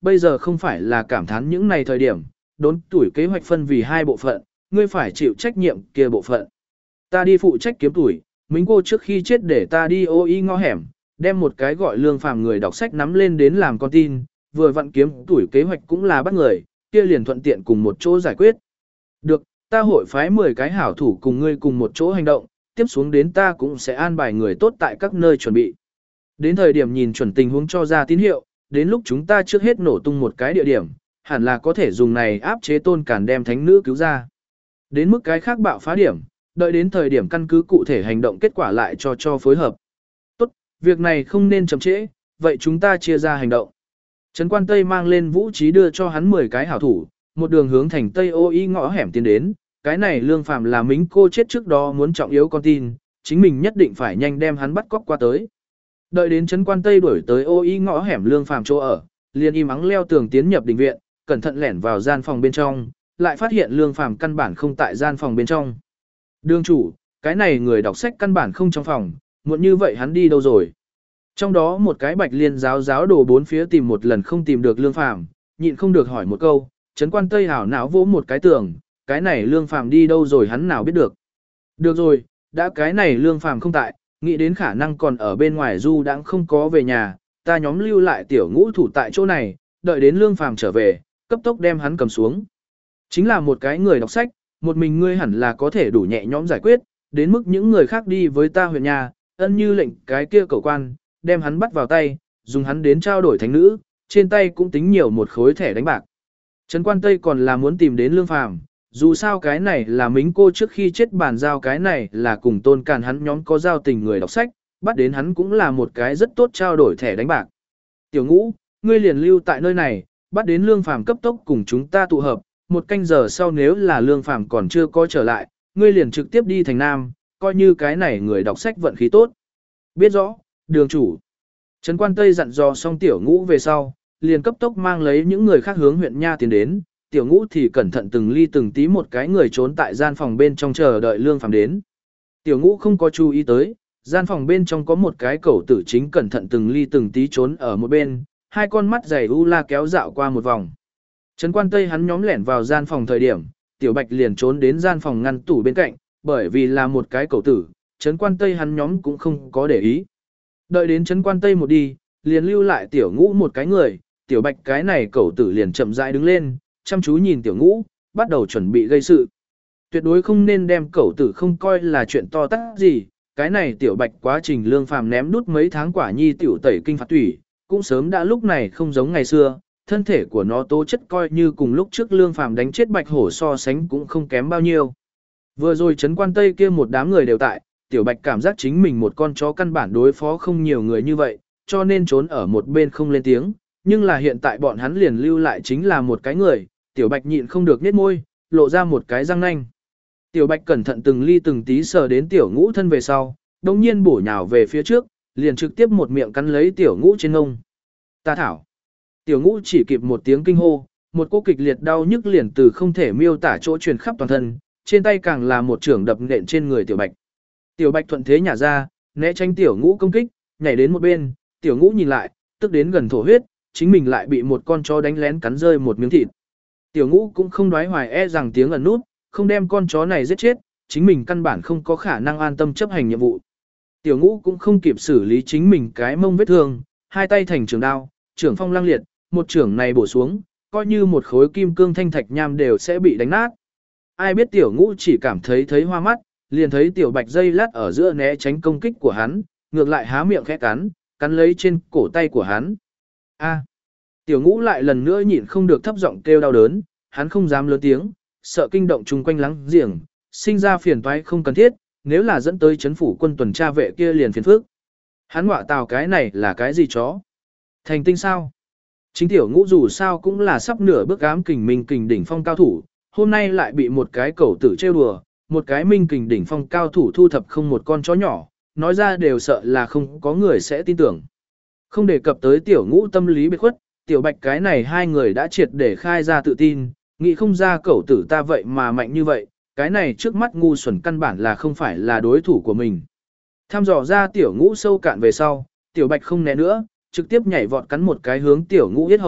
bây giờ không phải là cảm thán những này thời điểm, đốn tuổi kế hoạch phân vì hai bộ phận, ngươi phải chịu trách nhiệm kia bộ phận. Ta đi phụ trách kiếm tuổi, Mính cô trước khi chết để ta đi ô y ngõ hẻm, đem một cái gọi Lương Phàm người đọc sách nắm lên đến làm con tin, vừa vặn kiếm tuổi kế hoạch cũng là bắt người, kia liền thuận tiện cùng một chỗ giải quyết. Được, ta hội phái mười cái hảo thủ cùng ngươi cùng một chỗ hành động, tiếp xuống đến ta cũng sẽ an bài người tốt tại các nơi chuẩn bị. Đến thời điểm nhìn chuẩn tình huống cho ra tín hiệu, đến lúc chúng ta trước hết nổ tung một cái địa điểm, hẳn là có thể dùng này áp chế Tôn Càn đem thánh nữ cứu ra. Đến mức cái khác bạo phá điểm, đợi đến thời điểm căn cứ cụ thể hành động kết quả lại cho cho phối hợp. Tốt, việc này không nên chậm trễ, vậy chúng ta chia ra hành động. Trấn Quan Tây mang lên vũ trí đưa cho hắn mười cái hảo thủ, một đường hướng thành Tây ô y ngõ hẻm tiến đến, cái này Lương Phàm là Mính cô chết trước đó muốn trọng yếu con tin, chính mình nhất định phải nhanh đem hắn bắt cóc qua tới. Đợi đến Trấn Quan Tây đuổi tới ô y ngõ hẻm Lương Phàm chỗ ở, liền im ắng leo tường tiến nhập đình viện, cẩn thận lẻn vào gian phòng bên trong, lại phát hiện Lương Phàm căn bản không tại gian phòng bên trong. Đương chủ, cái này người đọc sách căn bản không trong phòng, muộn như vậy hắn đi đâu rồi? Trong đó một cái bạch liên giáo giáo đồ bốn phía tìm một lần không tìm được Lương Phàm, nhịn không được hỏi một câu, Trấn Quan Tây hảo não vỗ một cái tường, cái này Lương Phàm đi đâu rồi hắn nào biết được. Được rồi, đã cái này Lương Phàm không tại, nghĩ đến khả năng còn ở bên ngoài du đãng không có về nhà, ta nhóm lưu lại tiểu ngũ thủ tại chỗ này, đợi đến Lương Phàm trở về, cấp tốc đem hắn cầm xuống. Chính là một cái người đọc sách, một mình ngươi hẳn là có thể đủ nhẹ nhõm giải quyết, đến mức những người khác đi với ta huyện nhà, ân như lệnh cái kia cầu quan, đem hắn bắt vào tay, dùng hắn đến trao đổi thánh nữ, trên tay cũng tính nhiều một khối thẻ đánh bạc. Trấn Quan Tây còn là muốn tìm đến Lương Phàm, dù sao cái này là Mính cô trước khi chết bàn giao, cái này là cùng Tôn Càn hắn nhóm có giao tình người đọc sách, bắt đến hắn cũng là một cái rất tốt trao đổi thẻ đánh bạc. Tiểu Ngũ, ngươi liền lưu tại nơi này, bắt đến Lương Phàm cấp tốc cùng chúng ta tụ hợp, một canh giờ sau nếu là Lương Phàm còn chưa có trở lại, ngươi liền trực tiếp đi thành Nam, coi như cái này người đọc sách vận khí tốt. Biết rõ, đường chủ. Trấn Quan Tây dặn dò xong Tiểu Ngũ về sau, liền cấp tốc mang lấy những người khác hướng huyện Nha tiến đến, Tiểu Ngũ thì cẩn thận từng ly từng tí một cái người trốn tại gian phòng bên trong chờ đợi Lương Phàm đến. Tiểu Ngũ không có chú ý tới, gian phòng bên trong có một cái cẩu tử chính cẩn thận từng ly từng tí trốn ở một bên, hai con mắt dày u la kéo dạo qua một vòng. Trấn Quan Tây hắn nhóm lẻn vào gian phòng thời điểm, Tiểu Bạch liền trốn đến gian phòng ngăn tủ bên cạnh, bởi vì là một cái cẩu tử, Trấn Quan Tây hắn nhóm cũng không có để ý. Đợi đến Trấn Quan Tây một đi, liền lưu lại Tiểu Ngũ một cái người, Tiểu Bạch cái này cẩu tử liền chậm rãi đứng lên, chăm chú nhìn Tiểu Ngũ, bắt đầu chuẩn bị gây sự. Tuyệt đối không nên đem cẩu tử không coi là chuyện to tát gì, cái này Tiểu Bạch quá trình Lương Phàm ném đút mấy tháng quả nhi tiểu tẩy kinh phạt tủy, cũng sớm đã lúc này không giống ngày xưa, thân thể của nó tố chất coi như cùng lúc trước Lương Phàm đánh chết Bạch Hổ so sánh cũng không kém bao nhiêu. Vừa rồi Trấn Quan Tây kia một đám người đều tại, Tiểu Bạch cảm giác chính mình một con chó căn bản đối phó không nhiều người như vậy, cho nên trốn ở một bên không lên tiếng, nhưng là hiện tại bọn hắn liền lưu lại chính là một cái người, Tiểu Bạch nhịn không được nhếch môi, lộ ra một cái răng nanh. Tiểu Bạch cẩn thận từng ly từng tí sờ đến Tiểu Ngũ thân về sau, đồng nhiên bổ nhào về phía trước, liền trực tiếp một miệng cắn lấy Tiểu Ngũ trên ngông. Ta thảo. Tiểu Ngũ chỉ kịp một tiếng kinh hô, một cú kịch liệt đau nhức liền từ không thể miêu tả chỗ truyền khắp toàn thân, trên tay càng là một chưởng đập nện trên người Tiểu Bạch. Tiểu Bạch thuận thế nhả ra, né tránh Tiểu Ngũ công kích, nhảy đến một bên, Tiểu Ngũ nhìn lại, tức đến gần thổ huyết, chính mình lại bị một con chó đánh lén cắn rơi một miếng thịt. Tiểu Ngũ cũng không đoái hoài e rằng tiếng ẩn nút, không đem con chó này giết chết, chính mình căn bản không có khả năng an tâm chấp hành nhiệm vụ. Tiểu Ngũ cũng không kịp xử lý chính mình cái mông vết thương, hai tay thành trường đao, trưởng phong lăng liệt, một trưởng này bổ xuống, coi như một khối kim cương thanh thạch nham đều sẽ bị đánh nát. Ai biết Tiểu Ngũ chỉ cảm thấy thấy hoa mắt, liền thấy Tiểu Bạch dây lát ở giữa né tránh công kích của hắn, ngược lại há miệng khẽ cắn, cắn lấy trên cổ tay của hắn. A. Tiểu Ngũ lại lần nữa nhịn không được thấp giọng kêu đau đớn, hắn không dám lớn tiếng, sợ kinh động chung quanh lắng giềng, sinh ra phiền toái không cần thiết, nếu là dẫn tới chấn phủ quân tuần tra vệ kia liền phiền phức. Hắn ngọa tào cái này là cái gì chó? Thành tinh sao? Chính Tiểu Ngũ dù sao cũng là sắp nửa bước ám kình minh kình đỉnh phong cao thủ, hôm nay lại bị một cái cẩu tử trêu đùa, một cái minh kình đỉnh phong cao thủ thu thập không một con chó nhỏ, nói ra đều sợ là không có người sẽ tin tưởng. Không đề cập tới Tiểu Ngũ tâm lý biệt khuất, Tiểu Bạch cái này hai người đã triệt để khai ra tự tin, nghĩ không ra cẩu tử ta vậy mà mạnh như vậy, cái này trước mắt ngu xuẩn căn bản là không phải là đối thủ của mình. Tham dò ra Tiểu Ngũ sâu cạn về sau, Tiểu Bạch không né nữa, trực tiếp nhảy vọt cắn một cái hướng Tiểu Ngũ yết hầu,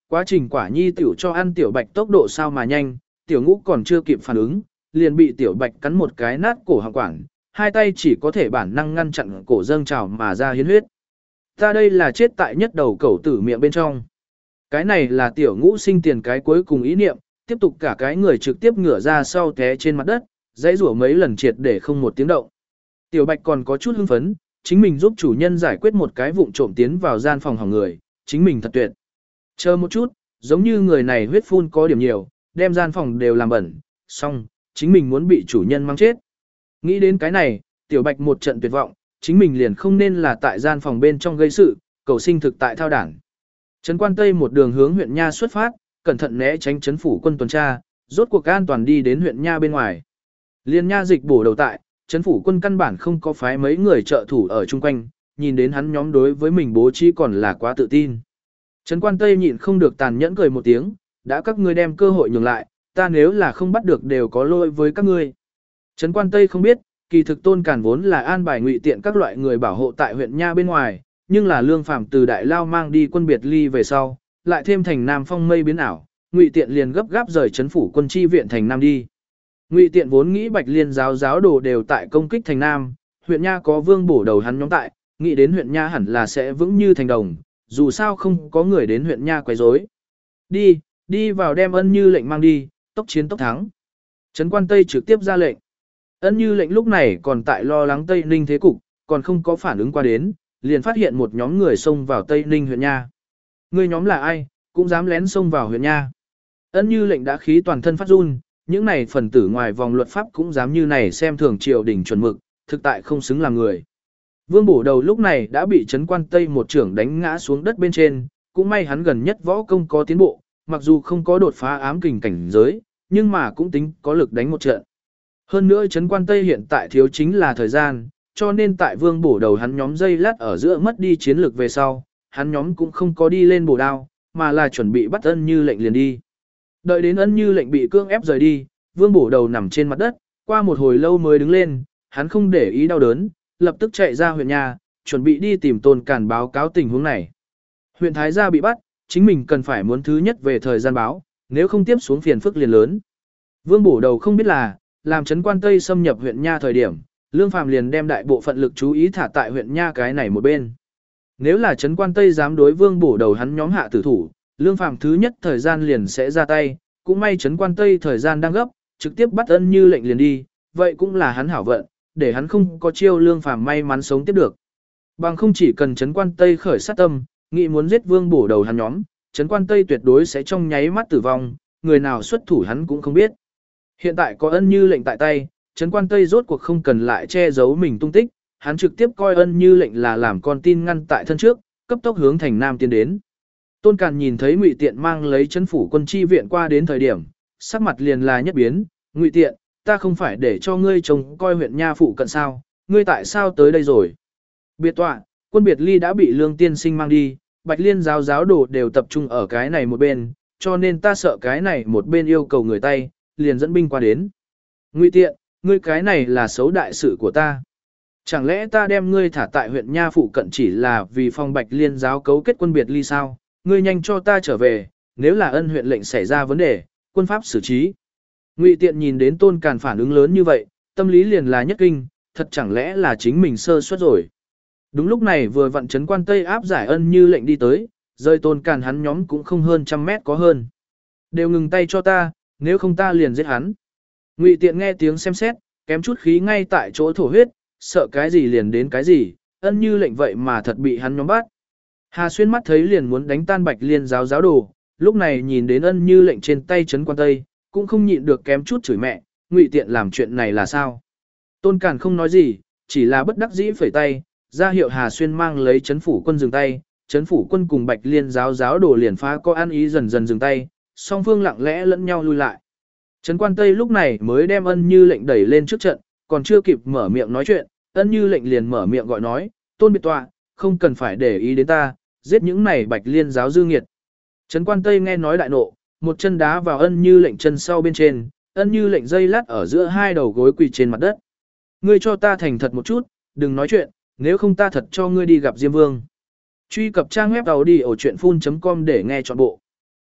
quá trình quả nhi tiểu cho ăn tiểu bạch tốc độ sao mà nhanh, tiểu ngũ còn chưa kịp phản ứng, liền bị tiểu bạch cắn một cái nát cổ họng quảng, hai tay chỉ có thể bản năng ngăn chặn cổ dâng trào mà ra hiến huyết. Ta đây là chết tại nhất đầu cẩu tử miệng bên trong. Cái này là tiểu ngũ sinh tiền cái cuối cùng ý niệm, tiếp tục cả cái người trực tiếp ngửa ra sau té trên mặt đất, dãy rủa mấy lần triệt để không một tiếng động. Tiểu bạch còn có chút hưng phấn, chính mình giúp chủ nhân giải quyết một cái vụng trộm tiến vào gian phòng hỏng người, chính mình thật tuyệt. Chờ một chút, giống như người này huyết phun có điểm nhiều, đem gian phòng đều làm bẩn, xong, chính mình muốn bị chủ nhân mang chết. Nghĩ đến cái này, tiểu bạch một trận tuyệt vọng, chính mình liền không nên là tại gian phòng bên trong gây sự, cầu sinh thực tại thao đảng. Trấn Quan Tây một đường hướng huyện Nha xuất phát, cẩn thận né tránh trấn phủ quân tuần tra, rốt cuộc an toàn đi đến huyện Nha bên ngoài. Liên Nha dịch bổ đầu tại, trấn phủ quân căn bản không có phái mấy người trợ thủ ở chung quanh, nhìn đến hắn nhóm đối với mình bố trí còn là quá tự tin. Trấn Quan Tây nhịn không được tàn nhẫn cười một tiếng, đã các ngươi đem cơ hội nhường lại, ta nếu là không bắt được đều có lỗi với các ngươi. Trấn Quan Tây không biết, kỳ thực Tôn Càn vốn là an bài ngụy tiện các loại người bảo hộ tại huyện Nha bên ngoài, nhưng là Lương Phàm từ Đại Lao mang đi quân biệt ly về sau, lại thêm thành Nam phong mây biến ảo, ngụy tiện liền gấp gáp rời trấn phủ quân chi viện thành Nam đi. Ngụy tiện vốn nghĩ Bạch Liên giáo giáo đồ đều tại công kích thành Nam, huyện Nha có Vương Bổ đầu hắn nhóm tại, nghĩ đến huyện Nha hẳn là sẽ vững như thành đồng, dù sao không có người đến huyện Nha quấy rối. Đi, đi vào đem Ân Như lệnh mang đi, tốc chiến tốc thắng. Trấn Quan Tây trực tiếp ra lệnh. Ân Như lệnh lúc này còn tại lo lắng Tây Ninh thế cục, còn không có phản ứng qua đến, liền phát hiện một nhóm người xông vào Tây Ninh huyện Nha. Người nhóm là ai, cũng dám lén xông vào huyện Nha. Ân Như lệnh đã khí toàn thân phát run, những này phần tử ngoài vòng luật pháp cũng dám như này xem thường triều đình chuẩn mực, thực tại không xứng làm người. Vương Bổ đầu lúc này đã bị Trấn Quan Tây một trưởng đánh ngã xuống đất bên trên, cũng may hắn gần nhất võ công có tiến bộ, mặc dù không có đột phá ám kình cảnh giới, nhưng mà cũng tính có lực đánh một trận. Hơn nữa Trấn Quan Tây hiện tại thiếu chính là thời gian, cho nên tại Vương Bổ đầu hắn nhóm dây lát ở giữa mất đi chiến lược về sau, hắn nhóm cũng không có đi lên bổ đao, mà là chuẩn bị bắt Ân Như lệnh liền đi. Đợi đến Ân Như lệnh bị cưỡng ép rời đi, Vương Bổ đầu nằm trên mặt đất, qua một hồi lâu mới đứng lên, hắn không để ý đau đớn, lập tức chạy ra huyện Nha, chuẩn bị đi tìm Tôn Càn báo cáo tình huống này. Huyện Thái Gia bị bắt, chính mình cần phải muốn thứ nhất về thời gian báo, nếu không tiếp xuống phiền phức liền lớn. Vương Bổ đầu không biết là, làm Trấn Quan Tây xâm nhập huyện Nha thời điểm, Lương Phàm liền đem đại bộ phận lực chú ý thả tại huyện Nha cái này một bên. Nếu là Trấn Quan Tây dám đối Vương Bổ đầu hắn nhóm hạ tử thủ, Lương Phàm thứ nhất thời gian liền sẽ ra tay, cũng may Trấn Quan Tây thời gian đang gấp, trực tiếp bắt Ân Như lệnh liền đi, vậy cũng là hắn hảo vận, để hắn không có chiêu Lương Phàm may mắn sống tiếp được. Bằng không chỉ cần Trấn Quan Tây khởi sát tâm, nghĩ muốn giết Vương Bổ đầu hắn nhóm, Trấn Quan Tây tuyệt đối sẽ trong nháy mắt tử vong, người nào xuất thủ hắn cũng không biết. Hiện tại có Ân Như lệnh tại tay, Trấn Quan Tây rốt cuộc không cần lại che giấu mình tung tích, hắn trực tiếp coi Ân Như lệnh là làm con tin ngăn tại thân trước, cấp tốc hướng thành Nam tiến đến. Tôn Càn nhìn thấy Ngụy Tiện mang lấy trấn phủ quân chi viện qua đến thời điểm, sắc mặt liền là nhất biến, "Ngụy Tiện, ta không phải để cho ngươi trông coi huyện Nha phụ cận sao, ngươi tại sao tới đây rồi?" Biệt tọa, quân biệt ly đã bị Lương tiên sinh mang đi, Bạch Liên giáo giáo đồ đều tập trung ở cái này một bên, cho nên ta sợ cái này một bên yêu cầu người tay, liền dẫn binh qua đến. Ngụy Tiện, ngươi cái này là xấu đại sự của ta. Chẳng lẽ ta đem ngươi thả tại huyện Nha phụ cận chỉ là vì phòng Bạch Liên giáo cấu kết quân biệt ly sao? Ngươi nhanh cho ta trở về, nếu là Ân huyện lệnh xảy ra vấn đề, quân pháp xử trí. Ngụy Tiện nhìn đến Tôn Càn phản ứng lớn như vậy, tâm lý liền là nhất kinh, thật chẳng lẽ là chính mình sơ suất rồi. Đúng lúc này vừa vặn Trấn Quan Tây áp giải Ân Như lệnh đi tới, rơi Tôn Càn hắn nhóm cũng không hơn trăm mét có hơn. Đều ngừng tay cho ta, nếu không ta liền giết hắn. Ngụy Tiện nghe tiếng xem xét, kém chút khí ngay tại chỗ thổ huyết, sợ cái gì liền đến cái gì, Ân Như lệnh vậy mà thật bị hắn nhóm bắt. Hà Xuyên mắt thấy liền muốn đánh tan Bạch Liên giáo giáo đồ, lúc này nhìn đến Ân Như lệnh trên tay Trấn Quan Tây, cũng không nhịn được kém chút chửi mẹ, Ngụy Tiện làm chuyện này là sao? Tôn Càn không nói gì, chỉ là bất đắc dĩ phẩy tay, ra hiệu Hà Xuyên mang lấy Trấn phủ quân dừng tay, Trấn phủ quân cùng Bạch Liên giáo giáo đồ liền phá có ăn ý dần dần dừng tay, song phương lặng lẽ lẫn nhau lui lại. Trấn Quan Tây lúc này mới đem Ân Như lệnh đẩy lên trước trận, còn chưa kịp mở miệng nói chuyện, Ân Như lệnh liền mở miệng gọi nói, Tôn biệt tọa, không cần phải để ý đến ta, giết những này Bạch Liên giáo dư nghiệt. Trấn Quan Tây nghe nói đại nộ, một chân đá vào Ân Như lệnh chân sau bên trên, Ân Như lệnh dây lát ở giữa hai đầu gối quỳ trên mặt đất. Ngươi cho ta thành thật một chút, đừng nói chuyện, nếu không ta thật cho ngươi đi gặp Diêm Vương. Truy cập trang web audio chuyện phun chấm com để nghe trọn bộ.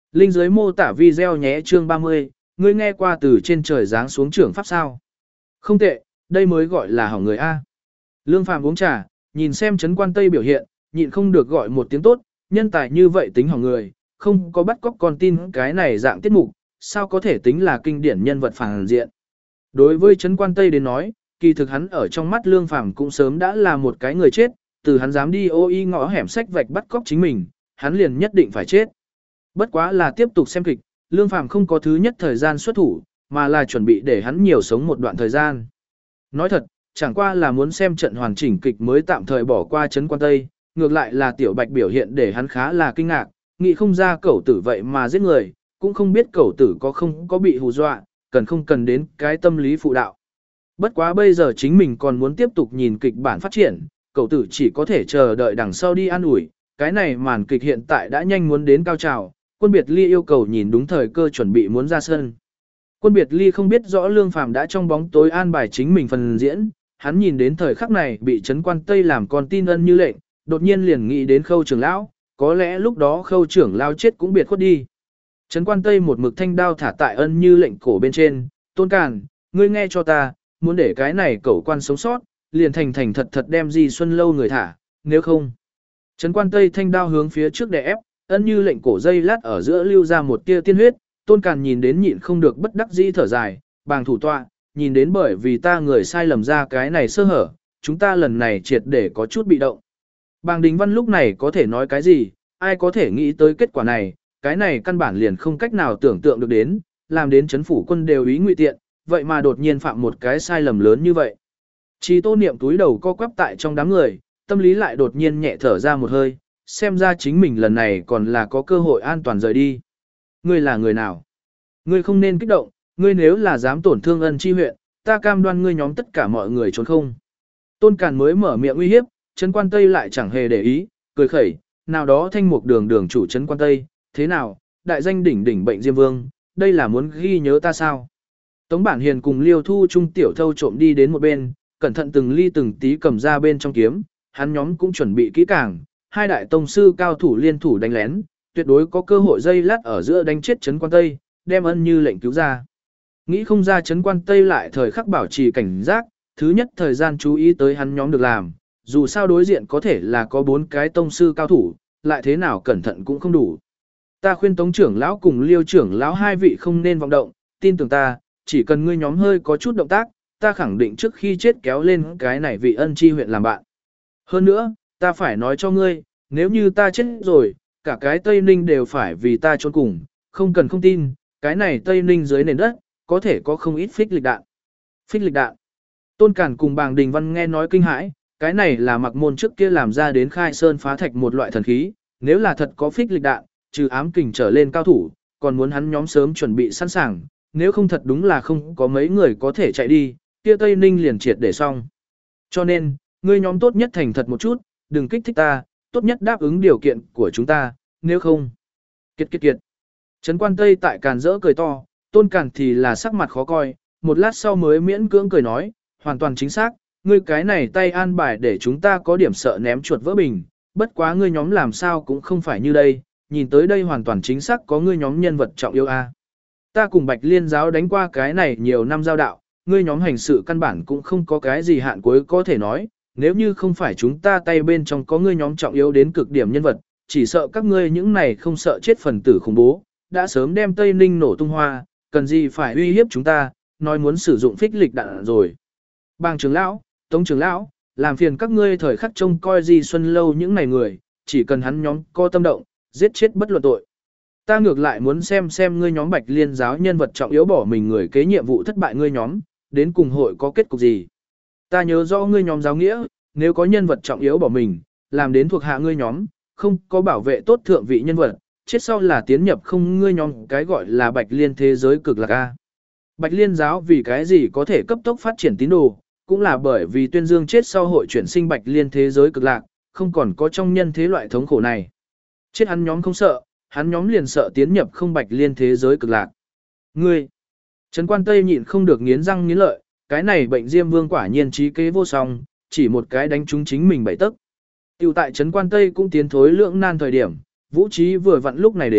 Linh dưới mô tả video nhé chương ba mươi, ngươi nghe qua từ trên trời giáng xuống trưởng pháp sao? Không tệ, đây mới gọi là hỏng người A. Lương Phàm uống trà, nhìn xem Trấn Quan Tây biểu hiện, nhịn không được gọi một tiếng tốt, nhân tài như vậy tính hỏng người, không có bắt cóc con tin cái này dạng tiết mục, sao có thể tính là kinh điển nhân vật phản diện. Đối với Trấn Quan Tây đến nói, kỳ thực hắn ở trong mắt Lương Phàm cũng sớm đã là một cái người chết, từ hắn dám đi ô y ngõ hẻm sách vạch bắt cóc chính mình, hắn liền nhất định phải chết. Bất quá là tiếp tục xem kịch, Lương Phàm không có thứ nhất thời gian xuất thủ, mà là chuẩn bị để hắn nhiều sống một đoạn thời gian. Nói thật, chẳng qua là muốn xem trận hoàn chỉnh kịch mới tạm thời bỏ qua Trấn Quan Tây, ngược lại là Tiểu Bạch biểu hiện để hắn khá là kinh ngạc, nghĩ không ra cẩu tử vậy mà giết người, cũng không biết cẩu tử có không có bị hù dọa, cần không cần đến cái tâm lý phụ đạo. Bất quá bây giờ chính mình còn muốn tiếp tục nhìn kịch bản phát triển, cẩu tử chỉ có thể chờ đợi đằng sau đi an ủi, cái này màn kịch hiện tại đã nhanh muốn đến cao trào, Quân Biệt Ly yêu cầu nhìn đúng thời cơ chuẩn bị muốn ra sân. Quân Biệt Ly không biết rõ Lương Phàm đã trong bóng tối an bài chính mình phần diễn, hắn nhìn đến thời khắc này bị Trấn Quan Tây làm con tin ân như lệnh, đột nhiên liền nghĩ đến Khâu trưởng lão, có lẽ lúc đó Khâu trưởng lão chết cũng biệt khuất đi. Trấn Quan Tây một mực thanh đao thả tại ân như lệnh cổ bên trên, Tôn Càn, ngươi nghe cho ta, muốn để cái này cẩu quan sống sót, liền thành thành thật thật đem Di Xuân Lâu người thả, nếu không. Trấn Quan Tây thanh đao hướng phía trước đè ép, ân như lệnh cổ dây lát ở giữa lưu ra một tia tiên huyết, Tôn Càn nhìn đến nhịn không được bất đắc dĩ thở dài, bàng thủ tọa, nhìn đến bởi vì ta người sai lầm ra cái này sơ hở, chúng ta lần này triệt để có chút bị động. Bàng Đình Văn lúc này có thể nói cái gì, ai có thể nghĩ tới kết quả này, cái này căn bản liền không cách nào tưởng tượng được đến, làm đến chấn phủ quân đều ý ngụy tiện, vậy mà đột nhiên phạm một cái sai lầm lớn như vậy. Chỉ Tô Niệm túi đầu co quắp tại trong đám người, tâm lý lại đột nhiên nhẹ thở ra một hơi, xem ra chính mình lần này còn là có cơ hội an toàn rời đi. Ngươi là người nào? Ngươi không nên kích động, ngươi nếu là dám tổn thương ân chi huyện, ta cam đoan ngươi nhóm tất cả mọi người trốn không. Tôn Càn mới mở miệng uy hiếp, Trấn Quan Tây lại chẳng hề để ý, cười khẩy, nào đó thanh mục đường đường chủ Trấn Quan Tây, thế nào, đại danh đỉnh đỉnh bệnh Diêm Vương, đây là muốn ghi nhớ ta sao? Tống Bản Hiền cùng Liêu Thu Trung tiểu thâu trộm đi đến một bên, cẩn thận từng ly từng tí cầm ra bên trong kiếm, hắn nhóm cũng chuẩn bị kỹ càng, hai đại tông sư cao thủ liên thủ đánh lén, tuyệt đối có cơ hội dây lát ở giữa đánh chết Trấn Quan Tây, đem ân như lệnh cứu ra. Nghĩ không ra Trấn Quan Tây lại thời khắc bảo trì cảnh giác, thứ nhất thời gian chú ý tới hắn nhóm được làm, dù sao đối diện có thể là có bốn cái tông sư cao thủ, lại thế nào cẩn thận cũng không đủ. Ta khuyên Tống trưởng lão cùng Liêu trưởng lão hai vị không nên vọng động, tin tưởng ta, chỉ cần ngươi nhóm hơi có chút động tác, ta khẳng định trước khi chết kéo lên cái này vị ân chi huyện làm bạn. Hơn nữa, ta phải nói cho ngươi, nếu như ta chết rồi, cả cái Tây Ninh đều phải vì ta trốn cùng, không cần không tin, cái này Tây Ninh dưới nền đất, có thể có không ít phích lịch đạn. Phích lịch đạn. Tôn Càn cùng Bàng Đình Văn nghe nói kinh hãi, cái này là mặc môn trước kia làm ra đến khai sơn phá thạch một loại thần khí, nếu là thật có phích lịch đạn, trừ ám kình trở lên cao thủ, còn muốn hắn nhóm sớm chuẩn bị sẵn sàng, nếu không thật đúng là không có mấy người có thể chạy đi, kia Tây Ninh liền triệt để xong. Cho nên, ngươi nhóm tốt nhất thành thật một chút, đừng kích thích ta, tốt nhất đáp ứng điều kiện của chúng ta, nếu không. Kiệt kiệt kiệt. Trấn Quan Tây tại Càn rỡ cười to, Tôn Càn thì là sắc mặt khó coi, một lát sau mới miễn cưỡng cười nói, hoàn toàn chính xác, ngươi cái này tay an bài để chúng ta có điểm sợ ném chuột vỡ bình, bất quá ngươi nhóm làm sao cũng không phải như đây, nhìn tới đây hoàn toàn chính xác có ngươi nhóm nhân vật trọng yêu a. Ta cùng Bạch Liên giáo đánh qua cái này nhiều năm giao đạo, ngươi nhóm hành sự căn bản cũng không có cái gì hạn cuối có thể nói, nếu như không phải chúng ta tay bên trong có ngươi nhóm trọng yếu đến cực điểm nhân vật, chỉ sợ các ngươi những này không sợ chết phần tử khủng bố, đã sớm đem Tây Ninh nổ tung hoa, cần gì phải uy hiếp chúng ta, nói muốn sử dụng phích lịch đạn rồi. Bàng trưởng lão, Tống trưởng lão, làm phiền các ngươi thời khắc trông coi Di Xuân Lâu những này người, chỉ cần hắn nhóm có tâm động, giết chết bất luận tội. Ta ngược lại muốn xem xem ngươi nhóm Bạch Liên giáo nhân vật trọng yếu bỏ mình người kế nhiệm vụ thất bại ngươi nhóm, đến cùng hội có kết cục gì. Ta nhớ rõ ngươi nhóm giáo nghĩa, nếu có nhân vật trọng yếu bỏ mình, làm đến thuộc hạ ngươi nhóm, không có bảo vệ tốt thượng vị nhân vật, chết sau là tiến nhập không ngươi nhóm cái gọi là Bạch Liên thế giới cực lạc a. Bạch Liên giáo vì cái gì có thể cấp tốc phát triển tín đồ, cũng là bởi vì Tuyên Dương chết sau hội chuyển sinh Bạch Liên thế giới cực lạc, không còn có trong nhân thế loại thống khổ này. Chết hắn nhóm không sợ, hắn nhóm liền sợ tiến nhập không Bạch Liên thế giới cực lạc. Ngươi, Trấn Quan Tây nhịn không được nghiến răng nghiến lợi, cái này bệnh Diêm Vương quả nhiên trí kế vô song, chỉ một cái đánh trúng chính mình bảy tấc. Tiểu tại Trấn Quan Tây cũng tiến thối lưỡng nan thời điểm, Vũ Trí vừa vặn lúc này đến,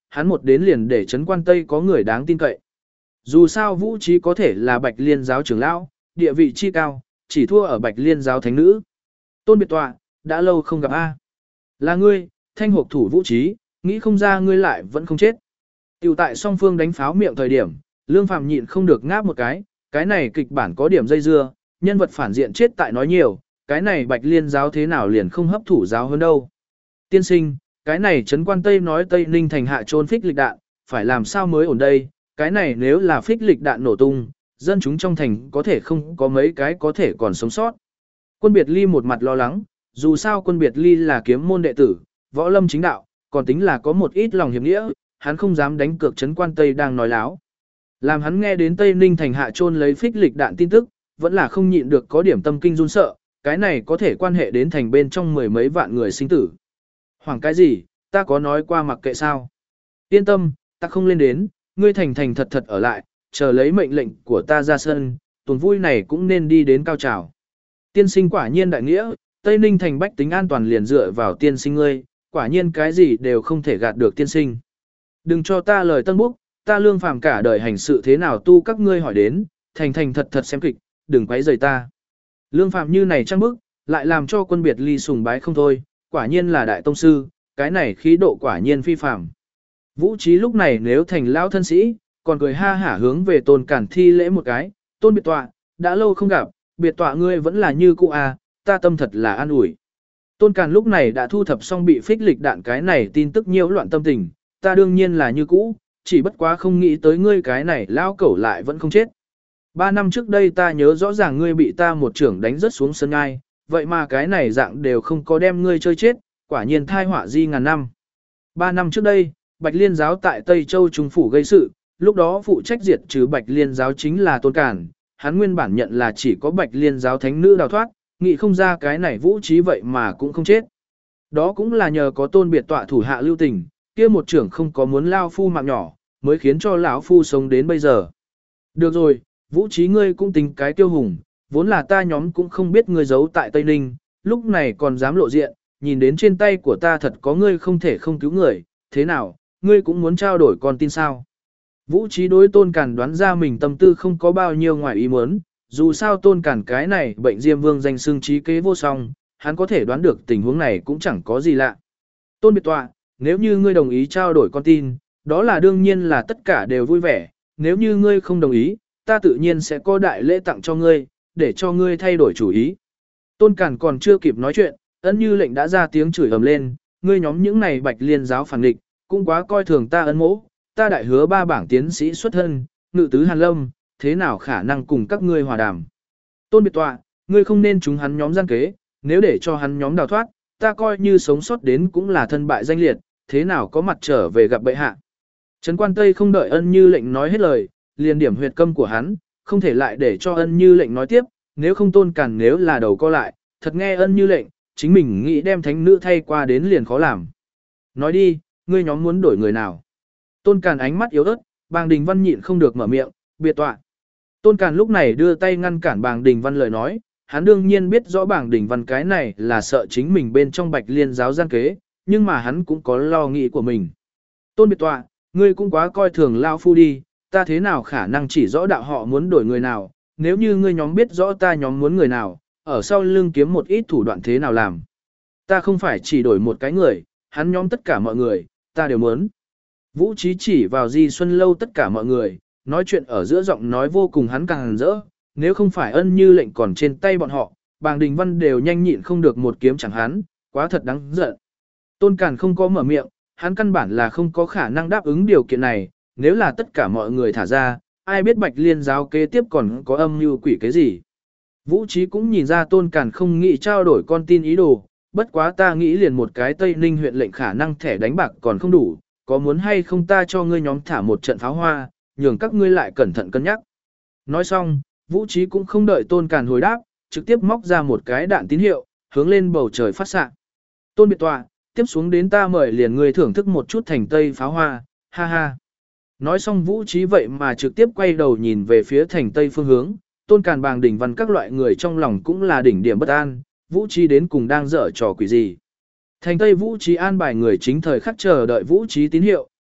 hắn một đến liền để trấn quan Tây có người đáng tin cậy. Dù sao Vũ Trí có thể là Bạch Liên giáo trưởng lão, địa vị chi cao, chỉ thua ở Bạch Liên giáo thánh nữ. Tôn biệt tọa, đã lâu không gặp a. Là ngươi, thanh hộp thủ Vũ Trí, nghĩ không ra ngươi lại vẫn không chết. Tiểu tại song phương đánh pháo miệng thời điểm, Lương Phàm nhịn không được ngáp một cái, cái này kịch bản có điểm dây dưa, nhân vật phản diện chết tại nói nhiều, cái này Bạch Liên giáo thế nào liền không hấp thủ giáo hơn đâu. Tiên sinh, cái này trấn quan Tây nói Tây Ninh thành hạ trôn phích lịch đạn, phải làm sao mới ổn đây, cái này nếu là phích lịch đạn nổ tung, dân chúng trong thành có thể không có mấy cái có thể còn sống sót. Quân Biệt Ly một mặt lo lắng, dù sao Quân Biệt Ly là kiếm môn đệ tử, võ lâm chính đạo, còn tính là có một ít lòng hiệp nghĩa, hắn không dám đánh cược trấn quan Tây đang nói láo. Làm hắn nghe đến Tây Ninh thành hạ trôn lấy phích lịch đạn tin tức, vẫn là không nhịn được có điểm tâm kinh run sợ, cái này có thể quan hệ đến thành bên trong mười mấy vạn người sinh tử. Hoảng cái gì, ta có nói qua mặc kệ sao. Yên tâm, ta không lên đến, ngươi thành thành thật thật ở lại, chờ lấy mệnh lệnh của ta ra sân, tuần vui này cũng nên đi đến cao trào. Tiên sinh quả nhiên đại nghĩa, Tây Ninh thành bách tính an toàn liền dựa vào tiên sinh ngươi, quả nhiên cái gì đều không thể gạt được tiên sinh. Đừng cho ta lời tân búc, ta Lương Phàm cả đời hành sự thế nào tu các ngươi hỏi đến, thành thành thật thật xem kịch, đừng quấy rầy ta. Lương Phàm như này trăng bức, lại làm cho Quân Biệt Ly sùng bái không thôi, quả nhiên là đại tông sư, cái này khí độ quả nhiên phi phàm. Vũ Trí lúc này nếu thành lão thân sĩ, còn cười ha hả hướng về Tôn Cản thi lễ một cái, Tôn biệt tọa, đã lâu không gặp, biệt tọa ngươi vẫn là như cũ à, ta tâm thật là an ủi. Tôn Cản lúc này đã thu thập xong bị phích lịch đạn cái này tin tức nhiễu loạn tâm tình, ta đương nhiên là như cũ, chỉ bất quá không nghĩ tới ngươi cái này lao cẩu lại vẫn không chết. Ba năm trước đây ta nhớ rõ ràng ngươi bị ta một trưởng đánh rớt xuống sân ngai, vậy mà cái này dạng đều không có đem ngươi chơi chết, quả nhiên thai họa di ngàn năm. Ba năm trước đây, Bạch Liên giáo tại Tây Châu Trung Phủ gây sự, lúc đó phụ trách diệt trừ Bạch Liên giáo chính là Tôn Cản, hắn nguyên bản nhận là chỉ có Bạch Liên giáo thánh nữ đào thoát, nghĩ không ra cái này Vũ Trí vậy mà cũng không chết. Đó cũng là nhờ có Tôn biệt tọa thủ hạ lưu tình, kia một trưởng không có muốn lao phu mạng nhỏ, mới khiến cho lão phu sống đến bây giờ. Được rồi, Vũ Trí ngươi cũng tính cái tiêu hùng, vốn là ta nhóm cũng không biết ngươi giấu tại Tây Ninh, lúc này còn dám lộ diện, nhìn đến trên tay của ta thật có ngươi không thể không cứu người, thế nào, ngươi cũng muốn trao đổi con tin sao. Vũ Trí đối Tôn Cản đoán ra mình tâm tư không có bao nhiêu ngoài ý muốn, dù sao Tôn Cản cái này bệnh Diêm Vương danh xưng trí kế vô song, hắn có thể đoán được tình huống này cũng chẳng có gì lạ. Tôn biệt tọa, nếu như ngươi đồng ý trao đổi con tin, đó là đương nhiên là tất cả đều vui vẻ, nếu như ngươi không đồng ý, ta tự nhiên sẽ có đại lễ tặng cho ngươi, để cho ngươi thay đổi chủ ý. Tôn Cản còn chưa kịp nói chuyện, Ân Như Lệnh đã ra tiếng chửi ầm lên, ngươi nhóm những này Bạch Liên giáo phản nghịch, cũng quá coi thường ta Ân mỗ, ta đại hứa ba bảng tiến sĩ xuất thân, ngự tứ Hàn Lâm, thế nào khả năng cùng các ngươi hòa đàm. Tôn biệt tọa, ngươi không nên chúng hắn nhóm gian kế, nếu để cho hắn nhóm đào thoát, ta coi như sống sót đến cũng là thân bại danh liệt, thế nào có mặt trở về gặp bệ hạ. Trấn quan Tây không đợi Ân Như Lệnh nói hết lời, liền điểm huyệt câm của hắn, không thể lại để cho Ân Như Lệnh nói tiếp, nếu không Tôn Cản nếu là đầu co lại, thật nghe Ân Như Lệnh, chính mình nghĩ đem thánh nữ thay qua đến liền khó làm. Nói đi, ngươi nhóm muốn đổi người nào? Tôn Cản ánh mắt yếu ớt, Bàng Đình Văn nhịn không được mở miệng, biệt tọa. Tôn Cản lúc này đưa tay ngăn cản Bàng Đình Văn lời nói, hắn đương nhiên biết rõ Bàng Đình Văn cái này là sợ chính mình bên trong Bạch Liên giáo gian kế, nhưng mà hắn cũng có lo nghĩ của mình. Tôn biệt tọa, ngươi cũng quá coi thường lao phu đi, ta thế nào khả năng chỉ rõ đạo họ muốn đổi người nào, nếu như ngươi nhóm biết rõ ta nhóm muốn người nào, ở sau lưng kiếm một ít thủ đoạn thế nào làm. Ta không phải chỉ đổi một cái người, hắn nhóm tất cả mọi người, ta đều muốn. Vũ Trí chỉ vào Di Xuân Lâu tất cả mọi người, nói chuyện ở giữa giọng nói vô cùng hắn càng rỡ, nếu không phải Ân Như Lệnh còn trên tay bọn họ, Bàng Đình Văn đều nhanh nhịn không được một kiếm chẳng hắn, quá thật đáng giận. Tôn Cản không có mở miệng, hắn căn bản là không có khả năng đáp ứng điều kiện này, nếu là tất cả mọi người thả ra, ai biết Bạch Liên giáo kế tiếp còn có âm mưu quỷ cái gì. Vũ Trí cũng nhìn ra Tôn Cản không nghĩ trao đổi con tin ý đồ, bất quá ta nghĩ liền một cái Tây Ninh huyện lệnh khả năng thẻ đánh bạc còn không đủ, có muốn hay không ta cho ngươi nhóm thả một trận pháo hoa, nhường các ngươi lại cẩn thận cân nhắc. Nói xong, Vũ Trí cũng không đợi Tôn Cản hồi đáp, trực tiếp móc ra một cái đạn tín hiệu, hướng lên bầu trời phát xạ. Tôn biệt tọa, tiếp xuống đến ta mời liền ngươi thưởng thức một chút thành Tây pháo hoa, ha ha. Nói xong Vũ Trí vậy mà trực tiếp quay đầu nhìn về phía thành Tây phương hướng, Tôn Cản Bàng Đình Văn các loại người trong lòng cũng là đỉnh điểm bất an, Vũ Trí đến cùng đang dở trò quỷ gì. Thành Tây Vũ Trí an bài người chính thời khắc chờ đợi Vũ Trí tín hiệu,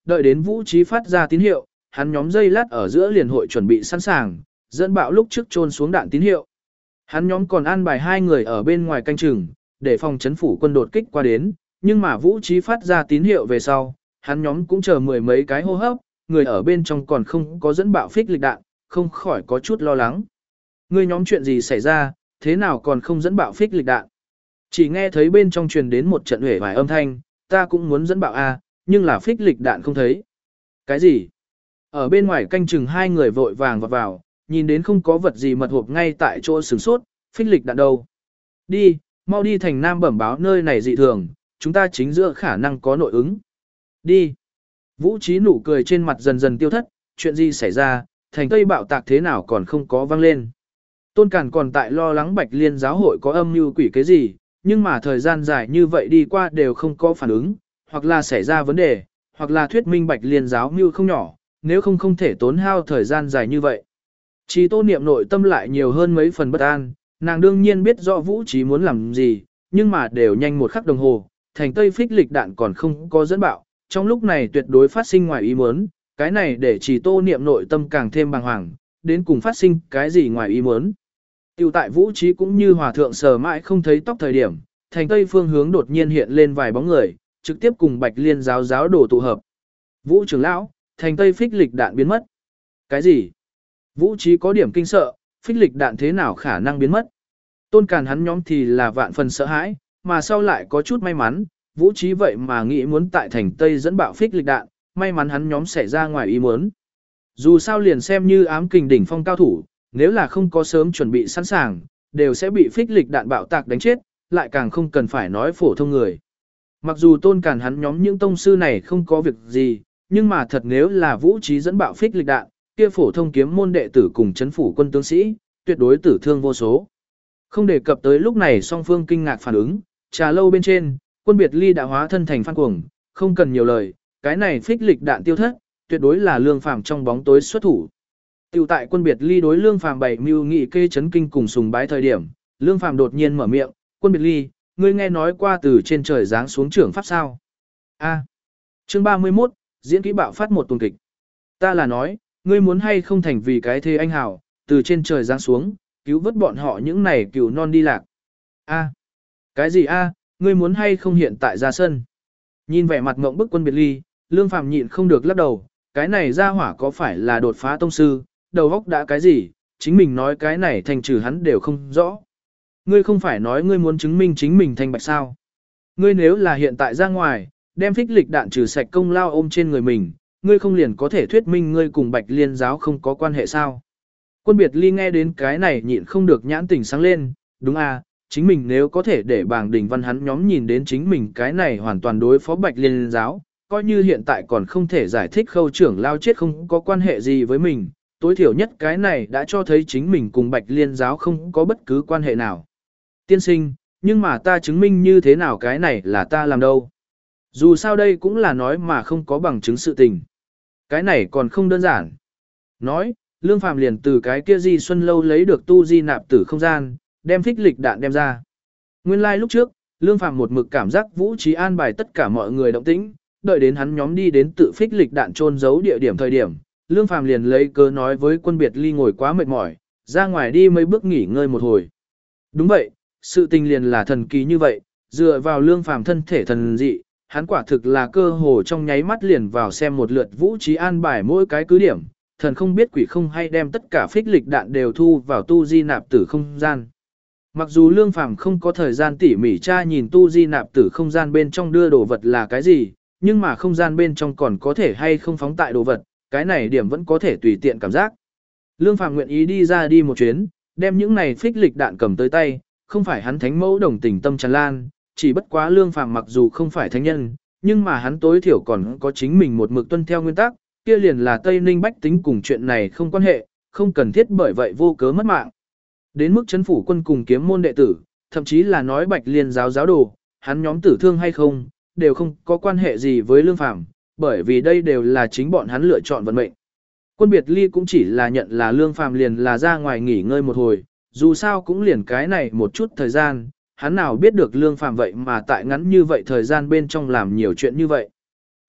đợi đến Vũ Trí phát ra tín hiệu, hắn nhóm dây lát ở giữa liền hội chuẩn bị sẵn sàng, dẫn bạo lúc trước trôn xuống đạn tín hiệu. Hắn nhóm còn an bài hai người ở bên ngoài canh chừng, để phòng chấn phủ quân đột kích qua đến, nhưng mà Vũ Trí phát ra tín hiệu về sau, hắn nhóm cũng chờ mười mấy cái hô hấp, người ở bên trong còn không có dẫn bạo phích lịch đạn, không khỏi có chút lo lắng. Người nhóm chuyện gì xảy ra, thế nào còn không dẫn bạo phích lịch đạn? Chỉ nghe thấy bên trong truyền đến một trận huệ vài âm thanh, ta cũng muốn dẫn bạo A, nhưng là phích lịch đạn không thấy. Cái gì? Ở bên ngoài canh chừng hai người vội vàng vào vào, nhìn đến không có vật gì mật hộp ngay tại chỗ sửng sốt, phích lịch đạn đâu. Đi, mau đi thành Nam bẩm báo nơi này dị thường, chúng ta chính giữa khả năng có nội ứng. Đi. Vũ Trí nụ cười trên mặt dần dần tiêu thất, chuyện gì xảy ra, thành Tây bạo tạc thế nào còn không có vang lên. Tôn Cản còn tại lo lắng Bạch Liên giáo hội có âm mưu quỷ cái gì, nhưng mà thời gian dài như vậy đi qua đều không có phản ứng, hoặc là xảy ra vấn đề, hoặc là thuyết minh Bạch Liên giáo mưu không nhỏ, nếu không không thể tốn hao thời gian dài như vậy. Chỉ Tô Niệm nội tâm lại nhiều hơn mấy phần bất an, nàng đương nhiên biết rõ Vũ Trí muốn làm gì, nhưng mà đều nhanh một khắc đồng hồ, thành Tây phích lịch đạn còn không có dẫn bạo, trong lúc này tuyệt đối phát sinh ngoài ý muốn, cái này để Chỉ Tô Niệm nội tâm càng thêm bàng hoàng, đến cùng phát sinh cái gì ngoài ý muốn. Tiêu tại Vũ Trí cũng như hòa thượng sờ mãi không thấy tóc thời điểm, thành Tây phương hướng đột nhiên hiện lên vài bóng người, trực tiếp cùng Bạch Liên giáo giáo đổ tụ hợp. Vũ trưởng lão, thành Tây phích lịch đạn biến mất. Cái gì? Vũ Trí có điểm kinh sợ, phích lịch đạn thế nào khả năng biến mất? Tôn Càn hắn nhóm thì là vạn phần sợ hãi, mà sau lại có chút may mắn, Vũ Trí vậy mà nghĩ muốn tại thành Tây dẫn bạo phích lịch đạn, may mắn hắn nhóm xảy ra ngoài ý muốn. Dù sao liền xem như ám kình đỉnh phong cao thủ, nếu là không có sớm chuẩn bị sẵn sàng, đều sẽ bị phích lịch đạn bạo tạc đánh chết, lại càng không cần phải nói phổ thông người. Mặc dù Tôn Càn hắn nhóm những tông sư này không có việc gì, nhưng mà thật nếu là Vũ Trí dẫn bạo phích lịch đạn, kia phổ thông kiếm môn đệ tử cùng chấn phủ quân tướng sĩ, tuyệt đối tử thương vô số. Không đề cập tới lúc này song phương kinh ngạc phản ứng, trà lâu bên trên, Quân Biệt Ly đã hóa thân thành Phan Cuồng, không cần nhiều lời, cái này phích lịch đạn tiêu thất, tuyệt đối là Lương Phàm trong bóng tối xuất thủ. Tiểu tại Quân Biệt Ly đối Lương Phàm bày mưu nghị kê chấn kinh cùng sùng bái thời điểm, Lương Phàm đột nhiên mở miệng, "Quân Biệt Ly, ngươi nghe nói qua từ trên trời giáng xuống trưởng pháp sao?" A. Chương ba mươi mốt, diễn kỹ bạo phát một tuần kịch. Ta là nói, ngươi muốn hay không thành vì cái thế anh hào, từ trên trời giáng xuống, cứu vớt bọn họ những này cừu non đi lạc. A. Cái gì a, ngươi muốn hay không hiện tại ra sân? Nhìn vẻ mặt ngộng bức Quân Biệt Ly, Lương Phàm nhịn không được lắc đầu, cái này ra hỏa có phải là đột phá tông sư, đầu óc đã cái gì, chính mình nói cái này thành trừ hắn đều không rõ. Ngươi không phải nói ngươi muốn chứng minh chính mình thành bạch sao? Ngươi nếu là hiện tại ra ngoài, đem phích lịch đạn trừ sạch công lao ôm trên người mình, ngươi không liền có thể thuyết minh ngươi cùng Bạch Liên giáo không có quan hệ sao? Quân Biệt Ly nghe đến cái này nhịn không được nhãn tỉnh sáng lên, đúng à, chính mình nếu có thể để bảng đỉnh văn hắn nhóm nhìn đến chính mình cái này hoàn toàn đối phó Bạch Liên giáo, coi như hiện tại còn không thể giải thích khâu trưởng lao chết không có quan hệ gì với mình, tối thiểu nhất cái này đã cho thấy chính mình cùng Bạch Liên giáo không có bất cứ quan hệ nào. Tiên sinh, nhưng mà ta chứng minh như thế nào cái này là ta làm đâu. Dù sao đây cũng là nói mà không có bằng chứng sự tình. Cái này còn không đơn giản. Nói, Lương Phàm liền từ cái kia Di Xuân Lâu lấy được tu di nạp tử không gian, đem phích lịch đạn đem ra. Nguyên lai like lúc trước, Lương Phàm một mực cảm giác Vũ Trí an bài tất cả mọi người động tĩnh, đợi đến hắn nhóm đi đến tự phích lịch đạn trôn giấu địa điểm thời điểm, Lương Phàm liền lấy cớ nói với Quân Biệt Ly ngồi quá mệt mỏi, ra ngoài đi mấy bước nghỉ ngơi một hồi. Đúng vậy, sự tình liền là thần kỳ như vậy, dựa vào Lương Phàm thân thể thần dị, hắn quả thực là cơ hồ trong nháy mắt liền vào xem một lượt Vũ Trí an bài mỗi cái cứ điểm, thần không biết quỷ không hay đem tất cả phích lịch đạn đều thu vào tu di nạp tử không gian. Mặc dù Lương Phàm không có thời gian tỉ mỉ tra nhìn tu di nạp tử không gian bên trong đưa đồ vật là cái gì, nhưng mà không gian bên trong còn có thể hay không phóng tại đồ vật, cái này điểm vẫn có thể tùy tiện cảm giác. Lương Phàm nguyện ý đi ra đi một chuyến, đem những này phích lịch đạn cầm tới tay, không phải hắn thánh mẫu đồng tình tâm tràn lan, chỉ bất quá Lương Phàm mặc dù không phải thánh nhân, nhưng mà hắn tối thiểu còn có chính mình một mực tuân theo nguyên tắc, kia liền là Tây Ninh bách tính cùng chuyện này không quan hệ, không cần thiết bởi vậy vô cớ mất mạng. Đến mức chấn phủ quân cùng kiếm môn đệ tử, thậm chí là nói Bạch Liên giáo giáo đồ, hắn nhóm tử thương hay không, đều không có quan hệ gì với Lương Phàm, bởi vì đây đều là chính bọn hắn lựa chọn vận mệnh. Quân Biệt Ly cũng chỉ là nhận là Lương Phàm liền là ra ngoài nghỉ ngơi một hồi, dù sao cũng liền cái này một chút thời gian, hắn nào biết được Lương Phàm vậy mà tại ngắn như vậy thời gian bên trong làm nhiều chuyện như vậy.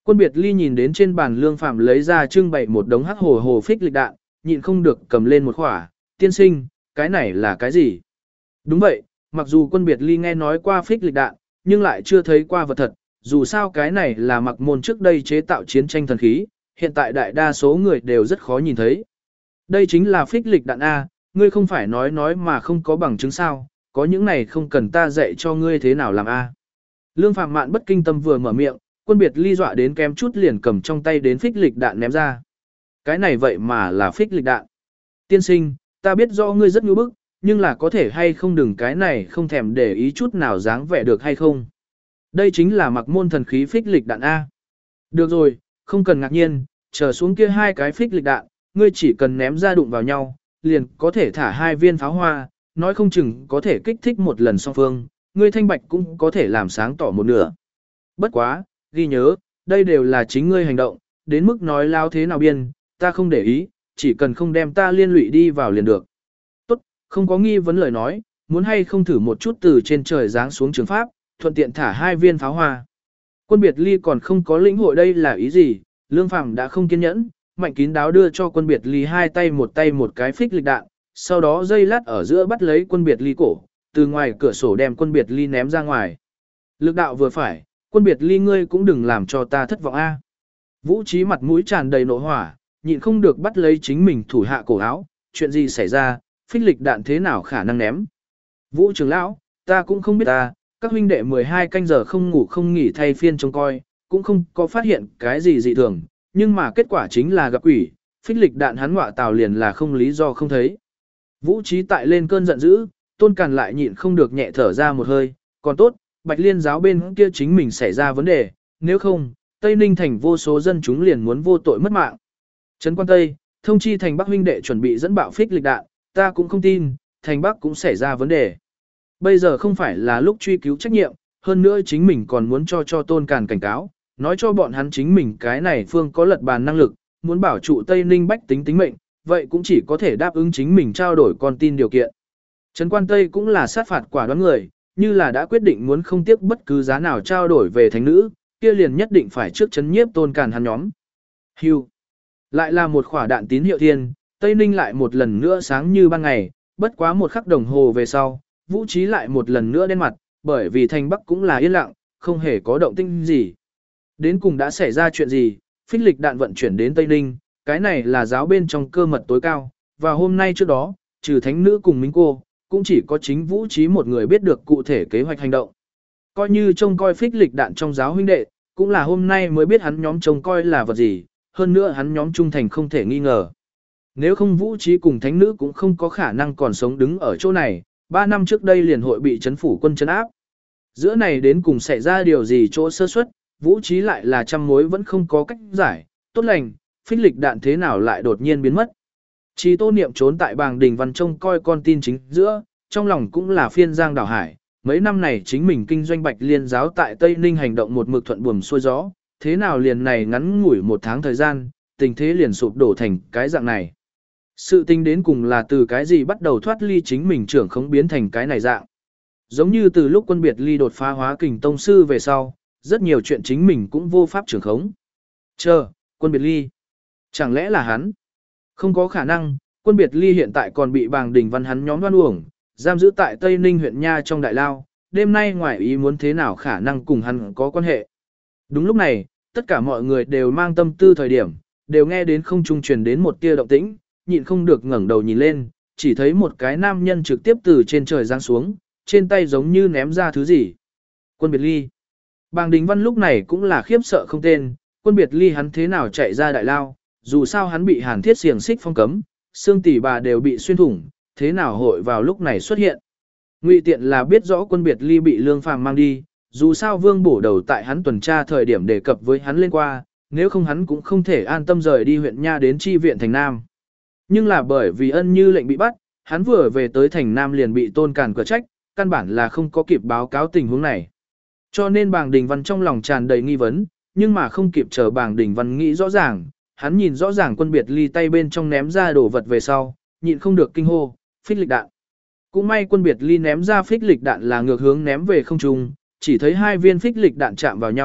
Quân biệt ly nhìn đến trên bàn Lương Phàm lấy ra trưng bày một đống hắc hồ hồ phích lịch đạn, nhịn không được cầm lên một khỏa, tiên sinh, cái này là cái gì? Đúng vậy, mặc dù quân biệt ly nghe nói qua phích lịch đạn, nhưng lại chưa thấy qua vật thật, dù sao cái này là mặc môn trước đây chế tạo chiến tranh thần khí, hiện tại đại đa số người đều rất khó nhìn thấy. Đây chính là phích lịch đạn A, ngươi không phải nói nói mà không có bằng chứng sao, có những này không cần ta dạy cho ngươi thế nào làm A. Lương Phạm Mạn bất kinh tâm vừa mở miệng, quân biệt ly dọa đến kém chút liền cầm trong tay đến phích lịch đạn ném ra. Cái này vậy mà là phích lịch đạn. Tiên sinh, ta biết rõ ngươi rất nhu bức, nhưng là có thể hay không đừng cái này không thèm để ý chút nào dáng vẻ được hay không. Đây chính là mặc môn thần khí phích lịch đạn A. Được rồi, không cần ngạc nhiên, chờ xuống kia hai cái phích lịch đạn, ngươi chỉ cần ném ra đụng vào nhau, liền có thể thả hai viên pháo hoa, nói không chừng có thể kích thích một lần song phương, ngươi thanh bạch cũng có thể làm sáng tỏ một nửa. Bất quá, ghi nhớ, đây đều là chính ngươi hành động, đến mức nói lao thế nào biên, ta không để ý, chỉ cần không đem ta liên lụy đi vào liền được. Tốt, không có nghi vấn lời nói, muốn hay không thử một chút từ trên trời giáng xuống trường pháp, thuận tiện thả hai viên pháo hoa. Quân biệt ly còn không có lĩnh hội đây là ý gì, Lương Phàm đã không kiên nhẫn, mạnh kín đáo đưa cho quân biệt ly hai tay một tay một cái phích lịch đạn, sau đó dây lát ở giữa bắt lấy quân biệt ly cổ, từ ngoài cửa sổ đem quân biệt ly ném ra ngoài. Lực đạo vừa phải, quân biệt ly ngươi cũng đừng làm cho ta thất vọng a. Vũ Trí mặt mũi tràn đầy nộ hỏa, nhịn không được bắt lấy chính mình thủ hạ cổ áo, chuyện gì xảy ra, phích lịch đạn thế nào khả năng ném. Vũ trưởng lão, ta cũng không biết ta, các huynh đệ mười hai canh giờ không ngủ không nghỉ thay phiên trông coi, cũng không có phát hiện cái gì dị thường, nhưng mà kết quả chính là gặp quỷ, phích lịch đạn hắn ngọa tào liền là không lý do không thấy. Vũ Trí tại lên cơn giận dữ, Tôn Càn lại nhịn không được nhẹ thở ra một hơi, còn tốt, Bạch Liên giáo bên kia chính mình xảy ra vấn đề, nếu không, Tây Ninh thành vô số dân chúng liền muốn vô tội mất mạng. Trấn Quan Tây, thông chi thành Bắc huynh đệ chuẩn bị dẫn bạo phích lịch đạn, ta cũng không tin, thành Bắc cũng xảy ra vấn đề. Bây giờ không phải là lúc truy cứu trách nhiệm, hơn nữa chính mình còn muốn cho cho Tôn Càn cảnh cáo, nói cho bọn hắn chính mình cái này phương có lật bàn năng lực, muốn bảo trụ Tây Ninh bách tính tính mệnh, vậy cũng chỉ có thể đáp ứng chính mình trao đổi con tin điều kiện. Trấn Quan Tây cũng là sát phạt quả đoán người, như là đã quyết định muốn không tiếc bất cứ giá nào trao đổi về thánh nữ, kia liền nhất định phải trước chấn nhiếp Tôn Càn hắn nhóm. Hưu. Lại là một quả đạn tín hiệu thiên, Tây Ninh lại một lần nữa sáng như ban ngày, bất quá một khắc đồng hồ về sau, Vũ Trí lại một lần nữa đen mặt, bởi vì thành Bắc cũng là yên lặng, không hề có động tĩnh gì. Đến cùng đã xảy ra chuyện gì, phích lịch đạn vận chuyển đến Tây Ninh, cái này là giáo bên trong cơ mật tối cao, và hôm nay trước đó, trừ thánh nữ cùng Minh cô, cũng chỉ có chính Vũ Trí một người biết được cụ thể kế hoạch hành động. Coi như trông coi phích lịch đạn trong giáo huynh đệ, cũng là hôm nay mới biết hắn nhóm trông coi là vật gì, hơn nữa hắn nhóm trung thành không thể nghi ngờ. Nếu không Vũ Trí cùng thánh nữ cũng không có khả năng còn sống đứng ở chỗ này, ba năm trước đây liền hội bị chấn phủ quân chấn áp. Giữa này đến cùng xảy ra điều gì chỗ sơ suất, Vũ Trí lại là trăm mối vẫn không có cách giải, tốt lành, phích lịch đạn thế nào lại đột nhiên biến mất. Chỉ Tô Niệm trốn tại Bàng Đình Văn trông coi con tin chính giữa, trong lòng cũng là phiên giang đảo hải, mấy năm này chính mình kinh doanh Bạch Liên giáo tại Tây Ninh hành động một mực thuận buồm xuôi gió, thế nào liền này ngắn ngủi một tháng thời gian, tình thế liền sụp đổ thành cái dạng này. Sự tình đến cùng là từ cái gì bắt đầu thoát ly chính mình trưởng khống biến thành cái này dạng. Giống như từ lúc quân biệt ly đột phá hóa kình tông sư về sau, rất nhiều chuyện chính mình cũng vô pháp trưởng khống. Chờ, quân biệt ly. Chẳng lẽ là hắn? Không có khả năng, quân biệt ly hiện tại còn bị Bàng Đình Văn hắn nhóm đoan uổng, giam giữ tại Tây Ninh huyện Nha trong đại lao, đêm nay ngoài ý muốn thế nào khả năng cùng hắn có quan hệ. Đúng lúc này, tất cả mọi người đều mang tâm tư thời điểm, đều nghe đến không trung truyền đến một tia động tĩnh, nhịn không được ngẩng đầu nhìn lên, chỉ thấy một cái nam nhân trực tiếp từ trên trời giáng xuống, trên tay giống như ném ra thứ gì. Quân biệt ly. Bàng Đình Văn lúc này cũng là khiếp sợ không tên, quân biệt ly hắn thế nào chạy ra đại lao, dù sao hắn bị hàn thiết xiềng xích phong cấm, xương tỷ bà đều bị xuyên thủng, thế nào hội vào lúc này xuất hiện. Ngụy Tiện là biết rõ quân biệt ly bị Lương Phàm mang đi, dù sao Vương bổ đầu tại hắn tuần tra thời điểm đề cập với hắn lên qua, nếu không hắn cũng không thể an tâm rời đi huyện Nha đến chi viện thành Nam. Nhưng là bởi vì Ân Như lệnh bị bắt, hắn vừa về tới thành Nam liền bị Tôn Càn cửa trách, căn bản là không có kịp báo cáo tình huống này. Cho nên Bàng Đình Văn trong lòng tràn đầy nghi vấn, nhưng mà không kịp chờ Bàng Đình Văn nghĩ rõ ràng, hắn nhìn rõ ràng quân biệt ly tay bên trong ném ra đồ vật về sau, nhịn không được kinh hô, phích lịch đạn. Cũng may quân biệt ly ném ra phích lịch đạn là ngược hướng ném về không trung, chỉ thấy hai viên phích lịch đạn chạm vào nhau,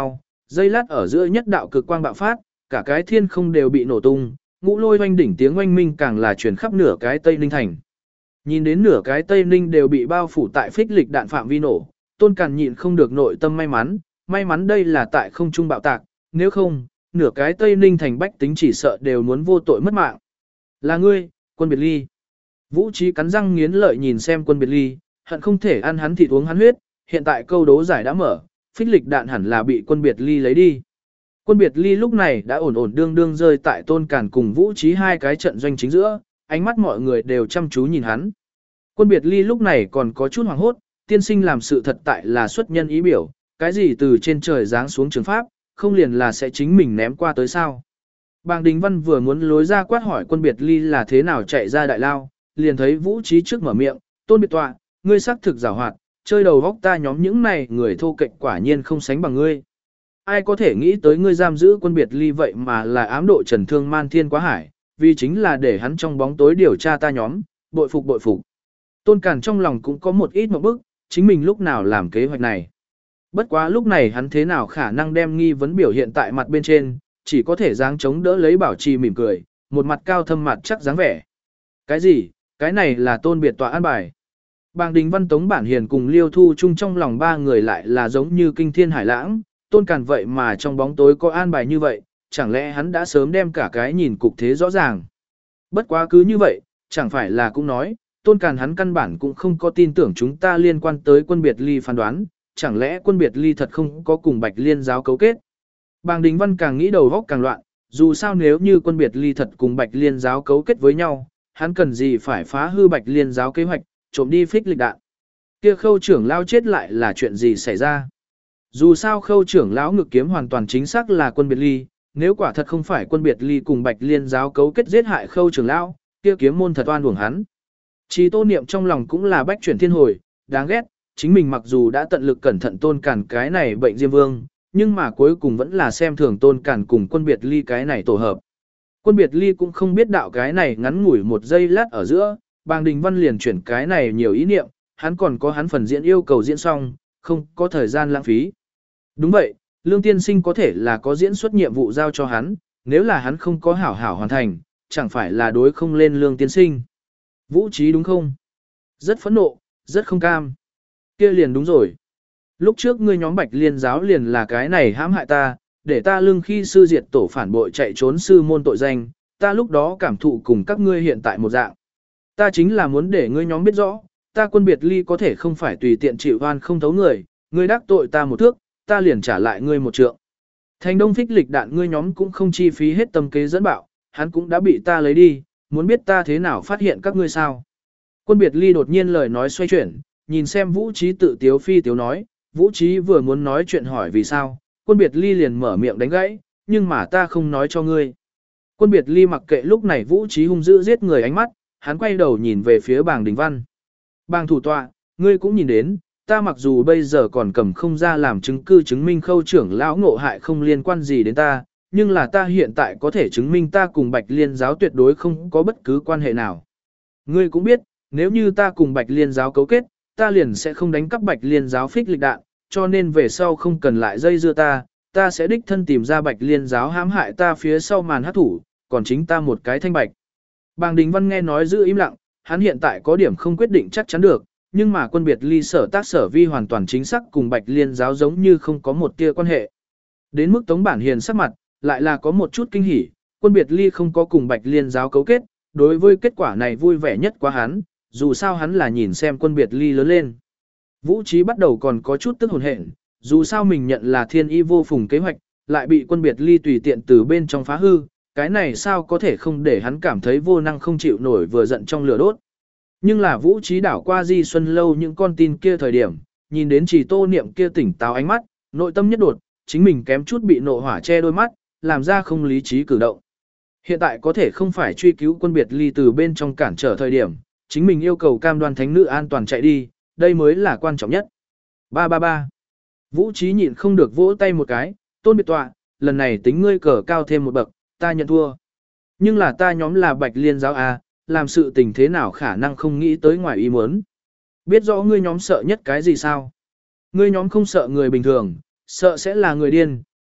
Giây lát ở giữa nhất đạo cực quang bạo phát, cả cái thiên không đều bị nổ tung, ngũ lôi oanh đỉnh tiếng oanh minh càng là truyền khắp nửa cái Tây Ninh thành. Nhìn đến nửa cái Tây Ninh đều bị bao phủ tại phích lịch đạn phạm vi nổ, Tôn Càn nhịn không được nội tâm may mắn, may mắn đây là tại không trung bạo tạc, nếu không, nửa cái Tây Ninh thành bách tính chỉ sợ đều muốn vô tội mất mạng. Là ngươi, Quân Biệt Ly. Vũ Trí cắn răng nghiến lợi nhìn xem Quân Biệt Ly, hận không thể ăn hắn thịt uống hắn huyết, hiện tại câu đố giải đã mở, phích lịch đạn hẳn là bị Quân Biệt Ly lấy đi. Quân Biệt Ly lúc này đã ổn ổn đương đương rơi tại Tôn Càn cùng Vũ Trí hai cái trận doanh chính giữa, ánh mắt mọi người đều chăm chú nhìn hắn. Quân Biệt Ly lúc này còn có chút hoảng hốt, tiên sinh làm sự thật tại là xuất nhân ý biểu, cái gì từ trên trời giáng xuống trường pháp, không liền là sẽ chính mình ném qua tới sao. Bàng Đình Văn vừa muốn lối ra quát hỏi Quân Biệt Ly là thế nào chạy ra đại lao, liền thấy Vũ Trí trước mở miệng, Tôn Biệt Tọa, ngươi xác thực giảo hoạt, chơi đầu vóc ta nhóm những này người thô kệch quả nhiên không sánh bằng ngươi. Ai có thể nghĩ tới ngươi giam giữ Quân Biệt Ly vậy mà là ám độ trần thương man thiên quá hải, vì chính là để hắn trong bóng tối điều tra ta nhóm, bội phục bội phục. Tôn Càn trong lòng cũng có một ít một bức, chính mình lúc nào làm kế hoạch này. Bất quá lúc này hắn thế nào khả năng đem nghi vấn biểu hiện tại mặt bên trên, chỉ có thể dáng chống đỡ lấy bảo trì mỉm cười, một mặt cao thâm mặt chắc dáng vẻ. Cái gì, cái này là Tôn Biệt Tọa an bài. Bàng Đình Văn Tống Bản Hiền cùng Liêu Thu Chung trong lòng ba người lại là giống như kinh thiên hải lãng, Tôn Càn vậy mà trong bóng tối có an bài như vậy, chẳng lẽ hắn đã sớm đem cả cái nhìn cục thế rõ ràng. Bất quá cứ như vậy, chẳng phải là cũng nói, Tôn Càn hắn căn bản cũng không có tin tưởng chúng ta liên quan tới Quân Biệt Ly phán đoán, chẳng lẽ Quân Biệt Ly thật không có cùng Bạch Liên giáo cấu kết. Bàng Đình Văn càng nghĩ đầu góc càng loạn, dù sao nếu như Quân Biệt Ly thật cùng Bạch Liên giáo cấu kết với nhau, hắn cần gì phải phá hư Bạch Liên giáo kế hoạch, trộm đi phích lịch đạn. Kia Khâu trưởng lão chết lại là chuyện gì xảy ra? Dù sao Khâu trưởng lão ngực kiếm hoàn toàn chính xác là Quân Biệt Ly, nếu quả thật không phải Quân Biệt Ly cùng Bạch Liên giáo cấu kết giết hại Khâu trưởng lão, kia kiếm môn thật oan uổng hắn. Chỉ Tô Niệm trong lòng cũng là bách chuyển thiên hồi, đáng ghét, chính mình mặc dù đã tận lực cẩn thận Tôn Càn cái này bệnh Diêm Vương, nhưng mà cuối cùng vẫn là xem thường Tôn Càn cùng Quân Biệt Ly cái này tổ hợp. Quân Biệt Ly cũng không biết đạo cái này ngắn ngủi một giây lát ở giữa, Bàng Đình Văn liền chuyển cái này nhiều ý niệm, hắn còn có hắn phần diễn yêu cầu diễn xong, không có thời gian lãng phí. Đúng vậy, Lương Tiên Sinh có thể là có diễn xuất nhiệm vụ giao cho hắn, nếu là hắn không có hảo hảo hoàn thành, chẳng phải là đối không lên Lương Tiên Sinh. Vũ Trí đúng không? Rất phẫn nộ, rất không cam. Kia liền đúng rồi. Lúc trước ngươi nhóm Bạch Liên giáo liền là cái này hãm hại ta, để ta lương khi sư diệt tổ phản bội chạy trốn sư môn tội danh, ta lúc đó cảm thụ cùng các ngươi hiện tại một dạng. Ta chính là muốn để ngươi nhóm biết rõ, ta Quân Biệt Ly có thể không phải tùy tiện chịu oan không thấu người, ngươi đắc tội ta một thước, ta liền trả lại ngươi một trượng. Thành Đông phích lịch đạn ngươi nhóm cũng không chi phí hết tâm kế dẫn bạo, hắn cũng đã bị ta lấy đi, muốn biết ta thế nào phát hiện các ngươi sao. Quân Biệt Ly đột nhiên lời nói xoay chuyển, nhìn xem Vũ Trí tự tiếu phi tiếu nói, Vũ Trí vừa muốn nói chuyện hỏi vì sao, Quân Biệt Ly liền mở miệng đánh gãy, nhưng mà ta không nói cho ngươi. Quân Biệt Ly mặc kệ lúc này Vũ Trí hung dữ giết người ánh mắt, hắn quay đầu nhìn về phía Bàng Đình Văn. Bàng thủ tọa, ngươi cũng nhìn đến, ta mặc dù bây giờ còn cầm không ra làm chứng cứ chứng minh Khâu trưởng lão ngộ hại không liên quan gì đến ta, nhưng là ta hiện tại có thể chứng minh ta cùng Bạch Liên giáo tuyệt đối không có bất cứ quan hệ nào. Ngươi cũng biết, nếu như ta cùng Bạch Liên giáo cấu kết, ta liền sẽ không đánh cắp Bạch Liên giáo phích lịch đạn, cho nên về sau không cần lại dây dưa ta, ta sẽ đích thân tìm ra Bạch Liên giáo hãm hại ta phía sau màn hát thủ, còn chính ta một cái thanh bạch. Bàng Đình Văn nghe nói giữ im lặng, hắn hiện tại có điểm không quyết định chắc chắn được, nhưng mà Quân Biệt Ly sở tác sở vi hoàn toàn chính xác cùng Bạch Liên giáo giống như không có một tia quan hệ. Đến mức Tống Bản Hiền sắc mặt, lại là có một chút kinh hỉ, Quân Biệt Ly không có cùng Bạch Liên giáo cấu kết, đối với kết quả này vui vẻ nhất quá hắn, dù sao hắn là nhìn xem Quân Biệt Ly lớn lên. Vũ Trí bắt đầu còn có chút tức hồn hển, dù sao mình nhận là thiên y vô phùng kế hoạch, lại bị Quân Biệt Ly tùy tiện từ bên trong phá hư, cái này sao có thể không để hắn cảm thấy vô năng không chịu nổi vừa giận trong lửa đốt. Nhưng là Vũ Trí đảo qua Di Xuân Lâu những con tin kia thời điểm, nhìn đến Chỉ Tô Niệm kia tỉnh táo ánh mắt, nội tâm nhất đột, chính mình kém chút bị nộ hỏa che đôi mắt, làm ra không lý trí cử động. Hiện tại có thể không phải truy cứu Quân Biệt Ly từ bên trong cản trở thời điểm, chính mình yêu cầu cam đoan thánh nữ an toàn chạy đi, đây mới là quan trọng nhất. Ba ba ba. Vũ Trí nhịn không được vỗ tay một cái, Tôn Biệt Tọa, lần này tính ngươi cờ cao thêm một bậc, ta nhận thua. Nhưng là ta nhóm là Bạch Liên giáo A, làm sự tình thế nào khả năng không nghĩ tới ngoài ý muốn. Biết rõ ngươi nhóm sợ nhất cái gì sao? Ngươi nhóm không sợ người bình thường, sợ sẽ là người điên,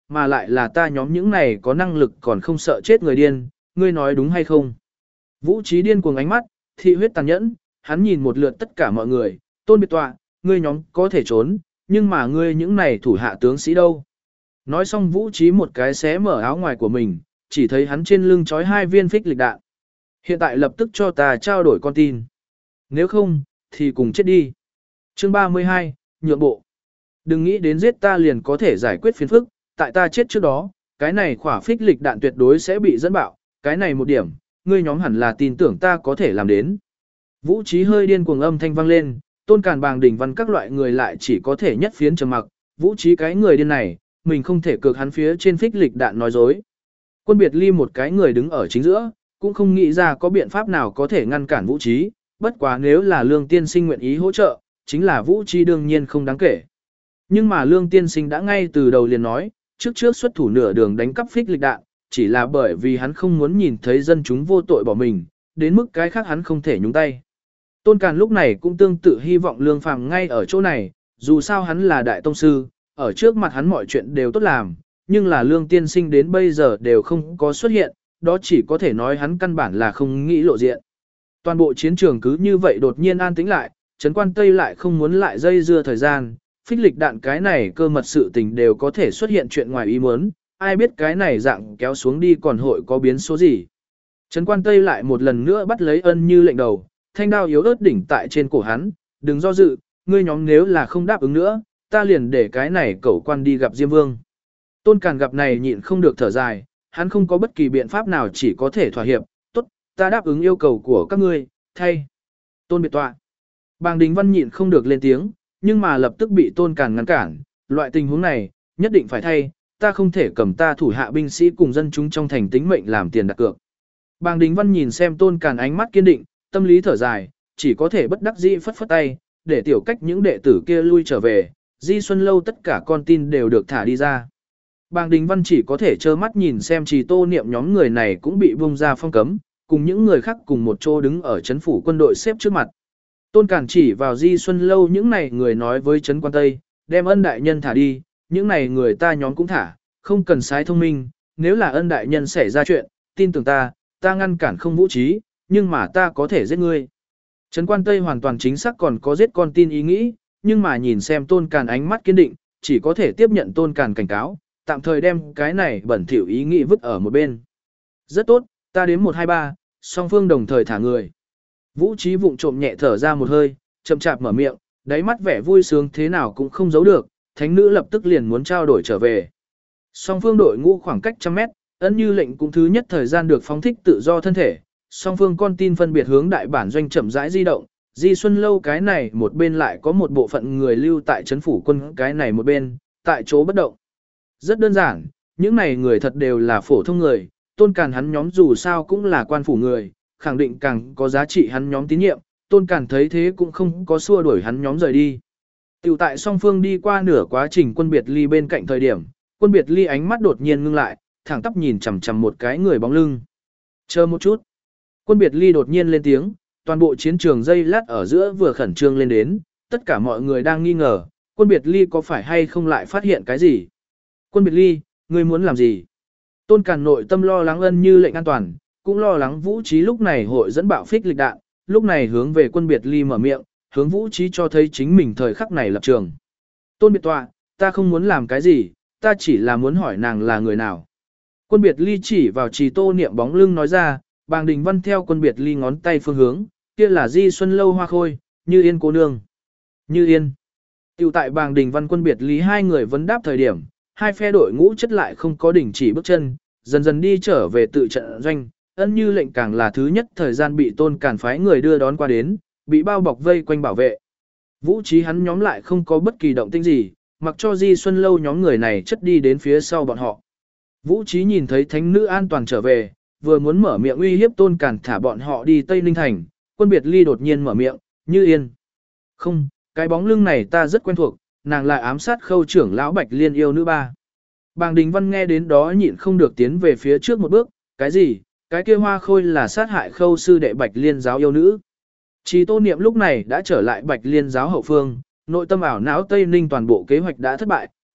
mà lại là ta nhóm những này có năng lực còn không sợ chết người điên, ngươi nói đúng hay không? Vũ Trí điên cuồng ánh mắt, thị huyết tàn nhẫn, hắn nhìn một lượt tất cả mọi người, Tôn Biệt Tọa, ngươi nhóm có thể trốn, nhưng mà ngươi những này thủ hạ tướng sĩ đâu? Nói xong Vũ Trí một cái xé mở áo ngoài của mình, chỉ thấy hắn trên lưng trói hai viên phích lịch đạn. Hiện tại lập tức cho ta trao đổi con tin. Nếu không, thì cùng chết đi. Chương ba mươi hai, nhượng bộ. Đừng nghĩ đến giết ta liền có thể giải quyết phiền phức, tại ta chết trước đó, cái này khỏa phích lịch đạn tuyệt đối sẽ bị dẫn bạo, cái này một điểm, ngươi nhóm hẳn là tin tưởng ta có thể làm đến. Vũ Trí hơi điên cuồng âm thanh vang lên, Tôn Càn Bàng Đình Văn các loại người lại chỉ có thể nhất phiến trầm mặc, Vũ Trí cái người điên này, mình không thể cược hắn phía trên phích lịch đạn nói dối. Quân Biệt Ly một cái người đứng ở chính giữa, cũng không nghĩ ra có biện pháp nào có thể ngăn cản Vũ Trí, bất quá nếu là Lương Tiên Sinh nguyện ý hỗ trợ, chính là Vũ Trí đương nhiên không đáng kể. Nhưng mà Lương Tiên Sinh đã ngay từ đầu liền nói, trước trước xuất thủ nửa đường đánh cắp phích lịch đạn, chỉ là bởi vì hắn không muốn nhìn thấy dân chúng vô tội bỏ mình, đến mức cái khác hắn không thể nhúng tay. Tôn Càn lúc này cũng tương tự hy vọng Lương Phàm ngay ở chỗ này, dù sao hắn là đại tông sư, ở trước mặt hắn mọi chuyện đều tốt làm, nhưng là Lương Tiên Sinh đến bây giờ đều không có xuất hiện, đó chỉ có thể nói hắn căn bản là không nghĩ lộ diện. Toàn bộ chiến trường cứ như vậy đột nhiên an tĩnh lại, Trấn Quan Tây lại không muốn lại dây dưa thời gian, phích lịch đạn cái này cơ mật sự tình đều có thể xuất hiện chuyện ngoài ý muốn, ai biết cái này dạng kéo xuống đi còn hội có biến số gì. Trấn Quan Tây lại một lần nữa bắt lấy Ân Như lệnh đầu, thanh đao yếu ớt đỉnh tại trên cổ hắn, đừng do dự, ngươi nhóm nếu là không đáp ứng nữa, ta liền để cái này cẩu quan đi gặp Diêm Vương. Tôn Càn gặp này nhịn không được thở dài, hắn không có bất kỳ biện pháp nào chỉ có thể thỏa hiệp, tốt, ta đáp ứng yêu cầu của các ngươi, thay. Tôn Biệt Tọa. Bàng Đình Văn nhịn không được lên tiếng, nhưng mà lập tức bị Tôn Càn ngăn cản, loại tình huống này, nhất định phải thay, ta không thể cầm ta thủ hạ binh sĩ cùng dân chúng trong thành tính mệnh làm tiền đặt cược. Bàng Đình Văn nhìn xem Tôn Càn ánh mắt kiên định, tâm lý thở dài, chỉ có thể bất đắc dĩ phất phất tay, để tiểu cách những đệ tử kia lui trở về, Di Xuân Lâu tất cả con tin đều được thả đi ra. Bàng Đình Văn chỉ có thể trơ mắt nhìn xem Trì Tô Niệm nhóm người này cũng bị buông ra phong cấm, cùng những người khác cùng một chỗ đứng ở trấn phủ quân đội xếp trước mặt. Tôn Càn chỉ vào Di Xuân Lâu những này người nói với Trấn Quan Tây, đem Ân đại nhân thả đi, những này người ta nhóm cũng thả, không cần sái thông minh, nếu là Ân đại nhân xảy ra chuyện, tin tưởng ta, ta ngăn cản không Vũ Trí, nhưng mà ta có thể giết ngươi. Trấn Quan Tây hoàn toàn chính xác còn có giết con tin ý nghĩ, nhưng mà nhìn xem Tôn Càn ánh mắt kiên định, chỉ có thể tiếp nhận Tôn Càn cảnh cáo, tạm thời đem cái này bẩn thỉu ý nghĩ vứt ở một bên. Rất tốt, ta đếm một hai ba, song phương đồng thời thả người. Vũ Trí vụng trộm nhẹ thở ra một hơi, chậm chạp mở miệng, đáy mắt vẻ vui sướng thế nào cũng không giấu được, thánh nữ lập tức liền muốn trao đổi trở về. Song phương đội ngũ khoảng cách trăm mét, Ân Như lệnh cũng thứ nhất thời gian được phóng thích tự do thân thể, song phương con tin phân biệt hướng đại bản doanh chậm rãi di động, Di Xuân Lâu cái này một bên lại có một bộ phận người lưu tại trấn phủ quân cái này một bên, tại chỗ bất động. Rất đơn giản, những này người thật đều là phổ thông người, Tôn Càn hắn nhóm dù sao cũng là quan phủ người, khẳng định càng có giá trị hắn nhóm tín nhiệm, Tôn Càn thấy thế cũng không có xua đuổi hắn nhóm rời đi. Tiểu tại song phương đi qua nửa quá trình Quân Biệt Ly bên cạnh thời điểm, Quân Biệt Ly ánh mắt đột nhiên ngưng lại, thẳng tắp nhìn chằm chằm một cái người bóng lưng. Chờ một chút. Quân Biệt Ly đột nhiên lên tiếng, toàn bộ chiến trường dây lát ở giữa vừa khẩn trương lên đến, tất cả mọi người đang nghi ngờ, Quân Biệt Ly có phải hay không lại phát hiện cái gì. Quân Biệt Ly, ngươi muốn làm gì? Tôn Càn nội tâm lo lắng Ân Như lệnh an toàn, cũng lo lắng Vũ Trí lúc này hội dẫn bạo phích lịch đạn, lúc này hướng về Quân Biệt Ly mở miệng, hướng Vũ Trí cho thấy chính mình thời khắc này lập trường. Tôn Biệt Tọa, ta không muốn làm cái gì, ta chỉ là muốn hỏi nàng là người nào. Quân Biệt Ly chỉ vào Trì Tô Niệm bóng lưng nói ra, Bàng Đình Văn theo Quân Biệt Ly ngón tay phương hướng, kia là Di Xuân Lâu Hoa Khôi, Như Yên cô nương. Như Yên. Tiểu tại Bàng Đình Văn Quân Biệt Ly hai người vấn đáp thời điểm, hai phe đội ngũ chất lại không có đình chỉ bước chân, dần dần đi trở về tự trận doanh, Ân Như lệnh càng là thứ nhất thời gian bị Tôn Càn phái người đưa đón qua đến, bị bao bọc vây quanh bảo vệ. Vũ Trí hắn nhóm lại không có bất kỳ động tĩnh gì, mặc cho Di Xuân Lâu nhóm người này chất đi đến phía sau bọn họ. Vũ Trí nhìn thấy thánh nữ an toàn trở về, vừa muốn mở miệng uy hiếp Tôn Càn thả bọn họ đi Tây Ninh Thành, Quân Biệt Ly đột nhiên mở miệng, Như Yên. Không, cái bóng lưng này ta rất quen thuộc, nàng lại ám sát Khâu trưởng lão Bạch Liên yêu nữ ba. Bàng Đình Văn nghe đến đó nhịn không được tiến về phía trước một bước, cái gì, cái kia Hoa Khôi là sát hại Khâu sư đệ Bạch Liên giáo yêu nữ. Trì Tô Niệm lúc này đã trở lại Bạch Liên giáo hậu phương, nội tâm ảo não Tây Ninh toàn bộ kế hoạch đã thất bại,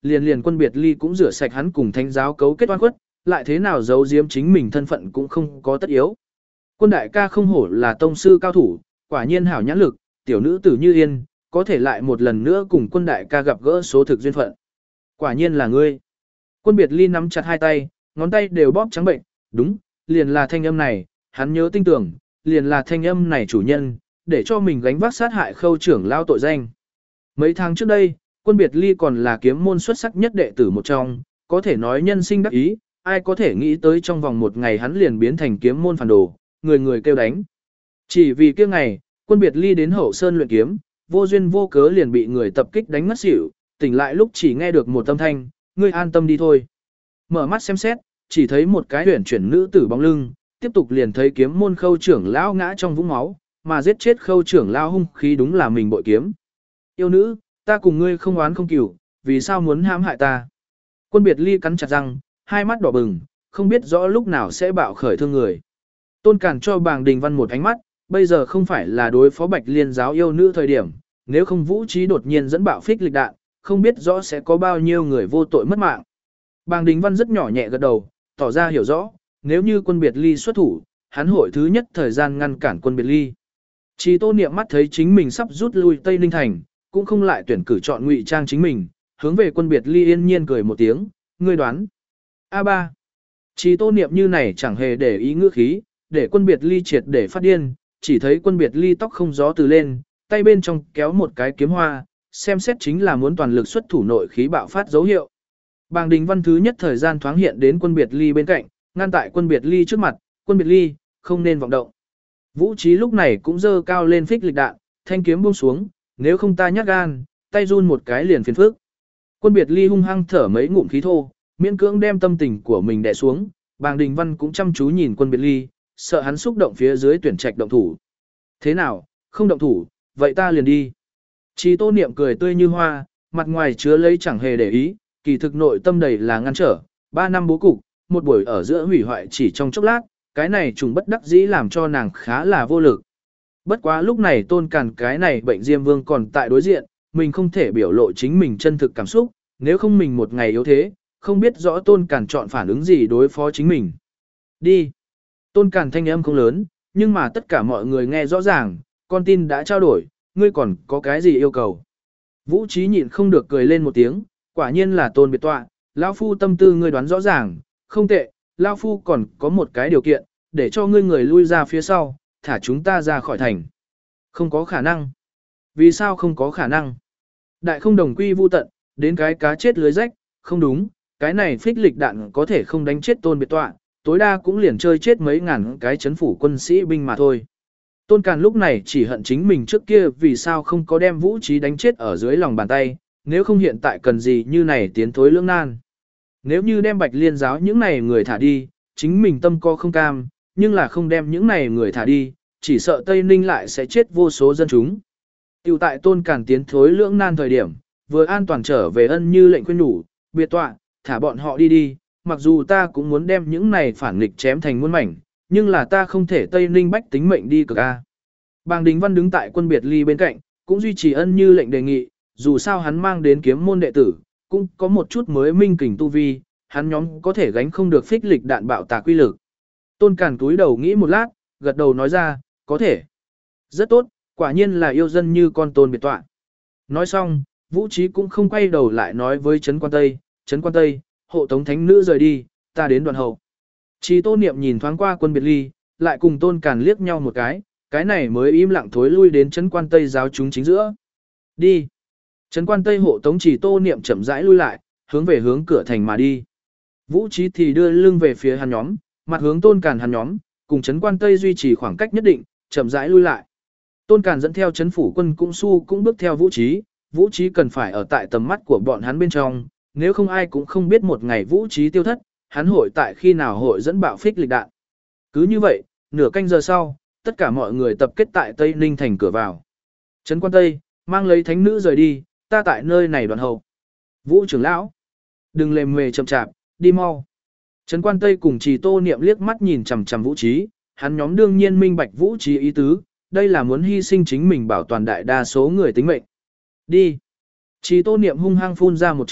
liền liền quân biệt ly cũng rửa sạch hắn cùng thánh giáo cấu kết oan khuất, lại thế nào giấu giếm chính mình thân phận cũng không có tất yếu. Quân đại ca không hổ là tông sư cao thủ, quả nhiên hảo nhãn lực, tiểu nữ tử như yên, có thể lại một lần nữa cùng quân đại ca gặp gỡ số thực duyên phận. Quả nhiên là ngươi. Quân biệt ly nắm chặt hai tay, ngón tay đều bóp trắng bệnh, đúng, liền là thanh âm này, hắn nhớ tinh tưởng, liền là thanh âm này chủ nhân, để cho mình gánh vác sát hại khâu trưởng lao tội danh. Mấy tháng trước đây, quân biệt ly còn là kiếm môn xuất sắc nhất đệ tử một trong, có thể nói nhân sinh đắc ý, ai có thể nghĩ tới trong vòng một ngày hắn liền biến thành kiếm môn phản đồ, người người kêu đánh. Chỉ vì kia ngày, quân biệt ly đến hậu sơn luyện kiếm, vô duyên vô cớ liền bị người tập kích đánh ngất xỉu, tỉnh lại lúc chỉ nghe được một âm thanh, ngươi an tâm đi thôi. Mở mắt xem xét, chỉ thấy một cái huyển chuyển nữ tử bóng lưng, tiếp tục liền thấy kiếm môn khâu trưởng lão ngã trong vũng máu, mà giết chết khâu trưởng lão hung khí đúng là mình bội kiếm. Yêu nữ, ta cùng ngươi không oán không cừu, vì sao muốn hãm hại ta? Quân biệt ly cắn chặt răng, hai mắt đỏ bừng, không biết rõ lúc nào sẽ bạo khởi thương người. Tôn Cản cho Bàng Đình Văn một ánh mắt, bây giờ không phải là đối phó Bạch Liên giáo yêu nữ thời điểm, nếu không Vũ Trí đột nhiên dẫn bạo phích lịch đạn, không biết rõ sẽ có bao nhiêu người vô tội mất mạng. Bàng Đình Văn rất nhỏ nhẹ gật đầu, tỏ ra hiểu rõ, nếu như quân biệt ly xuất thủ, hắn hội thứ nhất thời gian ngăn cản quân biệt ly. Chỉ Tô Niệm mắt thấy chính mình sắp rút lui Tây Ninh Thành, cũng không lại tuyển cử chọn ngụy trang chính mình, hướng về quân biệt ly yên nhiên cười một tiếng, ngươi đoán. A ba. Chỉ Tô Niệm như này chẳng hề để ý ngữ khí, để quân biệt ly triệt để phát điên, chỉ thấy quân biệt ly tóc không gió từ lên, tay bên trong kéo một cái kiếm hoa, xem xét chính là muốn toàn lực xuất thủ nội khí bạo phát dấu hiệu. Bàng Đình Văn thứ nhất thời gian thoáng hiện đến quân biệt ly bên cạnh, ngăn tại quân biệt ly trước mặt, quân biệt ly, không nên vọng động. Vũ Trí lúc này cũng giơ cao lên phích lịch đạn, thanh kiếm buông xuống, nếu không ta nhát gan, tay run một cái liền phiền phức. Quân biệt ly hung hăng thở mấy ngụm khí thô, miễn cưỡng đem tâm tình của mình đè xuống, Bàng Đình Văn cũng chăm chú nhìn quân biệt ly, sợ hắn xúc động phía dưới tuyển trạch động thủ. Thế nào, không động thủ, vậy ta liền đi. Chỉ Tô Niệm cười tươi như hoa, mặt ngoài chứa lấy chẳng hề để ý, kỳ thực nội tâm đầy là ngăn trở, ba năm bố cục, một buổi ở giữa hủy hoại chỉ trong chốc lát, cái này trùng bất đắc dĩ làm cho nàng khá là vô lực. Bất quá lúc này Tôn Càn cái này bệnh Diêm Vương còn tại đối diện, mình không thể biểu lộ chính mình chân thực cảm xúc, nếu không mình một ngày yếu thế, không biết rõ Tôn Càn chọn phản ứng gì đối phó chính mình. Đi. Tôn Càn thanh âm không lớn, nhưng mà tất cả mọi người nghe rõ ràng, con tin đã trao đổi, ngươi còn có cái gì yêu cầu. Vũ Trí nhịn không được cười lên một tiếng, quả nhiên là Tôn biệt tọa, lão phu tâm tư ngươi đoán rõ ràng, không tệ, lão phu còn có một cái điều kiện, để cho ngươi người lui ra phía sau, thả chúng ta ra khỏi thành. Không có khả năng. Vì sao không có khả năng? Đại không đồng quy vu tận, đến cái cá chết lưới rách, không đúng, cái này phích lịch đạn có thể không đánh chết Tôn biệt tọa, tối đa cũng liền chơi chết mấy ngàn cái chấn phủ quân sĩ binh mà thôi. Tôn Càn lúc này chỉ hận chính mình trước kia vì sao không có đem Vũ Trí đánh chết ở dưới lòng bàn tay, nếu không hiện tại cần gì như này tiến thối lưỡng nan. Nếu như đem Bạch Liên giáo những này người thả đi, chính mình tâm co không cam, nhưng là không đem những này người thả đi, chỉ sợ Tây Ninh lại sẽ chết vô số dân chúng. Tiểu tại Tôn Càn tiến thối lưỡng nan thời điểm, vừa an toàn trở về ân như lệnh khuyên nhủ, biệt tọa, thả bọn họ đi đi, mặc dù ta cũng muốn đem những này phản nghịch chém thành muôn mảnh, nhưng là ta không thể Tây Ninh bách tính mệnh đi cực a. Bàng Đình Văn đứng tại quân biệt ly bên cạnh, cũng duy trì ân như lệnh đề nghị, dù sao hắn mang đến kiếm môn đệ tử, cũng có một chút mới minh kình tu vi, hắn nhóm có thể gánh không được phích lịch đạn bạo tà quy lực. Tôn Càn túi đầu nghĩ một lát, gật đầu nói ra, có thể. Rất tốt, quả nhiên là yêu dân như con Tôn biệt tọa. Nói xong, Vũ Trí cũng không quay đầu lại nói với Trấn Quan Tây, Trấn Quan Tây, hộ tống thánh nữ rời đi, ta đến đoạn hậu. Chỉ Tô Niệm nhìn thoáng qua quân biệt ly, lại cùng Tôn Càn liếc nhau một cái, cái này mới im lặng thối lui đến Trấn Quan Tây giáo chúng chính giữa. Đi. Trấn Quan Tây hộ tống Chỉ Tô Niệm chậm rãi lui lại, hướng về hướng cửa thành mà đi. Vũ Trí thì đưa lưng về phía hắn nhóm, mặt hướng Tôn Càn hắn nhóm, cùng Trấn Quan Tây duy trì khoảng cách nhất định, chậm rãi lui lại. Tôn Càn dẫn theo Trấn phủ quân cũng su cũng bước theo Vũ Trí, Vũ Trí cần phải ở tại tầm mắt của bọn hắn bên trong, nếu không ai cũng không biết một ngày Vũ Trí tiêu thất, hắn hội tại khi nào hội dẫn bạo phích lịch đạn. Cứ như vậy, nửa canh giờ sau, tất cả mọi người tập kết tại Tây Ninh thành cửa vào. Trấn Quan Tây, mang lấy thánh nữ rời đi, ta tại nơi này đoạn hậu. Vũ trưởng lão, đừng lề mề chậm chạp, đi mau. Trấn Quan Tây cùng Trì Tô Niệm liếc mắt nhìn chằm chằm Vũ Trí, hắn nhóm đương nhiên minh bạch Vũ Trí ý tứ, đây là muốn hy sinh chính mình bảo toàn đại đa số người tính mệnh. Đi. Trì Tô Niệm hung hăng phun ra một chữ,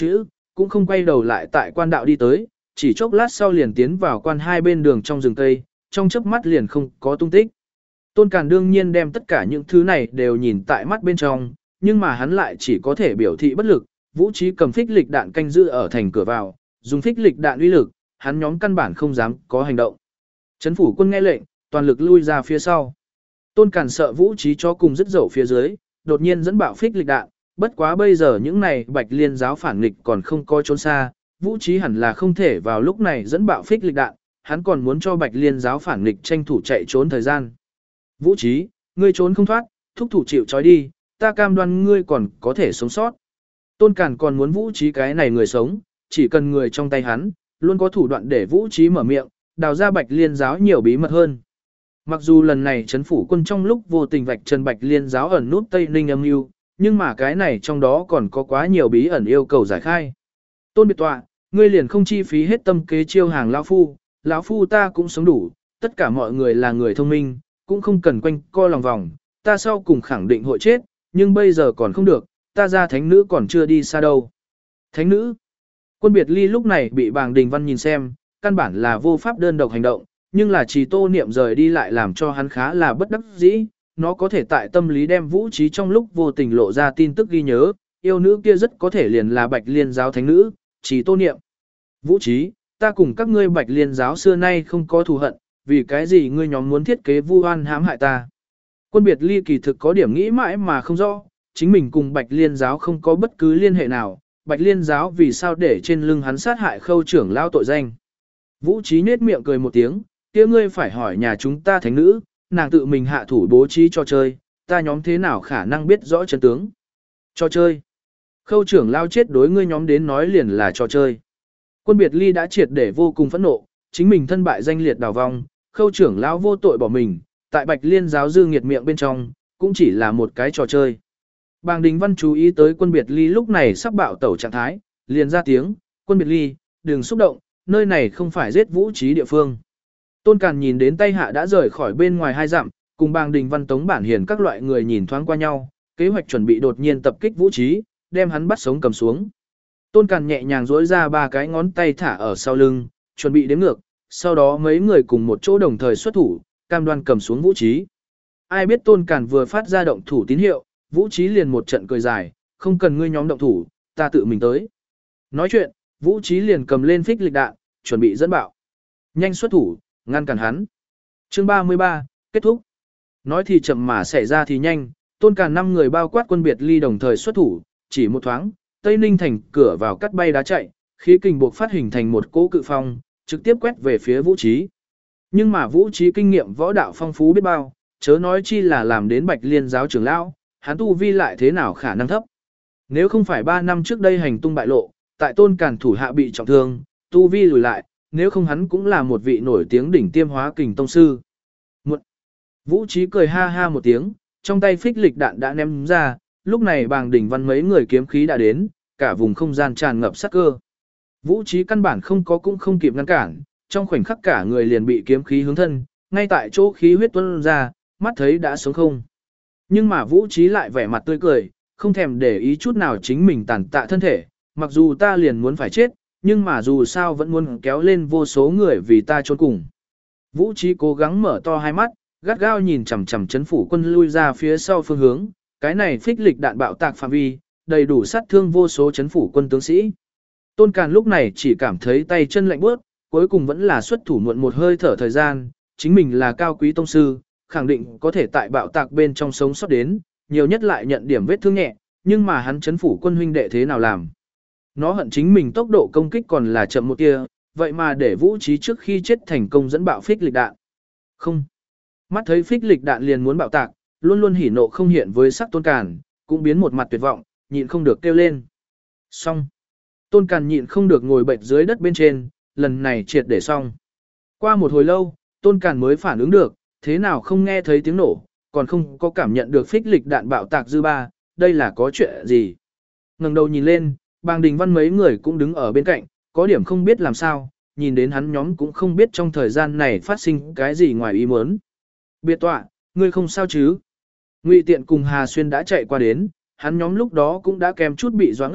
cũng không quay đầu lại tại quan đạo đi tới, chỉ chốc lát sau liền tiến vào quan hai bên đường trong rừng cây, trong chớp mắt liền không có tung tích. Tôn Càn đương nhiên đem tất cả những thứ này đều nhìn tại mắt bên trong, nhưng mà hắn lại chỉ có thể biểu thị bất lực. Vũ Trí cầm phích lịch đạn canh giữ ở thành cửa vào, dùng phích lịch đạn uy lực, hắn nhóm căn bản không dám có hành động. Trấn phủ quân nghe lệnh, toàn lực lui ra phía sau. Tôn Càn sợ Vũ Trí cho cùng dứt dậu phía dưới, đột nhiên dẫn bạo phích lịch đạn, bất quá bây giờ những này Bạch Liên giáo phản nghịch còn không có trốn xa, Vũ Trí hẳn là không thể vào lúc này dẫn bạo phích lịch đạn, hắn còn muốn cho Bạch Liên giáo phản nghịch tranh thủ chạy trốn thời gian. Vũ Trí, ngươi trốn không thoát, thúc thủ chịu trói đi, ta cam đoan ngươi còn có thể sống sót. Tôn Càn còn muốn Vũ Trí cái này người sống, chỉ cần người trong tay hắn, luôn có thủ đoạn để Vũ Trí mở miệng, đào ra Bạch Liên giáo nhiều bí mật hơn. Mặc dù lần này trấn phủ quân trong lúc vô tình vạch trần Bạch Liên giáo ẩn nút Tây Ninh âm mưu, nhưng mà cái này trong đó còn có quá nhiều bí ẩn yêu cầu giải khai. Tôn Biệt Tọa, ngươi liền không chi phí hết tâm kế chiêu hàng lão phu, lão phu ta cũng sống đủ, tất cả mọi người là người thông minh, cũng không cần quanh co lòng vòng, ta sau cùng khẳng định hội chết, nhưng bây giờ còn không được, ta ra thánh nữ còn chưa đi xa đâu. Thánh nữ? Quân Biệt Ly lúc này bị Bàng Đình Văn nhìn xem, căn bản là vô pháp đơn độc hành động, nhưng là Trì Tô Niệm rời đi lại làm cho hắn khá là bất đắc dĩ, nó có thể tại tâm lý đem Vũ Trí trong lúc vô tình lộ ra tin tức ghi nhớ, yêu nữ kia rất có thể liền là Bạch Liên giáo thánh nữ, Trì Tô Niệm. Vũ Trí, ta cùng các ngươi Bạch Liên giáo xưa nay không có thù hận, vì cái gì ngươi nhóm muốn thiết kế vu oan hãm hại ta? Quân Biệt Ly kỳ thực có điểm nghĩ mãi mà không rõ, chính mình cùng Bạch Liên giáo không có bất cứ liên hệ nào, Bạch Liên giáo vì sao để trên lưng hắn sát hại Khâu trưởng lao tội danh? Vũ Trí nhếch miệng cười một tiếng, kia ngươi phải hỏi nhà chúng ta thánh nữ, nàng tự mình hạ thủ bố trí cho chơi, ta nhóm thế nào khả năng biết rõ chân tướng? Cho chơi? Khâu trưởng lao chết đối ngươi nhóm đến nói liền là cho chơi. Quân Biệt Ly đã triệt để vô cùng phẫn nộ, chính mình thân bại danh liệt đào vong, Khâu trưởng lão vô tội bỏ mình, tại Bạch Liên giáo dư nghiệt miệng bên trong, cũng chỉ là một cái trò chơi. Bàng Đình Văn chú ý tới Quân Biệt Ly lúc này sắp bạo tẩu trạng thái, liền ra tiếng, Quân Biệt Ly, đừng xúc động, nơi này không phải giết Vũ Trí địa phương. Tôn Càn nhìn đến tay hạ đã rời khỏi bên ngoài hai dặm, cùng Bàng Đình Văn Tống Bản Hiền các loại người nhìn thoáng qua nhau, kế hoạch chuẩn bị đột nhiên tập kích Vũ Trí, đem hắn bắt sống cầm xuống. Tôn Càn nhẹ nhàng duỗi ra ba cái ngón tay thả ở sau lưng, chuẩn bị đếm ngược, sau đó mấy người cùng một chỗ đồng thời xuất thủ, cam đoan cầm xuống Vũ Trí. Ai biết Tôn Càn vừa phát ra động thủ tín hiệu, Vũ Trí liền một trận cười dài, không cần ngươi nhóm động thủ, ta tự mình tới. Nói chuyện, Vũ Trí liền cầm lên phích lịch đạn, chuẩn bị dẫn bạo. Nhanh xuất thủ, ngăn cản hắn. Chương ba mươi ba, kết thúc. Nói thì chậm mà xảy ra thì nhanh, Tôn Càn năm người bao quát Quân Biệt Ly đồng thời xuất thủ, chỉ một thoáng, Tây Ninh thành cửa vào cắt bay đá chạy, khí kình buộc phát hình thành một cỗ cự phong, trực tiếp quét về phía Vũ Trí. Nhưng mà Vũ Trí kinh nghiệm võ đạo phong phú biết bao, chớ nói chi là làm đến Bạch Liên giáo trưởng lão, hắn tu vi lại thế nào khả năng thấp. Nếu không phải ba năm trước đây hành tung bại lộ, tại Tôn Càn thủ hạ bị trọng thương, tu vi lùi lại, nếu không hắn cũng là một vị nổi tiếng đỉnh tiêm hóa kình tông sư. Một. Vũ Trí cười ha ha một tiếng, trong tay phích lịch đạn đã ném ra, lúc này Bàng Đình Văn mấy người kiếm khí đã đến, cả vùng không gian tràn ngập sát cơ. Vũ Trí căn bản không có cũng không kịp ngăn cản, trong khoảnh khắc cả người liền bị kiếm khí hướng thân, ngay tại chỗ khí huyết tuôn ra, mắt thấy đã sống không. Nhưng mà Vũ Trí lại vẻ mặt tươi cười, không thèm để ý chút nào chính mình tàn tạ thân thể, mặc dù ta liền muốn phải chết, nhưng mà dù sao vẫn muốn kéo lên vô số người vì ta trốn cùng. Vũ Trí cố gắng mở to hai mắt, gắt gao nhìn chằm chằm trấn phủ quân lui ra phía sau phương hướng, cái này phích lịch đạn bạo tạc phạm vi, đầy đủ sát thương vô số trấn phủ quân tướng sĩ. Tôn Càn lúc này chỉ cảm thấy tay chân lạnh bước, cuối cùng vẫn là xuất thủ muộn một hơi thở thời gian, chính mình là cao quý tông sư, khẳng định có thể tại bạo tạc bên trong sống sót đến, nhiều nhất lại nhận điểm vết thương nhẹ, nhưng mà hắn trấn phủ quân huynh đệ thế nào làm? Nó hận chính mình tốc độ công kích còn là chậm một tia, vậy mà để Vũ Trí trước khi chết thành công dẫn bạo phích lịch đạn. Không. Mắt thấy phích lịch đạn liền muốn bạo tạc, luôn luôn hỉ nộ không hiện với sắc Tôn Càn, cũng biến một mặt tuyệt vọng, nhịn không được kêu lên. Xong. Tôn Càn nhịn không được ngồi bệt dưới đất bên trên, lần này triệt để xong. Qua một hồi lâu, Tôn Càn mới phản ứng được, thế nào không nghe thấy tiếng nổ, còn không có cảm nhận được phích lịch đạn bạo tạc dư ba, đây là có chuyện gì? Ngẩng đầu nhìn lên, Bàng Đình Văn mấy người cũng đứng ở bên cạnh, có điểm không biết làm sao, nhìn đến hắn nhóm cũng không biết trong thời gian này phát sinh cái gì ngoài ý muốn. Biệt tọa, ngươi không sao chứ? Ngụy Tiện cùng Hà Xuyên đã chạy qua đến, hắn nhóm lúc đó cũng đã kèm chút bị doãn ốc,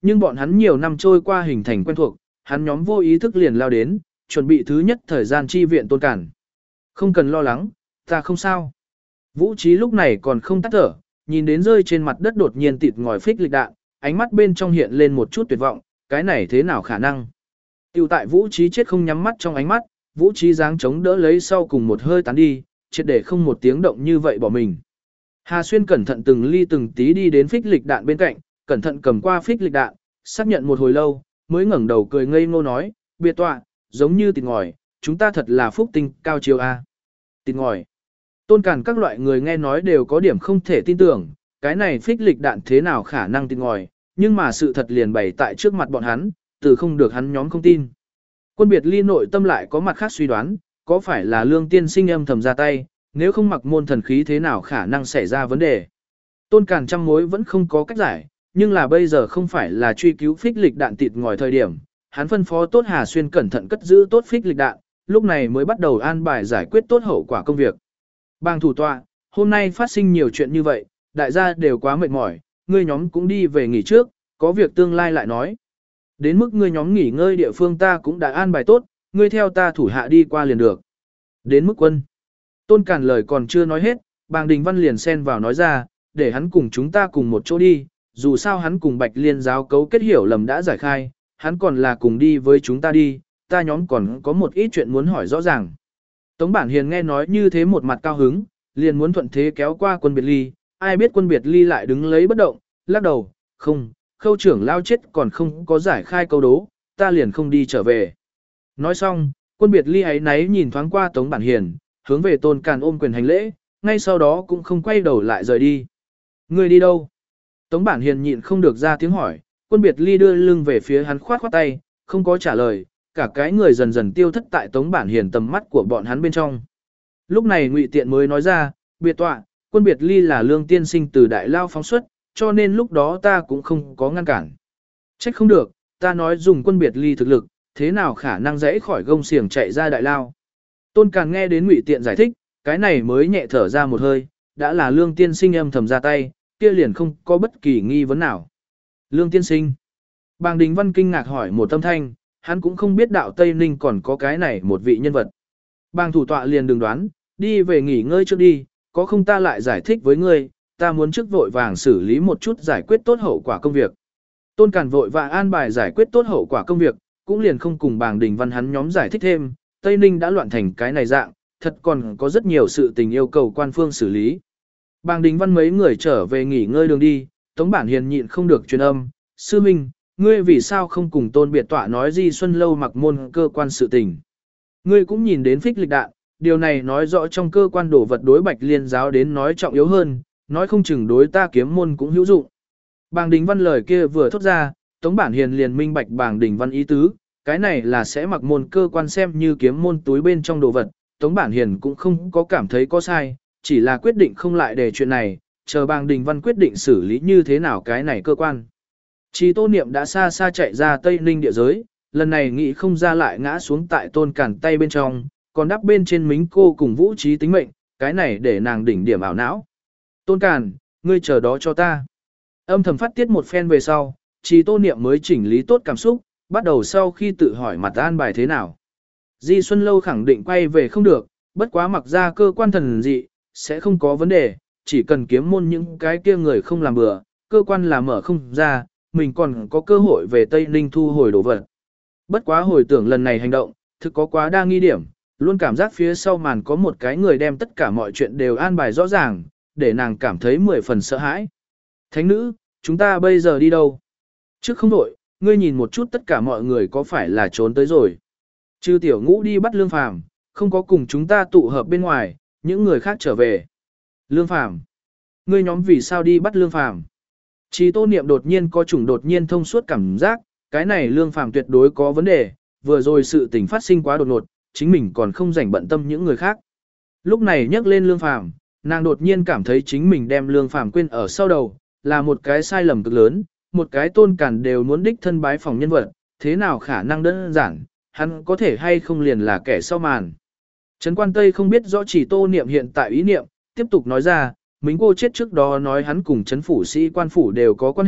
Nhưng bọn hắn nhiều năm trôi qua hình thành quen thuộc, hắn nhóm vô ý thức liền lao đến, chuẩn bị thứ nhất thời gian chi viện Tôn Cản. Không cần lo lắng, ta không sao. Vũ Trí lúc này còn không tắt thở, nhìn đến rơi trên mặt đất đột nhiên tịt ngòi phích lịch đạn, ánh mắt bên trong hiện lên một chút tuyệt vọng, cái này thế nào khả năng. Tiểu tại Vũ Trí chết không nhắm mắt trong ánh mắt, Vũ Trí giáng chống đỡ lấy sau cùng một hơi tán đi, triệt để không một tiếng động như vậy bỏ mình. Hà Xuyên cẩn thận từng ly từng tí đi đến phích lịch đạn bên cạnh, cẩn thận cầm qua phích lịch đạn, xác nhận một hồi lâu, mới ngẩng đầu cười ngây ngô nói, biệt tọa, giống như tịt ngòi, chúng ta thật là phúc tinh cao chiều a. Tịt ngòi. Tôn Cản các loại người nghe nói đều có điểm không thể tin tưởng, cái này phích lịch đạn thế nào khả năng tịt ngòi, nhưng mà sự thật liền bày tại trước mặt bọn hắn, từ không được hắn nhóm không tin. Quân biệt ly nội tâm lại có mặt khác suy đoán, có phải là Lương tiên sinh âm thầm ra tay, nếu không mặc môn thần khí thế nào khả năng xảy ra vấn đề. Tôn Cản trăm mối vẫn không có cách giải, nhưng là bây giờ không phải là truy cứu phích lịch đạn tịt ngòi thời điểm, hắn phân phó tốt Hà Xuyên cẩn thận cất giữ tốt phích lịch đạn, lúc này mới bắt đầu an bài giải quyết tốt hậu quả công việc. Bang thủ tọa, hôm nay phát sinh nhiều chuyện như vậy, đại gia đều quá mệt mỏi, ngươi nhóm cũng đi về nghỉ trước, có việc tương lai lại nói. Đến mức ngươi nhóm nghỉ ngơi địa phương ta cũng đã an bài tốt, ngươi theo ta thủ hạ đi qua liền được. Đến mức quân. Tôn Cản lời còn chưa nói hết, Bàng Đình Văn liền xen vào nói ra, để hắn cùng chúng ta cùng một chỗ đi, dù sao hắn cùng Bạch Liên giáo cấu kết hiểu lầm đã giải khai, hắn còn là cùng đi với chúng ta đi, ta nhóm còn có một ít chuyện muốn hỏi rõ ràng. Tống Bản Hiền nghe nói như thế một mặt cao hứng, liền muốn thuận thế kéo qua Quân Biệt Ly, ai biết Quân Biệt Ly lại đứng lấy bất động, lắc đầu, không, Khâu trưởng lao chết còn không có giải khai câu đố, ta liền không đi trở về. Nói xong, Quân Biệt Ly ấy náy nhìn thoáng qua Tống Bản Hiền, hướng về Tôn Cản ôm quyền hành lễ, ngay sau đó cũng không quay đầu lại rời đi. Ngươi đi đâu? Tống Bản Hiền nhịn không được ra tiếng hỏi, Quân Biệt Ly đưa lưng về phía hắn khoát khoát tay, không có trả lời, cả cái người dần dần tiêu thất tại Tống Bản Hiền tầm mắt của bọn hắn bên trong. Lúc này Ngụy Tiện mới nói ra, biệt tọa, Quân Biệt Ly là Lương tiên sinh từ đại lao phóng xuất, cho nên lúc đó ta cũng không có ngăn cản. Trách không được, ta nói dùng Quân Biệt Ly thực lực, thế nào khả năng dãy khỏi gông xiềng chạy ra đại lao. Tôn Càn nghe đến Ngụy Tiện giải thích, cái này mới nhẹ thở ra một hơi, đã là Lương tiên sinh âm thầm ra tay, kia liền không có bất kỳ nghi vấn nào. Lương tiên sinh. Bàng Đình Văn kinh ngạc hỏi một tâm thanh, hắn cũng không biết đạo Tây Ninh còn có cái này một vị nhân vật. Bàng thủ tọa liền đừng đoán, đi về nghỉ ngơi trước đi, có không ta lại giải thích với ngươi, ta muốn trước vội vàng xử lý một chút giải quyết tốt hậu quả công việc. Tôn Càn vội và an bài giải quyết tốt hậu quả công việc, cũng liền không cùng Bàng Đình Văn hắn nhóm giải thích thêm, Tây Ninh đã loạn thành cái này dạng, thật còn có rất nhiều sự tình yêu cầu quan phương xử lý. Bàng Đình Văn mấy người trở về nghỉ ngơi đường đi, Tống Bản Hiền nhịn không được truyền âm, sư minh, ngươi vì sao không cùng Tôn biệt tọa nói Di Xuân Lâu mặc môn cơ quan sự tình. Ngươi cũng nhìn đến phích lịch đạn, điều này nói rõ trong cơ quan đổ vật đối Bạch Liên giáo đến nói trọng yếu hơn, nói không chừng đối ta kiếm môn cũng hữu dụng. Bàng Đình Văn lời kia vừa thốt ra, Tống Bản Hiền liền minh bạch Bàng Đình Văn ý tứ, cái này là sẽ mặc môn cơ quan xem như kiếm môn túi bên trong đồ vật, Tống Bản Hiền cũng không có cảm thấy có sai, chỉ là quyết định không lại để chuyện này, chờ Bàng Đình Văn quyết định xử lý như thế nào cái này cơ quan. Chỉ Tô Niệm đã xa xa chạy ra Tây Ninh địa giới, lần này nghĩ không ra lại ngã xuống tại Tôn Cản tay bên trong, còn đắp bên trên mính cô cùng Vũ Trí tính mệnh, cái này để nàng đỉnh điểm ảo não. Tôn Cản, ngươi chờ đó cho ta. Âm thầm phát tiết một phen về sau, Chỉ Tô Niệm mới chỉnh lý tốt cảm xúc, bắt đầu sau khi tự hỏi mặt an bài thế nào. Di Xuân Lâu khẳng định quay về không được, bất quá mặc ra cơ quan thần dị, sẽ không có vấn đề, chỉ cần kiếm môn những cái kia người không làm bừa, cơ quan là mở không ra, mình còn có cơ hội về Tây Ninh thu hồi đồ vật. Bất quá hồi tưởng lần này hành động, thực có quá đa nghi điểm, luôn cảm giác phía sau màn có một cái người đem tất cả mọi chuyện đều an bài rõ ràng, để nàng cảm thấy mười phần sợ hãi. Thánh nữ, chúng ta bây giờ đi đâu? Trước không đổi, ngươi nhìn một chút tất cả mọi người có phải là trốn tới rồi. Trừ tiểu ngũ đi bắt Lương Phàm, không có cùng chúng ta tụ hợp bên ngoài, những người khác trở về. Lương Phàm, ngươi nhóm vì sao đi bắt Lương Phàm? Chỉ Tô Niệm đột nhiên có chủng đột nhiên thông suốt cảm giác, cái này Lương Phàm tuyệt đối có vấn đề, vừa rồi sự tình phát sinh quá đột ngột, chính mình còn không rảnh bận tâm những người khác. Lúc này nhắc lên Lương Phàm, nàng đột nhiên cảm thấy chính mình đem Lương Phàm quên ở sau đầu, là một cái sai lầm cực lớn, một cái Tôn Cản đều muốn đích thân bái phòng nhân vật, thế nào khả năng đơn giản, hắn có thể hay không liền là kẻ sau màn. Trấn Quan Tây không biết rõ Chỉ Tô Niệm hiện tại ý niệm, tiếp tục nói ra, Mính cô chết trước đó nói hắn cùng Trấn phủ sĩ quan phủ đều có quan hệ,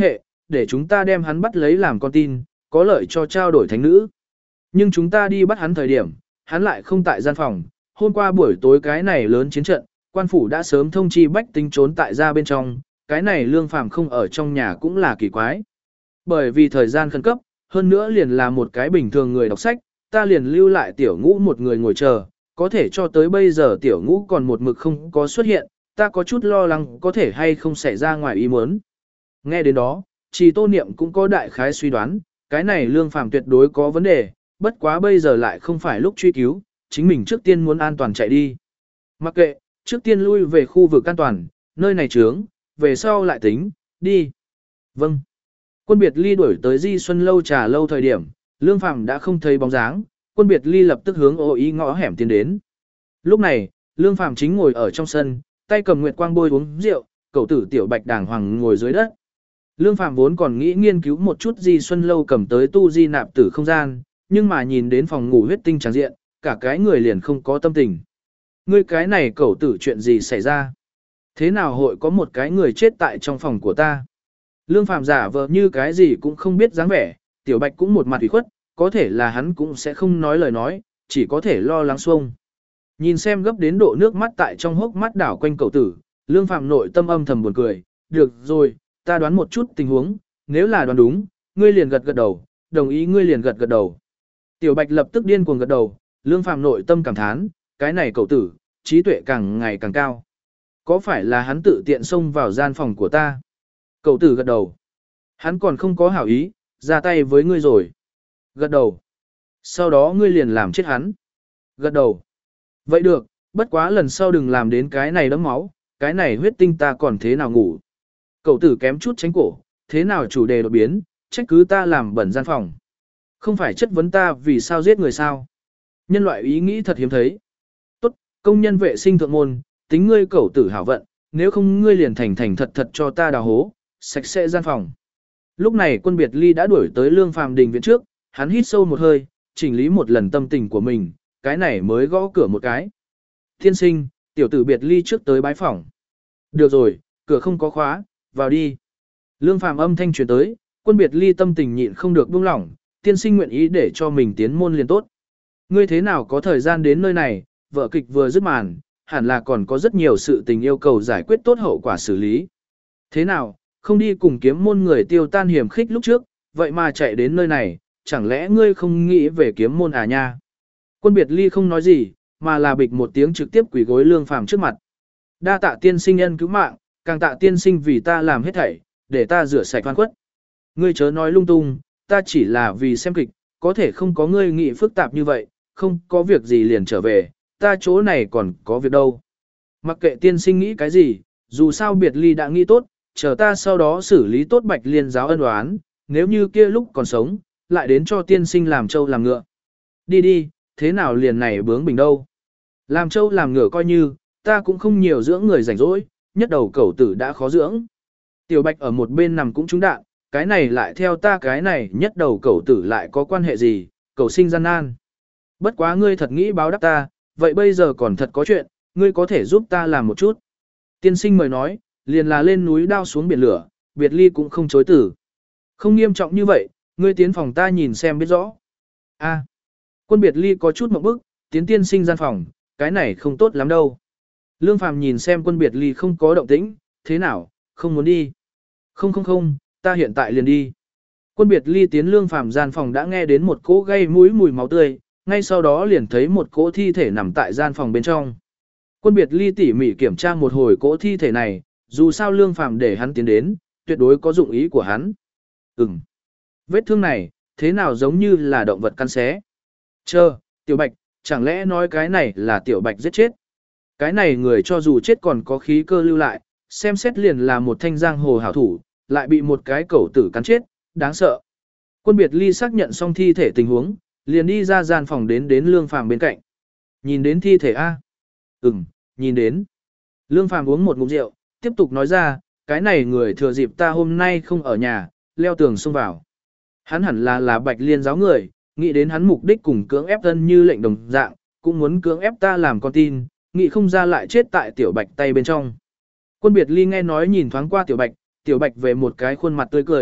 để chúng ta đem hắn bắt lấy làm con tin, có lợi cho trao đổi thánh nữ. Nhưng chúng ta đi bắt hắn thời điểm, hắn lại không tại gian phòng. Hôm qua buổi tối cái này lớn chiến trận, quan phủ đã sớm thông chi bách tính trốn tại ra bên trong, cái này Lương Phàm không ở trong nhà cũng là kỳ quái. Bởi vì thời gian khẩn cấp, hơn nữa liền là một cái bình thường người đọc sách, ta liền lưu lại tiểu ngũ một người ngồi chờ, có thể cho tới bây giờ tiểu ngũ còn một mực không có xuất hiện, ta có chút lo lắng có thể hay không xảy ra ngoài ý muốn. Nghe đến đó, Trì Tô Niệm cũng có đại khái suy đoán, cái này Lương Phàm tuyệt đối có vấn đề, bất quá bây giờ lại không phải lúc truy cứu, chính mình trước tiên muốn an toàn chạy đi. Mặc kệ, trước tiên lui về khu vực an toàn, nơi này trướng, về sau lại tính, đi. Vâng. Quân biệt ly đuổi tới Di Xuân lâu trà lâu thời điểm, Lương Phàm đã không thấy bóng dáng, quân biệt ly lập tức hướng ô ý ngõ hẻm tiến đến. Lúc này, Lương Phàm chính ngồi ở trong sân, tay cầm nguyệt quang bôi uống rượu, cậu tử tiểu bạch đàng hoàng ngồi dưới đất. Lương Phàm vốn còn nghĩ nghiên cứu một chút Di Xuân lâu cầm tới tu di nạp tử không gian, nhưng mà nhìn đến phòng ngủ huyết tinh trắng diện, cả cái người liền không có tâm tình. Ngươi cái này cậu tử chuyện gì xảy ra? Thế nào hội có một cái người chết tại trong phòng của ta? Lương Phàm giả vờ như cái gì cũng không biết dáng vẻ, tiểu bạch cũng một mặt ủy khuất, có thể là hắn cũng sẽ không nói lời nói, chỉ có thể lo lắng xuông. Nhìn xem gấp đến độ nước mắt tại trong hốc mắt đảo quanh cậu tử, Lương Phàm nội tâm âm thầm buồn cười, được rồi, ta đoán một chút tình huống, nếu là đoán đúng, ngươi liền gật gật đầu, đồng ý ngươi liền gật gật đầu. Tiểu bạch lập tức điên cuồng gật đầu, Lương Phàm nội tâm cảm thán, cái này cậu tử, trí tuệ càng ngày càng cao. Có phải là hắn tự tiện xông vào gian phòng của ta? Cậu tử gật đầu. Hắn còn không có hảo ý, ra tay với ngươi rồi. Gật đầu. Sau đó ngươi liền làm chết hắn. Gật đầu. Vậy được, bất quá lần sau đừng làm đến cái này đẫm máu, cái này huyết tinh ta còn thế nào ngủ. Cậu tử kém chút tránh cổ, thế nào chủ đề đột biến, trách cứ ta làm bẩn gian phòng. Không phải chất vấn ta vì sao giết người sao. Nhân loại ý nghĩ thật hiếm thấy. Tốt, công nhân vệ sinh thượng môn, tính ngươi cậu tử hảo vận, nếu không ngươi liền thành thành thật thật cho ta đào hố, sạch sẽ gian phòng. Lúc này quân biệt ly đã đuổi tới Lương Phàm đình viện trước, hắn hít sâu một hơi, chỉnh lý một lần tâm tình của mình, cái này mới gõ cửa một cái. Thiên sinh, tiểu tử biệt ly trước tới bái phỏng. Được rồi, cửa không có khóa, vào đi. Lương Phàm âm thanh truyền tới, quân biệt ly tâm tình nhịn không được buông lỏng, tiên sinh nguyện ý để cho mình tiến môn liền tốt. Ngươi thế nào có thời gian đến nơi này, vở kịch vừa dứt màn, hẳn là còn có rất nhiều sự tình yêu cầu giải quyết tốt hậu quả xử lý. Thế nào, không đi cùng kiếm môn người tiêu tan hiểm khích lúc trước, vậy mà chạy đến nơi này, chẳng lẽ ngươi không nghĩ về kiếm môn à nha? Quân biệt ly không nói gì, mà là bịch một tiếng trực tiếp quỳ gối Lương Phàm trước mặt. Đa tạ tiên sinh nhân cứu mạng, càng tạ tiên sinh vì ta làm hết thảy, để ta rửa sạch oan khuất. Ngươi chớ nói lung tung, ta chỉ là vì xem kịch, có thể không có ngươi nghĩ phức tạp như vậy, không có việc gì liền trở về, ta chỗ này còn có việc đâu. Mặc kệ tiên sinh nghĩ cái gì, dù sao biệt ly đã nghĩ tốt, chờ ta sau đó xử lý tốt Bạch Liên giáo ân oán, nếu như kia lúc còn sống, lại đến cho tiên sinh làm trâu làm ngựa. Đi đi, thế nào liền này bướng bình đâu. Làm trâu làm ngựa coi như, ta cũng không nhiều dưỡng người rảnh rỗi, nhất đầu cẩu tử đã khó dưỡng. Tiểu Bạch ở một bên nằm cũng trúng đạn, cái này lại theo ta cái này nhất đầu cẩu tử lại có quan hệ gì, cẩu sinh gian nan. Bất quá ngươi thật nghĩ báo đáp ta, vậy bây giờ còn thật có chuyện, ngươi có thể giúp ta làm một chút. Tiên sinh mời nói, liền là lên núi đao xuống biển lửa, biệt ly cũng không chối tử. Không nghiêm trọng như vậy, ngươi tiến phòng ta nhìn xem biết rõ. A, quân biệt ly có chút một bức, tiến tiên sinh gian phòng, cái này không tốt lắm đâu. Lương Phàm nhìn xem quân biệt ly không có động tĩnh, thế nào, không muốn đi. Không không không, ta hiện tại liền đi. Quân biệt ly tiến Lương Phàm gian phòng đã nghe đến một cỗ gây mũi mùi máu tươi, ngay sau đó liền thấy một cỗ thi thể nằm tại gian phòng bên trong. Quân biệt ly tỉ mỉ kiểm tra một hồi cỗ thi thể này, dù sao Lương Phàm để hắn tiến đến, tuyệt đối có dụng ý của hắn. Ừm. Vết thương này, thế nào giống như là động vật cắn xé. Chờ, Tiểu Bạch, chẳng lẽ nói cái này là Tiểu Bạch giết chết? Cái này người cho dù chết còn có khí cơ lưu lại, xem xét liền là một thanh giang hồ hảo thủ, lại bị một cái cẩu tử cắn chết, đáng sợ. Quân biệt ly xác nhận xong thi thể tình huống, liền đi ra gian phòng đến đến Lương Phàm bên cạnh. Nhìn đến thi thể A? Ừm, nhìn đến. Lương Phàm uống một ngụm rượu, tiếp tục nói ra, cái này người thừa dịp ta hôm nay không ở nhà, leo tường xông vào. Hắn hẳn là là Bạch Liên giáo người, nghĩ đến hắn mục đích cùng cưỡng ép thân như lệnh đồng dạng, cũng muốn cưỡng ép ta làm con tin, nghĩ không ra lại chết tại Tiểu Bạch tay bên trong. Quân biệt ly nghe nói nhìn thoáng qua Tiểu Bạch, Tiểu Bạch về một cái khuôn mặt tươi cười,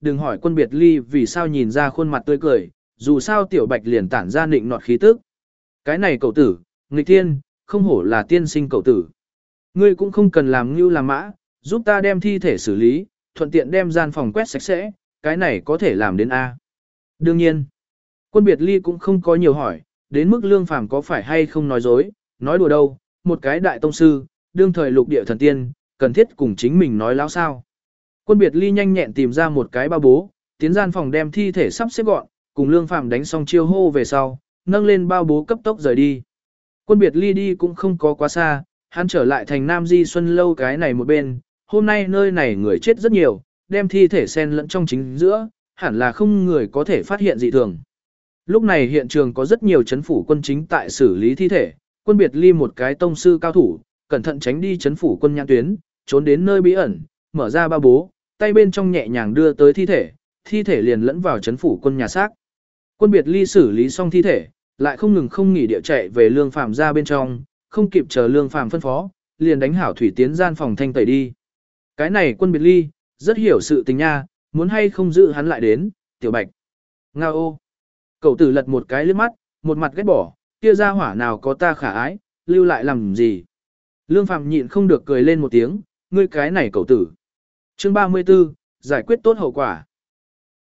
đừng hỏi Quân Biệt Ly vì sao nhìn ra khuôn mặt tươi cười, dù sao Tiểu Bạch liền tản ra nịnh nọt khí tức. Cái này cậu tử, nghịch thiên, không hổ là tiên sinh cậu tử. Ngươi cũng không cần làm ngưu làm mã, giúp ta đem thi thể xử lý, thuận tiện đem gian phòng quét sạch sẽ, cái này có thể làm đến A. Đương nhiên, Quân Biệt Ly cũng không có nhiều hỏi, đến mức Lương Phàm có phải hay không nói dối, nói đùa đâu, một cái đại tông sư, đương thời lục địa thần tiên, cần thiết cùng chính mình nói láo sao. Quân Biệt Ly nhanh nhẹn tìm ra một cái bao bố, tiến gian phòng đem thi thể sắp xếp gọn, cùng Lương Phàm đánh xong chiêu hô về sau, nâng lên bao bố cấp tốc rời đi. Quân Biệt Ly đi cũng không có quá xa, hắn trở lại thành Nam Di Xuân lâu cái này một bên, hôm nay nơi này người chết rất nhiều, đem thi thể xen lẫn trong chính giữa, hẳn là không người có thể phát hiện dị thường. Lúc này hiện trường có rất nhiều chấn phủ quân chính tại xử lý thi thể, Quân Biệt Ly một cái tông sư cao thủ, cẩn thận tránh đi chấn phủ quân nhãn tuyến, trốn đến nơi bí ẩn, mở ra bao bố, tay bên trong nhẹ nhàng đưa tới thi thể, thi thể liền lẫn vào chấn phủ quân nhà xác. Quân Biệt Ly xử lý xong thi thể, lại không ngừng không nghỉ địa chạy về Lương Phàm ra bên trong, không kịp chờ Lương Phàm phân phó, liền đánh hảo thủy tiến gian phòng thanh tẩy đi. Cái này Quân Biệt Ly, rất hiểu sự tình nha, muốn hay không giữ hắn lại đến, Tiểu Bạch. Nga ô. Cậu tử lật một cái liếc mắt, một mặt ghét bỏ, kia ra hỏa nào có ta khả ái, lưu lại làm gì. Lương Phàm nhịn không được cười lên một tiếng, ngươi cái này cậu tử. Chương ba mươi tư, giải quyết tốt hậu quả.